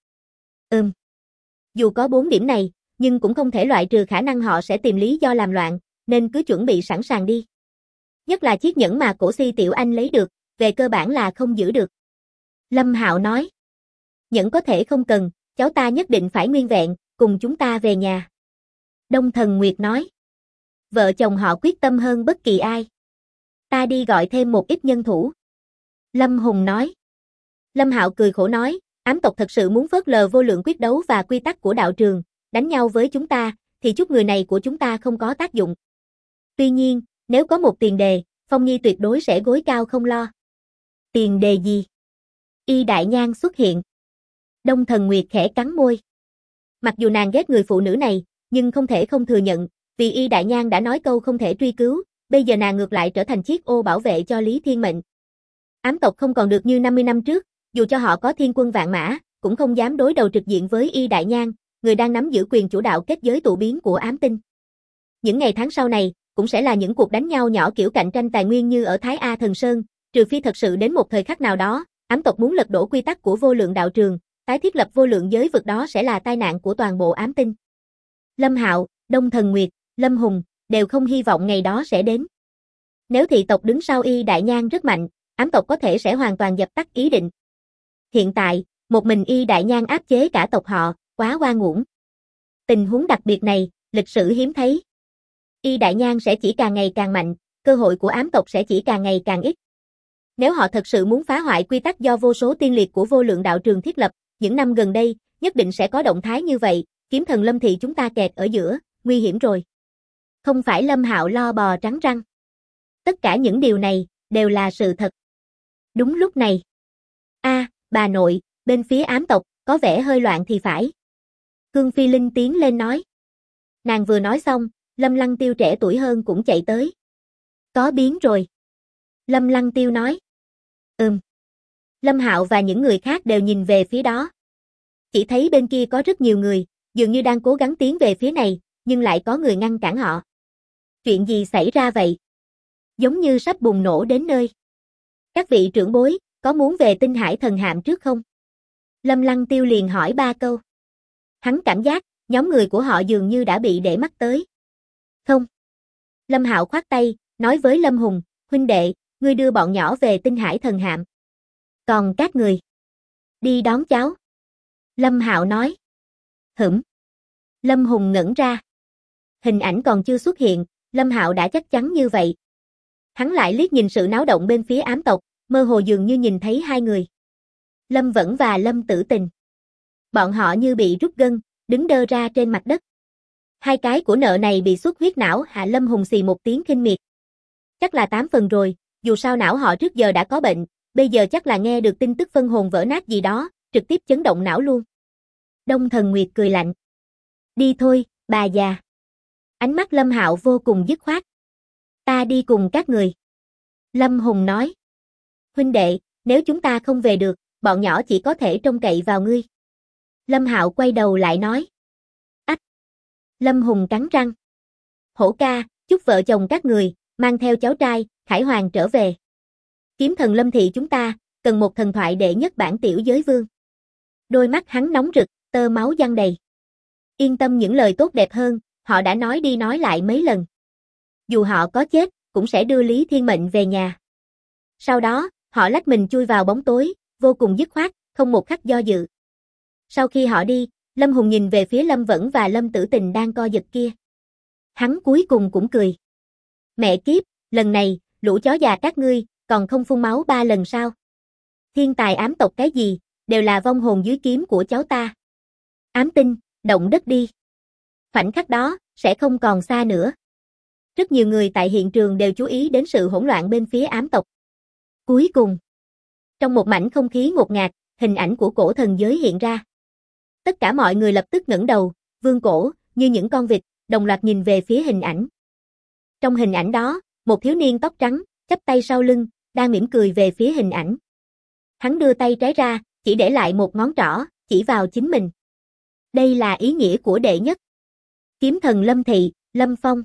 Dù có 4 điểm này, nhưng cũng không thể loại trừ khả năng họ sẽ tìm lý do làm loạn, nên cứ chuẩn bị sẵn sàng đi. Nhất là chiếc nhẫn mà cổ Si tiểu anh lấy được, về cơ bản là không giữ được. Lâm Hạo nói. Nhẫn có thể không cần, cháu ta nhất định phải nguyên vẹn, cùng chúng ta về nhà. Đông Thần Nguyệt nói. Vợ chồng họ quyết tâm hơn bất kỳ ai. Ta đi gọi thêm một ít nhân thủ. Lâm Hùng nói. Lâm Hạo cười khổ nói, ám tộc thật sự muốn phớt lờ vô lượng quyết đấu và quy tắc của đạo trường, đánh nhau với chúng ta, thì chút người này của chúng ta không có tác dụng. Tuy nhiên, nếu có một tiền đề, Phong Nhi tuyệt đối sẽ gối cao không lo. Tiền đề gì? Y Đại Nhan xuất hiện. Đông Thần Nguyệt khẽ cắn môi. Mặc dù nàng ghét người phụ nữ này, nhưng không thể không thừa nhận, vì Y Đại Nhan đã nói câu không thể truy cứu, bây giờ nàng ngược lại trở thành chiếc ô bảo vệ cho Lý Thiên Mệnh. Ám tộc không còn được như 50 năm trước, dù cho họ có thiên quân vạn mã, cũng không dám đối đầu trực diện với Y Đại Nhan, người đang nắm giữ quyền chủ đạo kết giới tụ biến của ám tinh. Những ngày tháng sau này, cũng sẽ là những cuộc đánh nhau nhỏ kiểu cạnh tranh tài nguyên như ở Thái A Thần Sơn, trừ phi thật sự đến một thời khắc nào đó, ám tộc muốn lật đổ quy tắc của vô lượng đạo trường, tái thiết lập vô lượng giới vực đó sẽ là tai nạn của toàn bộ ám tinh. Lâm Hạo, Đông Thần Nguyệt, Lâm Hùng, đều không hy vọng ngày đó sẽ đến. Nếu thị tộc đứng sau Y Đại Nhan rất mạnh, ám tộc có thể sẽ hoàn toàn dập tắt ý định. Hiện tại, một mình Y Đại Nhan áp chế cả tộc họ, quá oan uổng. Tình huống đặc biệt này, lịch sử hiếm thấy. Y Đại Nhan sẽ chỉ càng ngày càng mạnh, cơ hội của ám tộc sẽ chỉ càng ngày càng ít. Nếu họ thật sự muốn phá hoại quy tắc do vô số tiên liệt của vô lượng đạo trường thiết lập, những năm gần đây, nhất định sẽ có động thái như vậy, kiếm thần Lâm thị chúng ta kẹt ở giữa, nguy hiểm rồi. Không phải Lâm Hạo lo bò trắng răng. Tất cả những điều này, đều là sự thật. Đúng lúc này. Bà nội, bên phía ám tộc, có vẻ hơi loạn thì phải. Khương Phi Linh tiến lên nói. Nàng vừa nói xong, Lâm Lăng Tiêu trẻ tuổi hơn cũng chạy tới. Có biến rồi. Lâm Lăng Tiêu nói. Lâm Hạo và những người khác đều nhìn về phía đó. Chỉ thấy bên kia có rất nhiều người, dường như đang cố gắng tiến về phía này, nhưng lại có người ngăn cản họ. Chuyện gì xảy ra vậy? Giống như sắp bùng nổ đến nơi. Các vị trưởng bối, có muốn về Tinh Hải Thần Hạm trước không? Lâm Lăng Tiêu liền hỏi 3 câu. Hắn cảm giác, nhóm người của họ dường như đã bị để mắt tới. Không. Lâm Hạo khoát tay, nói với Lâm Hùng, huynh đệ, ngươi đưa bọn nhỏ về Tinh Hải Thần Hạm. Còn các người, đi đón cháu. Lâm Hạo nói. Lâm Hùng ngẩn ra. Hình ảnh còn chưa xuất hiện, Lâm Hạo đã chắc chắn như vậy. Hắn lại liếc nhìn sự náo động bên phía ám tộc, mơ hồ dường như nhìn thấy 2 người. Lâm Vẫn và Lâm Tử Tình. Bọn họ như bị rút gân, đứng đơ ra trên mặt đất. 2 cái của nợ này bị xuất huyết não. Hạ Lâm Hùng xì một tiếng khinh miệt. Chắc là 8 phần rồi, dù sao não họ trước giờ đã có bệnh, bây giờ chắc là nghe được tin tức phân hồn vỡ nát gì đó, trực tiếp chấn động não luôn. Đông Thần Nguyệt cười lạnh. Đi thôi, bà già. Ánh mắt Lâm Hạo vô cùng dứt khoát. Ta đi cùng các người. Lâm Hùng nói. Huynh đệ, nếu chúng ta không về được, bọn nhỏ chỉ có thể trông cậy vào ngươi. Lâm Hạo quay đầu lại nói. Ách. Lâm Hùng cắn răng. Hổ ca, chúc vợ chồng các người, mang theo cháu trai, Khải Hoàng trở về. Kiếm thần Lâm thị chúng ta, cần một thần thoại đệ nhất bản tiểu giới vương. Đôi mắt hắn nóng rực, tơ máu giăng đầy. Yên tâm, những lời tốt đẹp hơn, họ đã nói đi nói lại mấy lần. Dù họ có chết, cũng sẽ đưa Lý Thiên Mệnh về nhà. Sau đó, họ lách mình chui vào bóng tối, vô cùng dứt khoát, không một khắc do dự. Sau khi họ đi, Lâm Hùng nhìn về phía Lâm Vẫn và Lâm Tử Tình đang co giật kia. Hắn cuối cùng cũng cười. Mẹ kiếp, lần này, lũ chó già các ngươi, còn không phun máu 3 lần sao? Thiên tài ám tộc cái gì, đều là vong hồn dưới kiếm của cháu ta. Ám tinh, động đất đi. Khoảnh khắc đó, sẽ không còn xa nữa. Rất nhiều người tại hiện trường đều chú ý đến sự hỗn loạn bên phía ám tộc. Cuối cùng, trong một mảnh không khí ngột ngạt, hình ảnh của cổ thần giới hiện ra. Tất cả mọi người lập tức ngẩng đầu, vươn cổ, như những con vịt, đồng loạt nhìn về phía hình ảnh. Trong hình ảnh đó, một thiếu niên tóc trắng, chắp tay sau lưng, đang mỉm cười về phía hình ảnh. Hắn đưa tay trái ra, chỉ để lại một ngón trỏ, chỉ vào chính mình. Đây là ý nghĩa của đệ nhất. Kiếm thần Lâm thị, Lâm Phong.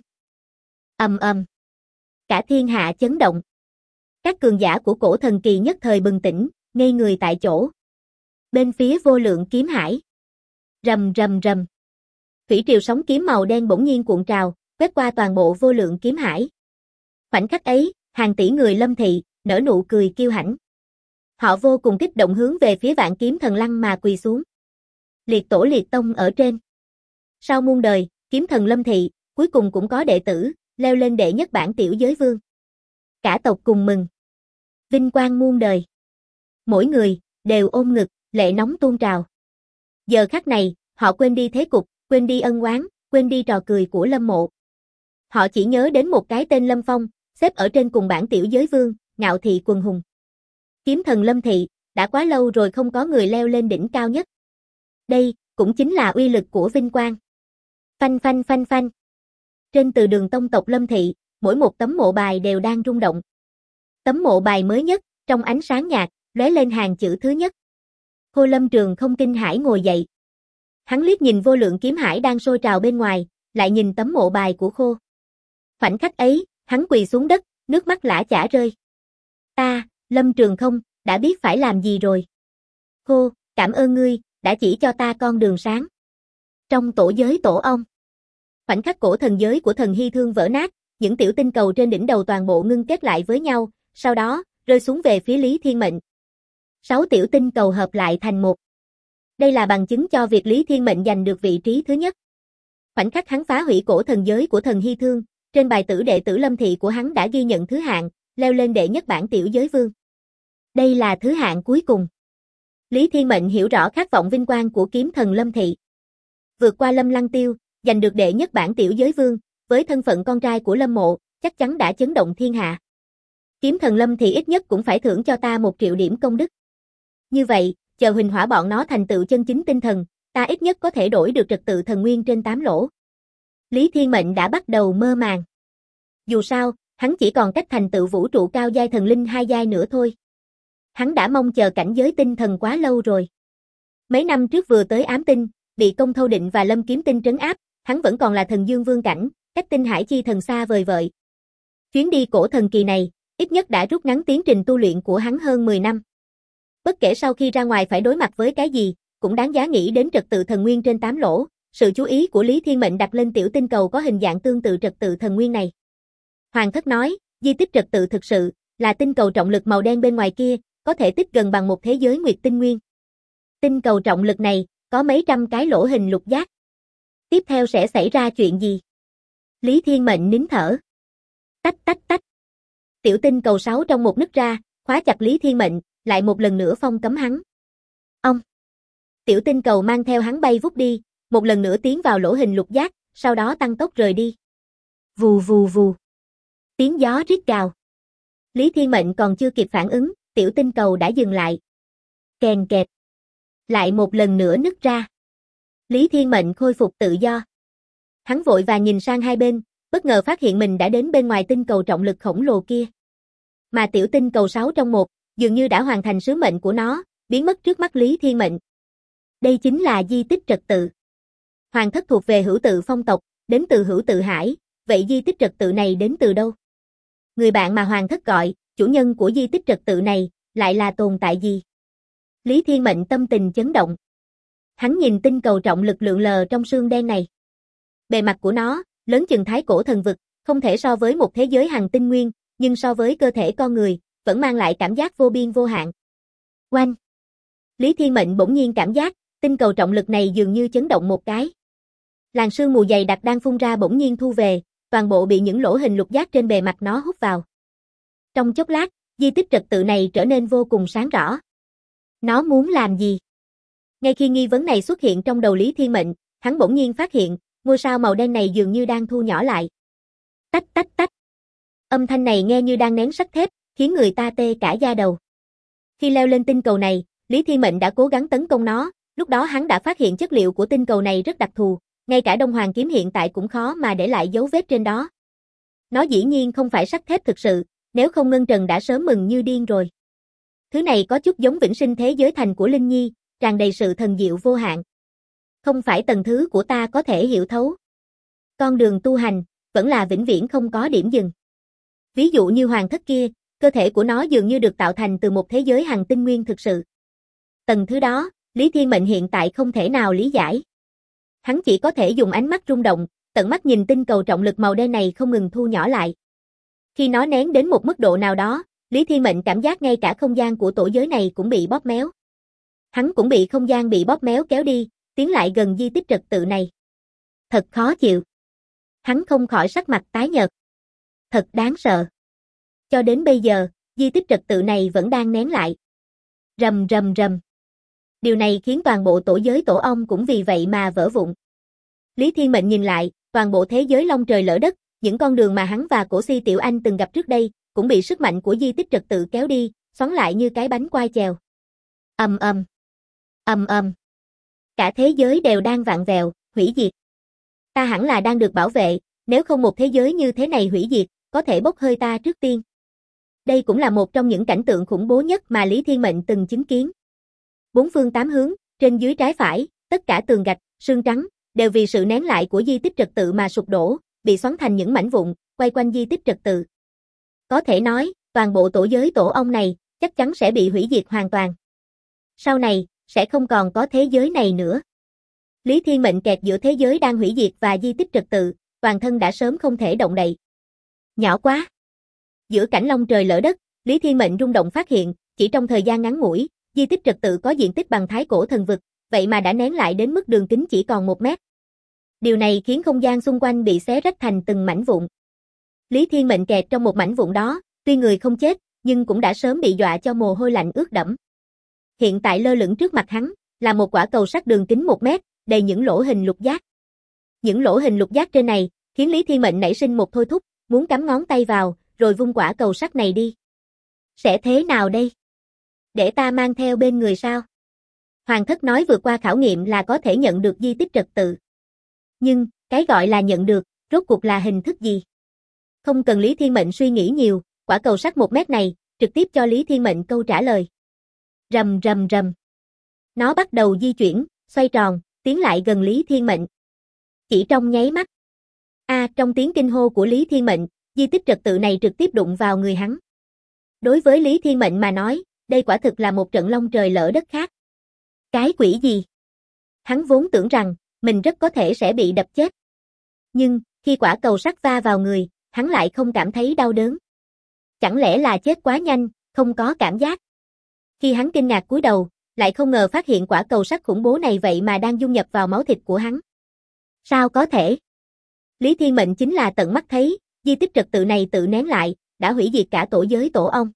Ầm ầm. Cả thiên hạ chấn động. Các cường giả của cổ thần kỳ nhất thời bừng tỉnh, ngây người tại chỗ. Bên phía vô lượng kiếm hải. Rầm rầm rầm. Thủy triều sóng kiếm màu đen bỗng nhiên cuộn trào, quét qua toàn bộ vô lượng kiếm hải. Khoảnh khắc ấy, hàng tỷ người Lâm thị, nở nụ cười kiêu hãnh. Họ vô cùng kích động hướng về phía Vạn Kiếm Thần Lăng mà quỳ xuống. Liệt tổ liệt tông ở trên. Sau muôn đời, kiếm thần Lâm thị, cuối cùng cũng có đệ tử, leo lên đệ nhất bản tiểu giới vương. Cả tộc cùng mừng. Vinh quang muôn đời. Mỗi người, đều ôm ngực, lệ nóng tuôn trào. Giờ khắc này, họ quên đi thế cục, quên đi ân oán, quên đi trò cười của Lâm Mộ. Họ chỉ nhớ đến một cái tên Lâm Phong, xếp ở trên cùng bảng tiểu giới vương, ngạo thị quần hùng. Kiếm thần Lâm thị, đã quá lâu rồi không có người leo lên đỉnh cao nhất. Đây, cũng chính là uy lực của vinh quang. Phanh phanh phanh phanh. Trên từ đường tông tộc Lâm thị, mỗi một tấm mộ bài đều đang rung động. Tấm mộ bài mới nhất, trong ánh sáng nhạt, lóe lên hàng chữ thứ nhất. Khô Lâm Trường không kinh hãi ngồi dậy. Hắn liếc nhìn vô lượng kiếm hải đang sôi trào bên ngoài, lại nhìn tấm mộ bài của Khô. Khoảnh khắc ấy, hắn quỳ xuống đất, nước mắt lã chả rơi. Ta, Lâm Trường không, đã biết phải làm gì rồi. Khô, cảm ơn ngươi, đã chỉ cho ta con đường sáng. Trong tổ giới tổ ong. Khoảnh khắc cổ thần giới của thần Hy Thương vỡ nát, những tiểu tinh cầu trên đỉnh đầu toàn bộ ngưng kết lại với nhau, sau đó, rơi xuống về phía Lý Thiên Mệnh. 6 tiểu tinh cầu hợp lại thành một. Đây là bằng chứng cho việc Lý Thiên Mệnh giành được vị trí thứ nhất. Khoảnh khắc hắn phá hủy cổ thần giới của thần Hy Thương, trên bài tử đệ tử Lâm thị của hắn đã ghi nhận thứ hạng, leo lên đệ nhất bản tiểu giới vương. Đây là thứ hạng cuối cùng. Lý Thiên Mệnh hiểu rõ khát vọng vinh quang của kiếm thần Lâm thị. Vượt qua Lâm Lăng Tiêu, giành được đệ nhất bảng tiểu giới vương, với thân phận con trai của Lâm Mộ, chắc chắn đã chấn động thiên hạ. Kiếm thần Lâm thì ít nhất cũng phải thưởng cho ta 1 triệu điểm công đức. Như vậy, chờ Huỳnh Hỏa bọn nó thành tựu chân chính tinh thần, ta ít nhất có thể đổi được trật tự thần nguyên trên 8 lỗ. Lý Thiên Mệnh đã bắt đầu mơ màng. Dù sao, hắn chỉ còn cách thành tựu vũ trụ cao giai thần linh 2 giai nữa thôi. Hắn đã mong chờ cảnh giới tinh thần quá lâu rồi. Mấy năm trước vừa tới ám tinh, bị Công Thâu Định và Lâm Kiếm Tinh trấn áp, hắn vẫn còn là thần dương vương cảnh, cách tinh hải chi thần xa vời vợi. Chuyến đi cổ thần kỳ này, ít nhất đã rút ngắn tiến trình tu luyện của hắn hơn 10 năm. Bất kể sau khi ra ngoài phải đối mặt với cái gì, cũng đáng giá nghĩ đến trật tự thần nguyên trên 8 lỗ. Sự chú ý của Lý Thiên Mệnh đặt lên tiểu tinh cầu có hình dạng tương tự trật tự thần nguyên này. Hoàng thất nói, di tích trật tự thực sự là tinh cầu trọng lực màu đen bên ngoài kia, có thể tích gần bằng một thế giới nguyệt tinh nguyên. Tinh cầu trọng lực này có mấy trăm cái lỗ hình lục giác. Tiếp theo sẽ xảy ra chuyện gì? Lý Thiên Mệnh nín thở. Tách tách tách. Tiểu tinh cầu 6 trong một nứt ra, khóa chặt Lý Thiên Mệnh, lại một lần nữa phong cấm hắn. Ông. Tiểu tinh cầu mang theo hắn bay vút đi, một lần nữa tiến vào lỗ hình lục giác, sau đó tăng tốc rời đi. Vù vù vù. Tiếng gió rít gào. Lý Thiên Mệnh còn chưa kịp phản ứng, tiểu tinh cầu đã dừng lại. Kèn kẹt. Lại một lần nữa nứt ra. Lý Thiên Mệnh khôi phục tự do. Hắn vội vàng nhìn sang hai bên, bất ngờ phát hiện mình đã đến bên ngoài tinh cầu trọng lực khổng lồ kia. Mà tiểu tinh cầu 6 trong 1, dường như đã hoàn thành sứ mệnh của nó, biến mất trước mắt Lý Thiên Mệnh. Đây chính là di tích trật tự. Hoàng thất thuộc về Hữu Tự phong tộc, đến từ Hữu Tự Hải, vậy di tích trật tự này đến từ đâu? Người bạn mà Hoàng thất gọi, chủ nhân của di tích trật tự này, lại là tồn tại gì? Lý Thiên Mệnh tâm tình chấn động. Hắn nhìn tinh cầu trọng lực lượn lờ trong sương đen này. Bề mặt của nó, lớn chừng thái cổ thần vực, không thể so với một thế giới hằng tinh nguyên, nhưng so với cơ thể con người, vẫn mang lại cảm giác vô biên vô hạn. Oanh! Lý Thiên Mệnh bỗng nhiên cảm giác, tinh cầu trọng lực này dường như chấn động một cái. Làn sương mù dày đặc đang phun ra bỗng nhiên thu về, toàn bộ bị những lỗ hình lục giác trên bề mặt nó hút vào. Trong chốc lát, di tích trật tự này trở nên vô cùng sáng rõ. Nó muốn làm gì? Ngay khi nghi vấn này xuất hiện trong đầu Lý Thiên Mệnh, hắn bỗng nhiên phát hiện, ngôi sao màu đen này dường như đang thu nhỏ lại. Tách tách tách. Âm thanh này nghe như đang nén sắt thép, khiến người ta tê cả da đầu. Khi leo lên tinh cầu này, Lý Thiên Mệnh đã cố gắng tấn công nó, lúc đó hắn đã phát hiện chất liệu của tinh cầu này rất đặc thù, ngay cả Đông Hoàng kiếm hiện tại cũng khó mà để lại dấu vết trên đó. Nó dĩ nhiên không phải sắt thép thực sự, nếu không Ngân Trần đã sớm mừng như điên rồi. Thứ này có chút giống vĩnh sinh thế giới thành của Linh Nhi, tràn đầy sự thần diệu vô hạn. Không phải tầng thứ của ta có thể hiểu thấu. Con đường tu hành, vẫn là vĩnh viễn không có điểm dừng. Ví dụ như hoàng thất kia, cơ thể của nó dường như được tạo thành từ một thế giới hằng tinh nguyên thực sự. Tầng thứ đó, Lý Thiên Mệnh hiện tại không thể nào lý giải. Hắn chỉ có thể dùng ánh mắt rung động, tận mắt nhìn tinh cầu trọng lực màu đen này không ngừng thu nhỏ lại. Khi nó nén đến một mức độ nào đó, Lý Thiên Mệnh cảm giác ngay cả không gian của tổ giới này cũng bị bóp méo. Hắn cũng bị không gian bị bóp méo kéo đi, tiến lại gần di tích trật tự này. Thật khó chịu. Hắn không khỏi sắc mặt tái nhợt. Thật đáng sợ. Cho đến bây giờ, di tích trật tự này vẫn đang nén lại. Rầm rầm rầm. Điều này khiến toàn bộ tổ giới tổ ong cũng vì vậy mà vỡ vụn. Lý Thiên Mệnh nhìn lại, toàn bộ thế giới long trời lở đất, những con đường mà hắn và Cổ Si Tiểu Anh từng gặp trước đây, cũng bị sức mạnh của di tích trật tự kéo đi, xoắn lại như cái bánh quai chèo. Ầm ầm. Ầm ầm. Cả thế giới đều đang vặn vẹo, hủy diệt. Ta hẳn là đang được bảo vệ, nếu không một thế giới như thế này hủy diệt, có thể bốc hơi ta trước tiên. Đây cũng là một trong những cảnh tượng khủng bố nhất mà Lý Thiên Mệnh từng chứng kiến. Bốn phương tám hướng, trên dưới trái phải, tất cả tường gạch, sương trắng, đều vì sự nén lại của di tích trật tự mà sụp đổ, bị xoắn thành những mảnh vụn, quay quanh di tích trật tự. Có thể nói, toàn bộ tổ giới tổ ong này, chắc chắn sẽ bị hủy diệt hoàn toàn. Sau này, sẽ không còn có thế giới này nữa. Lý Thiên Mệnh kẹt giữa thế giới đang hủy diệt và di tích trật tự, toàn thân đã sớm không thể động đậy. Nhỏ quá! Giữa cảnh long trời lở đất, Lý Thiên Mệnh rung động phát hiện, chỉ trong thời gian ngắn ngủi, di tích trật tự có diện tích bằng thái cổ thần vực, vậy mà đã nén lại đến mức đường kính chỉ còn 1 mét. Điều này khiến không gian xung quanh bị xé rách thành từng mảnh vụn. Lý Thiên Mệnh kẹt trong một mảnh vụn đó, tuy người không chết, nhưng cũng đã sớm bị dọa cho mồ hôi lạnh ướt đẫm. Hiện tại lơ lửng trước mặt hắn, là một quả cầu sắt đường kính 1 mét, đầy những lỗ hình lục giác. Những lỗ hình lục giác trên này, khiến Lý Thiên Mệnh nảy sinh một thôi thúc, muốn cắm ngón tay vào, rồi vung quả cầu sắt này đi. Sẽ thế nào đây? Để ta mang theo bên người sao? Hoàng thất nói vượt qua khảo nghiệm là có thể nhận được di tích trật tự. Nhưng, cái gọi là nhận được, rốt cuộc là hình thức gì? Không cần Lý Thiên Mệnh suy nghĩ nhiều, quả cầu sắt 1 mét này, trực tiếp cho Lý Thiên Mệnh câu trả lời. Rầm rầm rầm. Nó bắt đầu di chuyển, xoay tròn, tiến lại gần Lý Thiên Mệnh. Chỉ trong nháy mắt. Trong tiếng kinh hô của Lý Thiên Mệnh, di tích trật tự này trực tiếp đụng vào người hắn. Đối với Lý Thiên Mệnh mà nói, đây quả thực là một trận long trời lỡ đất khác. Cái quỷ gì? Hắn vốn tưởng rằng, mình rất có thể sẽ bị đập chết. Nhưng, khi quả cầu sắt va vào người, hắn lại không cảm thấy đau đớn. Chẳng lẽ là chết quá nhanh, không có cảm giác? Khi hắn kinh ngạc cúi đầu, lại không ngờ phát hiện quả cầu sắt khủng bố này vậy mà đang dung nhập vào máu thịt của hắn. Sao có thể? Lý Thiên Mệnh chính là tận mắt thấy, di tích trật tự này tự nén lại, đã hủy diệt cả tổ giới tổ ong.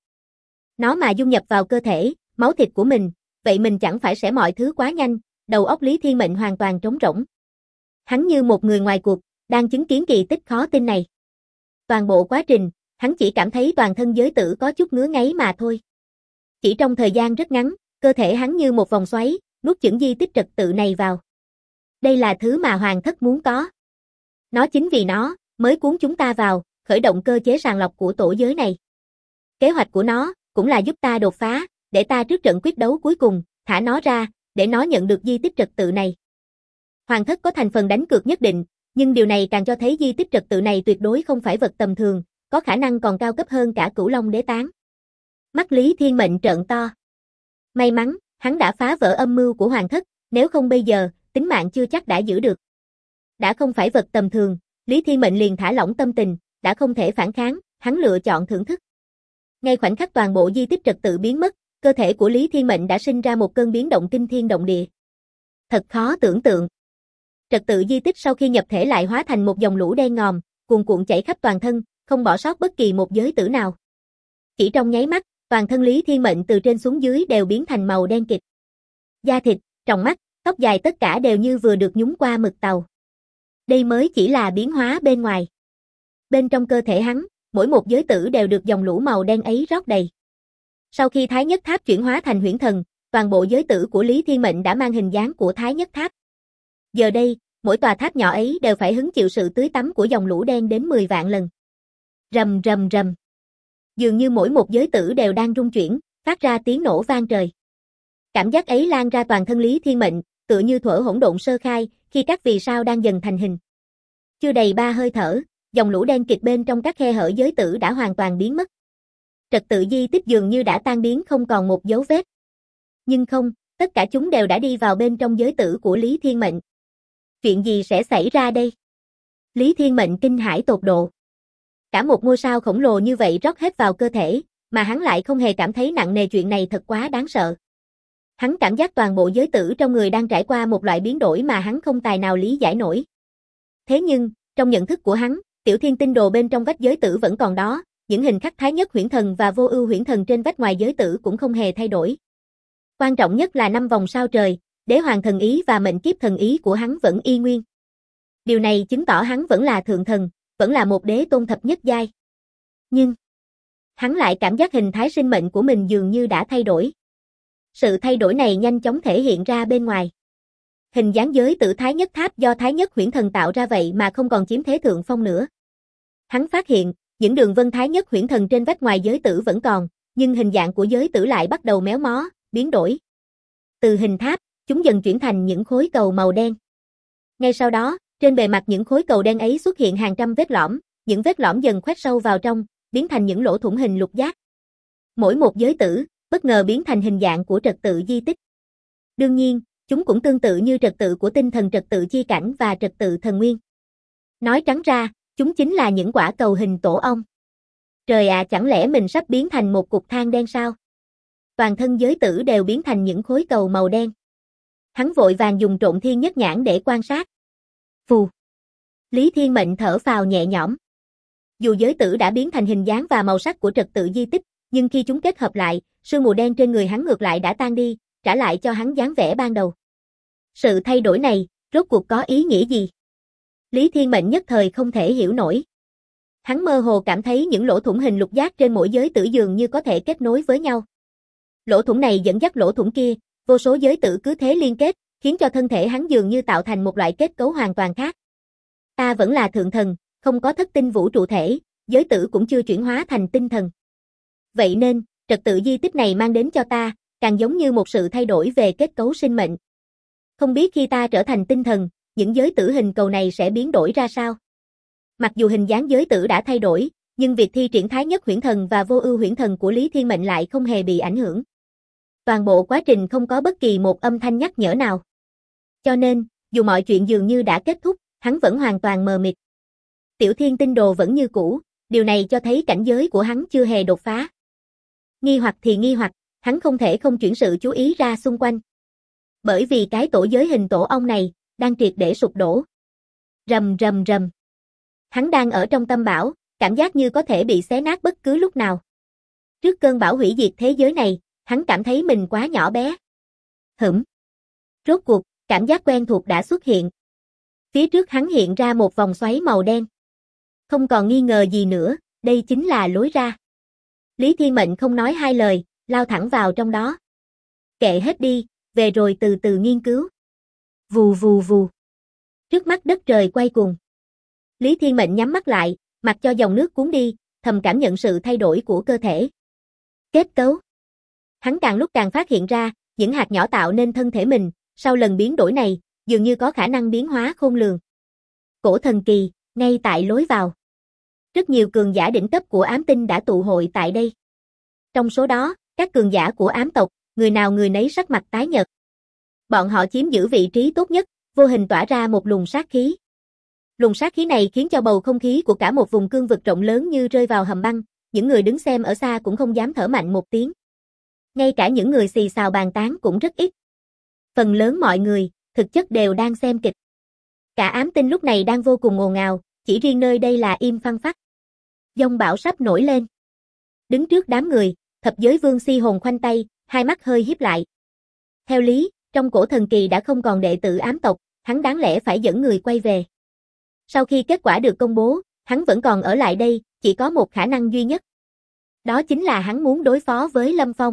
Nó mà dung nhập vào cơ thể, máu thịt của mình, vậy mình chẳng phải sẽ mọi thứ quá nhanh, đầu óc Lý Thiên Mệnh hoàn toàn trống rỗng. Hắn như một người ngoài cuộc, đang chứng kiến kỳ tích khó tin này. Toàn bộ quá trình, hắn chỉ cảm thấy toàn thân giới tử có chút ngứa ngáy mà thôi. Chỉ trong thời gian rất ngắn, cơ thể hắn như một vòng xoáy, nuốt chửng di tích trật tự này vào. Đây là thứ mà Hoàng thất muốn có. Nó chính vì nó, mới cuốn chúng ta vào, khởi động cơ chế sàng lọc của tổ giới này. Kế hoạch của nó, cũng là giúp ta đột phá, để ta trước trận quyết đấu cuối cùng, thả nó ra, để nó nhận được di tích trật tự này. Hoàng thất có thành phần đánh cược nhất định, nhưng điều này càng cho thấy di tích trật tự này tuyệt đối không phải vật tầm thường, có khả năng còn cao cấp hơn cả Cửu Long Đế Tán. Mắt Lý Thiên Mệnh trợn to. May mắn, hắn đã phá vỡ âm mưu của Hoàng thất, nếu không bây giờ, tính mạng chưa chắc đã giữ được. Đã không phải vật tầm thường, Lý Thiên Mệnh liền thả lỏng tâm tình, đã không thể phản kháng, hắn lựa chọn thưởng thức. Ngay khoảnh khắc toàn bộ di tích trật tự biến mất, cơ thể của Lý Thiên Mệnh đã sinh ra một cơn biến động kinh thiên động địa. Thật khó tưởng tượng. Trật tự di tích sau khi nhập thể lại hóa thành một dòng lũ đen ngòm, cuồn cuộn chảy khắp toàn thân, không bỏ sót bất kỳ một giới tử nào. Chỉ trong nháy mắt, toàn thân Lý Thiên Mệnh từ trên xuống dưới đều biến thành màu đen kịt. Da thịt, tròng mắt, tóc dài tất cả đều như vừa được nhúng qua mực tàu. Đây mới chỉ là biến hóa bên ngoài. Bên trong cơ thể hắn, mỗi một giới tử đều được dòng lũ màu đen ấy rót đầy. Sau khi Thái Nhất Tháp chuyển hóa thành huyễn thần, toàn bộ giới tử của Lý Thiên Mệnh đã mang hình dáng của Thái Nhất Tháp. Giờ đây, mỗi tòa tháp nhỏ ấy đều phải hứng chịu sự tưới tắm của dòng lũ đen đến 10 vạn lần. Rầm rầm rầm. Dường như mỗi một giới tử đều đang rung chuyển, phát ra tiếng nổ vang trời. Cảm giác ấy lan ra toàn thân Lý Thiên Mệnh, tựa như thuở hỗn độn sơ khai, khi các vì sao đang dần thành hình. Chưa đầy 3 hơi thở, dòng lũ đen kịt bên trong các khe hở giới tử đã hoàn toàn biến mất. Trật tự di tích dường như đã tan biến không còn một dấu vết. Nhưng không, tất cả chúng đều đã đi vào bên trong giới tử của Lý Thiên Mệnh. Chuyện gì sẽ xảy ra đây? Lý Thiên Mệnh kinh hãi tột độ. Cả một ngôi sao khổng lồ như vậy rót hết vào cơ thể, mà hắn lại không hề cảm thấy nặng nề, chuyện này thật quá đáng sợ. Hắn cảm giác toàn bộ giới tử trong người đang trải qua một loại biến đổi mà hắn không tài nào lý giải nổi. Thế nhưng, trong nhận thức của hắn, tiểu thiên tinh đồ bên trong vách giới tử vẫn còn đó, những hình khắc Thái Nhất Huyễn Thần và Vô Ưu Huyễn Thần trên vách ngoài giới tử cũng không hề thay đổi. Quan trọng nhất là 5 vòng sao trời, Đế Hoàng thần ý và mệnh kiếp thần ý của hắn vẫn y nguyên. Điều này chứng tỏ hắn vẫn là thượng thần, vẫn là một đế tôn thập nhất giai. Nhưng, hắn lại cảm giác hình thái sinh mệnh của mình dường như đã thay đổi. Sự thay đổi này nhanh chóng thể hiện ra bên ngoài. Hình dáng giới tử Thái Nhất Tháp do Thái Nhất Huyễn Thần tạo ra vậy mà không còn chiếm thế thượng phong nữa. Hắn phát hiện, những đường vân Thái Nhất Huyễn Thần trên vách ngoài giới tử vẫn còn, nhưng hình dạng của giới tử lại bắt đầu méo mó, biến đổi. Từ hình tháp, chúng dần chuyển thành những khối cầu màu đen. Ngay sau đó, trên bề mặt những khối cầu đen ấy xuất hiện hàng trăm vết lõm, những vết lõm dần khoét sâu vào trong, biến thành những lỗ thủng hình lục giác. Mỗi một giới tử, bất ngờ biến thành hình dạng của trật tự di tích. Đương nhiên, chúng cũng tương tự như trật tự của tinh thần trật tự chi cảnh và trật tự thần nguyên. Nói trắng ra, chúng chính là những quả cầu hình tổ ong. Trời ạ, chẳng lẽ mình sắp biến thành một cục than đen sao? Toàn thân giới tử đều biến thành những khối cầu màu đen. Hắn vội vàng dùng Trộn Thiên Nhất Nhãn để quan sát. Phù. Lý Thiên Mệnh thở phào nhẹ nhõm. Dù giới tử đã biến thành hình dáng và màu sắc của trật tự di tích, nhưng khi chúng kết hợp lại, sương mù đen trên người hắn ngược lại đã tan đi, trả lại cho hắn dáng vẻ ban đầu. Sự thay đổi này, Rốt cuộc có ý nghĩa gì? Lý Thiên Mệnh nhất thời không thể hiểu nổi. Hắn mơ hồ cảm thấy những lỗ thủng hình lục giác trên mỗi giới tử dường như có thể kết nối với nhau. Lỗ thủng này dẫn dắt lỗ thủng kia, vô số giới tử cứ thế liên kết, khiến cho thân thể hắn dường như tạo thành một loại kết cấu hoàn toàn khác. Ta vẫn là thượng thần, không có thất tinh vũ trụ thể, giới tử cũng chưa chuyển hóa thành tinh thần. Vậy nên, trật tự di tích này mang đến cho ta, càng giống như một sự thay đổi về kết cấu sinh mệnh. Không biết khi ta trở thành tinh thần, những giới tử hình cầu này sẽ biến đổi ra sao? Mặc dù hình dáng giới tử đã thay đổi, nhưng việc thi triển Thái Nhất Huyễn Thần và Vô Ưu Huyễn Thần của Lý Thiên Mệnh lại không hề bị ảnh hưởng. Toàn bộ quá trình không có bất kỳ một âm thanh nhắc nhở nào. Cho nên, dù mọi chuyện dường như đã kết thúc, hắn vẫn hoàn toàn mờ mịt. Tiểu Thiên Tinh Đồ vẫn như cũ, điều này cho thấy cảnh giới của hắn chưa hề đột phá. Nghi hoặc thì nghi hoặc, hắn không thể không chuyển sự chú ý ra xung quanh. Bởi vì cái tổ giới hình tổ ong này, đang triệt để sụp đổ. Rầm rầm rầm. Hắn đang ở trong tâm bão, cảm giác như có thể bị xé nát bất cứ lúc nào. Trước cơn bão hủy diệt thế giới này, hắn cảm thấy mình quá nhỏ bé. Rốt cuộc, cảm giác quen thuộc đã xuất hiện. Phía trước hắn hiện ra một vòng xoáy màu đen. Không còn nghi ngờ gì nữa, đây chính là lối ra. Lý Thiên Mệnh không nói hai lời, lao thẳng vào trong đó. Kệ hết đi, về rồi từ từ nghiên cứu. Vù vù vù. Trước mắt đất trời quay cuồng. Lý Thiên Mệnh nhắm mắt lại, mặc cho dòng nước cuốn đi, thầm cảm nhận sự thay đổi của cơ thể. Kết cấu. Hắn càng lúc càng phát hiện ra, những hạt nhỏ tạo nên thân thể mình, sau lần biến đổi này, dường như có khả năng biến hóa khôn lường. Cổ thần kỳ, ngay tại lối vào. Rất nhiều cường giả đỉnh cấp của ám tinh đã tụ hội tại đây. Trong số đó, các cường giả của ám tộc, người nào người nấy sắc mặt tái nhợt. Bọn họ chiếm giữ vị trí tốt nhất, vô hình tỏa ra một luồng sát khí. Luồng sát khí này khiến cho bầu không khí của cả một vùng cương vực rộng lớn như rơi vào hầm băng, những người đứng xem ở xa cũng không dám thở mạnh một tiếng. Ngay cả những người xì xào bàn tán cũng rất ít. Phần lớn mọi người, thực chất đều đang xem kịch. Cả ám tinh lúc này đang vô cùng ồn ào, chỉ riêng nơi đây là im phăng phắc. Giông bão sắp nổi lên. Đứng trước đám người, thập giới vương Si Hồn khoanh tay, hai mắt hơi híp lại. Theo lý, trong cổ thần kỳ đã không còn đệ tử ám tộc, hắn đáng lẽ phải dẫn người quay về. Sau khi kết quả được công bố, hắn vẫn còn ở lại đây, chỉ có một khả năng duy nhất. Đó chính là hắn muốn đối phó với Lâm Phong.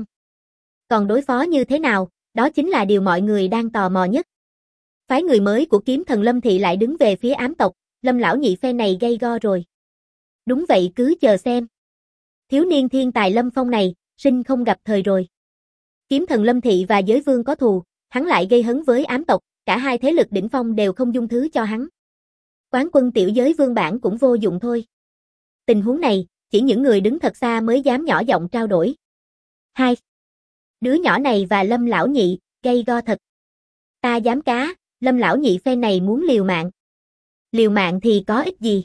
Còn đối phó như thế nào, đó chính là điều mọi người đang tò mò nhất. Phái người mới của kiếm thần Lâm Thị lại đứng về phía ám tộc, Lâm lão nhị phe này gay go rồi. Đúng vậy, cứ chờ xem. Thiếu niên thiên tài Lâm Phong này, sinh không gặp thời rồi. Kiếm thần Lâm Thị và giới vương có thù, hắn lại gây hấn với ám tộc, cả hai thế lực đỉnh phong đều không dung thứ cho hắn. Quán quân tiểu giới vương bản cũng vô dụng thôi. Tình huống này, chỉ những người đứng thật xa mới dám nhỏ giọng trao đổi. Hai. Đứa nhỏ này và Lâm lão nhị, gay go thật. Ta dám cá, Lâm lão nhị phe này muốn liều mạng. Liều mạng thì có ích gì?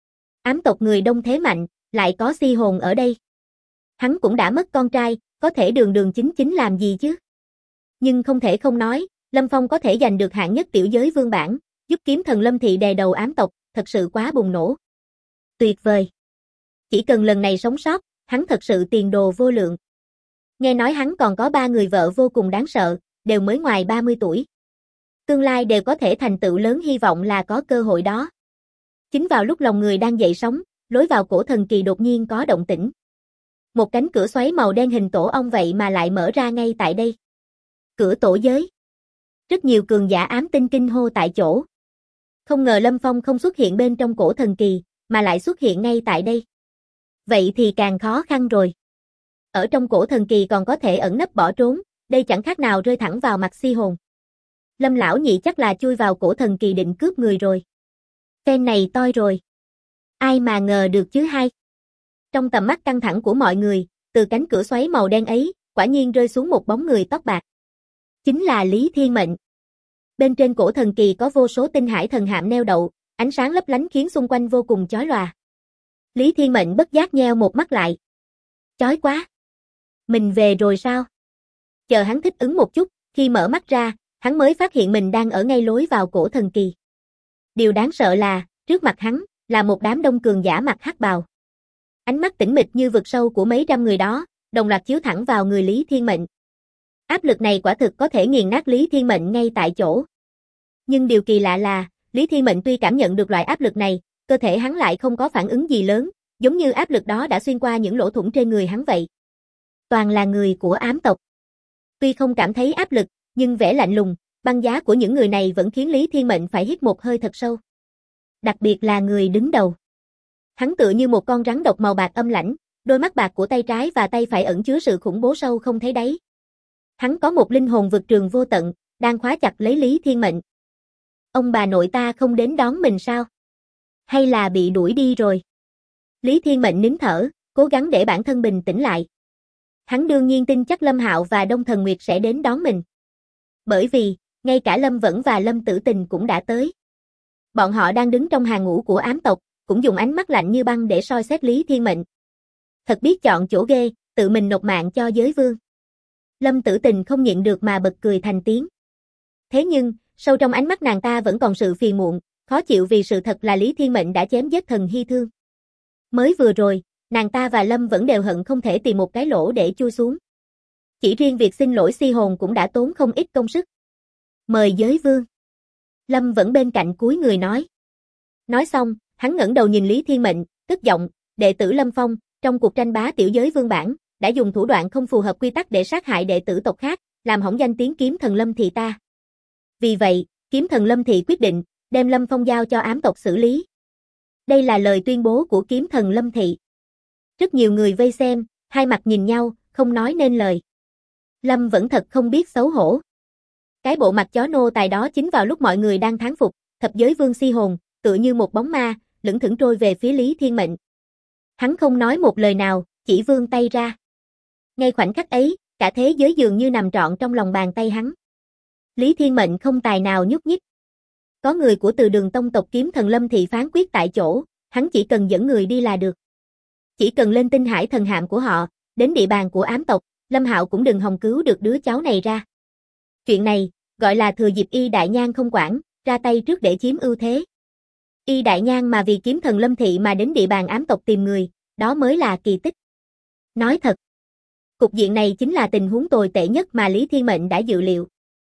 Ám tộc người đông thế mạnh, lại có Si Hồn ở đây. Hắn cũng đã mất con trai, có thể đường đường chính chính làm gì chứ? Nhưng không thể không nói, Lâm Phong có thể giành được hạng nhất tiểu giới vương bản, giúp kiếm thần Lâm Thị đè đầu ám tộc, thật sự quá bùng nổ. Tuyệt vời. Chỉ cần lần này sống sót, hắn thật sự tiền đồ vô lượng. Nghe nói hắn còn có 3 người vợ vô cùng đáng sợ, đều mới ngoài 30 tuổi. Tương lai đều có thể thành tựu lớn, hy vọng là có cơ hội đó. Chính vào lúc lòng người đang dậy sóng, lối vào cổ thần kỳ đột nhiên có động tĩnh. Một cánh cửa xoáy màu đen hình tổ ong vậy mà lại mở ra ngay tại đây. Cửa tổ giới. Rất nhiều cường giả ám tinh kinh hô tại chỗ. Không ngờ Lâm Phong không xuất hiện bên trong cổ thần kỳ, mà lại xuất hiện ngay tại đây. Vậy thì càng khó khăn rồi. Ở trong cổ thần kỳ còn có thể ẩn nấp bỏ trốn, đây chẳng khác nào rơi thẳng vào mặt Si Hồn. Lâm lão nhị chắc là chui vào cổ thần kỳ định cướp người rồi. Phen này toi rồi. Ai mà ngờ được chứ hay. Trong tầm mắt căng thẳng của mọi người, từ cánh cửa xoáy màu đen ấy, quả nhiên rơi xuống một bóng người tóc bạc. Chính là Lý Thiên Mệnh. Bên trên cổ thần kỳ có vô số tinh hải thần hạm neo đậu, ánh sáng lấp lánh khiến xung quanh vô cùng chói lòa. Lý Thiên Mệnh bất giác nheo một mắt lại. Chói quá. Mình về rồi sao? Chờ hắn thích ứng một chút, khi mở mắt ra, hắn mới phát hiện mình đang ở ngay lối vào cổ thần kỳ. Điều đáng sợ là, trước mặt hắn, là một đám đông cường giả mặc hắc bào. Ánh mắt tĩnh mịch như vực sâu của mấy trăm người đó, đồng loạt chiếu thẳng vào người Lý Thiên Mệnh. Áp lực này quả thực có thể nghiền nát Lý Thiên Mệnh ngay tại chỗ. Nhưng điều kỳ lạ là, Lý Thiên Mệnh tuy cảm nhận được loại áp lực này, cơ thể hắn lại không có phản ứng gì lớn, giống như áp lực đó đã xuyên qua những lỗ thủng trên người hắn vậy. Toàn là người của ám tộc. Tuy không cảm thấy áp lực, nhưng vẻ lạnh lùng, băng giá của những người này vẫn khiến Lý Thiên Mệnh phải hít một hơi thật sâu. Đặc biệt là người đứng đầu. Hắn tựa như một con rắn độc màu bạc âm lãnh, đôi mắt bạc của tay trái và tay phải ẩn chứa sự khủng bố sâu không thấy đáy. Hắn có một linh hồn vực trường vô tận, đang khóa chặt lấy Lý Thiên Mệnh. Ông bà nội ta không đến đón mình sao? Hay là bị đuổi đi rồi? Lý Thiên Mệnh nín thở, cố gắng để bản thân bình tĩnh lại. Hắn đương nhiên tin chắc Lâm Hạo và Đông Thần Nguyệt sẽ đến đón mình. Bởi vì, ngay cả Lâm Vẫn và Lâm Tử Tình cũng đã tới. Bọn họ đang đứng trong hàng ngũ của ám tộc, cũng dùng ánh mắt lạnh như băng để soi xét Lý Thiên Mệnh. Thật biết chọn chỗ ghê, tự mình nộp mạng cho giới vương. Lâm Tử Tình không nhịn được mà bật cười thành tiếng. Thế nhưng, sâu trong ánh mắt nàng ta vẫn còn sự phiền muộn, khó chịu vì sự thật là Lý Thiên Mệnh đã chém giết thần Hy Thương. Mới vừa rồi, nàng ta và Lâm vẫn đều hận không thể tìm một cái lỗ để chui xuống. Chỉ riêng việc xin lỗi Si Hồn cũng đã tốn không ít công sức. Mời giới vương. Lâm vẫn bên cạnh cúi người nói. Nói xong, hắn ngẩng đầu nhìn Lý Thiên Mệnh, cất giọng, đệ tử Lâm Phong, trong cuộc tranh bá tiểu giới vương bản, đã dùng thủ đoạn không phù hợp quy tắc để sát hại đệ tử tộc khác, làm hỏng danh tiếng kiếm thần Lâm Thị ta. Vì vậy, kiếm thần Lâm Thị quyết định, đem Lâm Phong giao cho ám tộc xử lý. Đây là lời tuyên bố của kiếm thần Lâm Thị. Rất nhiều người vây xem, hai mặt nhìn nhau, không nói nên lời. Lâm vẫn thật không biết xấu hổ. Cái bộ mặt chó nô tài đó chính vào lúc mọi người đang thán phục, thập giới vương Si Hồn, tựa như một bóng ma, lững thững trôi về phía Lý Thiên Mệnh. Hắn không nói một lời nào, chỉ vươn tay ra. Ngay khoảnh khắc ấy, cả thế giới dường như nằm trọn trong lòng bàn tay hắn. Lý Thiên Mệnh không tài nào nhúc nhích. Có người của Từ Đường tông tộc kiếm thần Lâm Thị phán quyết tại chỗ, hắn chỉ cần dẫn người đi là được. Chỉ cần lên tinh hải thần hạm của họ, đến địa bàn của ám tộc, Lâm Hạo cũng đừng hòng cứu được đứa cháu này ra. Chuyện này, gọi là thừa dịp Y Đại Nhan không quản, ra tay trước để chiếm ưu thế. Y Đại Nhan mà vì kiếm thần Lâm Thị mà đến địa bàn ám tộc tìm người, đó mới là kỳ tích. Nói thật, cục diện này chính là tình huống tồi tệ nhất mà Lý Thiên Mệnh đã dự liệu.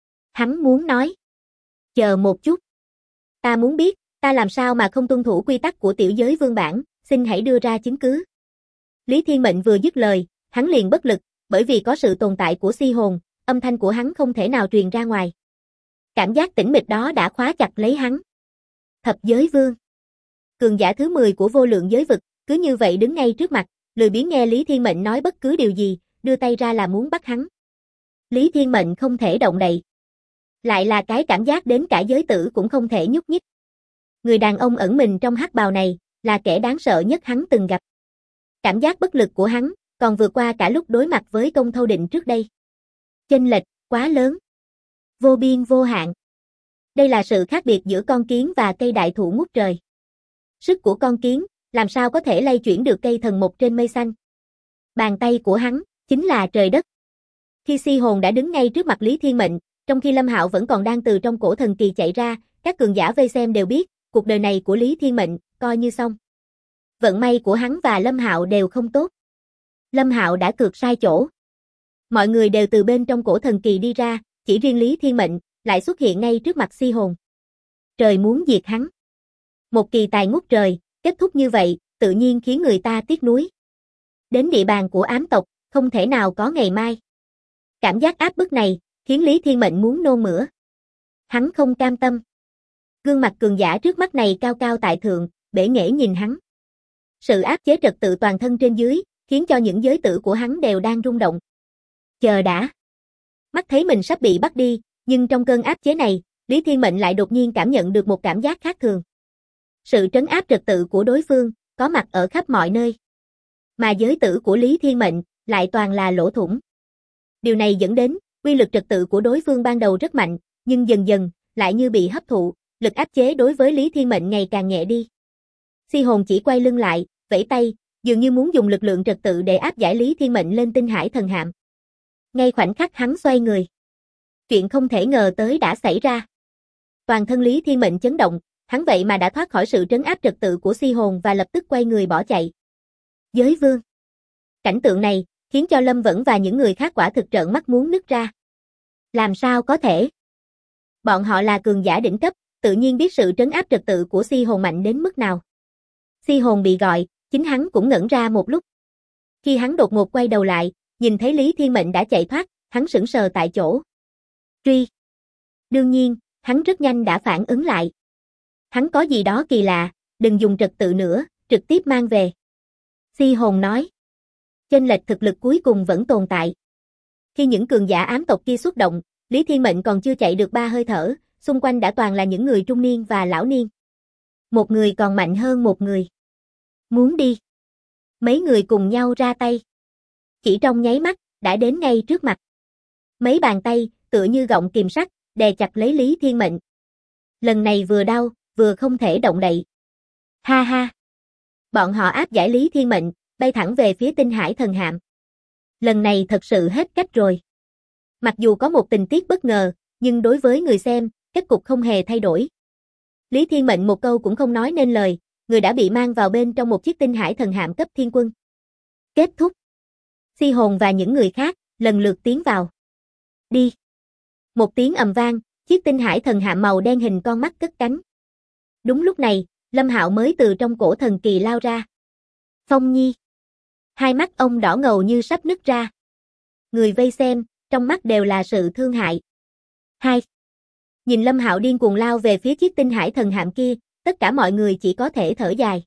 Hắn muốn nói. Chờ một chút. Ta muốn biết, ta làm sao mà không tuân thủ quy tắc của tiểu giới vương bản, xin hãy đưa ra chứng cứ. Lý Thiên Mệnh vừa dứt lời, hắn liền bất lực, bởi vì có sự tồn tại của Si Hồn, âm thanh của hắn không thể nào truyền ra ngoài. Cảm giác tĩnh mịch đó đã khóa chặt lấy hắn. Thập giới vương. Cường giả thứ 10 của vô lượng giới vực, cứ như vậy đứng ngay trước mặt, lười biếng nghe Lý Thiên Mệnh nói bất cứ điều gì, đưa tay ra là muốn bắt hắn. Lý Thiên Mệnh không thể động đậy. Lại là cái cảm giác đến cả giới tử cũng không thể nhúc nhích. Người đàn ông ẩn mình trong hắc bào này, là kẻ đáng sợ nhất hắn từng gặp. Cảm giác bất lực của hắn, còn vượt qua cả lúc đối mặt với Công Thâu Định trước đây. Chênh lệch, quá lớn. Vô biên vô hạn. Đây là sự khác biệt giữa con kiến và cây đại thụ ngút trời. Sức của con kiến, làm sao có thể lay chuyển được cây thần mục trên mây xanh. Bàn tay của hắn, chính là trời đất. Khi Si Hồn đã đứng ngay trước mặt Lý Thiên Mệnh, trong khi Lâm Hạo vẫn còn đang từ trong cổ thần kỳ chạy ra, các cường giả vây xem đều biết, cuộc đời này của Lý Thiên Mệnh, coi như xong. Vận may của hắn và Lâm Hạo đều không tốt. Lâm Hạo đã cược sai chỗ. Mọi người đều từ bên trong cổ thần kỳ đi ra, chỉ riêng Lý Thiên Mệnh, lại xuất hiện ngay trước mặt Si Hồn. Trời muốn diệt hắn. Một kỳ tài ngút trời, kết thúc như vậy, tự nhiên khiến người ta tiếc nuối. Đến địa bàn của ám tộc, không thể nào có ngày mai. Cảm giác áp bức này, khiến Lý Thiên Mệnh muốn nôn mửa. Hắn không cam tâm. Gương mặt cường giả trước mắt này cao cao tại thượng, bể nghễ nhìn hắn. Sự áp chế trật tự toàn thân trên dưới, khiến cho những giới tử của hắn đều đang rung động. Chờ đã. Mắt thấy mình sắp bị bắt đi, nhưng trong cơn áp chế này, Lý Thiên Mệnh lại đột nhiên cảm nhận được một cảm giác khác thường. Sự trấn áp trật tự của đối phương, có mặt ở khắp mọi nơi. Mà giới tử của Lý Thiên Mệnh, lại toàn là lỗ thủng. Điều này dẫn đến, uy lực trật tự của đối phương ban đầu rất mạnh, nhưng dần dần, lại như bị hấp thụ, lực áp chế đối với Lý Thiên Mệnh ngày càng nhẹ đi. Si Hồn chỉ quay lưng lại, vẫy tay, dường như muốn dùng lực lượng trật tự để áp giải Lý Thiên Mệnh lên tinh hải thần hạm. Ngay khoảnh khắc hắn xoay người. Chuyện không thể ngờ tới đã xảy ra. Toàn thân Lý Thiên Mệnh chấn động, hắn vậy mà đã thoát khỏi sự trấn áp trật tự của Si Hồn và lập tức quay người bỏ chạy. Giới vương. Cảnh tượng này, khiến cho Lâm Vẫn và những người khác quả thực trợn mắt muốn nứt ra. Làm sao có thể? Bọn họ là cường giả đỉnh cấp, tự nhiên biết sự trấn áp trật tự của Si Hồn mạnh đến mức nào. Si Hồn bị gọi, chính hắn cũng ngẩn ra một lúc. Khi hắn đột ngột quay đầu lại, nhìn thấy Lý Thiên Mệnh đã chạy thoát, hắn sững sờ tại chỗ. Truy. Đương nhiên, hắn rất nhanh đã phản ứng lại. Hắn có gì đó kỳ lạ, đừng dùng trật tự nữa, trực tiếp mang về. Si Hồn nói. Chênh lệch thực lực cuối cùng vẫn tồn tại. Khi những cường giả ám tộc kia xuất động, Lý Thiên Mệnh còn chưa chạy được 3 hơi thở, xung quanh đã toàn là những người trung niên và lão niên. Một người còn mạnh hơn một người. Muốn đi. Mấy người cùng nhau ra tay. Chỉ trong nháy mắt, đã đến ngay trước mặt. Mấy bàn tay, tựa như gọng kìm sắt, đè chặt lấy Lý Thiên Mệnh. Lần này vừa đau, vừa không thể động đậy. Ha ha. Bọn họ áp giải Lý Thiên Mệnh, bay thẳng về phía Tinh Hải Thần Hạm. Lần này thật sự hết cách rồi. Mặc dù có một tình tiết bất ngờ, nhưng đối với người xem, kết cục không hề thay đổi. Lý Thiên Mệnh một câu cũng không nói nên lời, người đã bị mang vào bên trong một chiếc Tinh Hải Thần Hạm cấp thiên quân. Kết thúc. Si Hồn và những người khác, lần lượt tiến vào. Đi. Một tiếng ầm vang, chiếc Tinh Hải Thần Hạm màu đen hình con mắt cất cánh. Đúng lúc này, Lâm Hạo mới từ trong cổ thần kỳ lao ra. Phong Nhi. Hai mắt ông đỏ ngầu như sắp nứt ra. Người vây xem, trong mắt đều là sự thương hại. Hai. Nhìn Lâm Hạo điên cuồng lao về phía chiếc Tinh Hải Thần Hạm kia, tất cả mọi người chỉ có thể thở dài.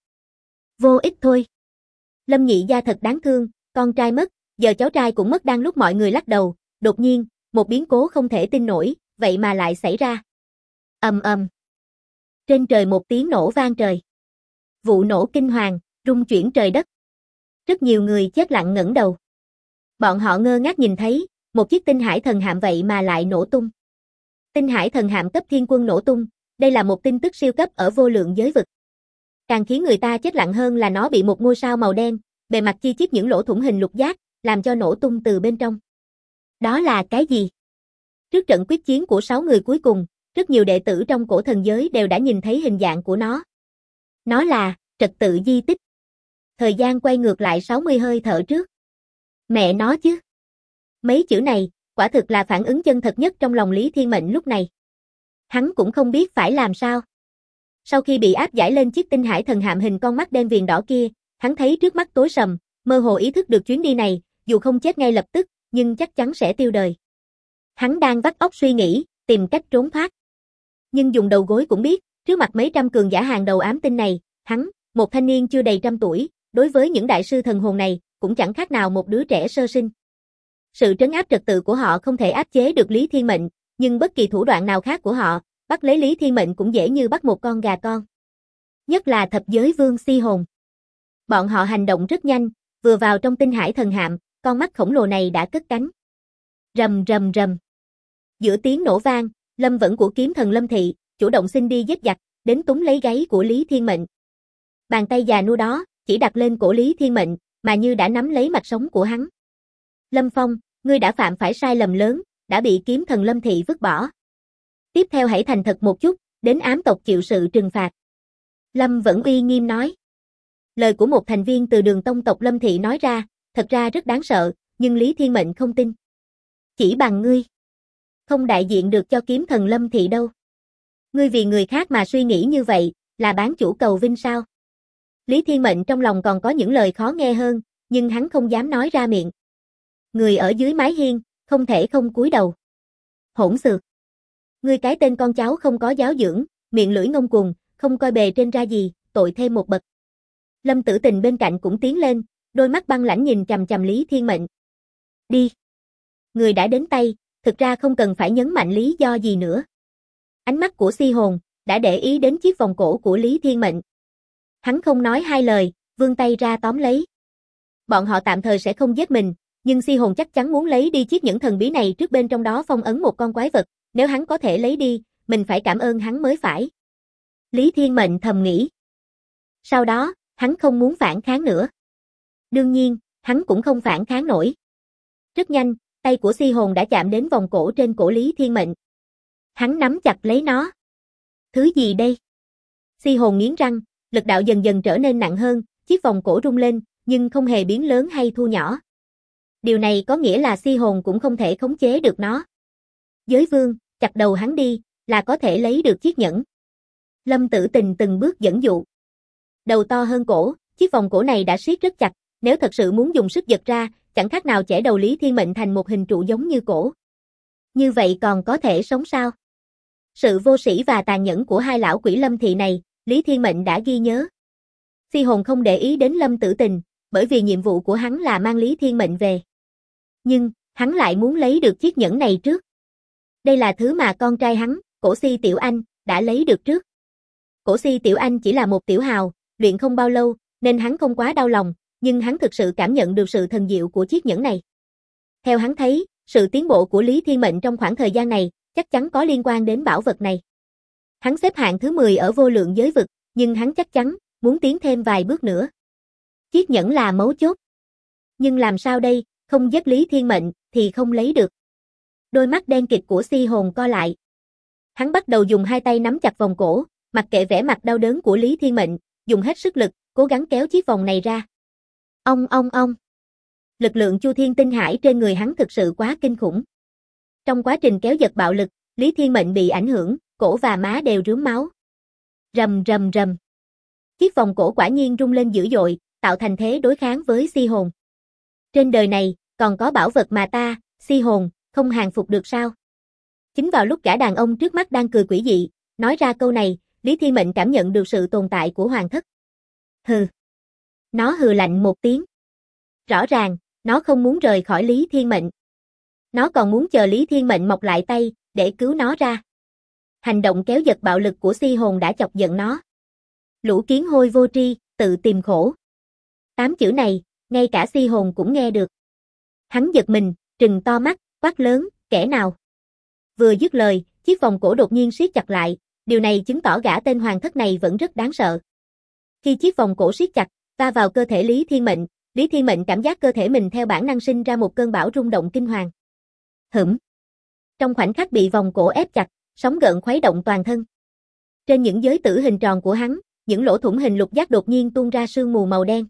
Vô ích thôi. Lâm Nhị gia thật đáng thương, con trai mất, giờ cháu trai cũng mất. Đang lúc mọi người lắc đầu, đột nhiên, một biến cố không thể tin nổi, vậy mà lại xảy ra. Ầm ầm. Trên trời một tiếng nổ vang trời. Vụ nổ kinh hoàng, rung chuyển trời đất. Rất nhiều người chết lặng ngẩng đầu. Bọn họ ngơ ngác nhìn thấy, một chiếc Tinh Hải Thần Hạm vậy mà lại nổ tung. Tinh Hải Thần Hạm cấp thiên quân nổ tung, đây là một tin tức siêu cấp ở vô lượng giới vực. Càng khiến người ta chết lặng hơn là nó bị một ngôi sao màu đen, bề mặt chi chít những lỗ thủng hình lục giác, làm cho nổ tung từ bên trong. Đó là cái gì? Trước trận quyết chiến của 6 người cuối cùng, rất nhiều đệ tử trong cổ thần giới đều đã nhìn thấy hình dạng của nó. Nó là trật tự di tích. Thời gian quay ngược lại 60 hơi thở trước. Mẹ nó chứ. Mấy chữ này, quả thực là phản ứng chân thật nhất trong lòng Lý Thiên Mệnh lúc này. Hắn cũng không biết phải làm sao. Sau khi bị áp giải lên chiếc Tinh Hải Thần Hạm hình con mắt đen viền đỏ kia, hắn thấy trước mắt tối sầm, mơ hồ ý thức được chuyến đi này, dù không chết ngay lập tức, nhưng chắc chắn sẽ tiêu đời. Hắn đang vắt óc suy nghĩ, tìm cách trốn thoát. Nhưng dùng đầu gối cũng biết, trước mặt mấy trăm cường giả hàng đầu ám tinh này, hắn, một thanh niên chưa đầy 100 tuổi, đối với những đại sư thần hồn này, cũng chẳng khác nào một đứa trẻ sơ sinh. Sự trấn áp trật tự của họ không thể áp chế được Lý Thiên Mệnh, nhưng bất kỳ thủ đoạn nào khác của họ, bắt lấy Lý Thiên Mệnh cũng dễ như bắt một con gà con. Nhất là thập giới vương Si Hồn. Bọn họ hành động rất nhanh, vừa vào trong Tinh Hải Thần Hạm, con mắt khổng lồ này đã cất cánh. Rầm rầm rầm. Giữa tiếng nổ vang, Lâm Vẫn của kiếm thần Lâm Thị, chủ động xin đi giết giặc, đến túm lấy gáy của Lý Thiên Mệnh. Bàn tay già nua đó, chỉ đặt lên cổ Lý Thiên Mệnh, mà như đã nắm lấy mạch sống của hắn. Lâm Phong, ngươi đã phạm phải sai lầm lớn, đã bị kiếm thần Lâm Thị vứt bỏ. Tiếp theo hãy thành thật một chút, đến ám tộc chịu sự trừng phạt. Lâm Vẫn uy nghiêm nói. Lời của một thành viên từ Đường Tông tộc Lâm Thị nói ra, thật ra rất đáng sợ, nhưng Lý Thiên Mệnh không tin. Chỉ bằng ngươi, không đại diện được cho kiếm thần Lâm Thị đâu. Ngươi vì người khác mà suy nghĩ như vậy, là bán chủ cầu vinh sao? Lý Thiên Mệnh trong lòng còn có những lời khó nghe hơn, nhưng hắn không dám nói ra miệng. Người ở dưới mái hiên, không thể không cúi đầu. Hỗn xược. Ngươi cái tên con cháu không có giáo dưỡng, miệng lưỡi ngông cuồng, không coi bề trên ra gì, tội thêm một bậc. Lâm Tử Tình bên cạnh cũng tiến lên, đôi mắt băng lãnh nhìn chằm chằm Lý Thiên Mệnh. Đi. Người đã đến tay, thực ra không cần phải nhấn mạnh lý do gì nữa. Ánh mắt của Si Hồn đã để ý đến chiếc vòng cổ của Lý Thiên Mệnh. Hắn không nói hai lời, vươn tay ra tóm lấy. Bọn họ tạm thời sẽ không giết mình, nhưng Si Hồn chắc chắn muốn lấy đi chiếc nhẫn thần bí này trước bên trong đó phong ấn một con quái vật, nếu hắn có thể lấy đi, mình phải cảm ơn hắn mới phải. Lý Thiên Mệnh thầm nghĩ. Sau đó, hắn không muốn phản kháng nữa. Đương nhiên, hắn cũng không phản kháng nổi. Rất nhanh, tay của Si Hồn đã chạm đến vòng cổ trên cổ Lý Thiên Mệnh. Hắn nắm chặt lấy nó. Thứ gì đây? Si Hồn nghiến răng, lực đạo dần dần trở nên nặng hơn, chiếc vòng cổ rung lên, nhưng không hề biến lớn hay thu nhỏ. Điều này có nghĩa là Si Hồn cũng không thể khống chế được nó. Giới vương, chặt đầu hắn đi, là có thể lấy được chiếc nhẫn. Lâm Tử Tình từng bước dẫn dụ. Đầu to hơn cổ, chiếc vòng cổ này đã siết rất chặt, nếu thật sự muốn dùng sức giật ra, chẳng khác nào chẻ đầu Lý Thiên Mệnh thành một hình trụ giống như cổ. Như vậy còn có thể sống sao? Sự vô sĩ và tàn nhẫn của hai lão quỷ Lâm thị này, Lý Thiên Mệnh đã ghi nhớ. Si Hồn không để ý đến Lâm Tử Tình, bởi vì nhiệm vụ của hắn là mang Lý Thiên Mệnh về. Nhưng, hắn lại muốn lấy được chiếc nhẫn này trước. Đây là thứ mà con trai hắn, Cổ Si Tiểu Anh, đã lấy được trước. Cổ Si Tiểu Anh chỉ là một tiểu hào, luyện không bao lâu, nên hắn không quá đau lòng, nhưng hắn thực sự cảm nhận được sự thần diệu của chiếc nhẫn này. Theo hắn thấy, sự tiến bộ của Lý Thiên Mệnh trong khoảng thời gian này, chắc chắn có liên quan đến bảo vật này. Hắn xếp hạng thứ 10 ở vô lượng giới vực, nhưng hắn chắc chắn, muốn tiến thêm vài bước nữa. Chiếc nhẫn là mấu chốt. Nhưng làm sao đây, không giết Lý Thiên Mệnh, thì không lấy được. Đôi mắt đen kịt của Si Hồn co lại. Hắn bắt đầu dùng hai tay nắm chặt vòng cổ, mặc kệ vẻ mặt đau đớn của Lý Thiên Mệnh, dùng hết sức lực, cố gắng kéo chiếc vòng này ra. Ong. Lực lượng Chu Thiên Tinh Hải trên người hắn thực sự quá kinh khủng. Trong quá trình kéo giật bạo lực, Lý Thiên Mệnh bị ảnh hưởng, cổ và má đều rướm máu. Rầm. Chiếc vòng cổ quả nhiên rung lên dữ dội, tạo thành thế đối kháng với Si Hồn. Trên đời này, còn có bảo vật mà ta, Si Hồn, không hàng phục được sao? Chính vào lúc gã đàn ông trước mắt đang cười quỷ dị, nói ra câu này, Lý Thiên Mệnh cảm nhận được sự tồn tại của hoàng thất. Hừ. Nó hừ lạnh một tiếng. Rõ ràng, nó không muốn rời khỏi Lý Thiên Mệnh. Nó còn muốn chờ Lý Thiên Mệnh mọc lại tay, để cứu nó ra. Hành động kéo giật bạo lực của Si Hồn đã chọc giận nó. Lũ kiến hôi vô tri, tự tìm khổ. 8 chữ này, ngay cả Si Hồn cũng nghe được. Hắn giật mình, trừng to mắt, quát lớn, kẻ nào? Vừa dứt lời, chiếc vòng cổ đột nhiên siết chặt lại, điều này chứng tỏ gã tên hoàng thất này vẫn rất đáng sợ. Khi chiếc vòng cổ siết chặt, va vào cơ thể Lý Thiên Mệnh cảm giác cơ thể mình theo bản năng sinh ra một cơn bão rung động kinh hoàng. Hửm. Trong khoảnh khắc bị vòng cổ ép chặt, sóng gợn khuấy động toàn thân. Trên những giới tử hình tròn của hắn, những lỗ thủng hình lục giác đột nhiên tuôn ra sương mù màu đen.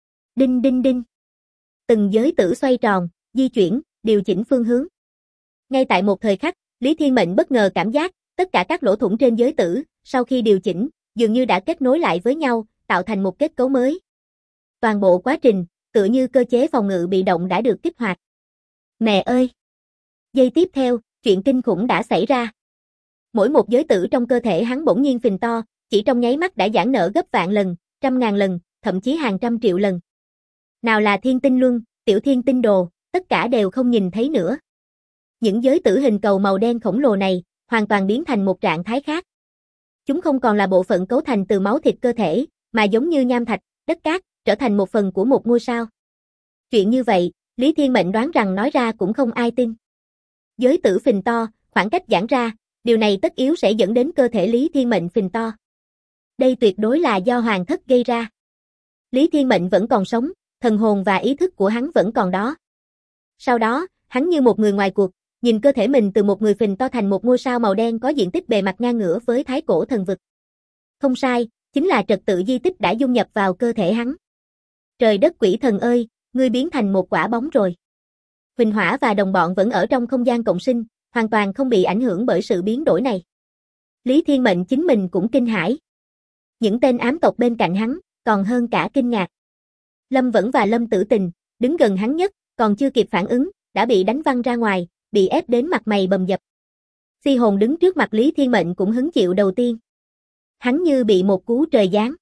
Đinh. Từng giới tử xoay tròn, di chuyển, điều chỉnh phương hướng. Ngay tại một thời khắc, Lý Thiên Mệnh bất ngờ cảm giác, tất cả các lỗ thủng trên giới tử, sau khi điều chỉnh, dường như đã kết nối lại với nhau, tạo thành một kết cấu mới. Toàn bộ quá trình, tựa như cơ chế phòng ngự bị động đã được kích hoạt. Mẹ ơi! Giây tiếp theo, chuyện kinh khủng đã xảy ra. Mỗi một giới tử trong cơ thể hắn bỗng nhiên phình to, chỉ trong nháy mắt đã giãn nở gấp vạn lần, trăm ngàn lần, thậm chí hàng trăm triệu lần. Nào là thiên tinh luân, tiểu thiên tinh đồ, tất cả đều không nhìn thấy nữa. Những giới tử hình cầu màu đen khổng lồ này, hoàn toàn biến thành một trạng thái khác. Chúng không còn là bộ phận cấu thành từ máu thịt cơ thể, mà giống như nham thạch, đất cát, trở thành một phần của một ngôi sao. Chuyện như vậy, Lý Thiên Mệnh đoán rằng nói ra cũng không ai tin. Giới tử phình to, khoảng cách giãn ra, điều này tất yếu sẽ dẫn đến cơ thể Lý Thiên Mệnh phình to. Đây tuyệt đối là do hoàng thất gây ra. Lý Thiên Mệnh vẫn còn sống, thần hồn và ý thức của hắn vẫn còn đó. Sau đó, hắn như một người ngoài cuộc, nhìn cơ thể mình từ một người phình to thành một ngôi sao màu đen có diện tích bề mặt ngang ngửa với thái cổ thần vực. Không sai, chính là trật tự di tích đã dung nhập vào cơ thể hắn. Trời đất quỷ thần ơi, ngươi biến thành một quả bóng rồi. Huỳnh Hỏa và đồng bọn vẫn ở trong không gian cộng sinh, hoàn toàn không bị ảnh hưởng bởi sự biến đổi này. Lý Thiên Mệnh chính mình cũng kinh hãi. Những tên ám tộc bên cạnh hắn, còn hơn cả kinh ngạc. Lâm Vẫn và Lâm Tử Tình, đứng gần hắn nhất, còn chưa kịp phản ứng, đã bị đánh văng ra ngoài, bị ép đến mặt mày bầm dập. Si Hồn đứng trước mặt Lý Thiên Mệnh cũng hứng chịu đầu tiên. Hắn như bị một cú trời giáng.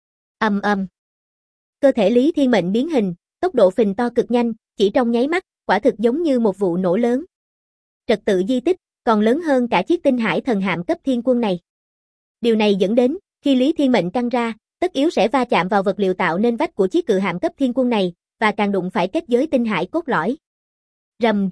Ầm. Cơ thể Lý Thiên Mệnh biến hình, tốc độ phình to cực nhanh, chỉ trong nháy mắt, quả thực giống như một vụ nổ lớn. Trật tự di tích, còn lớn hơn cả chiếc tinh hải thần hạm cấp thiên quân này. Điều này dẫn đến, khi Lý Thiên Mệnh căng ra, tất yếu sẽ va chạm vào vật liệu tạo nên vách của chiếc cự hạm cấp thiên quân này, và càng đụng phải kết giới tinh hải cốt lõi. Rầm.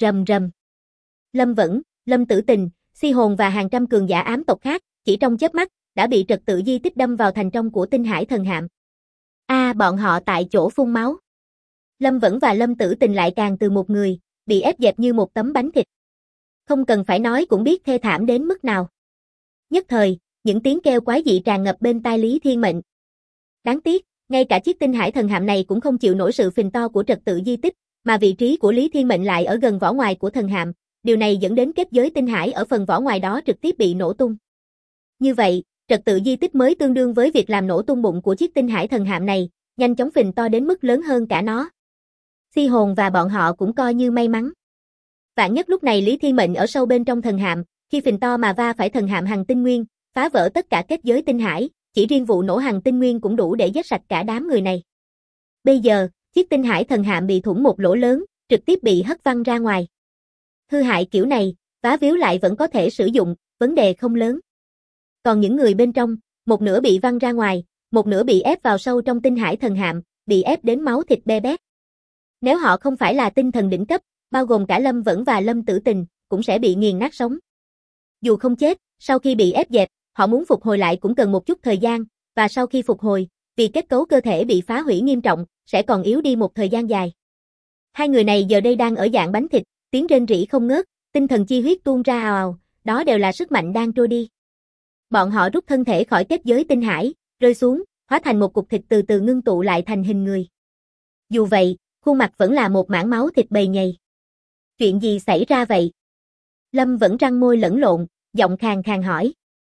Lâm Vẫn, Lâm Tử Tình, Si Hồn và hàng trăm cường giả ám tộc khác, chỉ trong chớp mắt, đã bị trật tự di tích đâm vào thành trong của tinh hải thần hạm. Bọn họ tại chỗ phun máu. Lâm Vẫn và Lâm Tử Tình lại càng từ một người, bị ép dẹp như một tấm bánh thịt. Không cần phải nói cũng biết thê thảm đến mức nào. Nhất thời, những tiếng kêu quái dị tràn ngập bên tai Lý Thiên Mệnh. Đáng tiếc, ngay cả chiếc tinh hải thần hạm này cũng không chịu nổi sự phình to của trật tự di tích, mà vị trí của Lý Thiên Mệnh lại ở gần vỏ ngoài của thần hạm, điều này dẫn đến kết giới tinh hải ở phần vỏ ngoài đó trực tiếp bị nổ tung. Như vậy, trật tự di tích mới tương đương với việc làm nổ tung bụng của chiếc tinh hải thần hạm này, nhanh chóng phình to đến mức lớn hơn cả nó. Si Hồn và bọn họ cũng coi như may mắn. Vạn nhất lúc này Lý Thiên Mệnh ở sâu bên trong thần hạm, khi phình to mà va phải thần hạm Hằng Tinh Nguyên, phá vỡ tất cả kết giới tinh hải, chỉ riêng vụ nổ Hằng Tinh Nguyên cũng đủ để giết sạch cả đám người này. Bây giờ, chiếc tinh hải thần hạm bị thủng một lỗ lớn, trực tiếp bị hất văng ra ngoài. Hư hại kiểu này, vá víu lại vẫn có thể sử dụng, vấn đề không lớn. Còn những người bên trong, một nửa bị văng ra ngoài, một nửa bị ép vào sâu trong tinh hải thần hạm, bị ép đến máu thịt be bét. Nếu họ không phải là tinh thần đỉnh cấp, bao gồm cả Lâm Vẫn và Lâm Tử Tình, cũng sẽ bị nghiền nát sống. Dù không chết, sau khi bị ép dẹp, họ muốn phục hồi lại cũng cần một chút thời gian, và sau khi phục hồi, vì kết cấu cơ thể bị phá hủy nghiêm trọng, sẽ còn yếu đi một thời gian dài. Hai người này giờ đây đang ở dạng bánh thịt, tiếng rên rỉ không ngớt, tinh thần chi huyết tuôn ra ào ào, đó đều là sức mạnh đang trôi đi. Bọn họ rút thân thể khỏi kết giới tinh hải, rơi xuống, hóa thành một cục thịt từ từ ngưng tụ lại thành hình người. Dù vậy, khuôn mặt vẫn là một mảng máu thịt bầy nhầy. Chuyện gì xảy ra vậy? Lâm Vẫn răng môi lẫn lộn, giọng khàn khàn hỏi.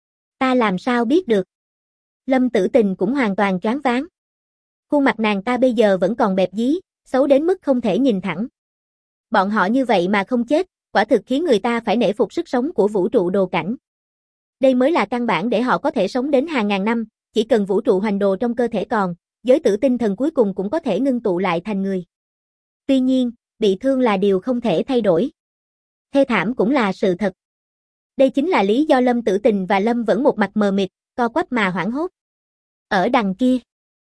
Ta làm sao biết được? Lâm Tử Tình cũng hoàn toàn choáng váng. Khuôn mặt nàng ta bây giờ vẫn còn bẹp dí, xấu đến mức không thể nhìn thẳng. Bọn họ như vậy mà không chết, quả thực khiến người ta phải nể phục sức sống của vũ trụ đồ cảnh. Đây mới là căn bản để họ có thể sống đến hàng ngàn năm, chỉ cần vũ trụ hoành đồ trong cơ thể còn, giới tử tinh thần cuối cùng cũng có thể ngưng tụ lại thành người. Tuy nhiên, bị thương là điều không thể thay đổi. Thê thảm cũng là sự thật. Đây chính là lý do Lâm Tử Tình và Lâm Vẫn một mặt mờ mịt, co quắp mà hoảng hốt. Ở đằng kia,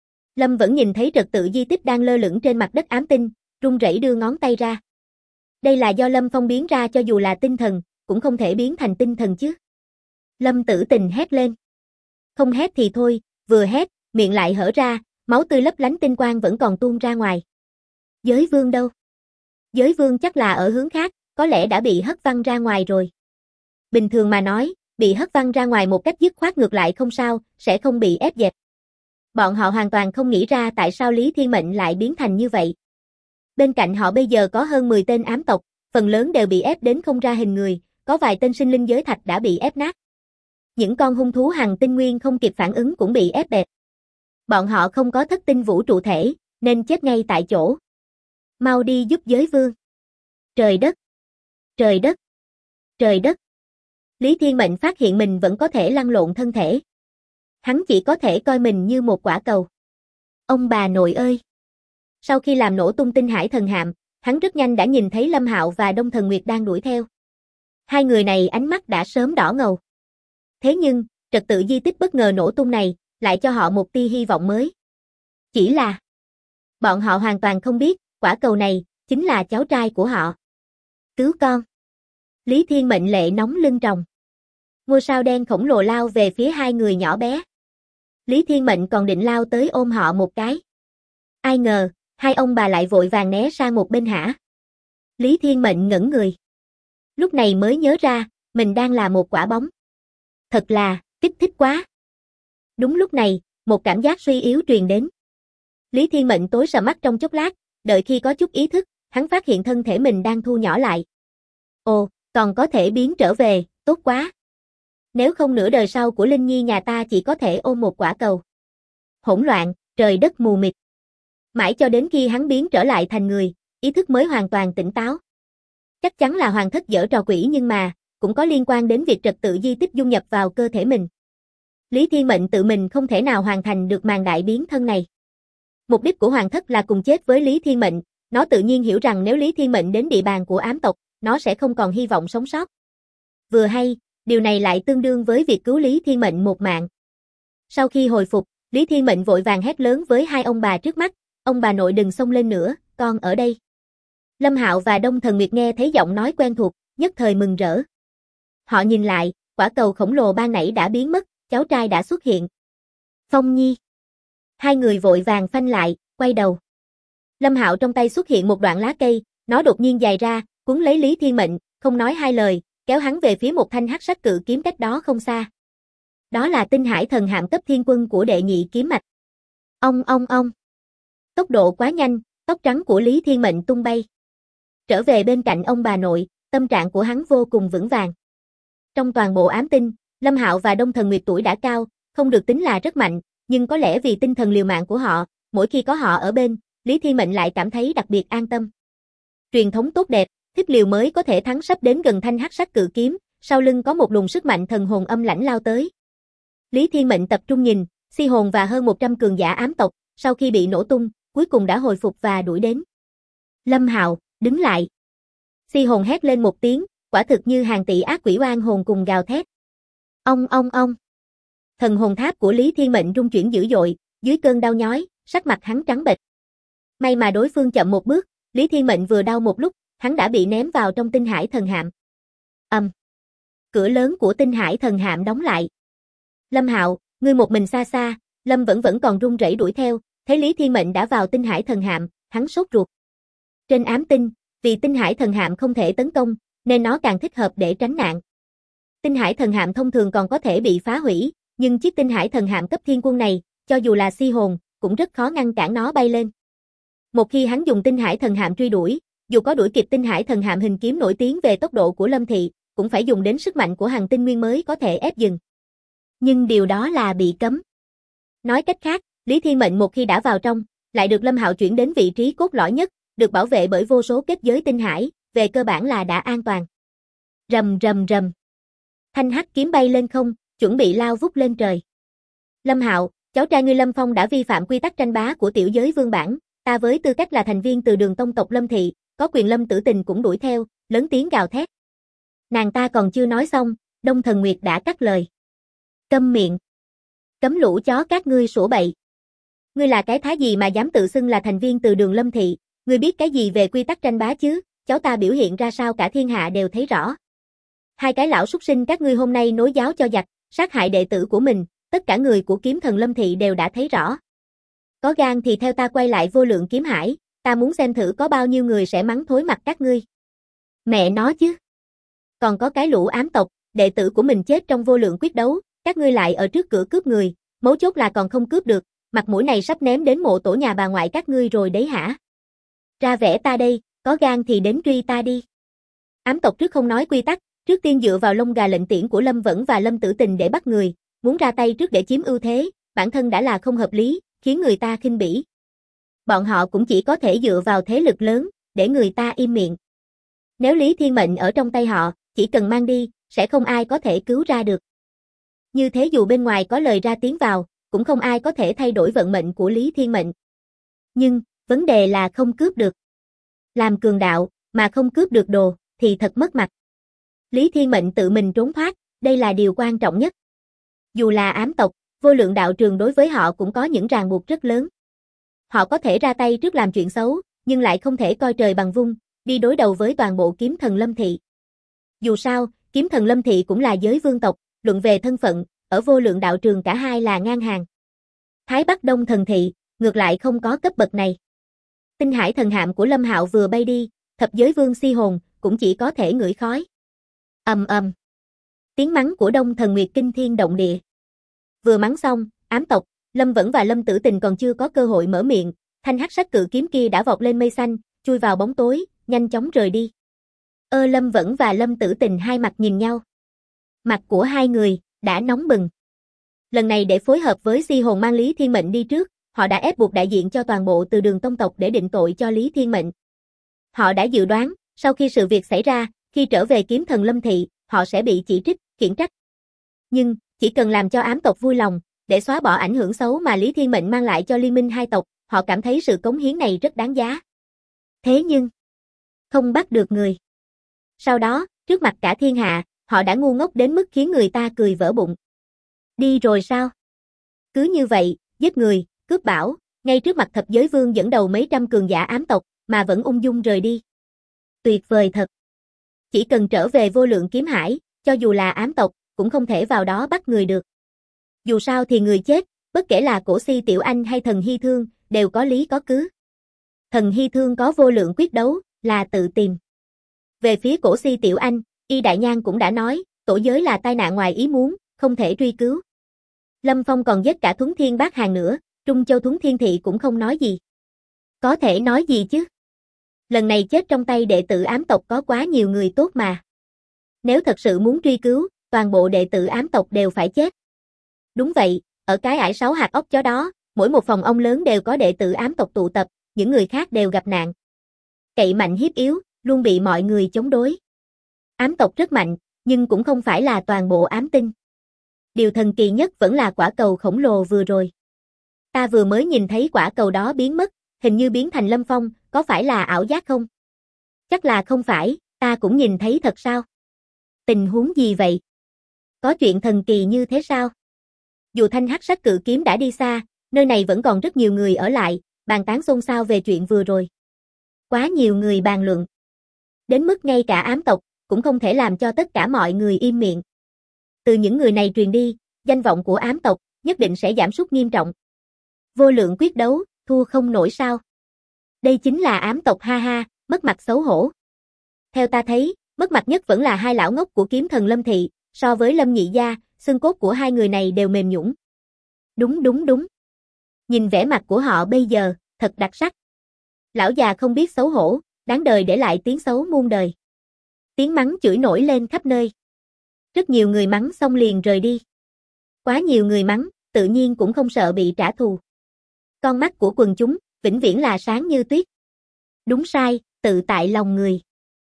Lâm Vẫn nhìn thấy trật tự di tích đang lơ lửng trên mặt đất ám tinh, run rẩy đưa ngón tay ra. Đây là do Lâm Phong biến ra, cho dù là tinh thần, cũng không thể biến thành tinh thần chứ. Lâm Tử Tình hét lên. Không hét thì thôi, vừa hét, miệng lại hở ra, máu tươi lấp lánh tinh quang vẫn còn tuôn ra ngoài. Giới vương đâu? Giới vương chắc là ở hướng khác, có lẽ đã bị hất văng ra ngoài rồi. Bình thường mà nói, bị hất văng ra ngoài một cách dứt khoát ngược lại không sao, sẽ không bị ép dẹp. Bọn họ hoàn toàn không nghĩ ra tại sao Lý Thiên Mệnh lại biến thành như vậy. Bên cạnh họ bây giờ có hơn 10 tên ám tộc, phần lớn đều bị ép đến không ra hình người, có vài tên sinh linh giới thạch đã bị ép nát. Những con hung thú Hằng Tinh Nguyên không kịp phản ứng cũng bị ép bẹp. Bọn họ không có thất tinh vũ trụ thể, nên chết ngay tại chỗ. Mau đi giúp giới vương. Trời đất! Trời đất! Trời đất! Lý Thiên Mệnh phát hiện mình vẫn có thể lăn lộn thân thể. Hắn chỉ có thể coi mình như một quả cầu. Ông bà nội ơi! Sau khi làm nổ tung tinh hải thần hạm, hắn rất nhanh đã nhìn thấy Lâm Hạo và Đông Thần Nguyệt đang đuổi theo. Hai người này ánh mắt đã sớm đỏ ngầu. Thế nhưng, trật tự di tích bất ngờ nổ tung này, lại cho họ một tia hy vọng mới. Chỉ là, bọn họ hoàn toàn không biết, quả cầu này, chính là cháu trai của họ. Cứu con! Lý Thiên Mệnh lệ nóng lưng tròng. Ngôi sao đen khổng lồ lao về phía hai người nhỏ bé. Lý Thiên Mệnh còn định lao tới ôm họ một cái. Ai ngờ, hai ông bà lại vội vàng né sang một bên hả? Lý Thiên Mệnh ngẩn người. Lúc này mới nhớ ra, mình đang là một quả bóng. Thật là, kích thích quá. Đúng lúc này, một cảm giác suy yếu truyền đến. Lý Thiên Mệnh tối sầm mắt trong chốc lát, đợi khi có chút ý thức, hắn phát hiện thân thể mình đang thu nhỏ lại. Ồ, còn có thể biến trở về, tốt quá. Nếu không nửa đời sau của Linh Nhi nhà ta chỉ có thể ôm một quả cầu. Hỗn loạn, trời đất mù mịt. Mãi cho đến khi hắn biến trở lại thành người, ý thức mới hoàn toàn tỉnh táo. Chắc chắn là Hoàng Thất giở trò quỷ nhưng mà, cũng có liên quan đến việc trật tự di tích dung nhập vào cơ thể mình. Lý Thiên Mệnh tự mình không thể nào hoàn thành được màn đại biến thân này. Mục đích của Hoàng Thất là cùng chết với Lý Thiên Mệnh, nó tự nhiên hiểu rằng nếu Lý Thiên Mệnh đến địa bàn của ám tộc, nó sẽ không còn hy vọng sống sót. Vừa hay, điều này lại tương đương với việc cứu Lý Thiên Mệnh một mạng. Sau khi hồi phục, Lý Thiên Mệnh vội vàng hét lớn với hai ông bà trước mắt, ông bà nội đừng xông lên nữa, con ở đây. Lâm Hạo và Đông Thần Nguyệt nghe thấy giọng nói quen thuộc, nhất thời mừng rỡ. Họ nhìn lại, quả cầu khổng lồ ban nãy đã biến mất, cháu trai đã xuất hiện. Phong Nhi. Hai người vội vàng phanh lại, quay đầu. Lâm Hạo trong tay xuất hiện một đoạn lá cây, nó đột nhiên dài ra, cuốn lấy Lý Thiên Mệnh, không nói hai lời, kéo hắn về phía một thanh hắc sắc cự kiếm cách đó không xa. Đó là tinh hải thần hạm cấp thiên quân của đệ nhị kiếm mạch. Ông. Tốc độ quá nhanh, tóc trắng của Lý Thiên Mệnh tung bay. Trở về bên cạnh ông bà nội, Tâm trạng của hắn vô cùng vững vàng. Trong toàn bộ ám tinh, Lâm Hạo và Đông Thần Nguyệt tuổi đã cao, không được tính là rất mạnh, nhưng có lẽ vì tinh thần liều mạng của họ, mỗi khi có họ ở bên, Lý Thiên Mệnh lại cảm thấy đặc biệt an tâm. Truyền thống tốt đẹp, thích liều mới có thể thắng sắp đến gần thanh hắc sắc cự kiếm, sau lưng có một luồng sức mạnh thần hồn âm lãnh lao tới. Lý Thiên Mệnh tập trung nhìn, Si hồn và hơn 100 cường giả ám tộc, sau khi bị nổ tung, cuối cùng đã hồi phục và đuổi đến. Lâm Hạo, đứng lại. Si hồn hét lên một tiếng, quả thực như hàng tỷ ác quỷ oan hồn cùng gào thét. Ông. Thần hồn tháp của Lý Thiên Mệnh rung chuyển dữ dội, dưới cơn đau nhói, sắc mặt hắn trắng bệch. May mà đối phương chậm một bước, Lý Thiên Mệnh vừa đau một lúc, hắn đã bị ném vào trong tinh hải thần hạm. Cửa lớn của tinh hải thần hạm đóng lại. Lâm Hạo, ngươi một mình xa xa, Lâm vẫn còn run rẩy đuổi theo, thấy Lý Thiên Mệnh đã vào tinh hải thần hạm, hắn sốt ruột. Trên ám tinh, vì tinh hải thần hạm không thể tấn công, nên nó càng thích hợp để tránh nạn. Tinh hải thần hạm thông thường còn có thể bị phá hủy, nhưng chiếc tinh hải thần hạm cấp thiên quân này, cho dù là Si hồn, cũng rất khó ngăn cản nó bay lên. Một khi hắn dùng tinh hải thần hạm truy đuổi, dù có đuổi kịp tinh hải thần hạm hình kiếm nổi tiếng về tốc độ của Lâm Thị, cũng phải dùng đến sức mạnh của Hằng Tinh Nguyên mới có thể ép dừng. Nhưng điều đó là bị cấm. Nói cách khác, Lý Thiên Mệnh một khi đã vào trong, lại được Lâm Hạo chuyển đến vị trí cốt lõi nhất, được bảo vệ bởi vô số kết giới tinh hải, về cơ bản là đã an toàn. Rầm. Thanh hắc kiếm bay lên không, chuẩn bị lao vút lên trời. Lâm Hạo, cháu trai ngươi Lâm Phong đã vi phạm quy tắc tranh bá của tiểu giới vương bản, ta với tư cách là thành viên từ đường tông tộc Lâm Thị, có quyền Lâm Tử Tình cũng đuổi theo, lớn tiếng gào thét. Nàng ta còn chưa nói xong, Đông Thần Nguyệt đã cắt lời. Câm miệng. Cấm lũ chó các ngươi sủa bậy. Ngươi là cái thá gì mà dám tự xưng là thành viên từ đường Lâm Thị, ngươi biết cái gì về quy tắc tranh bá chứ, cháu ta biểu hiện ra sao cả thiên hạ đều thấy rõ. Hai cái lão súc sinh các ngươi hôm nay nối giáo cho giặc, sát hại đệ tử của mình, tất cả người của kiếm thần Lâm Thị đều đã thấy rõ. Có gan thì theo ta quay lại vô lượng kiếm hải, ta muốn xem thử có bao nhiêu người sẽ mắng thối mặt các ngươi. Mẹ nó chứ. Còn có cái lũ ám tộc, đệ tử của mình chết trong vô lượng quyết đấu, các ngươi lại ở trước cửa cướp người, mấu chốt là còn không cướp được, mặt mũi này sắp ném đến mộ tổ nhà bà ngoại các ngươi rồi đấy hả? Ra vẻ ta đây, có gan thì đến truy ta đi. Ám tộc trước không nói quy tắc, trước tiên dựa vào lông gà lệnh tiễn của Lâm Vẫn và Lâm Tử Tình để bắt người, muốn ra tay trước để chiếm ưu thế, bản thân đã là không hợp lý, khiến người ta khinh bỉ. Bọn họ cũng chỉ có thể dựa vào thế lực lớn, để người ta im miệng. Nếu Lý Thiên Mệnh ở trong tay họ, chỉ cần mang đi, sẽ không ai có thể cứu ra được. Như thế dù bên ngoài có lời ra tiếng vào, cũng không ai có thể thay đổi vận mệnh của Lý Thiên Mệnh. Nhưng, vấn đề là không cướp được. Làm cường đạo, mà không cướp được đồ, thì thật mất mặt. Lý Thiên Mệnh tự mình trốn thoát, đây là điều quan trọng nhất. Dù là ám tộc, vô lượng đạo trường đối với họ cũng có những ràng buộc rất lớn. Họ có thể ra tay trước làm chuyện xấu, nhưng lại không thể coi trời bằng vung, đi đối đầu với toàn bộ kiếm thần Lâm Thị. Dù sao, kiếm thần Lâm Thị cũng là giới vương tộc, luận về thân phận, ở vô lượng đạo trường cả hai là ngang hàng. Thái Bắc Đông Thần Thị, ngược lại không có cấp bậc này. Tinh hải thần hạm của Lâm Hạo vừa bay đi, thập giới vương Si hồn, cũng chỉ có thể ngửi khói. Ầm. Tiếng mắng của Đông Thần Nguyệt kinh thiên động địa. Vừa mắng xong, ám tộc, Lâm Vẫn và Lâm Tử Tình còn chưa có cơ hội mở miệng, thanh hắc sắc cự kiếm kia đã vọt lên mây xanh, chui vào bóng tối, nhanh chóng rời đi. Lâm Vẫn và Lâm Tử Tình hai mặt nhìn nhau. Mặt của hai người đã nóng bừng. Lần này để phối hợp với Si hồn mang Lý Thiên Mệnh đi trước, họ đã ép buộc đại diện cho toàn bộ từ đường tông tộc để định tội cho Lý Thiên Mệnh. Họ đã dự đoán, sau khi sự việc xảy ra, khi trở về kiếm thần Lâm Thị, họ sẽ bị chỉ trích, khiển trách. Nhưng, chỉ cần làm cho ám tộc vui lòng, để xóa bỏ ảnh hưởng xấu mà Lý Thiên Mệnh mang lại cho liên minh hai tộc, họ cảm thấy sự cống hiến này rất đáng giá. Thế nhưng, không bắt được người. Sau đó, trước mặt cả thiên hạ, họ đã ngu ngốc đến mức khiến người ta cười vỡ bụng. Đi rồi sao? Cứ như vậy, giết người, cướp bảo, ngay trước mặt thập giới vương dẫn đầu mấy trăm cường giả ám tộc, mà vẫn ung dung rời đi. Tuyệt vời thật. Chỉ cần trở về vô lượng kiếm hải, cho dù là ám tộc, cũng không thể vào đó bắt người được. Dù sao thì người chết, bất kể là Cổ Si Tiểu Anh hay Thần Hy Thương, đều có lý có cứ. Thần Hy Thương có vô lượng quyết đấu, là tự tìm. Về phía Cổ Si Tiểu Anh, Y Đại Nhan cũng đã nói, tổ giới là tai nạn ngoài ý muốn, không thể truy cứu. Lâm Phong còn giết cả Thuấn Thiên Bát Hàng nữa, Trung Châu Thuấn Thiên Thị cũng không nói gì. Có thể nói gì chứ? Lần này chết trong tay đệ tử ám tộc có quá nhiều người tốt mà. Nếu thật sự muốn truy cứu, toàn bộ đệ tử ám tộc đều phải chết. Đúng vậy, ở cái ải 6 hạt óc chó đó, mỗi một phòng ông lớn đều có đệ tử ám tộc tụ tập, những người khác đều gặp nạn. Cậy mạnh hiếp yếu, luôn bị mọi người chống đối. Ám tộc rất mạnh, nhưng cũng không phải là toàn bộ ám tinh. Điều thần kỳ nhất vẫn là quả cầu khổng lồ vừa rồi. Ta vừa mới nhìn thấy quả cầu đó biến mất, hình như biến thành Lâm Phong, có phải là ảo giác không? Chắc là không phải, ta cũng nhìn thấy thật sao? Tình huống gì vậy? Có chuyện thần kỳ như thế sao? Dù thanh hắc sắc cự kiếm đã đi xa, nơi này vẫn còn rất nhiều người ở lại, bàn tán xôn xao về chuyện vừa rồi. Quá nhiều người bàn luận. Đến mức ngay cả ám tộc, cũng không thể làm cho tất cả mọi người im miệng. Từ những người này truyền đi, danh vọng của ám tộc, nhất định sẽ giảm sút nghiêm trọng. Vô lượng quyết đấu, thua không nổi sao. Đây chính là ám tộc ha ha, mất mặt xấu hổ. Theo ta thấy, mất mặt nhất vẫn là hai lão ngốc của kiếm thần Lâm Thị, so với Lâm Nhị Gia, xương cốt của hai người này đều mềm nhũn. Đúng. Nhìn vẻ mặt của họ bây giờ, thật đặc sắc. Lão già không biết xấu hổ, đáng đời để lại tiếng xấu muôn đời. Tiếng mắng chửi nổi lên khắp nơi. Rất nhiều người mắng xong liền rời đi. Quá nhiều người mắng, tự nhiên cũng không sợ bị trả thù. Con mắt của quần chúng, vĩnh viễn là sáng như tuyết. Đúng sai, tự tại lòng người.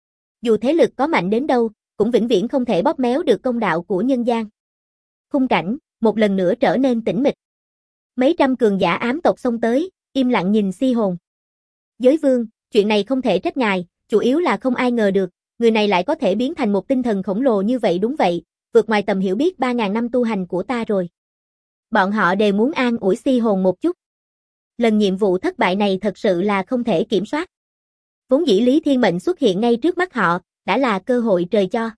Dù thế lực có mạnh đến đâu, cũng vĩnh viễn không thể bóp méo được công đạo của nhân gian. Khung cảnh, một lần nữa trở nên tĩnh mịch. Mấy trăm cường giả ám tộc xông tới, im lặng nhìn Si Hồn. Giới vương, chuyện này không thể trách ngài, chủ yếu là không ai ngờ được, người này lại có thể biến thành một tinh thần khổng lồ như vậy. Đúng vậy, vượt ngoài tầm hiểu biết 3.000 năm tu hành của ta rồi. Bọn họ đều muốn an ủi Si Hồn một chút. Lần nhiệm vụ thất bại này thật sự là không thể kiểm soát. Vốn dĩ Lý Thiên Mệnh xuất hiện ngay trước mắt họ, đã là cơ hội trời cho.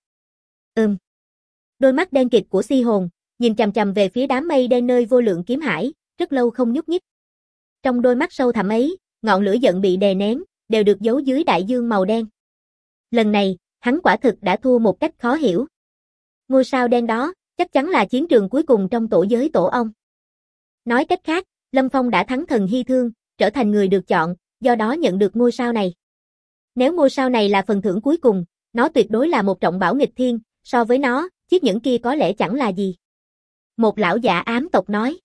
Đôi mắt đen kịt của Si Hồn, nhìn chằm chằm về phía đám mây đen nơi vô lượng kiếm hải, rất lâu không nhúc nhích. Trong đôi mắt sâu thẳm ấy, ngọn lửa giận bị đè nén, đều được giấu dưới đại dương màu đen. Lần này, hắn quả thực đã thua một cách khó hiểu. Ngôi sao đen đó, chắc chắn là chiến trường cuối cùng trong tổ giới tổ ong. Nói cách khác, Lâm Phong đã thắng thần hy thương, trở thành người được chọn, do đó nhận được ngôi sao này. Nếu ngôi sao này là phần thưởng cuối cùng, nó tuyệt đối là một trọng bảo nghịch thiên, so với nó, chiếc nhẫn kia có lẽ chẳng là gì. Một lão giả ám tộc nói.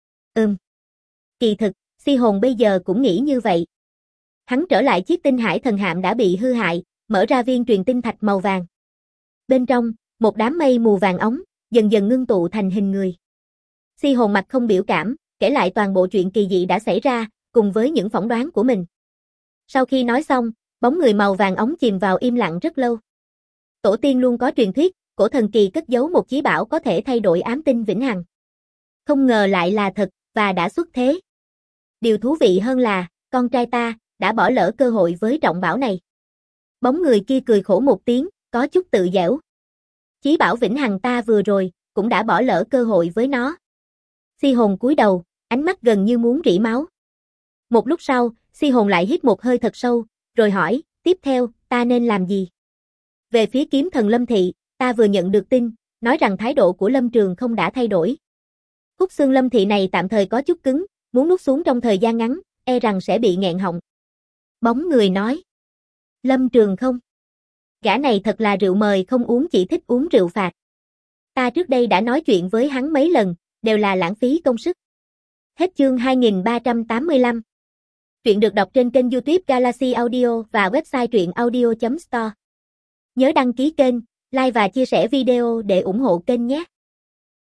Kỳ thực, Si Hồn bây giờ cũng nghĩ như vậy. Hắn trở lại chiếc tinh hải thần hạm đã bị hư hại, mở ra viên truyền tinh thạch màu vàng. Bên trong, một đám mây mù vàng óng, dần dần ngưng tụ thành hình người. Si Hồn mặt không biểu cảm, kể lại toàn bộ chuyện kỳ dị đã xảy ra, cùng với những phỏng đoán của mình. Sau khi nói xong, bóng người màu vàng óng chìm vào im lặng rất lâu. Tổ tiên luôn có truyền thuyết, cổ thần kỳ cất giấu một chí bảo có thể thay đổi ám tinh vĩnh hằng. Không ngờ lại là thật, và đã xuất thế. Điều thú vị hơn là, con trai ta, đã bỏ lỡ cơ hội với trọng bảo này. Bóng người kia cười khổ một tiếng, có chút tự giễu. Chí bảo vĩnh hằng ta vừa rồi, cũng đã bỏ lỡ cơ hội với nó. Si Hồn cúi đầu, ánh mắt gần như muốn rỉ máu. Một lúc sau, Si Hồn lại hít một hơi thật sâu, rồi hỏi, tiếp theo, ta nên làm gì? Về phía kiếm thần Lâm Thị, ta vừa nhận được tin, nói rằng thái độ của Lâm Trường không đã thay đổi. Khúc xương Lâm Thị này tạm thời có chút cứng, muốn nuốt xuống trong thời gian ngắn, e rằng sẽ bị nghẹn họng. Bóng người nói. Lâm Trường không? Gã này thật là rượu mời không uống, chỉ thích uống rượu phạt. Ta trước đây đã nói chuyện với hắn mấy lần, đều là lãng phí công sức. Hết chương 2385. Truyện được đọc trên kênh YouTube Galaxy Audio và website truyệnaudio.store. Nhớ đăng ký kênh, like và chia sẻ video để ủng hộ kênh nhé.